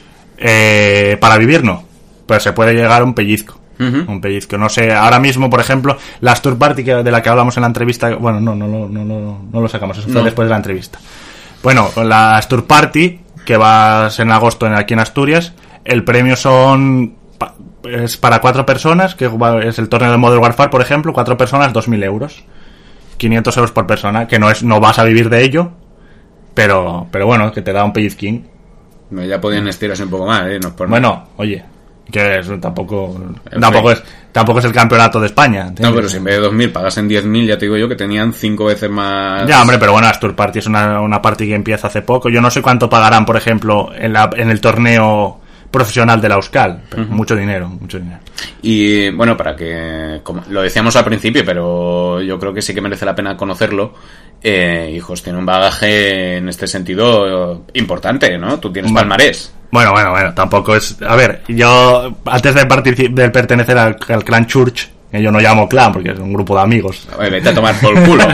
Eh, para vivir no. Pero se puede llegar a un pellizco. Ujú. Un pellizco. No sé, ahora mismo, por ejemplo, las Tour Party que- de la que hablamos en la entrevista. Bueno, no, no, no, no, no, no lo sacamos. Eso fue No. después de la entrevista. Bueno, las Tour Party, que vas en agosto en, aquí en Asturias, el premio son. pa- Es para cuatro personas, que es el torneo de Modern Warfare, por ejemplo, cuatro personas, dos mil euros. quinientos euros por persona, que no es no vas a vivir de ello, pero pero bueno, que te da un pellizquín. No, ya podían estirarse un poco más, ¿eh? No es por nada. Bueno, oye, que eso tampoco En tampoco fin. es tampoco es el campeonato de España. No, ¿entiendes? pero si en vez de dos mil pagasen diez mil, ya te digo yo que tenían cinco veces más... Ya, hombre, pero bueno, las Tour Party es una, una party que empieza hace poco. Yo no sé cuánto pagarán, por ejemplo, en, la, en el torneo profesional de la Euskal. Pero mucho dinero, mucho dinero. Y bueno, para que, como lo decíamos al principio, pero yo creo que sí que merece la pena conocerlo. Eh, hijos, tiene un bagaje en este sentido eh, importante, ¿no? Tú tienes Bueno. palmarés. Bueno, bueno, bueno, tampoco es... A ver, yo antes de, partici- de pertenecer al, al clan Church, que yo no llamo clan porque es un grupo de amigos. Oye, vete a tomar por culo.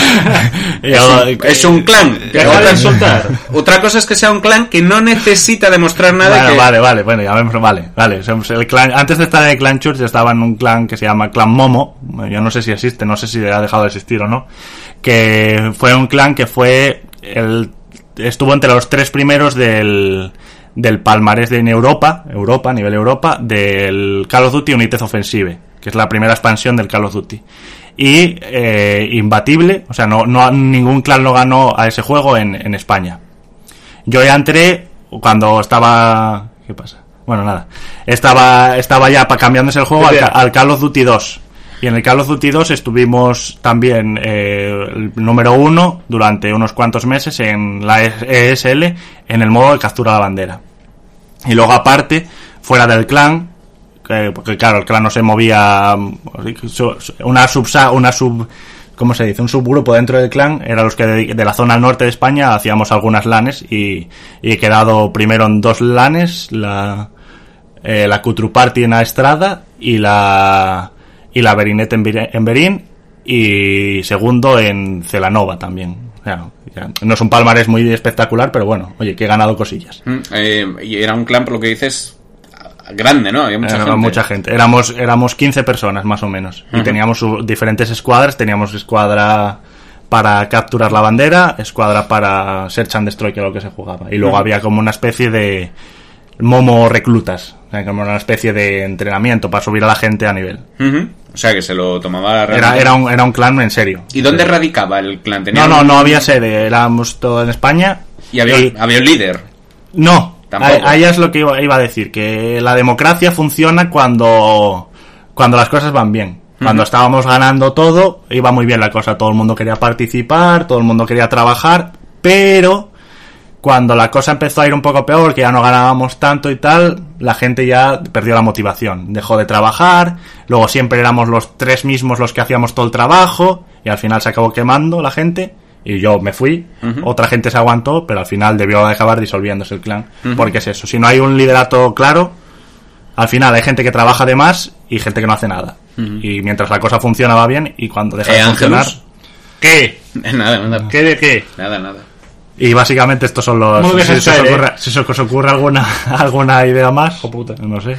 es, Yo- un, es un clan. Deja de insultar. Otra cosa es que sea un clan que no necesita demostrar nada. Bueno, que... vale, vale, bueno, ya vemos, vale, vale. Somos el clan, antes de estar en el Clan Church estaba en un clan que se llama Clan Momo, yo no sé si existe, no sé si ha dejado de existir o no, que fue un clan que fue el, estuvo entre los tres primeros del, del palmarés de en Europa, Europa, a nivel Europa, del Call of Duty United Offensive, que es la primera expansión del Call of Duty. Y eh, imbatible, o sea, no, no ningún clan lo ganó a ese juego en, en España. Yo ya entré cuando estaba... ¿Qué pasa? Bueno, nada. Estaba estaba ya pa- cambiándose el juego al, ca- al Call of Duty dos. Y en el Call of Duty dos estuvimos también eh, el número uno durante unos cuantos meses en la E S L en el modo de captura a la bandera. Y luego aparte, fuera del clan, que, porque claro, el clan no se movía, una subsa, una sub... ¿Cómo se dice? Un subgrupo dentro del clan era los que de, de la zona norte de España hacíamos algunas lanes y, y he quedado primero en dos lanes, la eh, la Cutru Party en Estrada y la y la Berinet en, Bir- en Berín y segundo en Celanova también. O sea, ya, no es un palmarés muy espectacular, pero bueno, oye, que he ganado cosillas. Mm, eh, y era un clan, por lo que dices, grande, ¿no? Había mucha Era gente. mucha gente. Éramos, éramos quince personas más o menos. Y Ujú. teníamos su- diferentes escuadras. Teníamos escuadra para capturar la bandera, escuadra para Search and Destroy, que era lo que se jugaba. Y luego Ujú. había como una especie de momo reclutas. O sea, como una especie de entrenamiento para subir a la gente a nivel. Ujú. O sea, que se lo tomaba Era, realmente. era, un, era un clan en serio. ¿Y dónde radicaba el clan? ¿Tenía No, no, un- no había sede. Éramos todo en España. Y había, Y- había un líder. No, Tampoco. ahí es lo que iba, iba a decir, que la democracia funciona cuando, cuando las cosas van bien. Cuando Ujú. estábamos ganando todo, iba muy bien la cosa, todo el mundo quería participar, todo el mundo quería trabajar, pero cuando la cosa empezó a ir un poco peor, que ya no ganábamos tanto y tal, la gente ya perdió la motivación, dejó de trabajar, luego siempre éramos los tres mismos los que hacíamos todo el trabajo, y al final se acabó quemando la gente, y yo me fui, Ujú. otra gente se aguantó, pero al final debió acabar disolviéndose el clan, Ujú. porque es eso, si no hay un liderato claro, al final hay gente que trabaja de más y gente que no hace nada. Ujú. Y mientras la cosa funciona va bien, y cuando deja Eh, de funcionar... Ángelus. ¿Qué? Nada, nada. ¿Qué de qué? Nada, nada. Y básicamente estos son los... ¿Cómo lo Si dejas se, os caer, ocurre, eh? si se os ocurre alguna, alguna idea más, Hijo puta. no sé.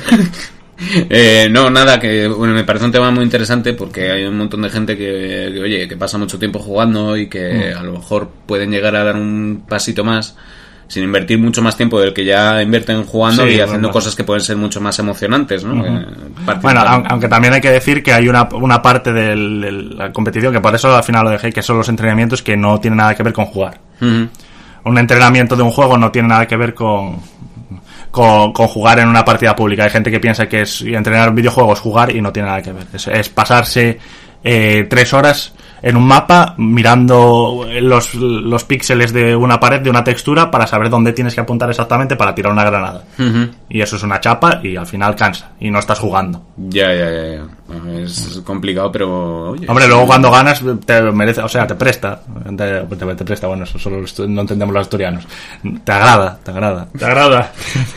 Eh, no, nada, que bueno, me parece un tema muy interesante porque hay un montón de gente que, que, oye, que pasa mucho tiempo jugando y que Mm. a lo mejor pueden llegar a dar un pasito más sin invertir mucho más tiempo del que ya invierten jugando Sí, y bueno, haciendo bueno. cosas que pueden ser mucho más emocionantes, ¿no? Ujú. Eh, participar. Bueno, aun- aunque también hay que decir que hay una, una parte de la competición, que por eso al final lo dejé, que son los entrenamientos que no tienen nada que ver con jugar. Ujú. Un entrenamiento de un juego no tiene nada que ver con, con, con jugar en una partida pública. Hay gente que piensa que es entrenar videojuegos jugar y no tiene nada que ver. Es, es pasarse eh, tres horas en un mapa mirando los, los píxeles de una pared, de una textura, para saber dónde tienes que apuntar exactamente para tirar una granada. Ujú. Y eso es una chapa y al final cansa y no estás jugando. Ya, ya, ya, ya. Bueno, es complicado, pero oye. Hombre, luego cuando ganas te merece, o sea, te presta, te, te- te presta, bueno, eso solo los estu- no entendemos los asturianos. Te agrada, te agrada. ¿Te agrada?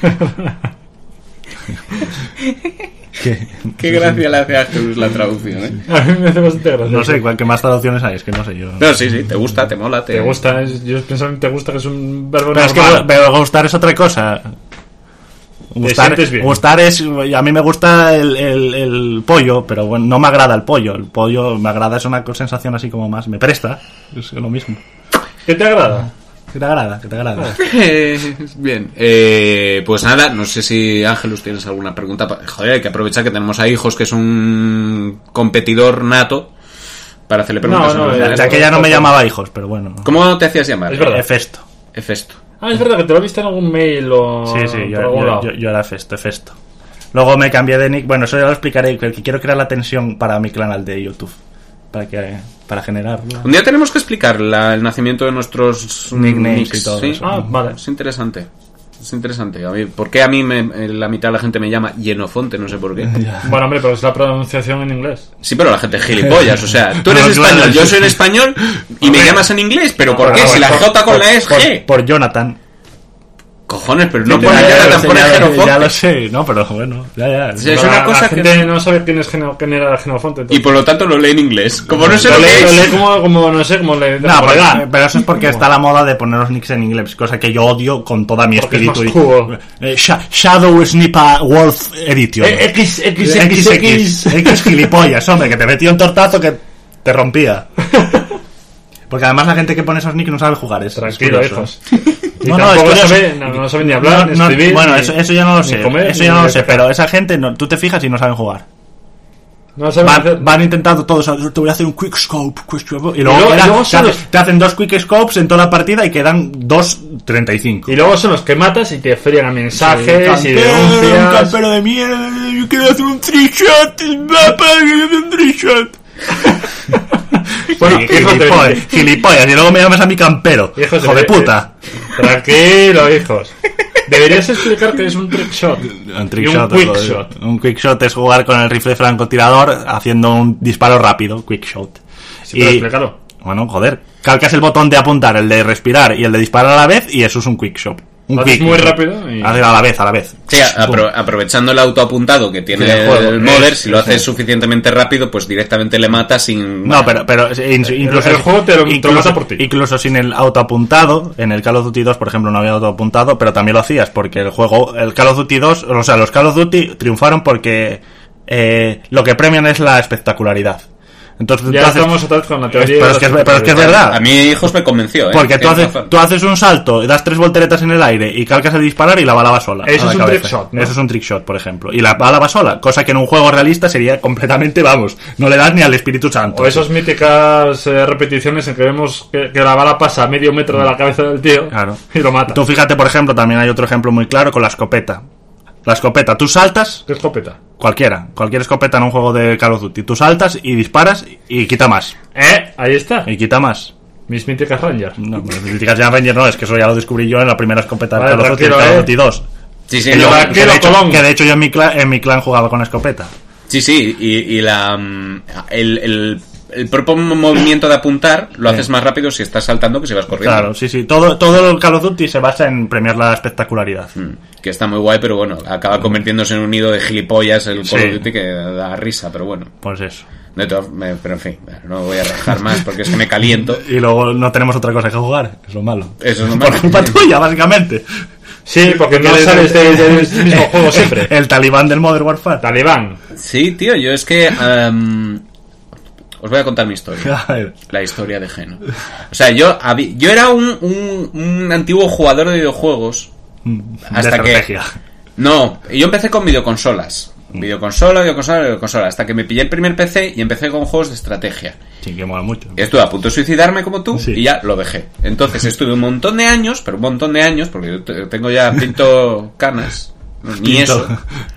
¿Qué? Qué gracia le hace a Jesús la traducción, ¿eh? A mí me hace bastante gracia. No sé, ¿cuál- ¿qué más traducciones hay? Es que no sé yo. No, sí, sí, te gusta, te mola, te, ¿Te gusta? Es- Yo pienso que te gusta, que es un verbo Pero es que normal. pero gustar es otra cosa. Gustar, sientes bien. gustar es, a mí me gusta el, el, el pollo, pero bueno, no me agrada el pollo. El pollo me agrada, es una sensación así como más, me presta, es lo mismo. ¿Qué te agrada? ¿Qué te agrada? ¿Qué te agrada? Eh, bien, eh, pues nada, no sé si Ángelus tienes alguna pregunta. Pa- Joder, hay que aprovechar que tenemos a Hijos, que es un competidor nato, para hacerle preguntas. No, no, sobre- eh, Ya que ya no me llamaba hijos, pero bueno. ¿Cómo te hacías llamar? Es verdad. Hefesto. Hefesto. Ah, es verdad que te lo viste en algún mail o... Sí, sí, yo, por algún yo, lado. yo- yo era Hefesto, Hefesto. Luego me cambié de nick. Bueno, eso ya lo explicaré, que quiero crear la tensión para mi canal de YouTube. Para que para generarlo. Un día tenemos que explicar la- el nacimiento de nuestros Nicknames nicks, y todo ¿sí? eso. Ah, vale. Es interesante. Es interesante. A mí, ¿por qué a mí me- eh, la mitad de la gente me llama Genofonte? No sé por qué. Bueno, hombre, pero es la pronunciación en inglés. Sí, pero la gente es gilipollas. O sea, tú eres No, claro. español, yo soy en español y me llamas en inglés. ¿Pero por qué? Si la J con la E es por, G. por Jonathan. Cojones, pero no Sí, pones ya, ya ya, tan lo por sé, el ya, Genofonte. ya lo sé, no, pero bueno, ya, ya. Sí, es La- una la cosa gente que... no sabe quién, es Geno- quién era Genofonte. Y entonces. por lo tanto lo lee en inglés. Como no sé lo, lo lee, que lo lee es... como, como, no sé, como le... No, como le pero, da. pero eso es porque está la moda de poner los nicks en inglés, cosa que yo odio con toda mi Porque es espíritu. más cool. Eh, Sha- Shadow Sniper Wolf Edition. Eh, X, X, X, X, X, X gilipollas, hombre, que te metía un tortazo que te rompía. Porque además la gente que pone esos nicks no sabe jugar, es Tranquilo, es curioso. hijos. Y No, no, tampoco es curioso. sabe, no, no sabe ni hablar, No, ni no, escribir. bueno, ni- eso, eso ya no lo ni sé, comer, eso ni ya no lo de sé, tocar. pero esa gente, no, tú te fijas y no saben jugar. No sabe Van, hacer- van intentando todos, te voy a hacer un quick scope, quick scope, y luego, luego- queda- luego te, son hace- los- te hacen dos quick scopes en toda la partida y quedan dos treinta y cinco. Y luego son los que matas y te friegan mensajes y Campero, un denuncias. campero de mierda, yo quiero hacer un trickshot, papá, quiero hacer un trickshot. Bueno, Sí, hijos de- gilipollas, gilipollas, y luego me llamas a mi campero, Hijos hijo de de- puta. Tranquilo, hijos. Deberías explicar que es un trick shot. Un trick y un shot, quick joder. shot. Un quick shot es jugar con el rifle francotirador haciendo un disparo rápido, quick shot. Sí, pero explícalo. Bueno, joder, calcas el botón de apuntar, el de respirar y el de disparar a la vez y eso es un quick shot. Un Lo haces quick muy shot. rápido y- A la vez, a la vez. Sí, apro- aprovechando el autoapuntado que tiene Sí, el juego. el modder, Es- si lo sí. haces suficientemente rápido, pues directamente le matas sin... No, pero, pero in- incluso, el juego te lo- te lo incluso, mata por ti. incluso sin el autoapuntado, en el Call of Duty dos, por ejemplo, no había autoapuntado, pero también lo hacías, porque el juego, el Call of Duty dos, o sea, los Call of Duty triunfaron porque eh, lo que premian es la espectacularidad. Entonces, Ya tú haces- estamos otra vez con la teoría. pero de es que es- los- pero es que es verdad. A mí, hijos, me convenció, ¿eh? Porque tú Tienes haces, razón. tú haces un salto, das tres volteretas en el aire y calcas el disparar y la bala va sola. Eso a la es un cabeza. trick shot, ¿no? Eso es un trick shot, por ejemplo. Y la bala va sola, cosa que en un juego realista sería completamente, vamos, no le das ni al Espíritu Santo. O esas míticas eh, repeticiones en que vemos que, que la bala pasa a medio metro de la cabeza del tío Claro. y lo mata. Tú fíjate, por ejemplo, también hay otro ejemplo muy claro con la escopeta. La escopeta, tú saltas, ¿Qué escopeta? cualquiera, cualquier escopeta en un juego de Call of Duty, tú saltas y disparas y quita más. ¿Eh? Ahí está. Y quita más. Mis míticas Rangers. No, pero Críticas de Avenger no, es que eso ya lo describí yo en la primera escopeta de Vale, Call of Duty, en tranquilo, Call of eh. Duty dos. Sí, sí, Que, no, yo- Tranquilo, que de hecho, Colón. que de hecho yo en mi, clan, en mi clan jugaba con escopeta. sí, sí, y, y la... mm, El, el, el propio movimiento de apuntar lo Sí. haces más rápido si estás saltando que si vas corriendo. Claro, sí, sí. Todo, todo el Call of Duty se basa en premiar la espectacularidad. Mm, Que está muy guay, pero bueno, acaba convirtiéndose en un nido de gilipollas el Call Sí. of Duty que da risa, pero bueno. Pues eso. De todas- me- pero en fin, no voy a rajar más porque es que me caliento. Y luego no tenemos otra cosa que jugar. Es lo malo. Eso es lo Por malo. culpa tuya, básicamente. Sí, porque no Eres sales el- de- del mismo juego siempre. El talibán del Modern Warfare. Talibán. Sí, tío, yo es que... em, os voy a contar mi historia. A ver. La historia de Geno. O sea, yo, habí- yo era un, un, un antiguo jugador de videojuegos. Hasta de que- estrategia. No, yo empecé con videoconsolas. Videoconsola, videoconsola, videoconsola. Hasta que me pillé el primer P C y empecé con juegos de estrategia. Sí, que mola mucho. Estuve a punto de suicidarme como tú Sí. y ya lo dejé. Entonces estuve un montón de años, pero un montón de años, porque yo te- tengo ya pinto canas. Ni Pinto. eso.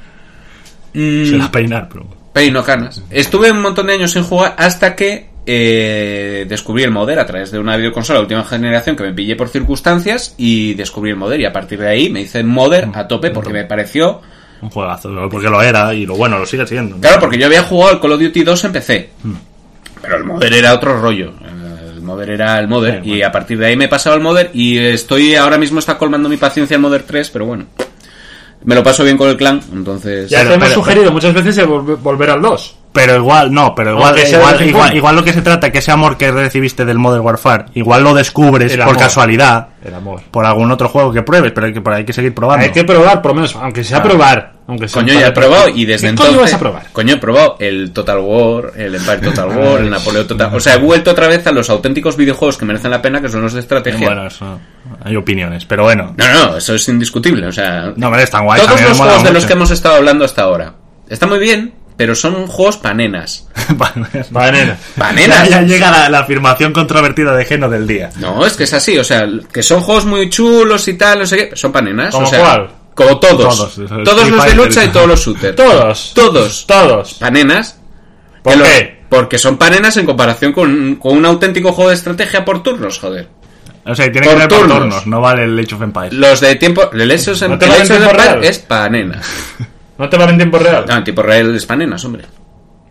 Mm, Se la peinar, pero... Peino canas. Estuve un montón de años sin jugar hasta que eh, descubrí el modder a través de una videoconsola de última generación que me pillé por circunstancias y descubrí el modder y a partir de ahí me hice modder a tope porque me pareció... Un juegazo, porque lo era y lo bueno, lo sigue siendo. ¿no? Claro, porque yo había jugado al Call of Duty dos en P C. Pero el modder era otro rollo. El modder era el modder Sí, y bueno. a partir de ahí me he pasado al modder y estoy ahora mismo está colmando mi paciencia el modder tres, pero bueno. Me lo paso bien con el clan, entonces... Ya Pero- te hemos pero- sugerido muchas veces el volver, volver al dos. Pero igual, no, pero igual, Aunque sea de igual, vez en igual, cuando. igual lo que se trata, que ese amor que recibiste del Modern Warfare, igual lo descubres El por amor. casualidad, El amor. por algún otro juego que pruebes, pero hay que, pero hay que seguir probando. Hay que probar, por lo menos, aunque sea probar. Aunque sea Coño, un ya he par de probado partidas. y desde ¿Qué entonces... coño vas a probar? Coño, he probado el Total War, el Empire Total War, el Napoleón Total... O sea, he vuelto otra vez a los auténticos videojuegos que merecen la pena, que son los de estrategia. Bueno, eso, hay opiniones, pero bueno. No, no, eso es indiscutible, o sea... No, hombre, están guays. a Todos mí me los mola juegos de los mucho. que hemos estado hablando hasta ahora. Está muy bien, pero son juegos panenas. Vale, nena. Panenas. Ya, ya llega la, la afirmación controvertida de Geno del día. No, es que es así, o sea, que son juegos muy chulos y tal, no sé qué, son panenas. ¿Como o sea, cuál? Como todos. Todos, Todos, Street los de Fighter. lucha y todos los shooters. Todos. Todos. Todos. Panenas. ¿Por Que lo- qué? Porque son panenas en comparación con, con un auténtico juego de estrategia por turnos, joder. O sea, tiene Por que ser por turnos. turnos, no vale el Age of Empires. Los de tiempo... El Age of ¿No te el va en Age of tiempo Empires real? es panenas. ¿No te van en tiempo real? No, en tiempo real es panenas, hombre.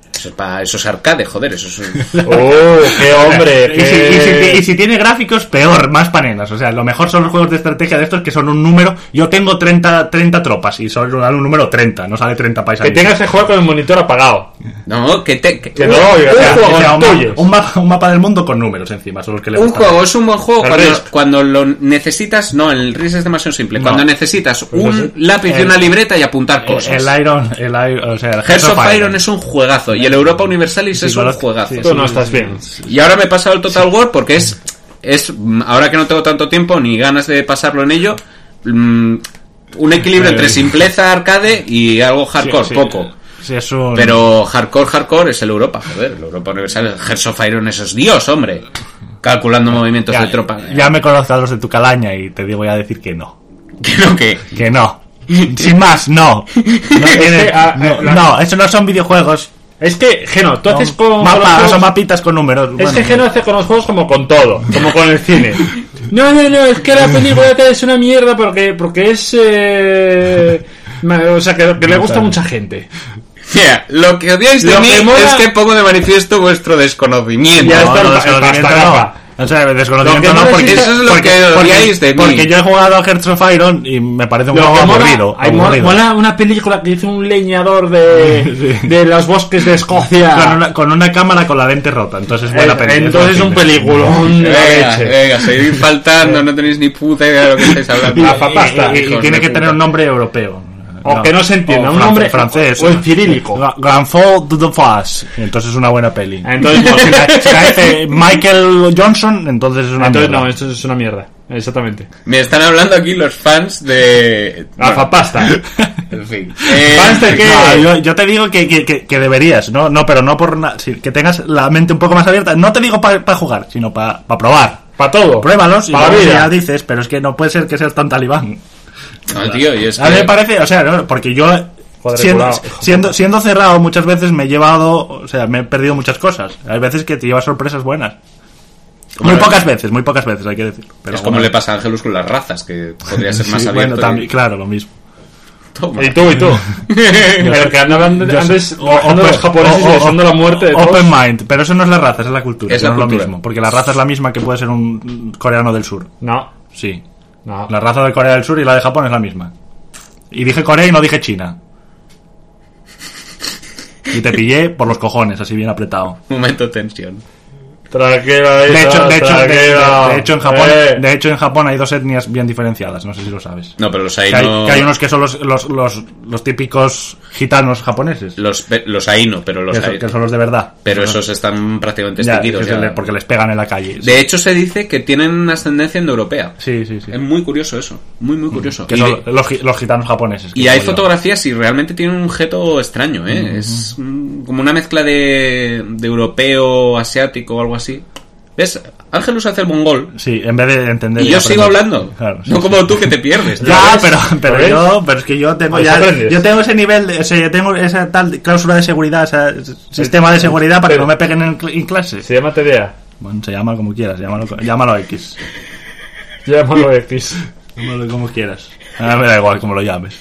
Eso es, para, eso es arcade, joder, eso es... ¡Oh, qué hombre! Y si, qué- y si- y si tiene gráficos, peor, más panenas. O sea, lo mejor son los juegos de estrategia de estos que son un número. Yo tengo treinta, treinta tropas y solo dan un número treinta, no sale treinta Que paisajes. tengas que jugar con el monitor apagado. No, que te... que- Que un, no, un o sea, juego, O sea, un, ma- tuyos. un mapa, un mapa del mundo con números encima, son los que le un gustan. juego es un buen juego El cuando, Risk. cuando lo necesitas... No, el R I S es demasiado simple. No. Cuando necesitas un sí. lápiz y El- una libreta y apuntar cosas. El Iron, el Iron, o sea, el Hearts of Iron es un juegazo y el Europa Universalis Sí, es con un los- juegazo. sí, Tú no estás bien. Y ahora me he pasado el Total War porque es, es, mm, ahora que no tengo tanto tiempo ni ganas de pasarlo en ello, mm, un equilibrio entre simpleza arcade y algo hardcore, Sí, sí. poco. Sí, es un... Pero hardcore, hardcore es el Europa, joder, el Europa Universal, el Hearts of Iron, eso es Dios, hombre. Calculando movimientos ya, de tropa. ya me conozco a los de tu calaña y te digo ya a decir que no. Que no, que... Que no. Sin más, no. No, tiene- que, ah, no, la- no, eso no son videojuegos. Es que, Geno, tú haces con... con Mapas, los juegos- son mapitas con números. Es Bueno, que Geno hace con los juegos como con todo, como con el cine. No, no, no, es que la película tal es una mierda porque, porque es... Eh... ma- O sea, que, que le gusta a mucha gente. Mira, lo que odiáis de Lo mí que mola- es que pongo de manifiesto vuestro desconocimiento. Ya no, está, no, el- desconocimiento el no. pasta O sea, desconocimiento Lo que no, mola porque es- eso es lo porque- que porque- odiáis de mí. Porque yo he jugado a Hearts of Iron y me parece un Lo juego que mola, aburrido. hay mo- aburrido. mola una película que hizo un leñador de, Sí. de los bosques de Escocia. Con una, con una cámara con la lente rota, entonces es buena Eh, película. entonces es un peliculón de la Venga, leche. venga, seguid faltando, no tenéis ni puta idea de lo que estáis hablando. La papasta. Y, y- y Hijos tiene de que puta. tener un nombre europeo. O que no se entienda, o un fran- nombre francés. o en cirílico. Gra- Grandfall de the Flash. Entonces es una buena peli. Entonces, no, si, la, si la hace Michael Johnson, entonces es una entonces mierda. no, esto es una mierda. Exactamente. Me están hablando aquí los fans de... Alfa pasta. En fin. Eh, ¿Fans de qué? No, yo, yo te digo que, que, que, que deberías, ¿no? No, pero no por na- sí, que tengas la mente un poco más abierta. No te digo para jugar, sino para probar. Para todo. Pruébalos y Para la luego vida. ya dices, pero es que no puede ser que seas tan talibán. No, tío, y es A mí me que... parece, o sea, no, porque yo siendo, Cuadriculado. siendo, siendo cerrado muchas veces me he llevado, o sea, me he perdido muchas cosas. Hay veces que te llevas sorpresas buenas. Muy le- pocas veces, muy pocas veces, hay que decir. Pero es como bueno. le pasa a Angelus con las razas, que podría ser más Sí, abierto. bueno, y- también, claro, lo mismo. Toma. Y tú, y tú. Pero que andaban Yo antes soy- bajando o- los japoneses o- y o- deseando la muerte de Open todos. mind, pero eso no es la raza, es la cultura. Es que la no es cultura. lo mismo. Porque la raza es la misma que puede ser un coreano del sur. No, Sí. no. La raza de Corea del Sur y la de Japón es la misma. Y dije Corea y no dije China. Y te pillé por los cojones, así bien apretado. Momento de tensión. Tranquila, De hecho, de hecho, de, tranquila. de- de hecho en Japón, Eh. de hecho en Japón hay dos etnias bien diferenciadas, no sé si lo sabes. No, pero los ahí Que hay, no... que hay unos que son los, los, los, los típicos gitanos japoneses. Los, los ahí no, pero los que, son, ahí- que son los de verdad. Pero Son- esos están prácticamente ya, extinguidos. que se ya. le- porque les pegan en la calle. De hecho, se dice que tienen ascendencia indoeuropea. Sí, sí, sí. Es muy curioso eso. Muy, muy curioso. Que Y, son de- los, gi- los gitanos japoneses. que y hay como yo. fotografías y realmente tienen un objeto extraño, ¿eh? Es mm, como una mezcla de, de europeo, asiático o algo así. ¿Ves? Ángelus hace el mongol. Sí, en vez de entender. Y yo sigo aprender. hablando. Claro, sí, no sí. como tú que te pierdes. Ya, ¿Lo ves? pero, pero ves? yo, pero es que yo tengo Pues ya, aprendes. yo tengo ese nivel, de- o sea, yo tengo esa tal cláusula de seguridad, ese sistema de seguridad para que no me peguen en, cl- en clase. Se llama T D A. Bueno, se llama como quieras, llámalo, llámalo X. Llámalo X. Llámalo como quieras. A mí me da igual como lo llames.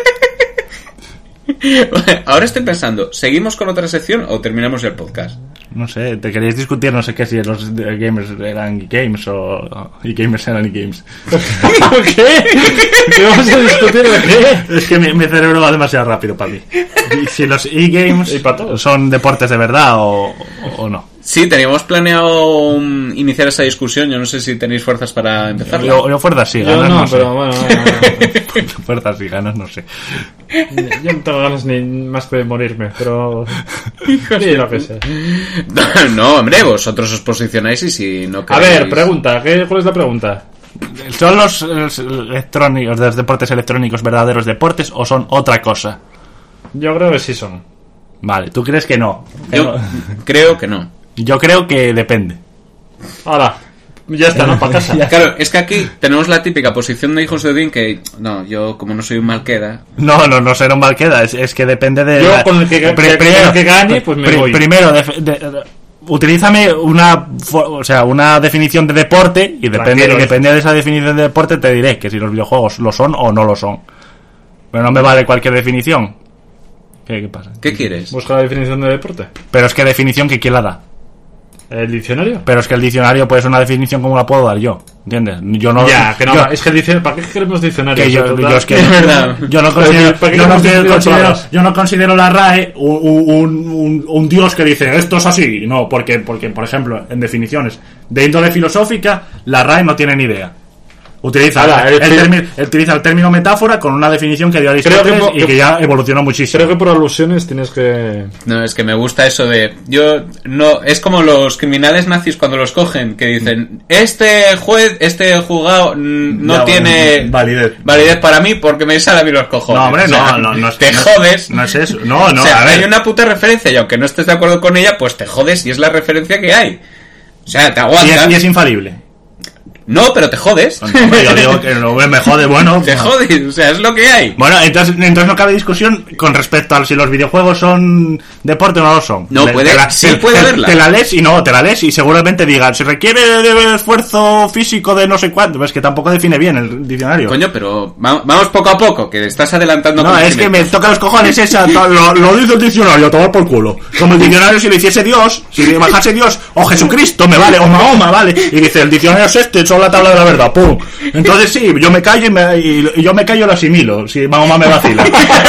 Ahora estoy pensando, ¿seguimos con otra sección o terminamos el podcast? No sé, te queréis discutir, no sé qué, si los de- gamers eran games o y gamers eran games. ¿Qué? ¿Qué vamos a discutir de qué? Es que mi, mi cerebro va demasiado rápido para mí. Y si los e-games Y para todos. son deportes de verdad o, o no. Sí, teníamos planeado um, iniciar esa discusión. Yo no sé si tenéis fuerzas para empezarla. Yo, yo fuerzas sí, Yo ganas no, no, sé. pero bueno, bueno, bueno. Fuerzas sí, ganas no sé. Yo no tengo ganas ni más que de morirme, pero... Sí, lo que sé. No, hombre, vosotros os posicionáis y si no A queréis... ver, pregunta. ¿qué, ¿Cuál es la pregunta? ¿Son los, los electrónicos, los deportes electrónicos verdaderos deportes o son otra cosa? Yo creo que sí son. Vale, ¿tú crees que no? Yo creo que no. Yo creo que depende. Ahora, ya está, ¿no? Para casa. Claro, es que aquí tenemos la típica posición de hijos de Odín que... No, yo como no soy un malqueda... No, no, no será un mal queda, es, es que depende de... Yo la- con el que- que- Pri- con el que gane, pues me pri- voy. Primero, def- de- de- utilízame una, fo- o sea, una definición de deporte y depende, Tranquilo, y depende de esa definición de deporte te diré que si los videojuegos lo son o no lo son. Pero no me vale cualquier definición. ¿Qué, qué pasa? ¿Qué quieres? Busca la definición de deporte. Pero es que definición que quién la da. ¿El diccionario? Pero es que el diccionario puede ser una definición como la puedo dar yo, ¿entiendes? Yo no. Ya, que no, yo, es que el diccionario, ¿para qué queremos diccionarios? que yo, Total. yo es que Es verdad. yo no considero, ¿Para qué yo no queremos considero, decir considero- palabras? yo no considero la R A E un, un, un, un dios que dice esto es así, no, porque, porque por ejemplo, en definiciones de índole filosófica, la R A E no tiene ni idea. Utiliza, Ahora, el, el- término, utiliza el término metáfora con una definición que dio Aristóteles Creo que- y que ya evolucionó muchísimo. Creo que por alusiones tienes que... No, es que me gusta eso de... Yo no... Es como los criminales nazis cuando los cogen, que dicen, este juez, este juzgado mm, no Ya, tiene bueno, validez. validez para mí porque me sale a mí los cojones. No, hombre, O sea, no, no, no es- te no es- jodes. no es eso. No, no, O sea, a ver. hay una puta referencia y aunque no estés de acuerdo con ella, pues te jodes y es la referencia que hay. O sea, te Y aguantas. es, y es infalible. No, pero te jodes. Hombre, yo digo que no me jode, bueno. Te jodes, o sea, es lo que hay. Bueno, entonces, entonces no cabe discusión con respecto a si los videojuegos son deporte o no lo son. No, Te- puede- te la, sí te- puede te- verla. Te la lees y no, te la lees y seguramente digan, si requiere de esfuerzo físico de no sé cuánto, es que tampoco define bien el diccionario. Coño, pero va- vamos poco a poco, que estás adelantando. No, es que me toca los cojones esa, to- lo, lo dice el diccionario, a tomar por culo. Como el diccionario si lo hiciese Dios, si le bajase Dios, o Jesucristo, me vale, o Mahoma, vale. Y dice, el diccionario es este, son la tabla de la verdad, pum. Entonces sí, yo me callo y, me, y, y yo me callo y lo asimilo, si Mahoma me vacila.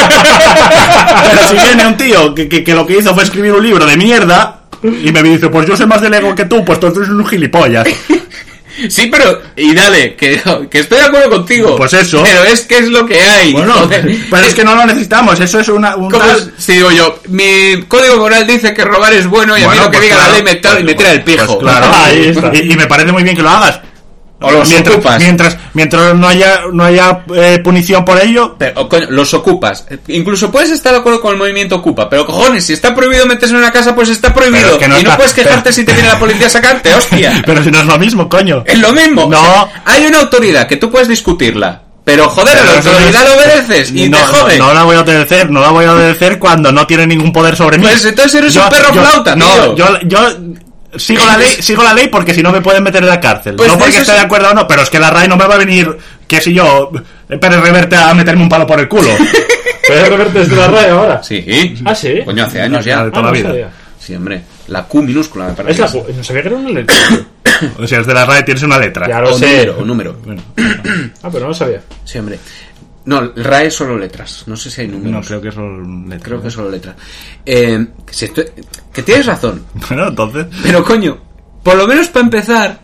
Pero si viene un tío que, que, que lo que hizo fue escribir un libro de mierda, y me dice, pues yo sé más de Lego que tú, pues tú eres un gilipollas. Sí, pero... Y dale, que, que estoy de acuerdo contigo. Pues eso. Pero es que es lo que hay. Bueno, joder. pero es que no lo necesitamos, eso es una... Un ¿Cómo tal- es? Si digo yo, mi código moral dice que robar es bueno y a Bueno, mí lo que pues diga claro, la ley me, tal- pues- me tira el pijo. pues claro, Ahí está. y, y me parece muy bien que lo hagas. O los mientras, ocupas. mientras mientras no haya no haya eh, punición por ello. Pero, o coño, los ocupas. Incluso puedes estar de acuerdo con el movimiento ocupa, pero cojones, si está prohibido meterse en una casa, pues está prohibido. Pero es que no y no está- puedes quejarte pero- si te viene la policía a sacarte, hostia. Pero si no es lo mismo, coño. Es lo mismo. No. O sea, hay una autoridad que tú puedes discutirla. Pero joder, a la Pero eso autoridad no le es- obedeces y no, te jode. No, no la voy a obedecer, no la voy a obedecer cuando no tiene ningún poder sobre mí. Pues entonces eres un perro flauta, no, tío. yo yo sigo la ley, sigo la ley porque si no me pueden meter en la cárcel. Pues no de porque eso esté sí. de acuerdo o no, pero es que la R A E no me va a venir, que si yo, Pérez Reverte a meterme un palo por el culo. ¿Puedes reverte desde la radio ahora? Sí. ¿Ah, sí? Coño, hace años ya. De toda la no vida. sabía. Sí, hombre. La Q minúscula, me parece. Es la Q. No sabía que era una letra. O sea, es de la R A E tienes una letra. Ya lo O sé. número, o número. Bueno, Ah, pero no lo sabía. Sí, hombre. No, el R A E es solo letras. No sé si hay números. no creo que son letras. Creo que es solo letra. Eh, que, si estoy- que tienes razón. Bueno, entonces. Pero coño, por lo menos para empezar,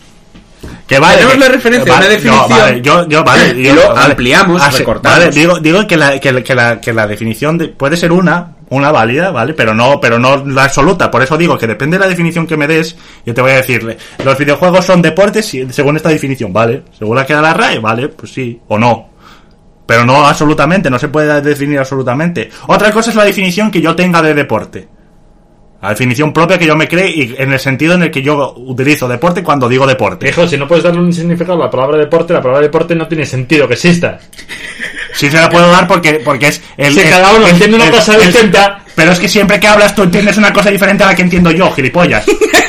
Que vale, Tenemos que- la referencia, vale, una definición. No, vale, yo, yo, vale, Y yo- lo vale. ampliamos, sí, recortamos. Vale, digo, digo que la, que, la- que la, que la definición de- puede ser una, una válida, ¿vale? Pero no, pero no la absoluta. Por eso digo que depende de la definición que me des, yo te voy a decir, los videojuegos son deportes y- según esta definición, ¿vale? Según la que da la R A E, ¿vale? Pues sí, o no. Pero no absolutamente, no se puede definir absolutamente. Otra cosa es la definición que yo tenga de deporte. La definición propia que yo me cree y en el sentido en el que yo utilizo deporte cuando digo deporte. Hijo, si no puedes darle un significado a la palabra deporte, la palabra deporte no tiene sentido que exista. Sí se la puedo dar porque, porque es... El, Si el- cada uno el- entiende una el- cosa el- distinta. Pero es que siempre que hablas tú entiendes una cosa diferente a la que entiendo yo, gilipollas.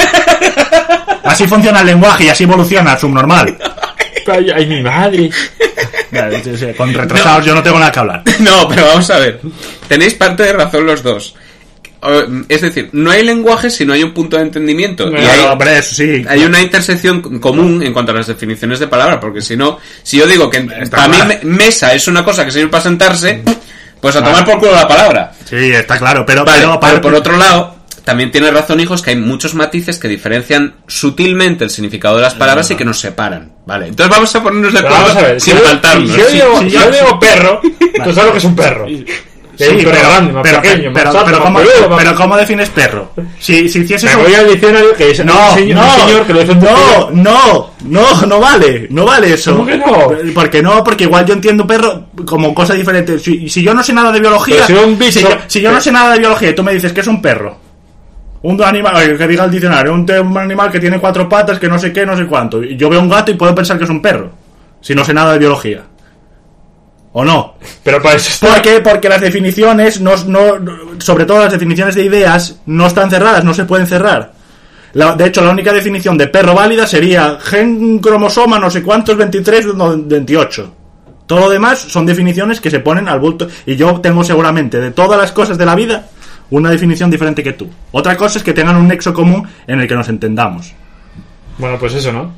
Así funciona el lenguaje y así evoluciona, subnormal. Ay, ay, mi madre. Vale, sí, sí, con retrasados yo no tengo nada que hablar. No, pero vamos a ver. Tenéis parte de razón los dos. O- Es decir, no hay lenguaje si no hay un punto de entendimiento. y Claro, hay, hombre, eso sí. hay una intersección común en cuanto a las definiciones de palabra, porque si no, si yo digo que Está para mí claro. me- mesa es una cosa que sirve para sentarse, pues a tomar por culo la palabra. Sí, está claro, pero... Vale, pero, pero por otro lado, también tiene razón, hijos, que hay muchos matices que diferencian sutilmente el significado de las palabras y que nos separan. Vale, entonces vamos a ponernos de Pero acuerdo vamos a ver, si sin yo, faltarnos. si yo Sí, digo, sí, si yo sí. digo perro, tú sabes lo que es un perro. Sí, un perro pero, grande, más pero, pequeño, pero, más alto, pero, más ¿cómo, peludo, más- pero ¿cómo defines perro? Si, si hicieses Me un- voy al diccionario que es No, un, señor, no, un señor que lo hizo en no, no, no, no vale, no vale eso. ¿Cómo que no? Porque no, porque igual yo entiendo perro como cosa diferente. Si, si yo no sé nada de biología, Pero si un bicho- si, yo, si yo no sé nada de biología y tú me dices que es un perro, un animal, que diga el diccionario, un, te- un animal que tiene cuatro patas, que no sé qué, no sé cuánto. Y yo veo un gato y puedo pensar que es un perro, si no sé nada de biología. ¿O no? Pero para eso está... ¿Por qué? Porque las definiciones, no, no, sobre todo las definiciones de ideas, no están cerradas, no se pueden cerrar. La- de hecho, la única definición de perro válida sería gen cromosoma no sé cuántos, veintitrés, no, veintiocho. Todo lo demás son definiciones que se ponen al bulto. Y yo tengo seguramente de todas las cosas de la vida una definición diferente que tú. Otra cosa es que tengan un nexo común en el que nos entendamos. Bueno, pues eso, ¿no?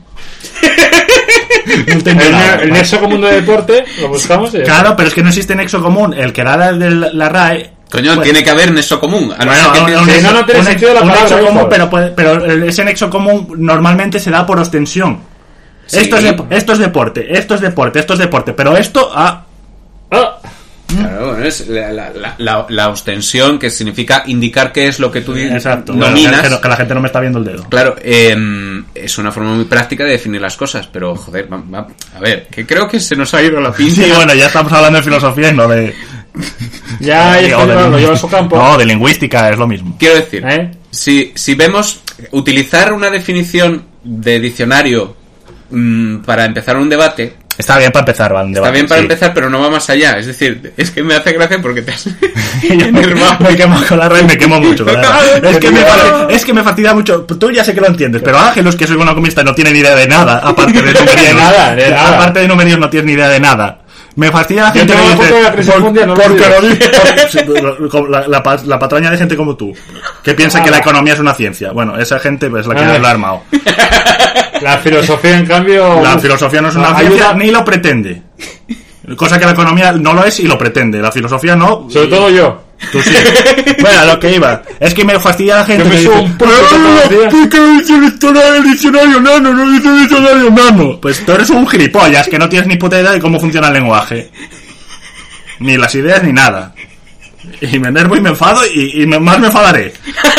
No entiendo El, nada. el nexo común de deporte lo buscamos y ya Claro, está. pero es que no existe nexo común. El que da la, de la, la R A E... Coño, pues, tiene que haber nexo común. A no bueno, ser que un- pienses- un Si no, no tiene un- sentido la un palabra, nexo común, hijos. pero, puede- pero ese nexo común normalmente se da por ostensión. Sí. Esto, es dep- esto es deporte, esto es deporte, esto es deporte, pero esto... Ah, Ah, Claro, es la, la, la, la, la ostensión, que significa indicar qué es lo que tú exacto. dominas. Que, que- que la gente no me está viendo el dedo. Claro, eh, es una forma muy práctica de definir las cosas, pero joder, va, va, a ver, que creo que se nos ha ido la pinta. Sí, bueno, ya estamos hablando de filosofía y no de... ya, ya o de está, lo lleva a lingüística. su campo. No, de lingüística es lo mismo. Quiero decir, ¿Eh? si, si vemos utilizar una definición de diccionario mmm, para empezar un debate, Está bien para empezar, ¿vale? está bien para empezar, pero no va más allá. Es decir, es que me hace gracia porque te has Yo me, enervado. me quemo con la R A E y me quemo mucho con la R A E. Es que me, fastidia, es que me fastidia mucho. Tú ya sé que lo entiendes, pero Ángelos, que soy un economista, no tiene ni idea de nada, aparte de numerios. De nada, de nada. Aparte de numerios no tiene ni idea de nada. Me fastidia la Yo gente tengo que la dice, foto de la crisis por- mundial, no lo porque olvides. lo dice- por- la, la, pa- la patraña de gente como tú, que piensa que la economía es una ciencia. Bueno, esa gente es la que Ah. lo ha armado. La filosofía, en cambio... La filosofía no es una ayuda- ciencia ni lo pretende. Cosa que la economía no lo es y lo pretende. La filosofía no. Sobre todo yo. Tú sí. Bueno, a lo que iba. Es que me fastidia la gente Yo me que subo dice, un puto todos los días". ¿por qué dice la historia del diccionario nano? No dice el diccionario nano. Pues tú eres un gilipollas que no tienes ni puta idea de cómo funciona el lenguaje. Ni las ideas ni nada. Y me enervo y me enfado y, y me- más me enfadaré.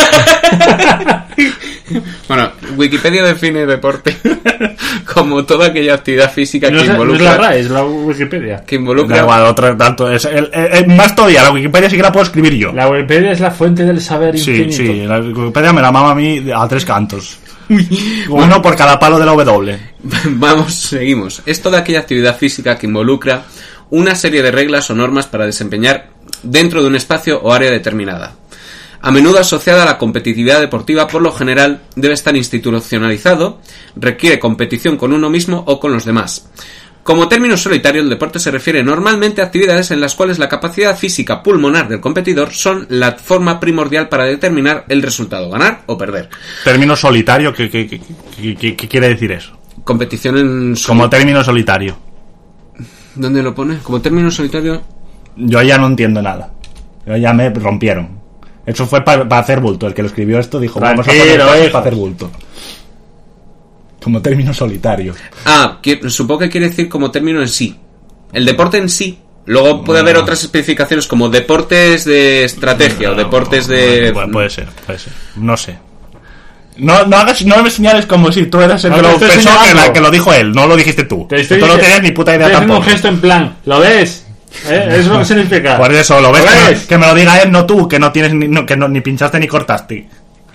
Bueno, Wikipedia define deporte como toda aquella actividad física No que es, no es involucra... la R A E, es la Wikipedia. que Da involucra igual, otro tanto. Es, el, el- el- más todavía, la Wikipedia sí que la puedo escribir yo. La Wikipedia es la fuente del saber Sí, infinito. sí, la Wikipedia me la mama a mí a tres cantos. Uno por cada palo de la W. Vamos, seguimos. Es toda aquella actividad física que involucra una serie de reglas o normas para desempeñar dentro de un espacio o área determinada. A menudo asociada a la competitividad deportiva, por lo general debe estar institucionalizado, requiere competición con uno mismo o con los demás. Como término solitario, el deporte se refiere normalmente a actividades en las cuales la capacidad física pulmonar del competidor son la forma primordial para determinar el resultado, ganar o perder. Término solitario, ¿qué, qué, qué, qué- qué- qué quiere decir eso? Competición en... sol- Como término solitario. ¿Dónde lo pone? Como término solitario... Yo ya no entiendo nada. Yo ya me rompieron. Eso fue para hacer bulto. El que lo escribió esto dijo, vamos a Tranquilo, poner cosas hijos. para hacer bulto. Como término solitario. Ah, qui- supongo que quiere decir como término en sí. El deporte en sí. Luego puede haber otras especificaciones como deportes de estrategia o deportes de... Bueno, puede ser, puede ser. No sé. No, no hagas, no me señales como si tú eras el No que te lo estoy pensó, que, señalando. la- que lo dijo él, no lo dijiste tú. Te estoy Tú no dic- tenías ni puta idea estoy haciendo tampoco. un gesto en plan, ¿lo ves? ¿Eh? Es lo que significa. Por eso, lo ves, ¿Lo que, ves? me- que me lo diga él, no tú, que no tienes ni, no, que no, ni pinchaste ni cortaste.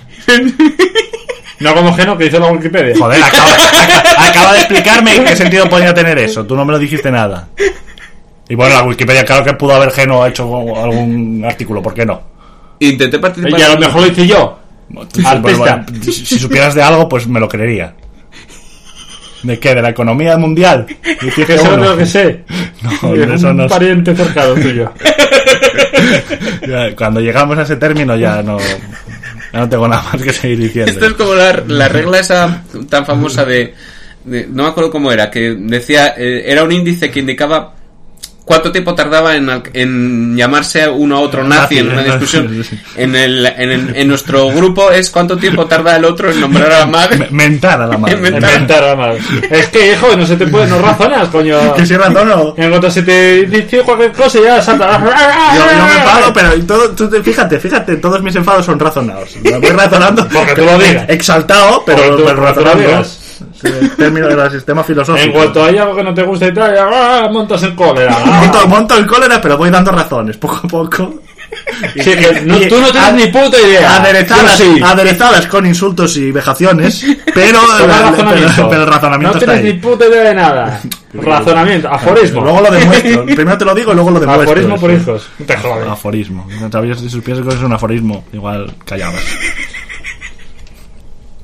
No como Geno, que hizo la Wikipedia. Joder, acaba, acaba- acaba de explicarme en qué sentido podía tener eso. Tú no me lo dijiste nada. Y bueno, la Wikipedia, claro que pudo haber Geno hecho algún artículo, ¿por qué no? Intenté participar... Y a lo mejor lo hice yo. Sí, pues, bueno, si, si supieras de algo, pues me lo creería. ¿De qué? ¿De la economía mundial? Dijiste Que eso uno. es lo que sé. No, Y es de eso un no sé. pariente cercano tuyo. Ya, cuando llegamos a ese término ya no, ya no tengo nada más que seguir diciendo. Esto es como la, la regla esa tan famosa de, de- no me acuerdo cómo era, que decía, eh, era un índice que indicaba cuánto tiempo tardaba en, al- en llamarse uno a otro nazi Nazi, en una ¿no? discusión. Sí, sí. En, el, en, el- en nuestro grupo es cuánto tiempo tarda el otro en nombrar a la madre. Me- Mentar a la madre. Mentar. Inventar además. Es que, hijo, no se te puede, no razonas, coño. Que si razón no. En cuanto se te dice cualquier cosa, ya salta. Yo, yo me enfado, pero y todo, tú te- fíjate, fíjate, todos mis enfados son razonados. Lo voy razonando Porque tú lo digas. exaltado, pero, Porque tú- pero porque tú lo razonando. digas. Es el término del sistema filosófico. En cuanto hay algo que no te gusta y tal, ya ah, montas en cólera. Ah. monto, monto el cólera, pero voy dando razones, poco a poco. Sí, que no- Y- tú no tienes a- ni puta idea. Aderezadas, Yo sí. aderezadas con insultos y vejaciones, pero, Toma pero, razonamiento. pero el razonamiento no está tienes ahí. ni puta idea de nada. Razonamiento, aforismo. Luego lo demuestro. Primero te lo digo y luego lo demuestro. Aforismo por Eso. hijos. No te jodas. Aforismo. Todavía si supieras que es un aforismo, igual callabas.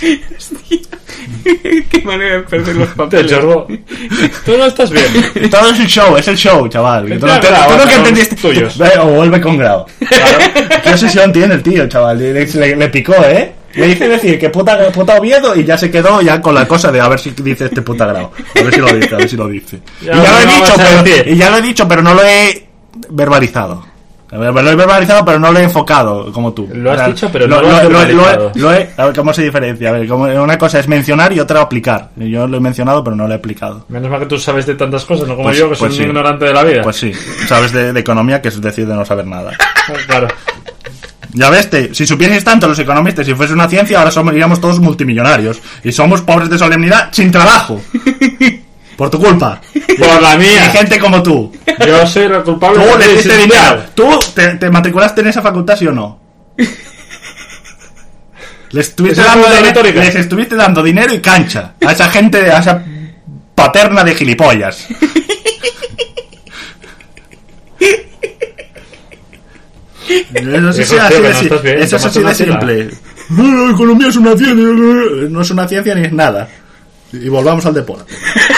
Qué manera de perder los Te papeles. chorro. Tú no estás bien. Todo es el show, es el show, chaval. Tú no, Entra te- grado, tú no que cabrón, entendiste. tuyos. Ve, o vuelve con grado. Claro. Qué obsesión tiene el tío, chaval. Le, le- le picó, ¿eh? Le hice decir que puta, puta Oviedo y ya se quedó ya con la cosa de a ver si dice este puta grado. A ver si lo dice, a ver si lo dice. Ya, y ya lo he no dicho, vas a pero, decir. y ya lo he dicho, pero no lo he verbalizado. A ver, lo he verbalizado, pero no lo he enfocado como tú. Lo has O sea, dicho, pero no lo has lo, lo, verbalizado. he- lo he- a ver, ¿cómo se diferencia? A ver, como una cosa es mencionar y otra aplicar. Yo lo he mencionado, pero no lo he aplicado. Menos mal que tú sabes de tantas cosas, no como Pues- yo, que pues soy sí. un ignorante de la vida. Pues sí, sabes de, de economía, que es decir de no saber nada. Claro. Ya ves, te, si supieses tanto los economistas, si fuese una ciencia, ahora somos, iríamos todos multimillonarios. Y somos pobres de solemnidad sin trabajo. Por tu culpa. Por la Y mía. gente como tú. Yo soy el culpable Tú de la le crisis diste dinero. mundial. ¿Tú te, te matriculaste en esa facultad, sí o no? Les estuviste, Esa dando, es la dire- retórica. les estuviste dando dinero y cancha a esa gente, a esa paterna de gilipollas. Eso sí, Hijo, sea así tío, que de, no si- estás bien, eso es tómate así de una pila. simple. No, la economía es una ciencia. No es una ciencia ni es nada. Y volvamos al deporte.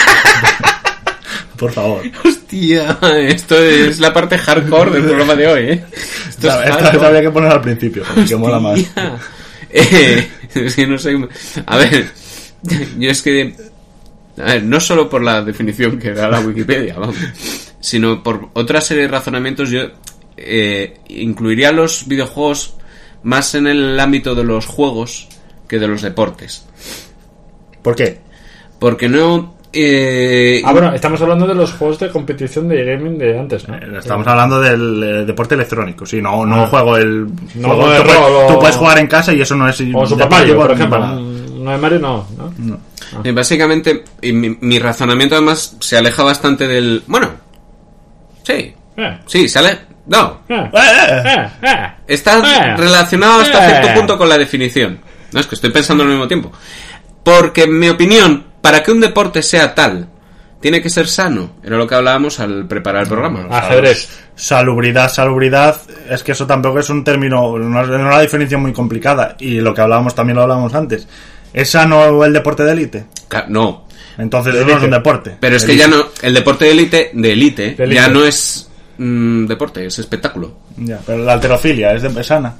Por favor. Hostia, esto es la parte hardcore del programa de hoy, ¿eh? Esto es Esta, esta hardcore. habría que poner al principio, porque mola más. Hostia. Eh, es que no sé. A ver, yo es que. A ver, no solo por la definición que da la Wikipedia, vamos, sino por otra serie de razonamientos. Yo eh, incluiría los videojuegos más en el ámbito de los juegos que de los deportes. ¿Por qué? Porque no. Eh, Ah, bueno, estamos hablando de los juegos de competición de gaming de antes, ¿no? Eh, Estamos hablando del eh, deporte electrónico, sí, no, no Ah. juego el... No juego- juego de tú, puedes, rol o- tú puedes jugar en casa y eso no es... O Super Mario, por ejemplo. No de Mario, no, ¿no? No. Eh, Básicamente, y mi, mi razonamiento además se aleja bastante del... Bueno, sí, Eh, sí, se aleja... No, eh, Eh, eh, eh. está Eh. relacionado hasta Eh. cierto punto con la definición. No, es que estoy pensando al mismo tiempo. Porque, en mi opinión, para que un deporte sea tal, tiene que ser sano. Era lo que hablábamos al preparar el programa. Ajedrez. Salubridad, salubridad, es que eso tampoco es un término, no es una definición muy complicada, y lo que hablábamos también lo hablábamos antes. ¿Es sano el deporte de élite? Ca- No, Entonces De eso no es élite. un deporte. pero es que Élite. ya no... El deporte de élite, de élite, De élite. ya no es mm, deporte, es espectáculo. Ya, pero la alterofilia es, de, es sana.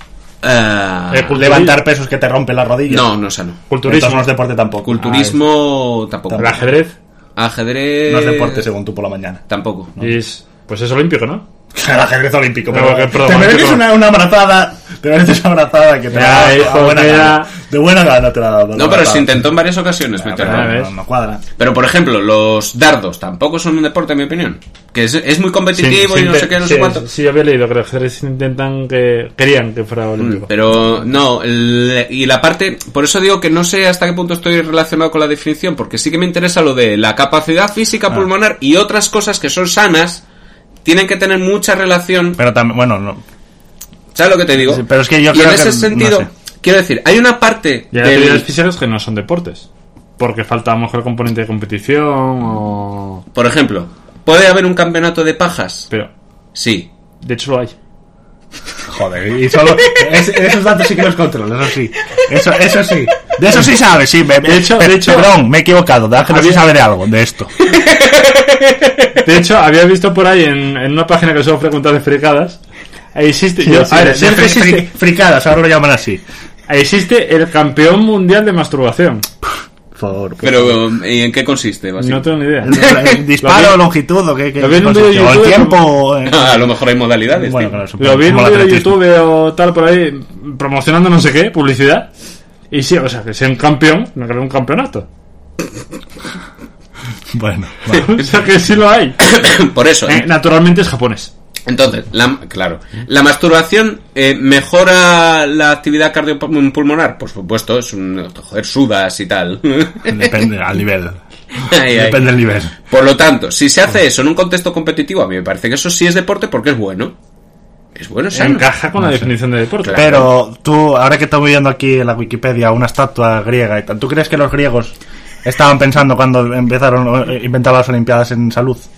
Ah, Eh, cul- Levantar pesos que te rompen las rodillas. no, no es sano. Culturismo. Entonces no es deporte tampoco. Culturismo tampoco. El ajedrez. Ajedrez... No es deporte según tú por la mañana. Tampoco. Y es, pues es olímpico, ¿no? El ajedrez olímpico. Pero Pero, que- perdón, te mereces olímpico. una, una abrazada. Te mereces una abrazada que te Ya, la ha dado hijo, a buena mira. gana. De buena gana te la ha dado. No, la pero abrazada. se intentó en varias ocasiones Ah, meterlo. pero Ah, no, ¿ves? no cuadra. Pero, por ejemplo, los dardos tampoco son un deporte, en mi opinión. Que es, es muy competitivo Sí, y no sí, sé qué, no sí, sé cuánto. Sí, había leído que el ajedrez intentan que... Querían que fuera olímpico. Pero no, el- y la parte... Por eso digo que no sé hasta qué punto estoy relacionado con la definición, porque sí que me interesa lo de la capacidad física Ah. pulmonar y otras cosas que son sanas, tienen que tener mucha relación. Pero también, bueno, no. ¿Sabes lo que te digo? Sí, pero es que yo y creo en ese que- sentido, no sé. quiero decir, hay una parte Y hay del- actividades físicas que no son deportes. Porque falta a lo mejor el componente de competición o... Por ejemplo, ¿puede haber un campeonato de pajas? Pero, Sí. de hecho lo hay. Joder, y solo. es- esos datos sí que los controlo, eso sí. Eso, eso sí. De eso sí sabes, sí. Me, De hecho- pe- de hecho- perdón, me he equivocado. De Ángel sí Había- sabe de algo, de esto. De hecho, había visto por ahí en, en una página que suelo frecuentar de fricadas. Existe, yo- Sí, a ver, de- sé de que fri- existe, fri- fricadas, ahora lo llaman así. existe el campeón mundial de masturbación. Por favor. por Pero, ¿y en qué consiste? básicamente? No tengo ni idea. favor. ¿El disparo, Lo vi- longitud o qué? qué lo vi en un cosa? vídeo de ¿O el YouTube tiempo? o, eh? A lo mejor hay modalidades. Bueno, tío. claro, supongo, Lo vi en como un el vídeo de atletismo. YouTube o tal por ahí promocionando no sé qué, publicidad. Y sí, o sea, que sea un campeón, no creo un campeonato. Bueno, vale. O sea, que sí lo hay. Por eso. Eh, naturalmente es japonés. Entonces, la, claro, la masturbación eh, mejora la actividad cardiopulmonar, por supuesto, es un joder, sudas y tal. Depende al nivel. Ay, ay. Depende del nivel. Por lo tanto, si se hace eso en un contexto competitivo, a mí me parece que eso sí es deporte porque es bueno. Es bueno, es sano. Encaja con la No sé. definición de deporte. Claro. Pero tú, ahora que estamos viendo aquí en la Wikipedia una estatua griega y tal, ¿tú crees que los griegos estaban pensando cuando empezaron, eh, inventaron las Olimpiadas en salud?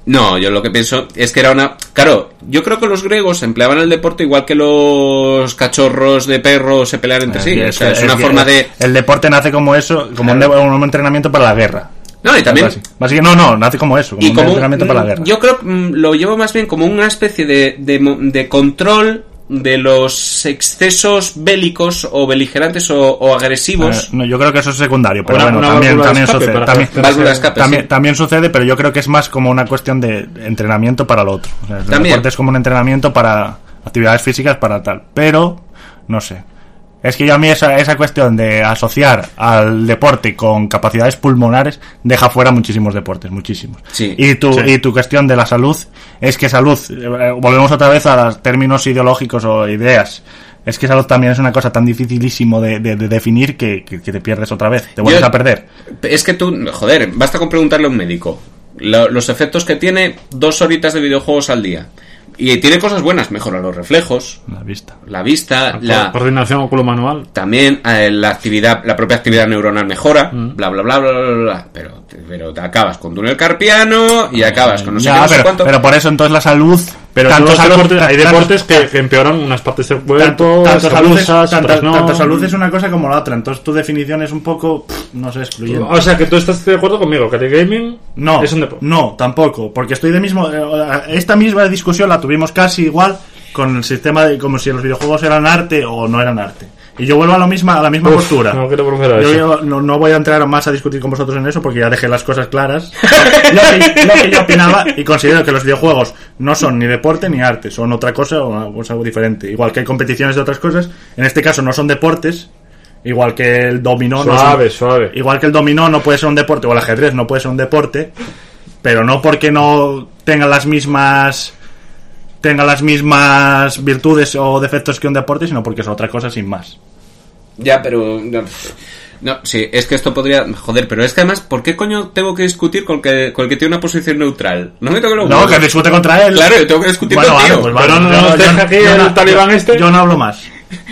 No, yo lo que pienso es que era una... Claro, yo creo que los griegos empleaban el deporte igual que los cachorros de perro se pelean entre Eh, sí. es, O sea, es es una que forma el, de... El deporte nace como eso, como un, de- un entrenamiento para la guerra. No, y también... Basi- Básicamente, no, no, nace como eso, como Y un como entrenamiento un- para la guerra. Yo creo que mm, lo llevo más bien como una especie de, de, mo- de control de los excesos bélicos o beligerantes o, o agresivos. Eh, no, yo creo que eso es secundario, pero Una- bueno, una también, válvula de también escape sucede. para También, que- Válvula de escape, también, sí. también sucede, pero yo creo que es más como una cuestión de entrenamiento para lo otro. O sea, el También. deporte es como un entrenamiento para actividades físicas para tal. Pero, no sé. Es que yo a mí esa, esa cuestión de asociar al deporte con capacidades pulmonares deja fuera muchísimos deportes, muchísimos. Sí. Y tu, Sí. y tu cuestión de la salud es que salud, eh, volvemos otra vez a los términos ideológicos o ideas. Es que salud también es una cosa tan dificilísimo de, de, de definir que, que, que te pierdes otra vez, te vuelves Yo- a perder. Es que tú, joder, basta con preguntarle a un médico lo- los efectos que tiene dos horitas de videojuegos al día. Y tiene cosas buenas, mejora los reflejos, La vista. la vista, La la... coordinación oculo-manual. También eh, la actividad, la propia actividad neuronal mejora, Mm. bla bla bla bla bla bla, bla. pero pero te acabas con túnel carpiano y acabas con no sé Ya, qué, no sé pero, cuánto. pero por eso entonces la salud... Pero tanto todos los salud- deportes- hay tanto- deportes que, que empeoran unas partes del cuerpo, Tanto, tanto otras salud es, usas, tanto- otras no. tanto salud es una cosa como la otra, entonces tu definición es un poco, pff, no sé, excluyente. O sea, que tú estás de acuerdo conmigo, que el gaming No, es un deporte. no, tampoco, porque estoy de mismo... eh, Esta misma discusión la tuvimos casi igual con el sistema de como si los videojuegos eran arte o no eran arte. Y yo vuelvo a, lo misma, a la misma Uf, postura. no quiero volver a Yo, eso. yo no, no voy a entrar más a discutir con vosotros en eso porque ya dejé las cosas claras. lo, que, lo que yo opinaba, y considero que los videojuegos no son ni deporte ni arte, son otra cosa o una cosa diferente. Igual que hay competiciones de otras cosas, en este caso no son deportes, igual que el dominó. Suave, no son- suave. Igual que el dominó no puede ser un deporte, o el ajedrez no puede ser un deporte, pero no porque no tengan las mismas tenga las mismas virtudes o defectos que un deporte, sino porque es otra cosa sin más. Ya, pero... No, no, sí, es que esto podría... Joder, pero es que además, ¿por qué coño tengo que discutir con el que, con el que tiene una posición neutral? No me toque los No, huevos. que discute contra él. Claro, yo tengo que discutir Bueno, contigo. vale, pues vale. Pero no Yo- nos yo- deja aquí yo el no- talibán yo- este. Yo no hablo más.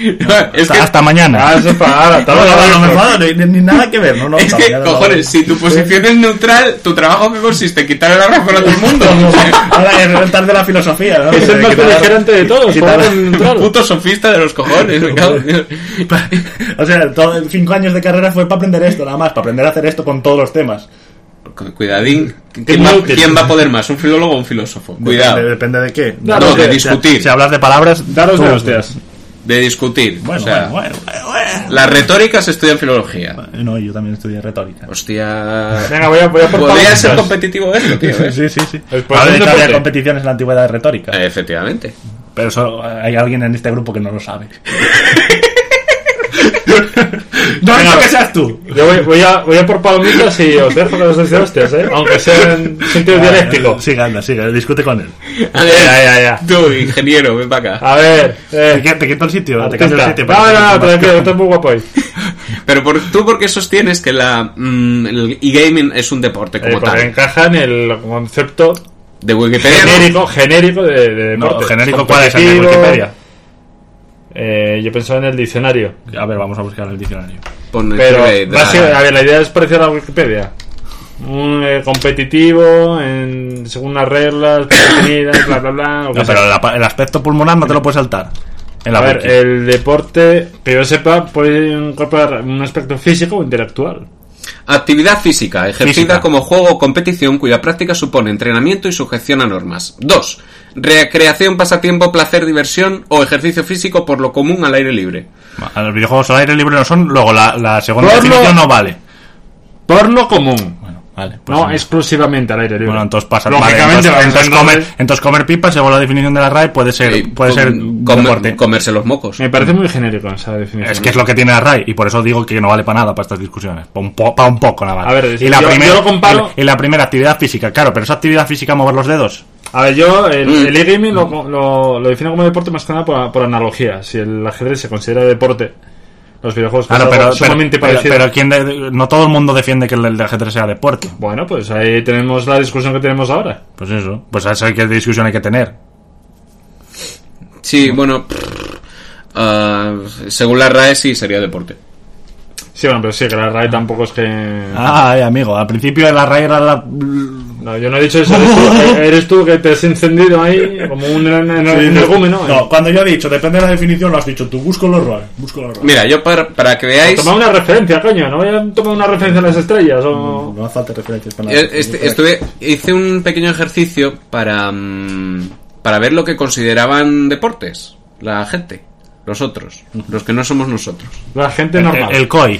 es hasta, que, hasta mañana. Ah, eso es para ahora, no, no, no, no, no, no, ni, ni nada que ver. No, no, es hasta que, mañana, no. cojones, si tu posición es neutral, tu trabajo que consiste en quitarle la razón a todo el mundo. Ahora es rentar de la filosofía, ¿no? Es el más Quitar- beligerante de todos. quitar- juega con neutral. Puto sofista de los cojones, me cago en Dios. O sea, todo, cinco años de carrera fue para aprender esto, nada más, para aprender a hacer esto con todos los temas. Cuidadín. Es ¿Quién muy va, útil. ¿Quién va a poder más? ¿Un filólogo o un filósofo? Cuidado. Depende, depende de qué. Claro, No, de que- discutir. Si hablas de palabras, Daros tú- de hostias. De discutir. Bueno, o sea, bueno, bueno, bueno, la retórica se estudia en filología. bueno. No, yo también estudié retórica. Hostia. Venga, voy a, voy a por Podría palomitas. ser competitivo esto, tío. ¿eh? Sí, sí, sí. Pues Ahora un de hecho había deporte. competiciones en la antigüedad de retórica. Eh, Efectivamente. Pero eso, hay alguien en este grupo que no lo sabe. No, Venga, no que seas tú. Yo voy, voy, a, voy a por palomitas y os dejo que os deis de hostias, ¿eh? Aunque sea en sentido dialéctico. Sigue, anda, sigue, discute con él. A ver, Ya, ya, ya. tú, ingeniero, ven para acá. A ver, Te, eh. qui- te quito el sitio, te cambio el artista. sitio. No, para no, no, que te tranquilo, estás muy guapo ahí. Pero por, tú, ¿por qué sostienes que la, mm, el e-gaming es un deporte como Eh, porque tal? encaja en el concepto De Wikipedia. ¿no? genérico, genérico de, de No, deporte. genérico, ¿cuál es el de Competitivo. Wikipedia? Eh, yo pensaba en el diccionario. A ver, vamos a buscar el diccionario. Pon- Pero, de- de- básicamente, a ver, la idea es parecida a la Wikipedia. Un eh, competitivo, en, según las reglas, definidas, bla, bla, bla. lo que No, sea. pero el, apa- el aspecto pulmonar no te lo puedes saltar. En la A ver, wiki. el deporte, que yo sepa, puede incorporar un aspecto físico o intelectual. Actividad física, ejercida Física. como juego o competición cuya práctica supone entrenamiento y sujeción a normas. dos. Recreación, pasatiempo, placer, diversión o ejercicio físico por lo común al aire libre. A los videojuegos al aire libre no son, luego la, la segunda Porno. definición no vale. Porno común. Bueno, vale. pues No sí. exclusivamente al aire libre. Bueno, entonces pasa. Lógicamente, vale, entonces, vamos a entonces entender- comer, entonces comer pipa, según la definición de la R A E, puede ser, Eh, puede com- ser comer- deporte. comerse los mocos. Me parece muy genérico esa definición. Es que es lo que tiene la R A E y por eso digo que no vale para nada para estas discusiones. Para un, po- para un poco nada más. A ver, y la yo- primera, yo lo comparo- y la primera actividad física, claro, pero esa actividad física, mover los dedos. A ver, yo el, Mm. el e-gaming lo, lo, lo defino como deporte más que nada por, por analogía. Si el ajedrez se considera deporte, los videojuegos Claro, es algo pero, pero, sumamente pero, parecido. pero ¿quién de- no todo el mundo defiende que el del ajedrez sea deporte. Bueno, pues ahí tenemos la discusión que tenemos ahora. Pues eso, pues esa es que discusión hay que tener. Sí, bueno, pff, ah, según la R A E sí sería deporte. Sí, bueno, pero sí, que la R A E tampoco es que... Ay, amigo, al principio la R A E era la, No, yo no he dicho eso. Eres tú, eres tú que te has encendido ahí como un energúmeno. No, cuando yo he dicho, depende de la definición, lo has dicho tú. Busco los RAE. Busco los RAE. Mira, yo para, para que veáis... Toma una referencia, coño. No voy a tomar una referencia a las estrellas. O... No hace falta referencias para Yo nada. este- estuve, hice un pequeño ejercicio para, mm, para ver lo que consideraban deportes la gente, los otros, los que no somos nosotros. La gente El, normal. el, el C O I.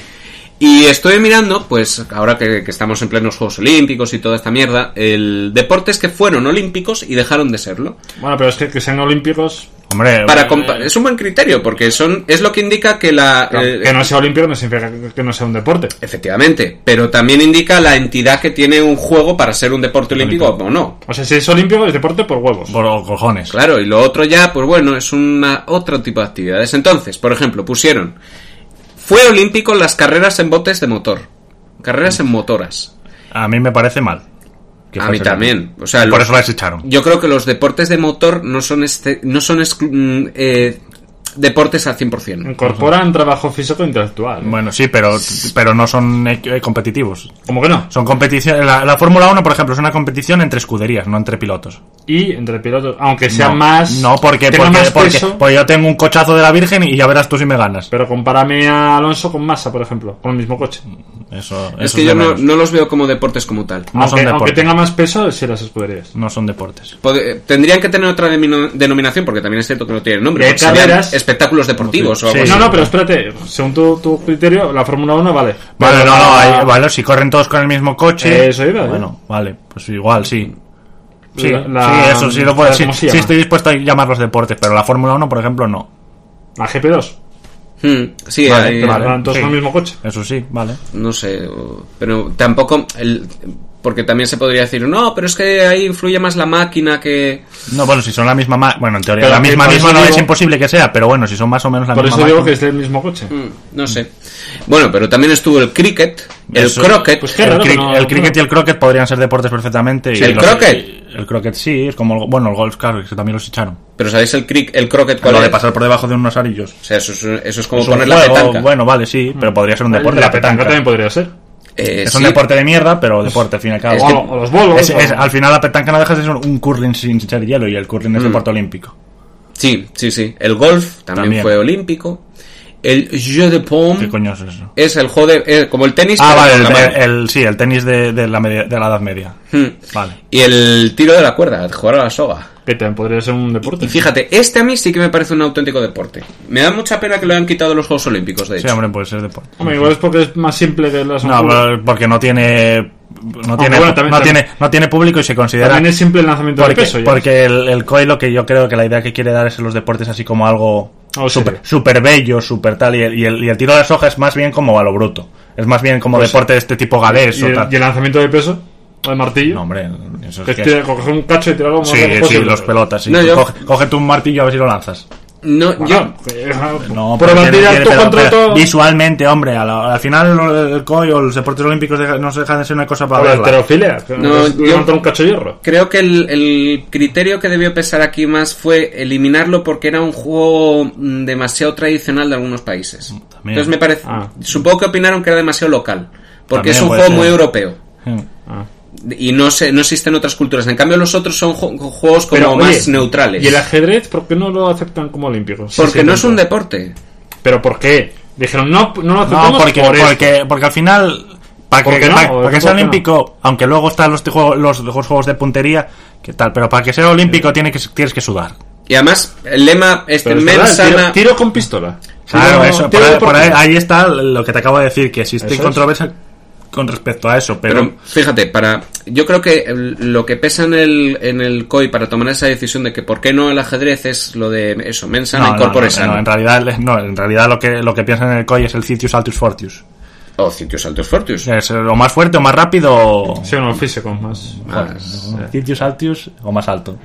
Y estoy mirando, pues ahora que, que estamos en plenos Juegos Olímpicos y toda esta mierda, el deportes que fueron olímpicos y dejaron de serlo. Bueno, pero es que que sean olímpicos. Hombre, Para compa- es un buen criterio, porque son es lo que indica que la... eh, Que no sea olímpico no significa que no sea un deporte. Efectivamente, pero también indica la entidad que tiene un juego para ser un deporte olímpico o no. O sea, si es olímpico, es deporte por huevos. por cojones. Claro, y lo otro ya, pues bueno, es una otro tipo de actividades. Entonces, por ejemplo, pusieron... Fue olímpico las carreras en botes de motor. Carreras en motoras. A mí me parece mal. que A fuese mí también. O sea, Y por los- eso las echaron. Yo creo que los deportes de motor no son este, no son exclu- mm, eh, deportes al cien por ciento. Incorporan trabajo físico e intelectual. Bueno, sí, pero, pero no son eh, competitivos. ¿Cómo que no? Son competiciones. La, la Fórmula uno, por ejemplo, es una competición entre escuderías, no entre pilotos. Y entre pilotos, aunque sea no, más. No, porque, tenga porque, más porque, peso, porque yo tengo un cochazo de la Virgen y ya verás tú si me ganas. pero compárame a Alonso con Massa, por ejemplo, con el mismo coche. Eso, Es eso que de yo no, menos. no los veo como deportes como tal. No son aunque, aunque deportes. tenga más peso, sí las escuderías. No son deportes. Pode- tendrían que tener otra demino- denominación, porque también es cierto que no tienen nombre. Y hay porque serían carreras- espectáculos deportivos o algo Sí. así. No, no, pero espérate, según tu, tu criterio, la Fórmula uno vale. Vale, Pero no, no, la- hay- vale, si corren todos con el mismo coche. Eso iba, ¿eh? Bueno, vale, pues igual, sí. Sí, La- la- sí, eso sí lo puedo. Sí, ¿cómo se sí llama? estoy dispuesto a llamarlos deportes, pero la Fórmula uno, por ejemplo, no. La G P dos. Hmm, sí, Vale, hay- Pero vale. van todos sí. con el mismo coche. Eso sí, vale. no sé, o- pero tampoco el, porque también se podría decir, no, pero es que ahí influye más la máquina que... No, bueno, si son la misma máquina. Bueno, en teoría, Pero la que misma por misma eso no es digo- imposible que sea, pero bueno, si son más o menos la Por misma eso digo máquina. que es el mismo coche. Hmm, no sé. Bueno, pero también estuvo el cricket, el Eso- croquet. pues qué El, raro cri- que no- el cricket y el croquet podrían ser deportes perfectamente. y ¿El los- croquet? El croquet sí, es como. el- Bueno, el golf, claro, que también los echaron. Pero ¿sabéis el cric, el croquet cuál Lo de es? pasar por debajo de unos arillos. O sea, eso es, eso es como Es un poner la juego, petanca. bueno, vale, sí, pero podría ser un deporte. la petanca también podría ser. Eh, Es sí, un deporte de mierda, pero deporte, al fin y al cabo. Es O, que- o los bolos. Es- es- o- al final la petanca no deja de ser un, un curling sin ser hielo y el curling es Mm. deporte olímpico. Sí, sí, sí. El golf también, También. fue olímpico. El jeu de ¿Qué paume coño es eso? es el juego de... eh, como el tenis, Ah, pero vale, con el, la mano. el- el- sí, el tenis de, de la media- de la Edad Media. Hmm. Vale. Y el tiro de la cuerda, jugar a la soga. Que también podría ser un deporte. Y fíjate, este a mí sí que me parece un auténtico deporte. Me da mucha pena que lo hayan quitado de los Juegos Olímpicos, de Sí, hecho. hombre, puede ser deporte. Hombre, igual es porque es más simple que las No, pero porque no tiene no tiene bueno, también- no también- tiene no tiene público y se considera También es simple el lanzamiento porque, de peso. ya. porque el, el C O I lo que yo creo que la idea que quiere dar es en los deportes así como algo Oh, super, serio. super bello, super tal y el, y, el, y el tiro de la soja es más bien como a lo bruto. Es más bien como Pues- deporte de este tipo galés ¿Y o el, tal. y el lanzamiento de peso? ¿El martillo? No, hombre, eso Que es es que tira- coger un cacho y tirarlo como sí, lejos sí, posible. los pelotas, sí. No, yo- Coge, cógete un martillo a ver si lo lanzas. No, yo... No, pero pero, tirar tiene- tú pero- contra pero todo. visualmente, hombre, a la- al final el, el C O I o los deportes olímpicos deja- no se dejan de ser una cosa para La verla. heterofilia. que No, es yo- levantar un cacho de hierro. Creo que el, el criterio que debió pesar aquí más fue eliminarlo porque era un juego mm, demasiado tradicional de algunos países. También. Entonces me parece... Ah. Supongo que opinaron que era demasiado local. Porque También es un puede juego ser. muy europeo. Mm. Ah. Y no se, no existen otras culturas. En cambio los otros son ju- juegos como Pero, más oye, neutrales. ¿y el ajedrez por qué no lo aceptan como olímpico? Sí, Porque sí, no es tanto. un deporte. ¿Pero por qué? Dijeron, no, no lo aceptamos No, porque, por esto. porque, porque al final, para ¿Por que, qué no? para, ¿O para que por sea qué no? olímpico, aunque luego están los, juegos, los, los juegos de puntería, que tal, pero para que sea olímpico tiene que, tienes que sudar. Y además, el lema es Pero es mens verdad, tiro, sana... tiro con pistola. Claro, Tiro- eso, tiro por, ahí, de por ahí- portero. ahí está lo que te acabo de decir, que existe Eso es. controversia con respecto a eso, pero, Pero fíjate, para yo creo que el- lo que pesa en el, en el C O I para tomar esa decisión de que por qué no el ajedrez es lo de eso, mens sana no, y no, corpore no, sano. no, en realidad, no, en realidad lo que, lo que piensan en el C O I es el Citius Altus Fortius. O Citius Altus Fortius. Es eh, o más fuerte o más rápido o... Sí, no, físico, más. Más, Citius Altius o más alto.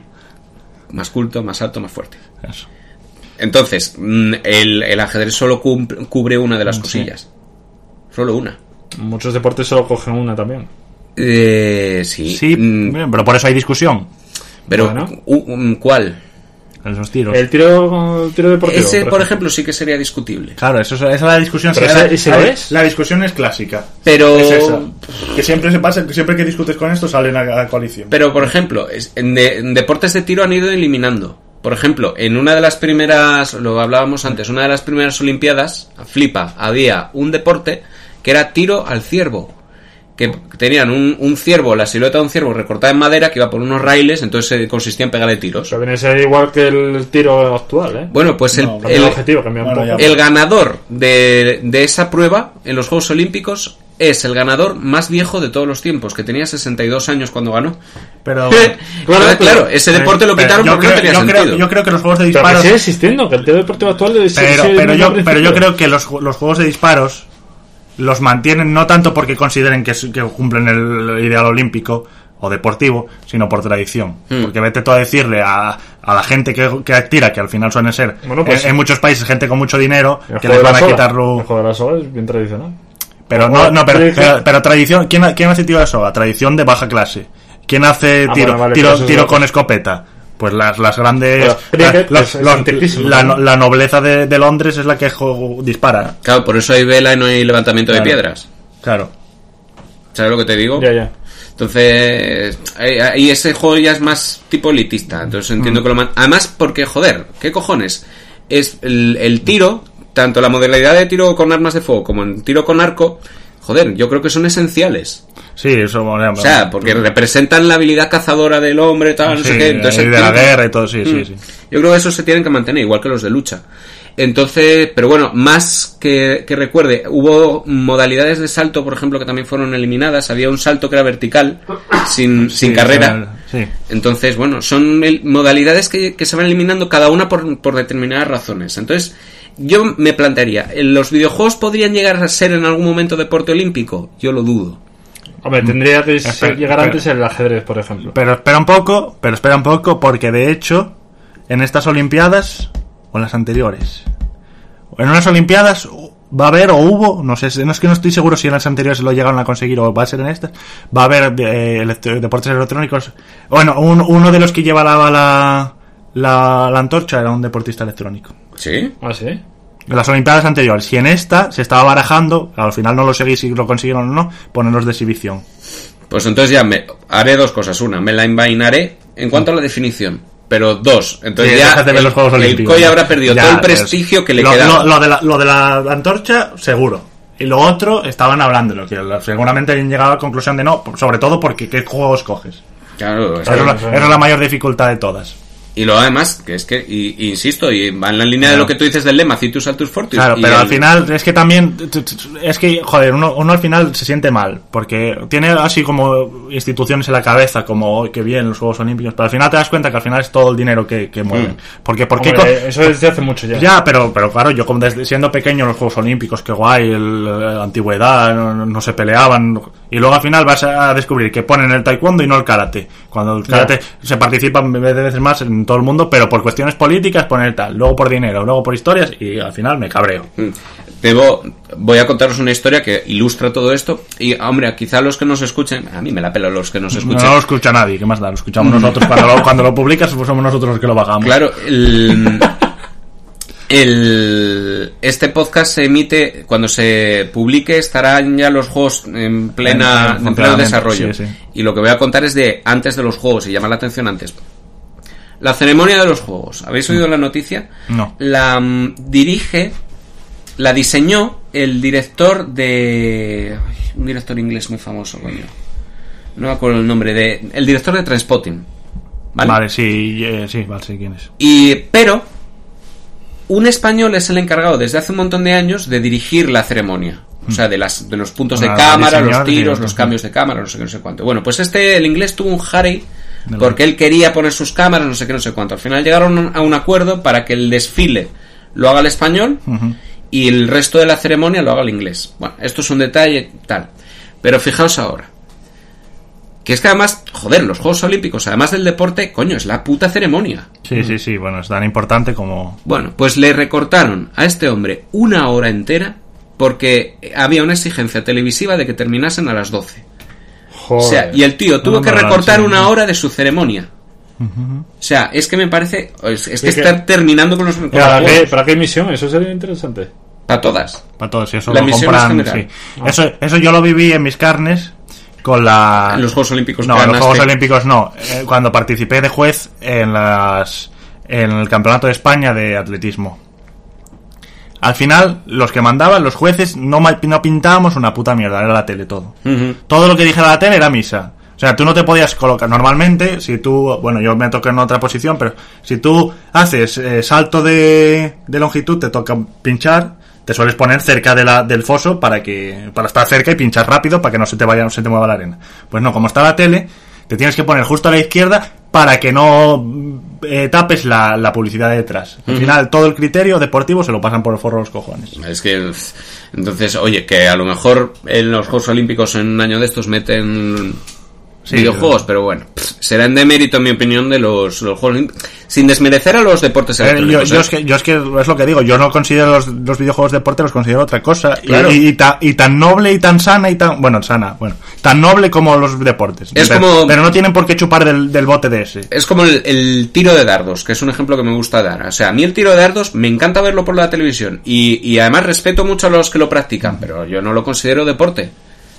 más culto, más alto, más fuerte. Eso. Entonces, mm, el, el ajedrez solo cum- cubre una de las Sí. cosillas. Solo una. Muchos deportes solo cogen una también. Eh, sí. Sí, Mm, pero por eso hay discusión pero, bueno. u- um, ¿cuál? en esos tiros. El tiro, el tiro deportivo. Ese, por ejemplo, sí que sería discutible. Claro, eso, es- esa es la discusión. Pero sí, ese- la- ese la, lo es. la discusión es clásica. Pero Es esa. que siempre se pasa, que siempre que discutes con esto salen a, a coalición. Pero, por ejemplo, es- en, de- en deportes de tiro han ido eliminando. Por ejemplo, en una de las primeras, lo hablábamos antes, una de las primeras Olimpiadas, flipa, había un deporte que era tiro al ciervo. Que tenían un, un ciervo, la silueta de un ciervo recortada en madera que iba por unos raíles, entonces eh, consistía en pegarle tiros. Eso viene a ser igual que el tiro actual, ¿eh? Bueno, pues el, No, Cambia el, el objetivo, cambia un bueno, poco. ya. el ganador de, de esa prueba en los Juegos Olímpicos es el ganador más viejo de todos los tiempos, que tenía sesenta y dos años cuando ganó. Pero claro, claro, ese deporte lo pero quitaron yo porque creo, no tenía yo sentido. creo, yo creo que los juegos de Pero que disparos, sigue existiendo, que el tiro deportivo actual debe ser. pero, sigue pero el yo, mismo pero yo principio. creo que los, los juegos de disparos los mantienen no tanto porque consideren que, es- que cumplen el ideal olímpico o deportivo, sino por tradición. Hmm. Porque vete tú a decirle a, a la gente que, que tira, que al final suelen ser Bueno, pues- en, en muchos países gente con mucho dinero, El que juego les de la van a soga. quitarlo. El juego de la soga es bien tradicional. Pero no, no, pero, pero, pero tradición. ¿Quién, ha- quién hace tiro de soga? Tradición de baja clase. ¿Quién hace Ah, tiro, bueno, vale, tiro, pero eso es tiro otro. con escopeta? Pues las, las grandes. Pero cricket las- es- los- es antiquísimo, la, ¿no? la nobleza de, de Londres es la que jo- dispara. Claro, por eso hay vela y no hay levantamiento Claro. de piedras. Claro. ¿Sabes lo que te digo? Ya, ya. Entonces, ahí, ahí ese juego ya es más tipo elitista. Entonces entiendo que lo man... Además, porque, joder, ¿qué cojones? Es el, el tiro, tanto la modalidad de tiro con armas de fuego como el tiro con arco, joder, yo creo que son esenciales. Sí, eso. Bueno, O sea, porque representan la habilidad cazadora del hombre, tal, no sí, sé qué. Entonces, y de la tienen que- guerra y todo, sí, sí, Mm. sí. Yo creo que esos se tienen que mantener, igual que los de lucha. Entonces, pero bueno, más que, que recuerde, hubo modalidades de salto, por ejemplo, que también fueron eliminadas. Había un salto que era vertical, sin, sin Sí, carrera. sí. Entonces, bueno, son el- modalidades que, que se van eliminando cada una por, por determinadas razones. Entonces, yo me plantearía, ¿los videojuegos podrían llegar a ser en algún momento deporte olímpico? Yo lo dudo. Hombre, tendría que ser- Espera, llegar espera. antes el ajedrez, por ejemplo. Pero espera un poco, pero espera un poco, porque de hecho, en estas Olimpiadas, o en las anteriores, en unas Olimpiadas va a haber, o hubo, no sé, no es que no estoy seguro si en las anteriores lo llegaron a conseguir o va a ser en estas, va a haber eh, electro- deportes electrónicos. Bueno, un- uno de los que llevaba la, la, la antorcha era un deportista electrónico. ¿Sí? Ah, sí. En las Olimpiadas anteriores, y en esta se estaba barajando, al final no lo seguí si lo consiguieron o no, ponerlos de exhibición. Pues entonces ya me haré dos cosas. Una, me la envainaré en cuanto a la definición. Pero dos, entonces Sí, ya déjate ver el, los Juegos el Olímpicos. C O I habrá perdido Ya, todo el pues, prestigio que le lo, quedaba. Lo, lo de la, lo de la antorcha, seguro. Y lo otro, estaban hablando, lo que seguramente han llegado a la conclusión de no, sobre todo porque qué juegos coges. Claro, Esa es la, esa es la mayor dificultad de todas. y lo además, que es que, y, y insisto, y va en la línea de Claro. lo que tú dices del lema, Citus Altus Fortis. Claro, y pero el- al final es que también es que joder, uno, uno al final se siente mal porque tiene así como instituciones en la cabeza como "Oh, qué bien los Juegos Olímpicos", pero al final te das cuenta que al final es todo el dinero que, que mueven. Porque ¿por qué Hombre, co- eso desde hace mucho ya. Ya, pero, pero claro, yo como desde siendo pequeño los Juegos Olímpicos, qué guay, el, la antigüedad, no, no se peleaban, y luego al final vas a descubrir que ponen el taekwondo y no el karate, cuando el karate se participa de veces más en todo el mundo, pero por cuestiones políticas poner tal, luego por dinero, luego por historias, y al final me cabreo. Debo, voy a contaros una historia que ilustra todo esto. Y, hombre, quizá los que nos escuchen, a mí me la pela los que nos No, escuchen. no lo escucha nadie, ¿qué más da? Lo escuchamos nosotros cuando lo, cuando lo publicas, pues somos nosotros los que lo pagamos. Claro, el, el, este podcast se emite, cuando se publique estarán ya los juegos en plena En- en en pleno desarrollo. sí, sí. Y lo que voy a contar es de antes de los juegos, y llama la atención antes. La ceremonia de los juegos. ¿Habéis oído la noticia? No. La mm, dirige, la diseñó el director de... ay, un director inglés muy famoso, coño. No me acuerdo el nombre de... El director de Trainspotting. ¿Vale? Vale, sí, eh, sí, vale, sí, quién es. Y, pero un español es el encargado desde hace un montón de años de dirigir la ceremonia. O sea, de las de los puntos de Ah, cámara, diseñador, los tiros, sí, los sí. cambios de cámara, no sé qué, no sé cuánto. Bueno, pues este, el inglés tuvo un jarey De porque él quería poner sus cámaras, no sé qué, no sé cuánto. Al final llegaron a un acuerdo para que el desfile lo haga el español Ujú. y el resto de la ceremonia lo haga el inglés. Bueno, esto es un detalle tal. Pero fijaos ahora. Que es que además, joder, los Juegos Olímpicos, además del deporte, coño, es la puta ceremonia. Sí, sí, sí, bueno, es tan importante como... Bueno, pues le recortaron a este hombre una hora entera porque había una exigencia televisiva de que terminasen a las doce. Joder. O sea, y el tío tuvo No, que no, no, recortar sí, una sí. hora de su ceremonia. O sea, es que me parece... Es, es que Es que- está terminando con los... con los ¿Para qué, juegos. ¿Para qué misión? Eso sería interesante. Para todas. Para todos, y eso La lo misión compran, es general. sí. Eso, eso yo lo viví en mis carnes, con la... En los Juegos Olímpicos No, en los ganaste. Juegos Olímpicos no. Eh, cuando participé de juez en las en el Campeonato de España de Atletismo. Al final, los que mandaban, los jueces, no, ma- no pintábamos una puta mierda, era la tele todo. Ujú. Todo lo que dijera la tele era misa. O sea, tú no te podías colocar. Normalmente, si tú... Bueno, yo me toco en otra posición, pero si tú haces eh, salto de, de longitud, te toca pinchar, te sueles poner cerca de la, del foso para que para estar cerca y pinchar rápido para que no se te vaya, no se te mueva la arena. Pues no, como está la tele, te tienes que poner justo a la izquierda para que no eh, tapes la, la publicidad de detrás. Al Ujú. final, todo el criterio deportivo se lo pasan por el forro de los cojones. Es que, entonces, oye, que a lo mejor en los Juegos Olímpicos en un año de estos meten Sí, videojuegos, pero bueno, pff, será en demérito, en mi opinión, de los, los Juegos Olímpicos, sin desmerecer a los deportes Eh, yo, electrónicos. yo ¿eh? es que, yo es que es lo que digo, yo no considero los, los videojuegos deporte, los considero otra cosa. Y- Claro. Y, y, ta- y tan noble y tan sana y tan... Bueno, sana, bueno. Tan noble como los deportes. Es pero, como- pero no tienen por qué chupar del, del bote de ese. Es como el, el tiro de dardos, que es un ejemplo que me gusta dar. O sea, a mí el tiro de dardos me encanta verlo por la televisión y, y además respeto mucho a los que lo practican, pero yo no lo considero deporte.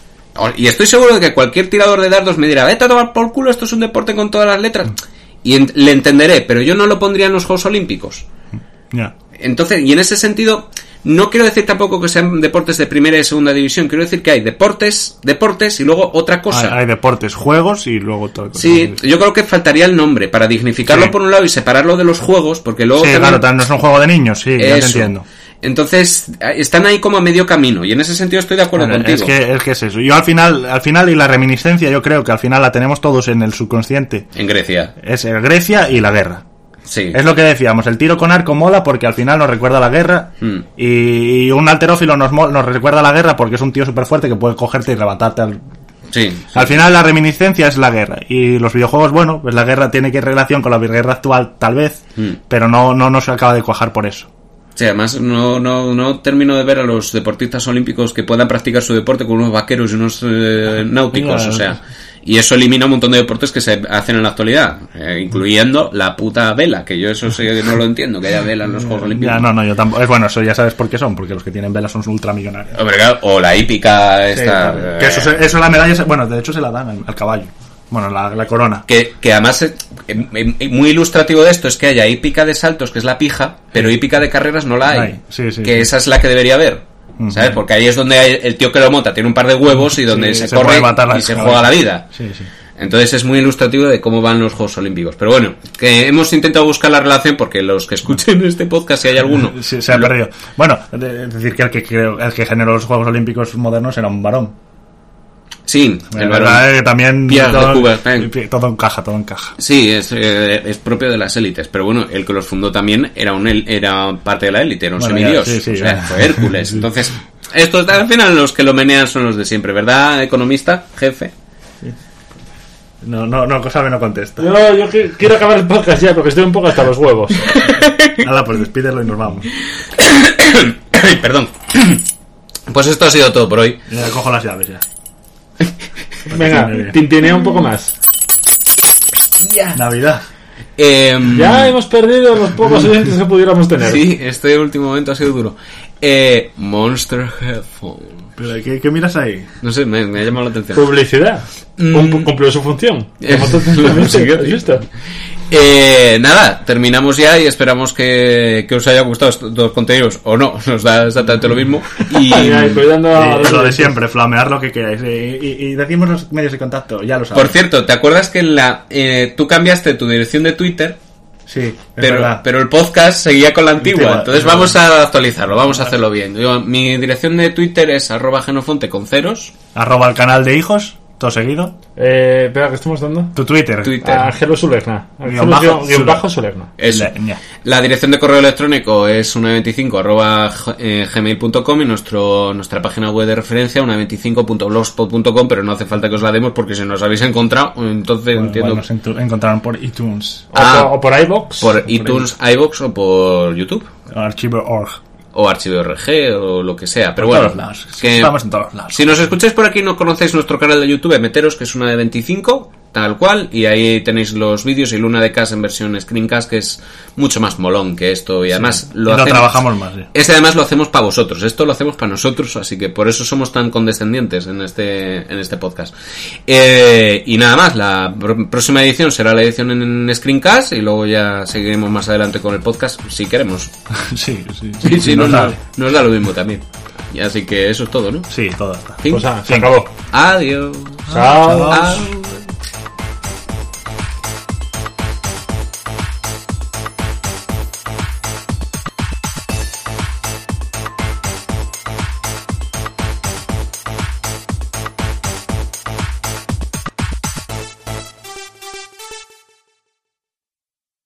O- Y estoy seguro de que cualquier tirador de dardos me dirá, vete a tomar por culo, esto es un deporte con todas las letras. Y en- le entenderé, pero yo no lo pondría en los Juegos Olímpicos. Ya. Entonces, y en ese sentido, no quiero decir tampoco que sean deportes de primera y segunda división, quiero decir que hay deportes, deportes y luego otra cosa. Hay, hay deportes, juegos y luego todo. Sí, yo creo que faltaría el nombre para dignificarlo Sí. por un lado y separarlo de los juegos, porque luego Sí, también- claro, tan- no es un juego de niños, sí, ya te Eso. entiendo. Entonces, están ahí como a medio camino, y en ese sentido estoy de acuerdo Claro, contigo. es que, es que es eso. Yo al final, al final y la reminiscencia, yo creo que al final la tenemos todos en el subconsciente. En Grecia, Es eh, Grecia y la guerra. sí. Es lo que decíamos, el tiro con arco mola porque al final nos recuerda a la guerra Mm. y, y un alterófilo nos, mo- nos recuerda a la guerra porque es un tío súper fuerte que puede cogerte y rebatarte al... Sí. Al final la reminiscencia es la guerra y los videojuegos, bueno, pues la guerra tiene que ir en relación con la guerra actual tal vez, Mm. pero no, no nos acaba de cuajar por eso. Sí, además no, no, no termino de ver a los deportistas olímpicos que puedan practicar su deporte con unos vaqueros y unos eh, náuticos, Ya, o sea, y eso elimina un montón de deportes que se hacen en la actualidad, eh, incluyendo la puta vela, que yo eso sí que no lo entiendo, que haya vela en los Juegos Olímpicos. Ya, no, no, yo tampoco. Es bueno, eso ya sabes por qué son, porque los que tienen velas son ultramillonarios. Hombre, claro, o la hípica Sí, esta... claro. Que eso, se- eso la medalla, se- bueno, de hecho se la dan al, al caballo. Bueno, la, la corona. Que, que además, eh, eh, eh, muy ilustrativo de esto es que haya hípica de saltos, que es la pija, pero hípica de carreras no la hay. Hay, sí, sí, que sí. esa es la que debería haber. Ujú. ¿Sabes? Porque ahí es donde hay el tío que lo monta tiene un par de huevos y donde Sí, se, se corre puede matar la y se caballo. juega la vida. Sí, sí. Entonces es muy ilustrativo de cómo van los Juegos Olímpicos. Pero bueno, que hemos intentado buscar la relación porque los que escuchen este podcast, si hay alguno... Sí, se ha perdido. Bueno, de- es decir que el que creo, el que generó los Juegos Olímpicos modernos era un varón. Sí, La el verdad varón. es que también Pierre de todo, Coubertin. todo encaja, todo encaja. Sí, es, eh, es propio de las élites, pero bueno, el que los fundó también era un el- era parte de la élite, era un Bueno, semidios, ya, sí, sí, o sea, ya. fue Hércules. Sí. Entonces, estos al final los que lo menean son los de siempre, ¿verdad, economista, jefe? No, no, no, sabe, no contesta. Yo, yo qui- quiero acabar el podcast ya porque estoy un poco hasta los huevos. Nada, pues despídelo y nos vamos. Ay, perdón. Pues esto ha sido todo por hoy. Ya cojo las llaves ya. Venga, tintinea un poco más. Navidad. Eh, Ya hemos perdido los pocos oyentes que pudiéramos tener. Sí, este último momento ha sido duro. Eh, Monster Headphone. Pero, ¿qué, qué miras ahí? No sé, me, me ha llamado la atención. Publicidad. Mm. Cum- Cumplió su función. Eh, Como tú la también, música. ¿has visto? Eh, nada, terminamos ya y esperamos que, que os haya gustado estos dos contenidos. O no, nos da exactamente lo mismo. Y Ay, ay, cuidando a Eh, los lo de oyentes. siempre, flamear lo que queráis. Eh, y, y decimos los medios de contacto, ya lo sabes. por cierto, ¿te acuerdas que en la eh, tú cambiaste tu dirección de Twitter? Sí, es Pero, verdad. pero el podcast seguía con la antigua, Antigua, entonces es vamos a actualizarlo, vamos a hacerlo bien. Yo, mi dirección de Twitter es arroba genofonte con ceros. Arroba el canal de hijos, todo seguido. Eh, espera, ¿qué estamos dando? Tu Twitter. Twitter. A Angelo Sulegna. Guión Angelo bajo guión- guión Sulegna. bajo Sulegna. Eso. Le- ña. La dirección de correo electrónico es una veinticinco arroba eh, gmail punto com y nuestro, nuestra página web de referencia una veinticinco punto blogspot punto com, pero no hace falta que os la demos porque si nos habéis encontrado, entonces Bueno, entiendo igual nos entu- encontraron por iTunes. O, Ah. por, o por iVoox. por iTunes, iVoox o por YouTube Archivo punto org. o archivo R G o lo que sea, pero Por bueno, todos lados. que Estamos en todos lados. si nos escucháis por aquí y no conocéis nuestro canal de YouTube, meteros que es una de veinticinco tal cual, y ahí tenéis los vídeos y Luna de Cast en versión screencast, que es mucho más molón que esto, y además Sí. lo, Y lo hacemos, trabajamos más, sí. este además lo hacemos para vosotros, esto lo hacemos para nosotros, así que por eso somos tan condescendientes en este en este podcast. Eh, y nada más, la pr- próxima edición será la edición en screencast, y luego ya seguiremos más adelante con el podcast, si queremos. Sí, sí. Sí, sí, nos nos, da. da, nos da lo mismo también. Y así que eso es todo, ¿no? Sí, todo está. Fin. Pues, ah, se acabó. Adiós. Chao. Adiós.